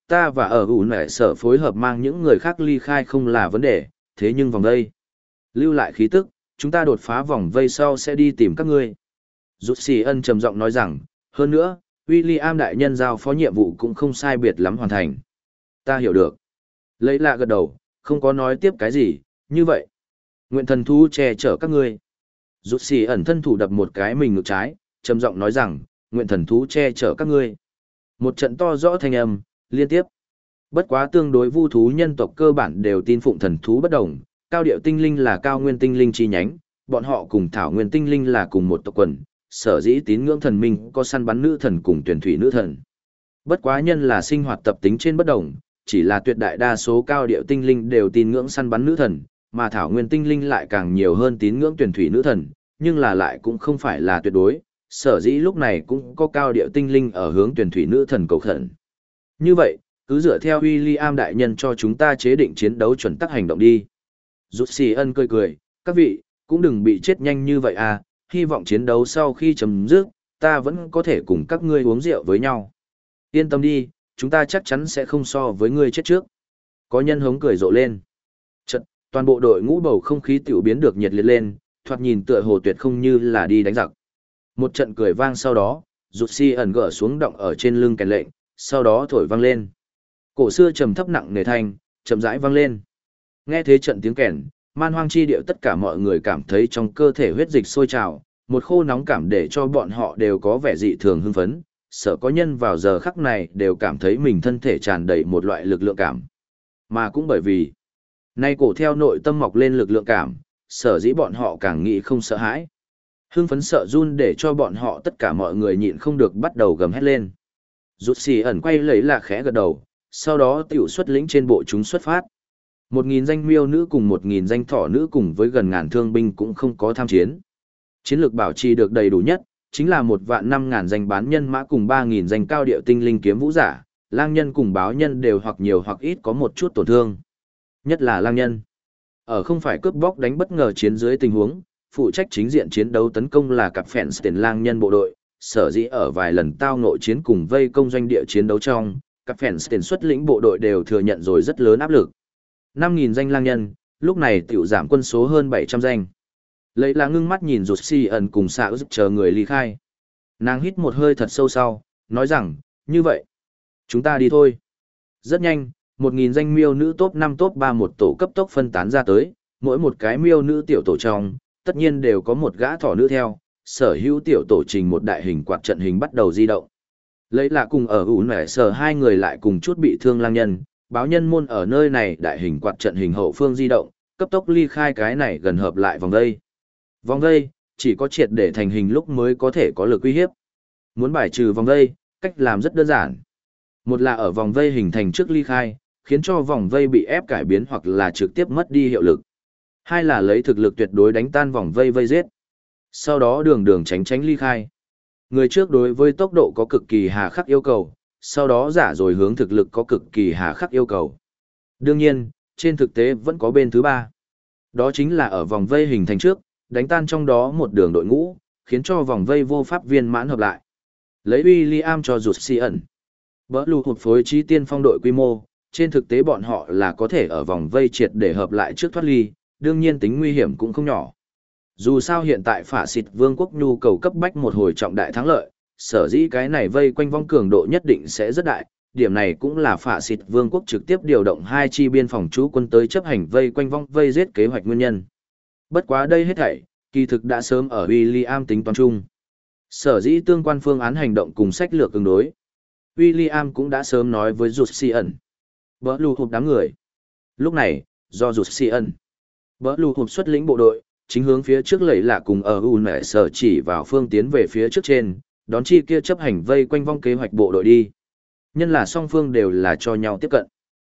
ta và ở ủ nẻ sở phối hợp mang những người khác ly khai không là vấn đề, thế nhưng vòng vây. Lưu lại khí tức, chúng ta đột phá vòng vây sau sẽ đi tìm các ngươi. Rút xì ân trầm giọng nói rằng, hơn nữa, William đại nhân giao phó nhiệm vụ cũng không sai biệt lắm hoàn thành. Ta hiểu được. Lấy lạ gật đầu, không có nói tiếp cái gì, như vậy. Nguyện thần thú che chở các ngươi. Rút xì ẩn thân thủ đập một cái mình ngực trái, trầm giọng nói rằng, nguyện thần thú che chở các ngươi. Một trận to rõ thanh âm, liên tiếp. Bất quá tương đối vu thú nhân tộc cơ bản đều tin phụng thần thú bất đồng, cao điệu tinh linh là cao nguyên tinh linh chi nhánh, bọn họ cùng thảo nguyên tinh linh là cùng một tộc quần, sở dĩ tín ngưỡng thần minh có săn bắn nữ thần cùng tuyển thủy nữ thần. Bất quá nhân là sinh hoạt tập tính trên bất đồng, chỉ là tuyệt đại đa số cao điệu tinh linh đều tín ngưỡng săn bắn nữ thần, mà thảo nguyên tinh linh lại càng nhiều hơn tín ngưỡng tuyển thủy nữ thần, nhưng là lại cũng không phải là tuyệt đối, sở dĩ lúc này cũng có cao điệu tinh linh ở hướng tuyển thủy nữ thần cầu khẩn. Như vậy, cứ dựa theo William đại nhân cho chúng ta chế định chiến đấu chuẩn tắc hành động đi. Rút xì ân cười cười, các vị, cũng đừng bị chết nhanh như vậy à, hy vọng chiến đấu sau khi chấm dứt, ta vẫn có thể cùng các ngươi uống rượu với nhau. Yên tâm đi, chúng ta chắc chắn sẽ không so với ngươi chết trước. Có nhân hống cười rộ lên. Chật, toàn bộ đội ngũ bầu không khí tiểu biến được nhiệt liệt lên, thoạt nhìn tựa hồ tuyệt không như là đi đánh giặc. Một trận cười vang sau đó, rút xì ẩn gỡ xuống động ở trên lưng kèn lệnh, sau đó thổi vang lên. Cổ xưa trầm thấp nặng nề thanh, chậm rãi vang lên. Nghe thế trận tiếng kèn, man hoang chi điệu tất cả mọi người cảm thấy trong cơ thể huyết dịch sôi trào, một khô nóng cảm để cho bọn họ đều có vẻ dị thường hưng phấn, sợ có nhân vào giờ khắc này đều cảm thấy mình thân thể tràn đầy một loại lực lượng cảm. Mà cũng bởi vì, nay cổ theo nội tâm mọc lên lực lượng cảm, sở dĩ bọn họ càng nghĩ không sợ hãi. Hưng phấn sợ run để cho bọn họ tất cả mọi người nhịn không được bắt đầu gầm hét lên. Rút xì ẩn quay lấy là khẽ gật đầu, sau đó tiểu xuất lĩnh trên bộ chúng xuất phát. 1.000 danh miêu nữ cùng 1.000 danh thỏ nữ cùng với gần ngàn thương binh cũng không có tham chiến. Chiến lược bảo trì được đầy đủ nhất, chính là 1.500.000 danh bán nhân mã cùng 3.000 danh cao điệu tinh linh kiếm vũ giả, lang nhân cùng báo nhân đều hoặc nhiều hoặc ít có một chút tổn thương. Nhất là lang nhân. Ở không phải cướp bóc đánh bất ngờ chiến dưới tình huống, phụ trách chính diện chiến đấu tấn công là cặp phèn tiền lang nhân bộ đội, sở dĩ ở vài lần tao ngộ chiến cùng vây công doanh địa chiến đấu trong, cặp phèn tiền xuất lĩnh bộ đội đều thừa nhận rồi rất lớn áp lực. 5.000 danh lang nhân, lúc này tiểu giảm quân số hơn 700 danh. Lấy là ngưng mắt nhìn rụt xì ẩn cùng xạ ức chờ người ly khai. Nàng hít một hơi thật sâu sau, nói rằng, như vậy, chúng ta đi thôi. Rất nhanh, 1.000 danh miêu nữ top 5 top 3 một tổ cấp tốc phân tán ra tới, mỗi một cái miêu nữ tiểu tổ trong, tất nhiên đều có một gã thỏ nữ theo, sở hữu tiểu tổ trình một đại hình quạt trận hình bắt đầu di động. Lấy là cùng ở ủ nẻ sở hai người lại cùng chút bị thương lang nhân, báo nhân môn ở nơi này đại hình quạt trận hình hậu phương di động, cấp tốc ly khai cái này gần hợp lại vòng vây. Vòng vây, chỉ có triệt để thành hình lúc mới có thể có lực uy hiếp. Muốn bài trừ vòng vây, cách làm rất đơn giản. Một là ở vòng vây hình thành trước ly khai, khiến cho vòng vây bị ép cải biến hoặc là trực tiếp mất đi hiệu lực. Hai là lấy thực lực tuyệt đối đánh tan vòng vây vây giết. Sau đó đường đường tránh tránh ly khai. Người trước đối với tốc độ có cực kỳ hà khắc yêu cầu, sau đó giả rồi hướng thực lực có cực kỳ hà khắc yêu cầu. Đương nhiên, trên thực tế vẫn có bên thứ ba. Đó chính là ở vòng vây hình thành trước, đánh tan trong đó một đường đội ngũ, khiến cho vòng vây vô pháp viên mãn hợp lại. Lấy William cho rụt xì ẩn. Bỡ lù hụt phối trí tiên phong đội quy mô, trên thực tế bọn họ là có thể ở vòng vây triệt để hợp lại trước thoát ly, đương nhiên tính nguy hiểm cũng không nhỏ. Dù sao hiện tại phả xịt vương quốc nhu cầu cấp bách một hồi trọng đại thắng lợi, sở dĩ cái này vây quanh vong cường độ nhất định sẽ rất đại, điểm này cũng là phả xịt vương quốc trực tiếp điều động 2 chi biên phòng trú quân tới chấp hành vây quanh vong vây giết kế hoạch nguyên nhân. Bất quá đây hết thảy, kỳ thực đã sớm ở William tính toán chung. Sở dĩ tương quan phương án hành động cùng sách lược ứng đối. William cũng đã sớm nói với rụt xì ẩn. Bỡ lù hụp đám người. Lúc này, do rụt xì ẩn. Bỡ lù hụp xuất lĩnh bộ đội, chính hướng phía trước lẩy lạ cùng ở U nẻ sở chỉ vào phương tiến về phía trước trên, đón chi kia chấp hành vây quanh vong kế hoạch bộ đội đi. Nhân là song phương đều là cho nhau tiếp cận.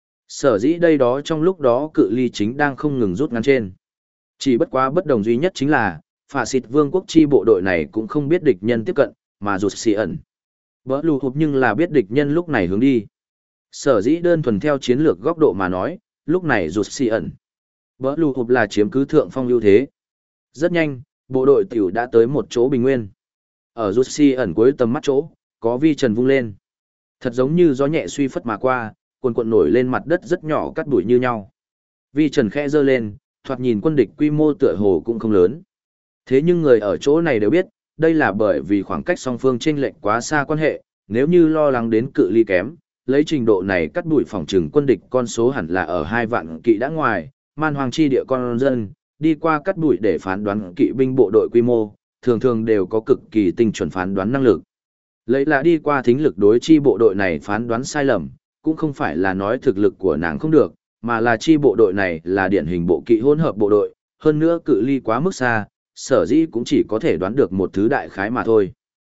Sở dĩ đây đó trong lúc đó cự ly chính đang không ngừng rút ngắn trên. Chỉ bất quá bất đồng duy nhất chính là, phả xịt vương quốc chi bộ đội này cũng không biết địch nhân tiếp cận, mà rụt xì ẩn. Bỡ lù hụp nhưng là biết địch nhân lúc này hướng đi. Sở dĩ đơn thuần theo chiến lược góc độ mà nói, lúc này rụt xì ẩn. Bỡ lù hụp là chiếm cứ thượng phong ưu thế. Rất nhanh, bộ đội tiểu đã tới một chỗ bình nguyên. Ở rút xì ẩn cuối tầm mắt chỗ, có vi trần vung lên. Thật giống như gió nhẹ suy phất mà qua, cuồn cuộn nổi lên mặt đất rất nhỏ cắt đuổi như nhau. Vi Trần khẽ giơ lên, thoạt nhìn quân địch quy mô tựa hồ cũng không lớn. Thế nhưng người ở chỗ này đều biết, đây là bởi vì khoảng cách song phương chênh lệch quá xa quan hệ, nếu như lo lắng đến cự ly kém, lấy trình độ này cắt đuổi phòng trừng quân địch con số hẳn là ở 2 vạn kỵ đã ngoài, man hoàng chi địa con dân, đi qua cắt đuổi để phán đoán kỵ binh bộ đội quy mô, thường thường đều có cực kỳ tinh chuẩn phán đoán năng lực. Lấy là đi qua thính lực đối chi bộ đội này phán đoán sai lầm, cũng không phải là nói thực lực của nàng không được, mà là chi bộ đội này là điển hình bộ kỵ hỗn hợp bộ đội, hơn nữa cự ly quá mức xa, sở dĩ cũng chỉ có thể đoán được một thứ đại khái mà thôi.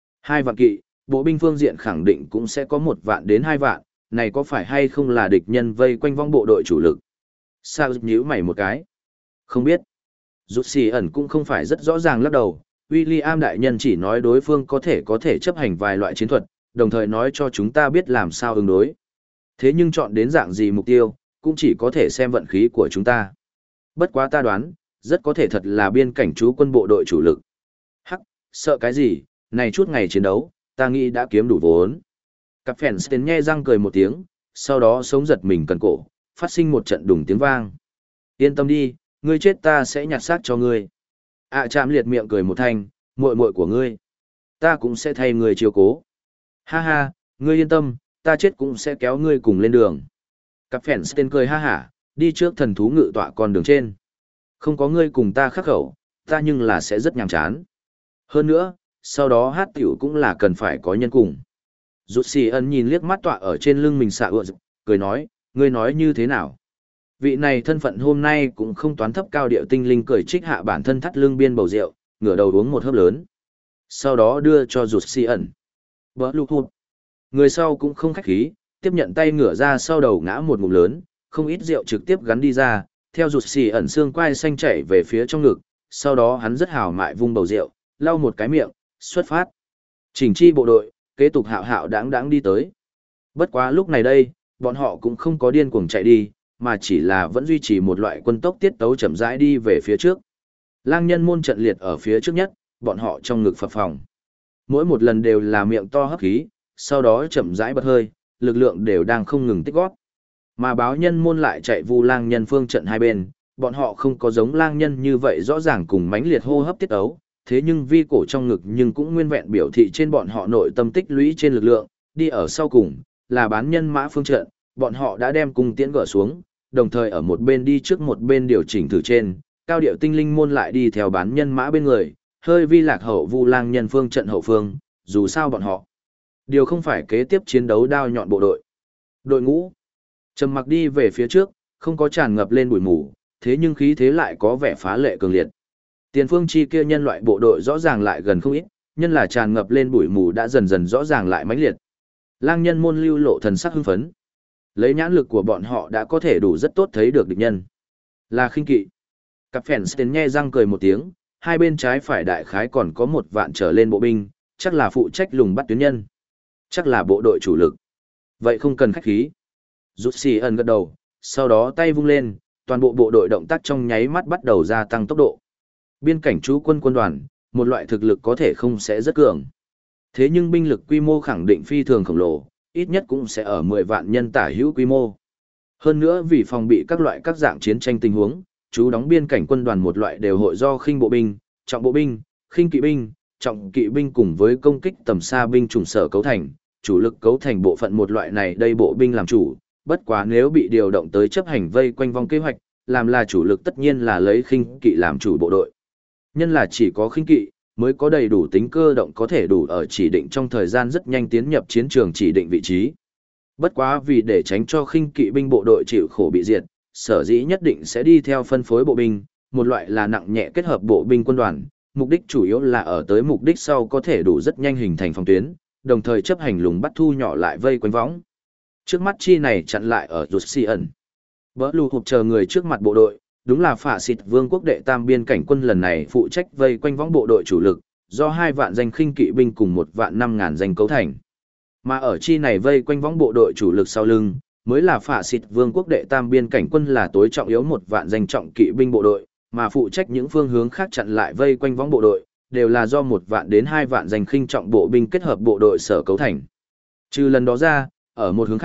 2 vạn kỵ, bộ binh phương diện khẳng định cũng sẽ có 1 vạn đến 2 vạn, này có phải hay không là địch nhân vây quanh vong bộ đội chủ lực? Sao nhíu mày một cái? Không biết. Rút xì ẩn cũng không phải rất rõ ràng lắc đầu, William đại nhân chỉ nói đối phương có thể chấp hành vài loại chiến thuật, đồng thời nói cho chúng ta biết làm sao ứng đối. Thế nhưng chọn đến dạng gì mục tiêu, cũng chỉ có thể xem vận khí của chúng ta. Bất quá ta đoán, rất có thể thật là biên cảnh trú quân bộ đội chủ lực. Hắc, sợ cái gì, này chút ngày chiến đấu, ta nghĩ đã kiếm đủ vốn. Cặp phèn Sten nhe răng cười một tiếng, sau đó sống giật mình cần cổ, phát sinh một trận đùng tiếng vang. Yên tâm đi, ngươi chết ta sẽ nhặt xác cho ngươi. Chạm liệt miệng cười một thanh, muội muội của ngươi. Ta cũng sẽ thay ngươi chiếu cố. Ha ha, ngươi yên tâm, ta chết cũng sẽ kéo ngươi cùng lên đường. Cặp phèn Sten cười ha hả, đi trước thần thú ngự tọa con đường trên. Không có ngươi cùng ta khắc khẩu, ta nhưng là sẽ rất nhàm chán. Hơn nữa, sau đó hát tiểu cũng là cần phải có nhân cùng. Rút xì ân nhìn liếc mắt tọa ở trên lưng mình xạ ựa, cười nói, ngươi nói như thế nào? Vị này thân phận hôm nay cũng không toán thấp cao điệu tinh linh cười trích hạ bản thân thắt lưng biên bầu rượu, ngửa đầu uống một hớp lớn. Sau đó đưa cho rút xì ẩn. Bỡ lục hụt. Người sau cũng không khách khí, tiếp nhận tay ngửa ra sau đầu ngã một ngụm lớn, không ít rượu trực tiếp gắn đi ra, theo rụt xì ẩn xương quai xanh chảy về phía trong ngực, sau đó hắn rất hào mại vung bầu rượu, lau một cái miệng, xuất phát. Chỉnh chi bộ đội, kế tục hạo hạo đáng đi tới. Bất quá lúc này đây, bọn họ cũng không có điên cuồng chạy đi, mà chỉ là vẫn duy trì một loại quân tốc tiết tấu chậm rãi đi về phía trước. Lang nhân môn trận liệt ở phía trước nhất, bọn họ trong ngực phập phồng. Mỗi một lần đều là miệng to hấp khí, sau đó chậm rãi bật hơi, lực lượng đều đang không ngừng tích góp. Mà báo nhân môn lại chạy vu lang nhân phương trận hai bên, bọn họ không có giống lang nhân như vậy rõ ràng cùng mãnh liệt hô hấp tiết ấu, thế nhưng vi cổ trong ngực nhưng cũng nguyên vẹn biểu thị trên bọn họ nội tâm tích lũy trên lực lượng, đi ở sau cùng, là bán nhân mã phương trận, bọn họ đã đem cung tiễn gỡ xuống, đồng thời ở một bên đi trước một bên điều chỉnh thử trên, cao điệu tinh linh môn lại đi theo bán nhân mã bên người, hơi vi lạc hậu vu lang nhân phương trận hậu phương, dù sao bọn họ điều không phải kế tiếp chiến đấu đao nhọn bộ đội. Đội ngũ trầm mặc đi về phía trước, không có tràn ngập lên bụi mù, thế nhưng khí thế lại có vẻ phá lệ cường liệt. Tiền phương chi kia nhân loại bộ đội rõ ràng lại gần không ít, nhân là tràn ngập lên bụi mù đã dần dần rõ ràng lại mãnh liệt. Lang nhân môn lưu lộ thần sắc hưng phấn. Lấy nhãn lực của bọn họ đã có thể đủ rất tốt thấy được địch nhân. Là khinh kỵ. Cặp phèn Sten nhe răng cười một tiếng, hai bên trái phải đại khái còn có 1 vạn trở lên bộ binh, chắc là phụ trách lùng bắt tuyến nhân. Chắc là bộ đội chủ lực. Vậy không cần khách khí. Rút xì ẩn gật đầu, sau đó tay vung lên, toàn bộ bộ đội động tác trong nháy mắt bắt đầu gia tăng tốc độ. Biên cảnh trú quân quân đoàn, một loại thực lực có thể không sẽ rất cường. Thế nhưng binh lực quy mô khẳng định phi thường khổng lồ, ít nhất cũng sẽ ở 10 vạn nhân tả hữu quy mô. Hơn nữa vì phòng bị các dạng chiến tranh tình huống, chú đóng biên cảnh quân đoàn một loại đều hội do khinh bộ binh, trọng bộ binh, khinh kỵ binh, trọng kỵ binh cùng với công kích tầm xa binh chủng sở cấu thành, chủ lực cấu thành bộ phận một loại này đây bộ binh làm chủ, bất quá nếu bị điều động tới chấp hành vây quanh vòng kế hoạch, làm là chủ lực tất nhiên là lấy khinh kỵ làm chủ bộ đội. Nhân là chỉ có khinh kỵ, mới có đầy đủ tính cơ động có thể đủ ở chỉ định trong thời gian rất nhanh tiến nhập chiến trường chỉ định vị trí. Bất quá vì để tránh cho khinh kỵ binh bộ đội chịu khổ bị diệt, sở dĩ nhất định sẽ đi theo phân phối bộ binh, một loại là nặng nhẹ kết hợp bộ binh quân đoàn, mục đích chủ yếu là ở tới mục đích sau có thể đủ rất nhanh hình thành phòng tuyến, đồng thời chấp hành lùng bắt thu nhỏ lại vây quanh võng. Trước mắt chi này chặn lại ở rút xì ẩn. Bỡ lù hụp chờ người trước mặt bộ đội, đúng là phả xịt vương quốc đệ tam biên cảnh quân lần này phụ trách vây quanh võng bộ đội chủ lực, do 2 vạn danh khinh kỵ binh cùng 1 vạn 5.000 danh cấu thành. Mà ở chi này vây quanh võng bộ đội chủ lực sau lưng, mới là phả xịt vương quốc đệ tam biên cảnh quân là tối trọng yếu 1 vạn danh trọng kỵ binh bộ đội, mà phụ trách những phương hướng khác chặn lại vây quanh võng bộ đội, đều là do 1 vạn đến 2 vạn danh khinh trọng bộ binh kết hợp bộ đội sở cấu thành. Trừ lần đó ra, ở một hướng khác,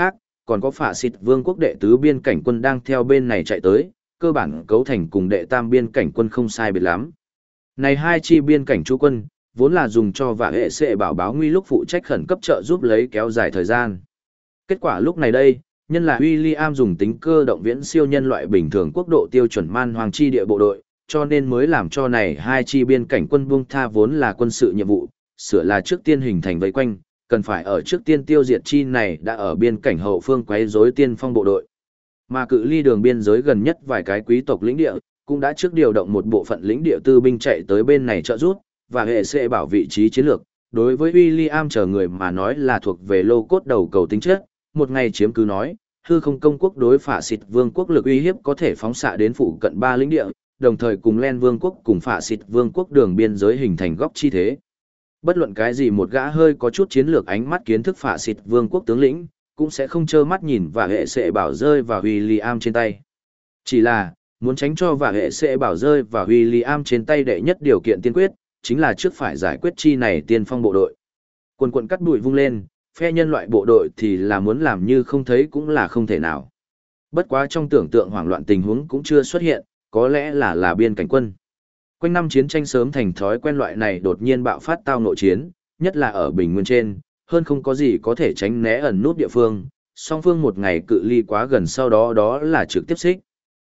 còn có phả xịt vương quốc đệ tứ biên cảnh quân đang theo bên này chạy tới, cơ bản cấu thành cùng đệ tam biên cảnh quân không sai biệt lắm. Này hai chi biên cảnh chú quân, vốn là dùng cho vả hệ sẽ bảo báo nguy lúc phụ trách khẩn cấp trợ giúp lấy kéo dài thời gian. Kết quả lúc này đây, nhân là William dùng tính cơ động viễn siêu nhân loại bình thường quốc độ tiêu chuẩn man hoàng chi địa bộ đội, cho nên mới làm cho này hai chi biên cảnh quân buông tha vốn là quân sự nhiệm vụ, sửa là trước tiên hình thành vây quanh, cần phải ở trước tiên tiêu diệt chi này đã ở biên cảnh hậu phương quấy rối tiên phong bộ đội. Mà cự ly đường biên giới gần nhất vài cái quý tộc lĩnh địa, cũng đã trước điều động một bộ phận lĩnh địa tư binh chạy tới bên này trợ giúp, và hệ sẽ bảo vị trí chiến lược. Đối với William chờ người mà nói là thuộc về lô cốt đầu cầu tính chất, một ngày chiếm cứ nói, hư không công quốc đối phả xịt vương quốc lực uy hiếp có thể phóng xạ đến phụ cận 3 lĩnh địa, đồng thời cùng Len vương quốc cùng phả xịt vương quốc đường biên giới hình thành góc chi thế. Bất luận cái gì một gã hơi có chút chiến lược ánh mắt kiến thức phả xịt vương quốc tướng lĩnh, cũng sẽ không trơ mắt nhìn và hệ sẽ bảo rơi vào William trên tay. Chỉ là, muốn tránh cho và hệ sẽ bảo rơi vào William trên tay đệ nhất điều kiện tiên quyết, chính là trước phải giải quyết chi này tiên phong bộ đội. Quần quần cắt bụi vung lên, phe nhân loại bộ đội thì là muốn làm như không thấy cũng là không thể nào. Bất quá trong tưởng tượng hoảng loạn tình huống cũng chưa xuất hiện, có lẽ là biên cảnh quân. Quanh năm chiến tranh sớm thành thói quen loại này đột nhiên bạo phát tao nội chiến, nhất là ở bình nguyên trên, hơn không có gì có thể tránh né ẩn nút địa phương, song phương một ngày cự ly quá gần sau đó là trực tiếp xích.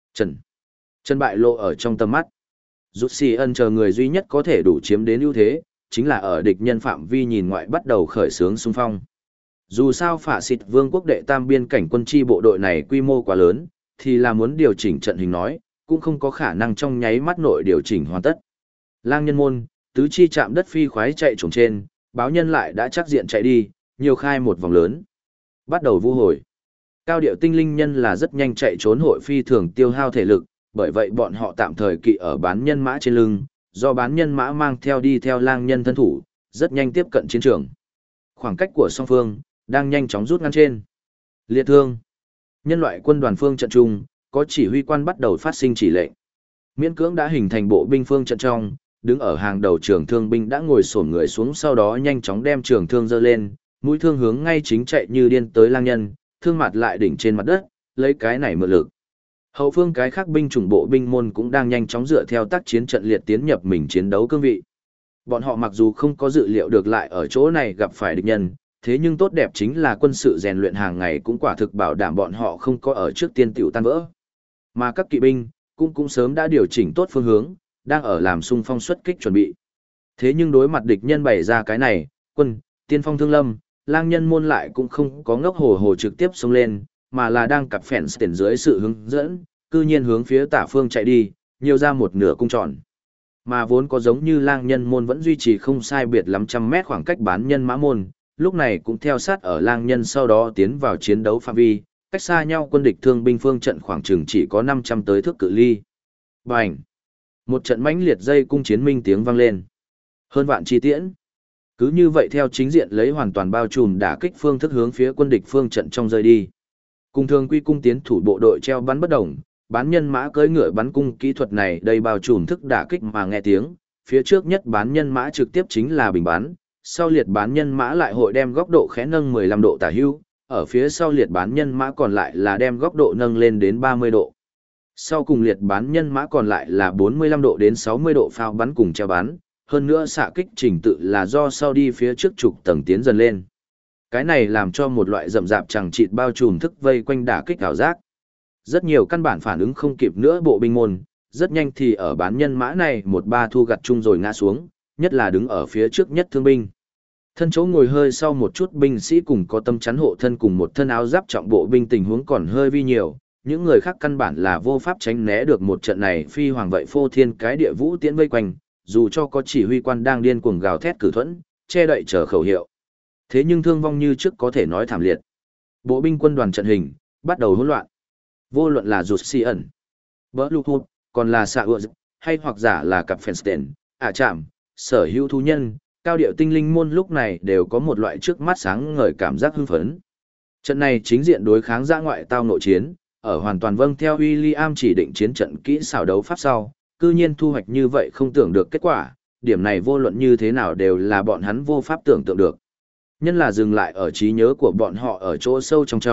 Trần bại lộ ở trong tầm mắt. Rút xì ân chờ người duy nhất có thể đủ chiếm đến ưu thế, chính là ở địch nhân phạm vi nhìn ngoại bắt đầu khởi xướng xung phong. Dù sao phả xịt vương quốc đệ tam biên cảnh quân chi bộ đội này quy mô quá lớn, thì là muốn điều chỉnh trận hình nói, cũng không có khả năng trong nháy mắt nội điều chỉnh hoàn tất. Lang nhân môn, tứ chi chạm đất phi khoái chạy trồng trên, báo nhân lại đã chắc diện chạy đi, nhiều khai một vòng lớn. Bắt đầu vu hồi. Cao điệu tinh linh nhân là rất nhanh chạy trốn hội phi thường tiêu hao thể lực, bởi vậy bọn họ tạm thời kỵ ở bán nhân mã trên lưng, do bán nhân mã mang theo đi theo lang nhân thân thủ, rất nhanh tiếp cận chiến trường. Khoảng cách của song phương đang nhanh chóng rút ngắn trên. Liệt thương. Nhân loại quân đoàn phương trận trung, có chỉ huy quan bắt đầu phát sinh chỉ lệnh. Miễn cưỡng đã hình thành bộ binh phương trận trong, đứng ở hàng đầu trường thương binh đã ngồi xổm người xuống, sau đó nhanh chóng đem trường thương giơ lên, mũi thương hướng ngay chính chạy như điên tới lang nhân, thương mặt lại đỉnh trên mặt đất, lấy cái này mượn lực. Hậu phương cái khác binh chủng bộ binh môn cũng đang nhanh chóng dựa theo tác chiến trận liệt tiến nhập mình chiến đấu cương vị. Bọn họ mặc dù không có dự liệu được lại ở chỗ này gặp phải địch nhân, thế nhưng tốt đẹp chính là quân sự rèn luyện hàng ngày cũng quả thực bảo đảm bọn họ không có ở trước tiên tiểu tan vỡ. Mà các kỵ binh cũng sớm đã điều chỉnh tốt phương hướng, đang ở làm xung phong xuất kích chuẩn bị. Thế nhưng đối mặt địch nhân bày ra cái này, quân, tiên phong thương lâm, lang nhân môn lại cũng không có ngốc hồ trực tiếp xông lên, mà là đang cặp phèn tiền dưới sự hướng dẫn, cư nhiên hướng phía tả phương chạy đi, nhiều ra một nửa cung tròn. Mà vốn có giống như lang nhân môn vẫn duy trì không sai biệt lắm trăm mét khoảng cách bán nhân mã môn, lúc này cũng theo sát ở lang nhân sau đó tiến vào chiến đấu phạm vi, cách xa nhau quân địch thương binh phương trận khoảng chừng chỉ có 500 tới thước cự ly. Bành! Một trận mãnh liệt dây cung chiến minh tiếng vang lên. Hơn vạn chi tiễn. Cứ như vậy theo chính diện lấy hoàn toàn bao trùm đả kích phương thức hướng phía quân địch phương trận trong rơi đi. Cùng thường quy cung tiến thủ bộ đội treo bắn bất động, bán nhân mã cưỡi ngựa bắn cung kỹ thuật này đây bao trùm thức đả kích mà nghe tiếng, phía trước nhất bán nhân mã trực tiếp chính là bình bắn, sau liệt bán nhân mã lại hội đem góc độ khẽ nâng 15 độ tả hữu, ở phía sau liệt bán nhân mã còn lại là đem góc độ nâng lên đến 30 độ. Sau cùng liệt bán nhân mã còn lại là 45 độ đến 60 độ pháo bắn cùng treo bắn, hơn nữa xạ kích trình tự là do sau đi phía trước trục tầng tiến dần lên. Cái này làm cho một loại rậm rạp chẳng chịt bao trùm thức vây quanh đả kích ảo giác. Rất nhiều căn bản phản ứng không kịp nữa bộ binh môn, rất nhanh thì ở bán nhân mã này một ba thu gặt chung rồi ngã xuống, nhất là đứng ở phía trước nhất thương binh. Thân chỗ ngồi hơi sau một chút binh sĩ cùng có tâm chắn hộ thân cùng một thân áo giáp trọng bộ binh tình huống còn hơi vi nhiều, những người khác căn bản là vô pháp tránh né được một trận này phi hoàng vậy phô thiên cái địa vũ tiễn vây quanh, dù cho có chỉ huy quan đang điên cuồng gào thét cử thuẫn, che đậy chờ khẩu hiệu. Thế nhưng thương vong như trước có thể nói thảm liệt. Bộ binh quân đoàn trận hình bắt đầu hỗn loạn. Vô luận là rụt xì ẩn, bỡ lục hụt, còn là xạ ựa hay hoặc giả là cặp Fenstein, chạm, sở hữu thú nhân, cao điệu tinh linh môn lúc này đều có một loại trước mắt sáng ngời cảm giác hưng phấn. Trận này chính diện đối kháng dã ngoại tao nội chiến, ở hoàn toàn vâng theo William chỉ định chiến trận kỹ xảo đấu pháp sau, cư nhiên thu hoạch như vậy không tưởng được kết quả, điểm này vô luận như thế nào đều là bọn hắn vô pháp tưởng tượng được. Nhân là dừng lại ở trí nhớ của bọn họ ở chỗ sâu trong,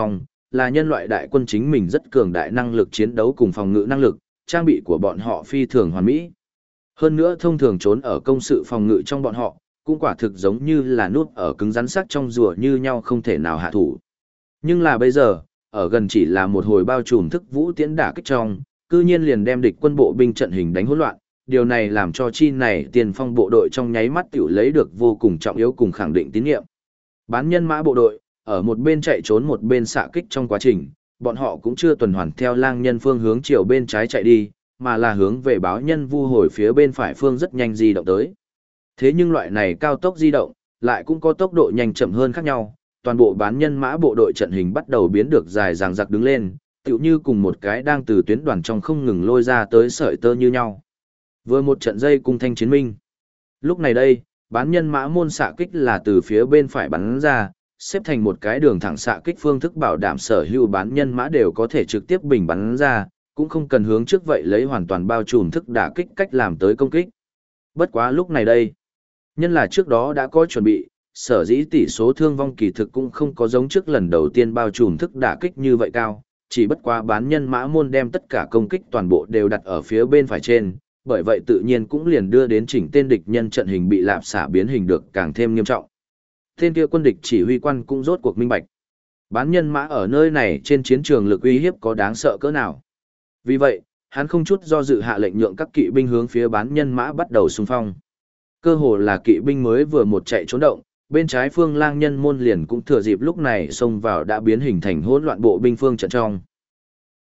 là nhân loại đại quân chính mình rất cường đại năng lực chiến đấu cùng phòng ngự năng lực, trang bị của bọn họ phi thường hoàn mỹ. Hơn nữa thông thường trốn ở công sự phòng ngự trong bọn họ, cũng quả thực giống như là núp ở cứng rắn sắc trong rùa như nhau không thể nào hạ thủ. Nhưng là bây giờ, ở gần chỉ là một hồi bao trùm thức vũ tiễn đả kích trong, cư nhiên liền đem địch quân bộ binh trận hình đánh hỗn loạn, điều này làm cho chi này tiền phong bộ đội trong nháy mắt tiểu lấy được vô cùng trọng yếu cùng khẳng định tín nhiệm. Bán nhân mã bộ đội, ở một bên chạy trốn một bên xạ kích trong quá trình, bọn họ cũng chưa tuần hoàn theo lang nhân phương hướng chiều bên trái chạy đi, mà là hướng về báo nhân vu hồi phía bên phải phương rất nhanh di động tới. Thế nhưng loại này cao tốc di động, lại cũng có tốc độ nhanh chậm hơn khác nhau, toàn bộ bán nhân mã bộ đội trận hình bắt đầu biến được dài dằng dặc đứng lên, tựu như cùng một cái đang từ tuyến đoàn trong không ngừng lôi ra tới sợi tơ như nhau. Vừa một trận dây cung thanh chiến minh. Lúc này đây, bán nhân mã môn xạ kích là từ phía bên phải bắn ra, xếp thành một cái đường thẳng xạ kích phương thức bảo đảm sở hữu bán nhân mã đều có thể trực tiếp bình bắn ra, cũng không cần hướng trước vậy lấy hoàn toàn bao trùm thức đả kích cách làm tới công kích. Bất quá lúc này đây, nhân là trước đó đã có chuẩn bị, sở dĩ tỷ số thương vong kỳ thực cũng không có giống trước lần đầu tiên bao trùm thức đả kích như vậy cao, chỉ bất quá bán nhân mã môn đem tất cả công kích toàn bộ đều đặt ở phía bên phải trên, bởi vậy tự nhiên cũng liền đưa đến chỉnh tên địch nhân trận hình bị lạp xả biến hình được càng thêm nghiêm trọng. Tên kia quân địch chỉ huy quan cũng rốt cuộc minh bạch. Bán nhân mã ở nơi này trên chiến trường lực uy hiếp có đáng sợ cỡ nào. Vì vậy, hắn không chút do dự hạ lệnh nhượng các kỵ binh hướng phía bán nhân mã bắt đầu xung phong. Cơ hồ là kỵ binh mới vừa một chạy trốn động, bên trái phương lang nhân môn liền cũng thừa dịp lúc này xông vào đã biến hình thành hỗn loạn bộ binh phương trận trong.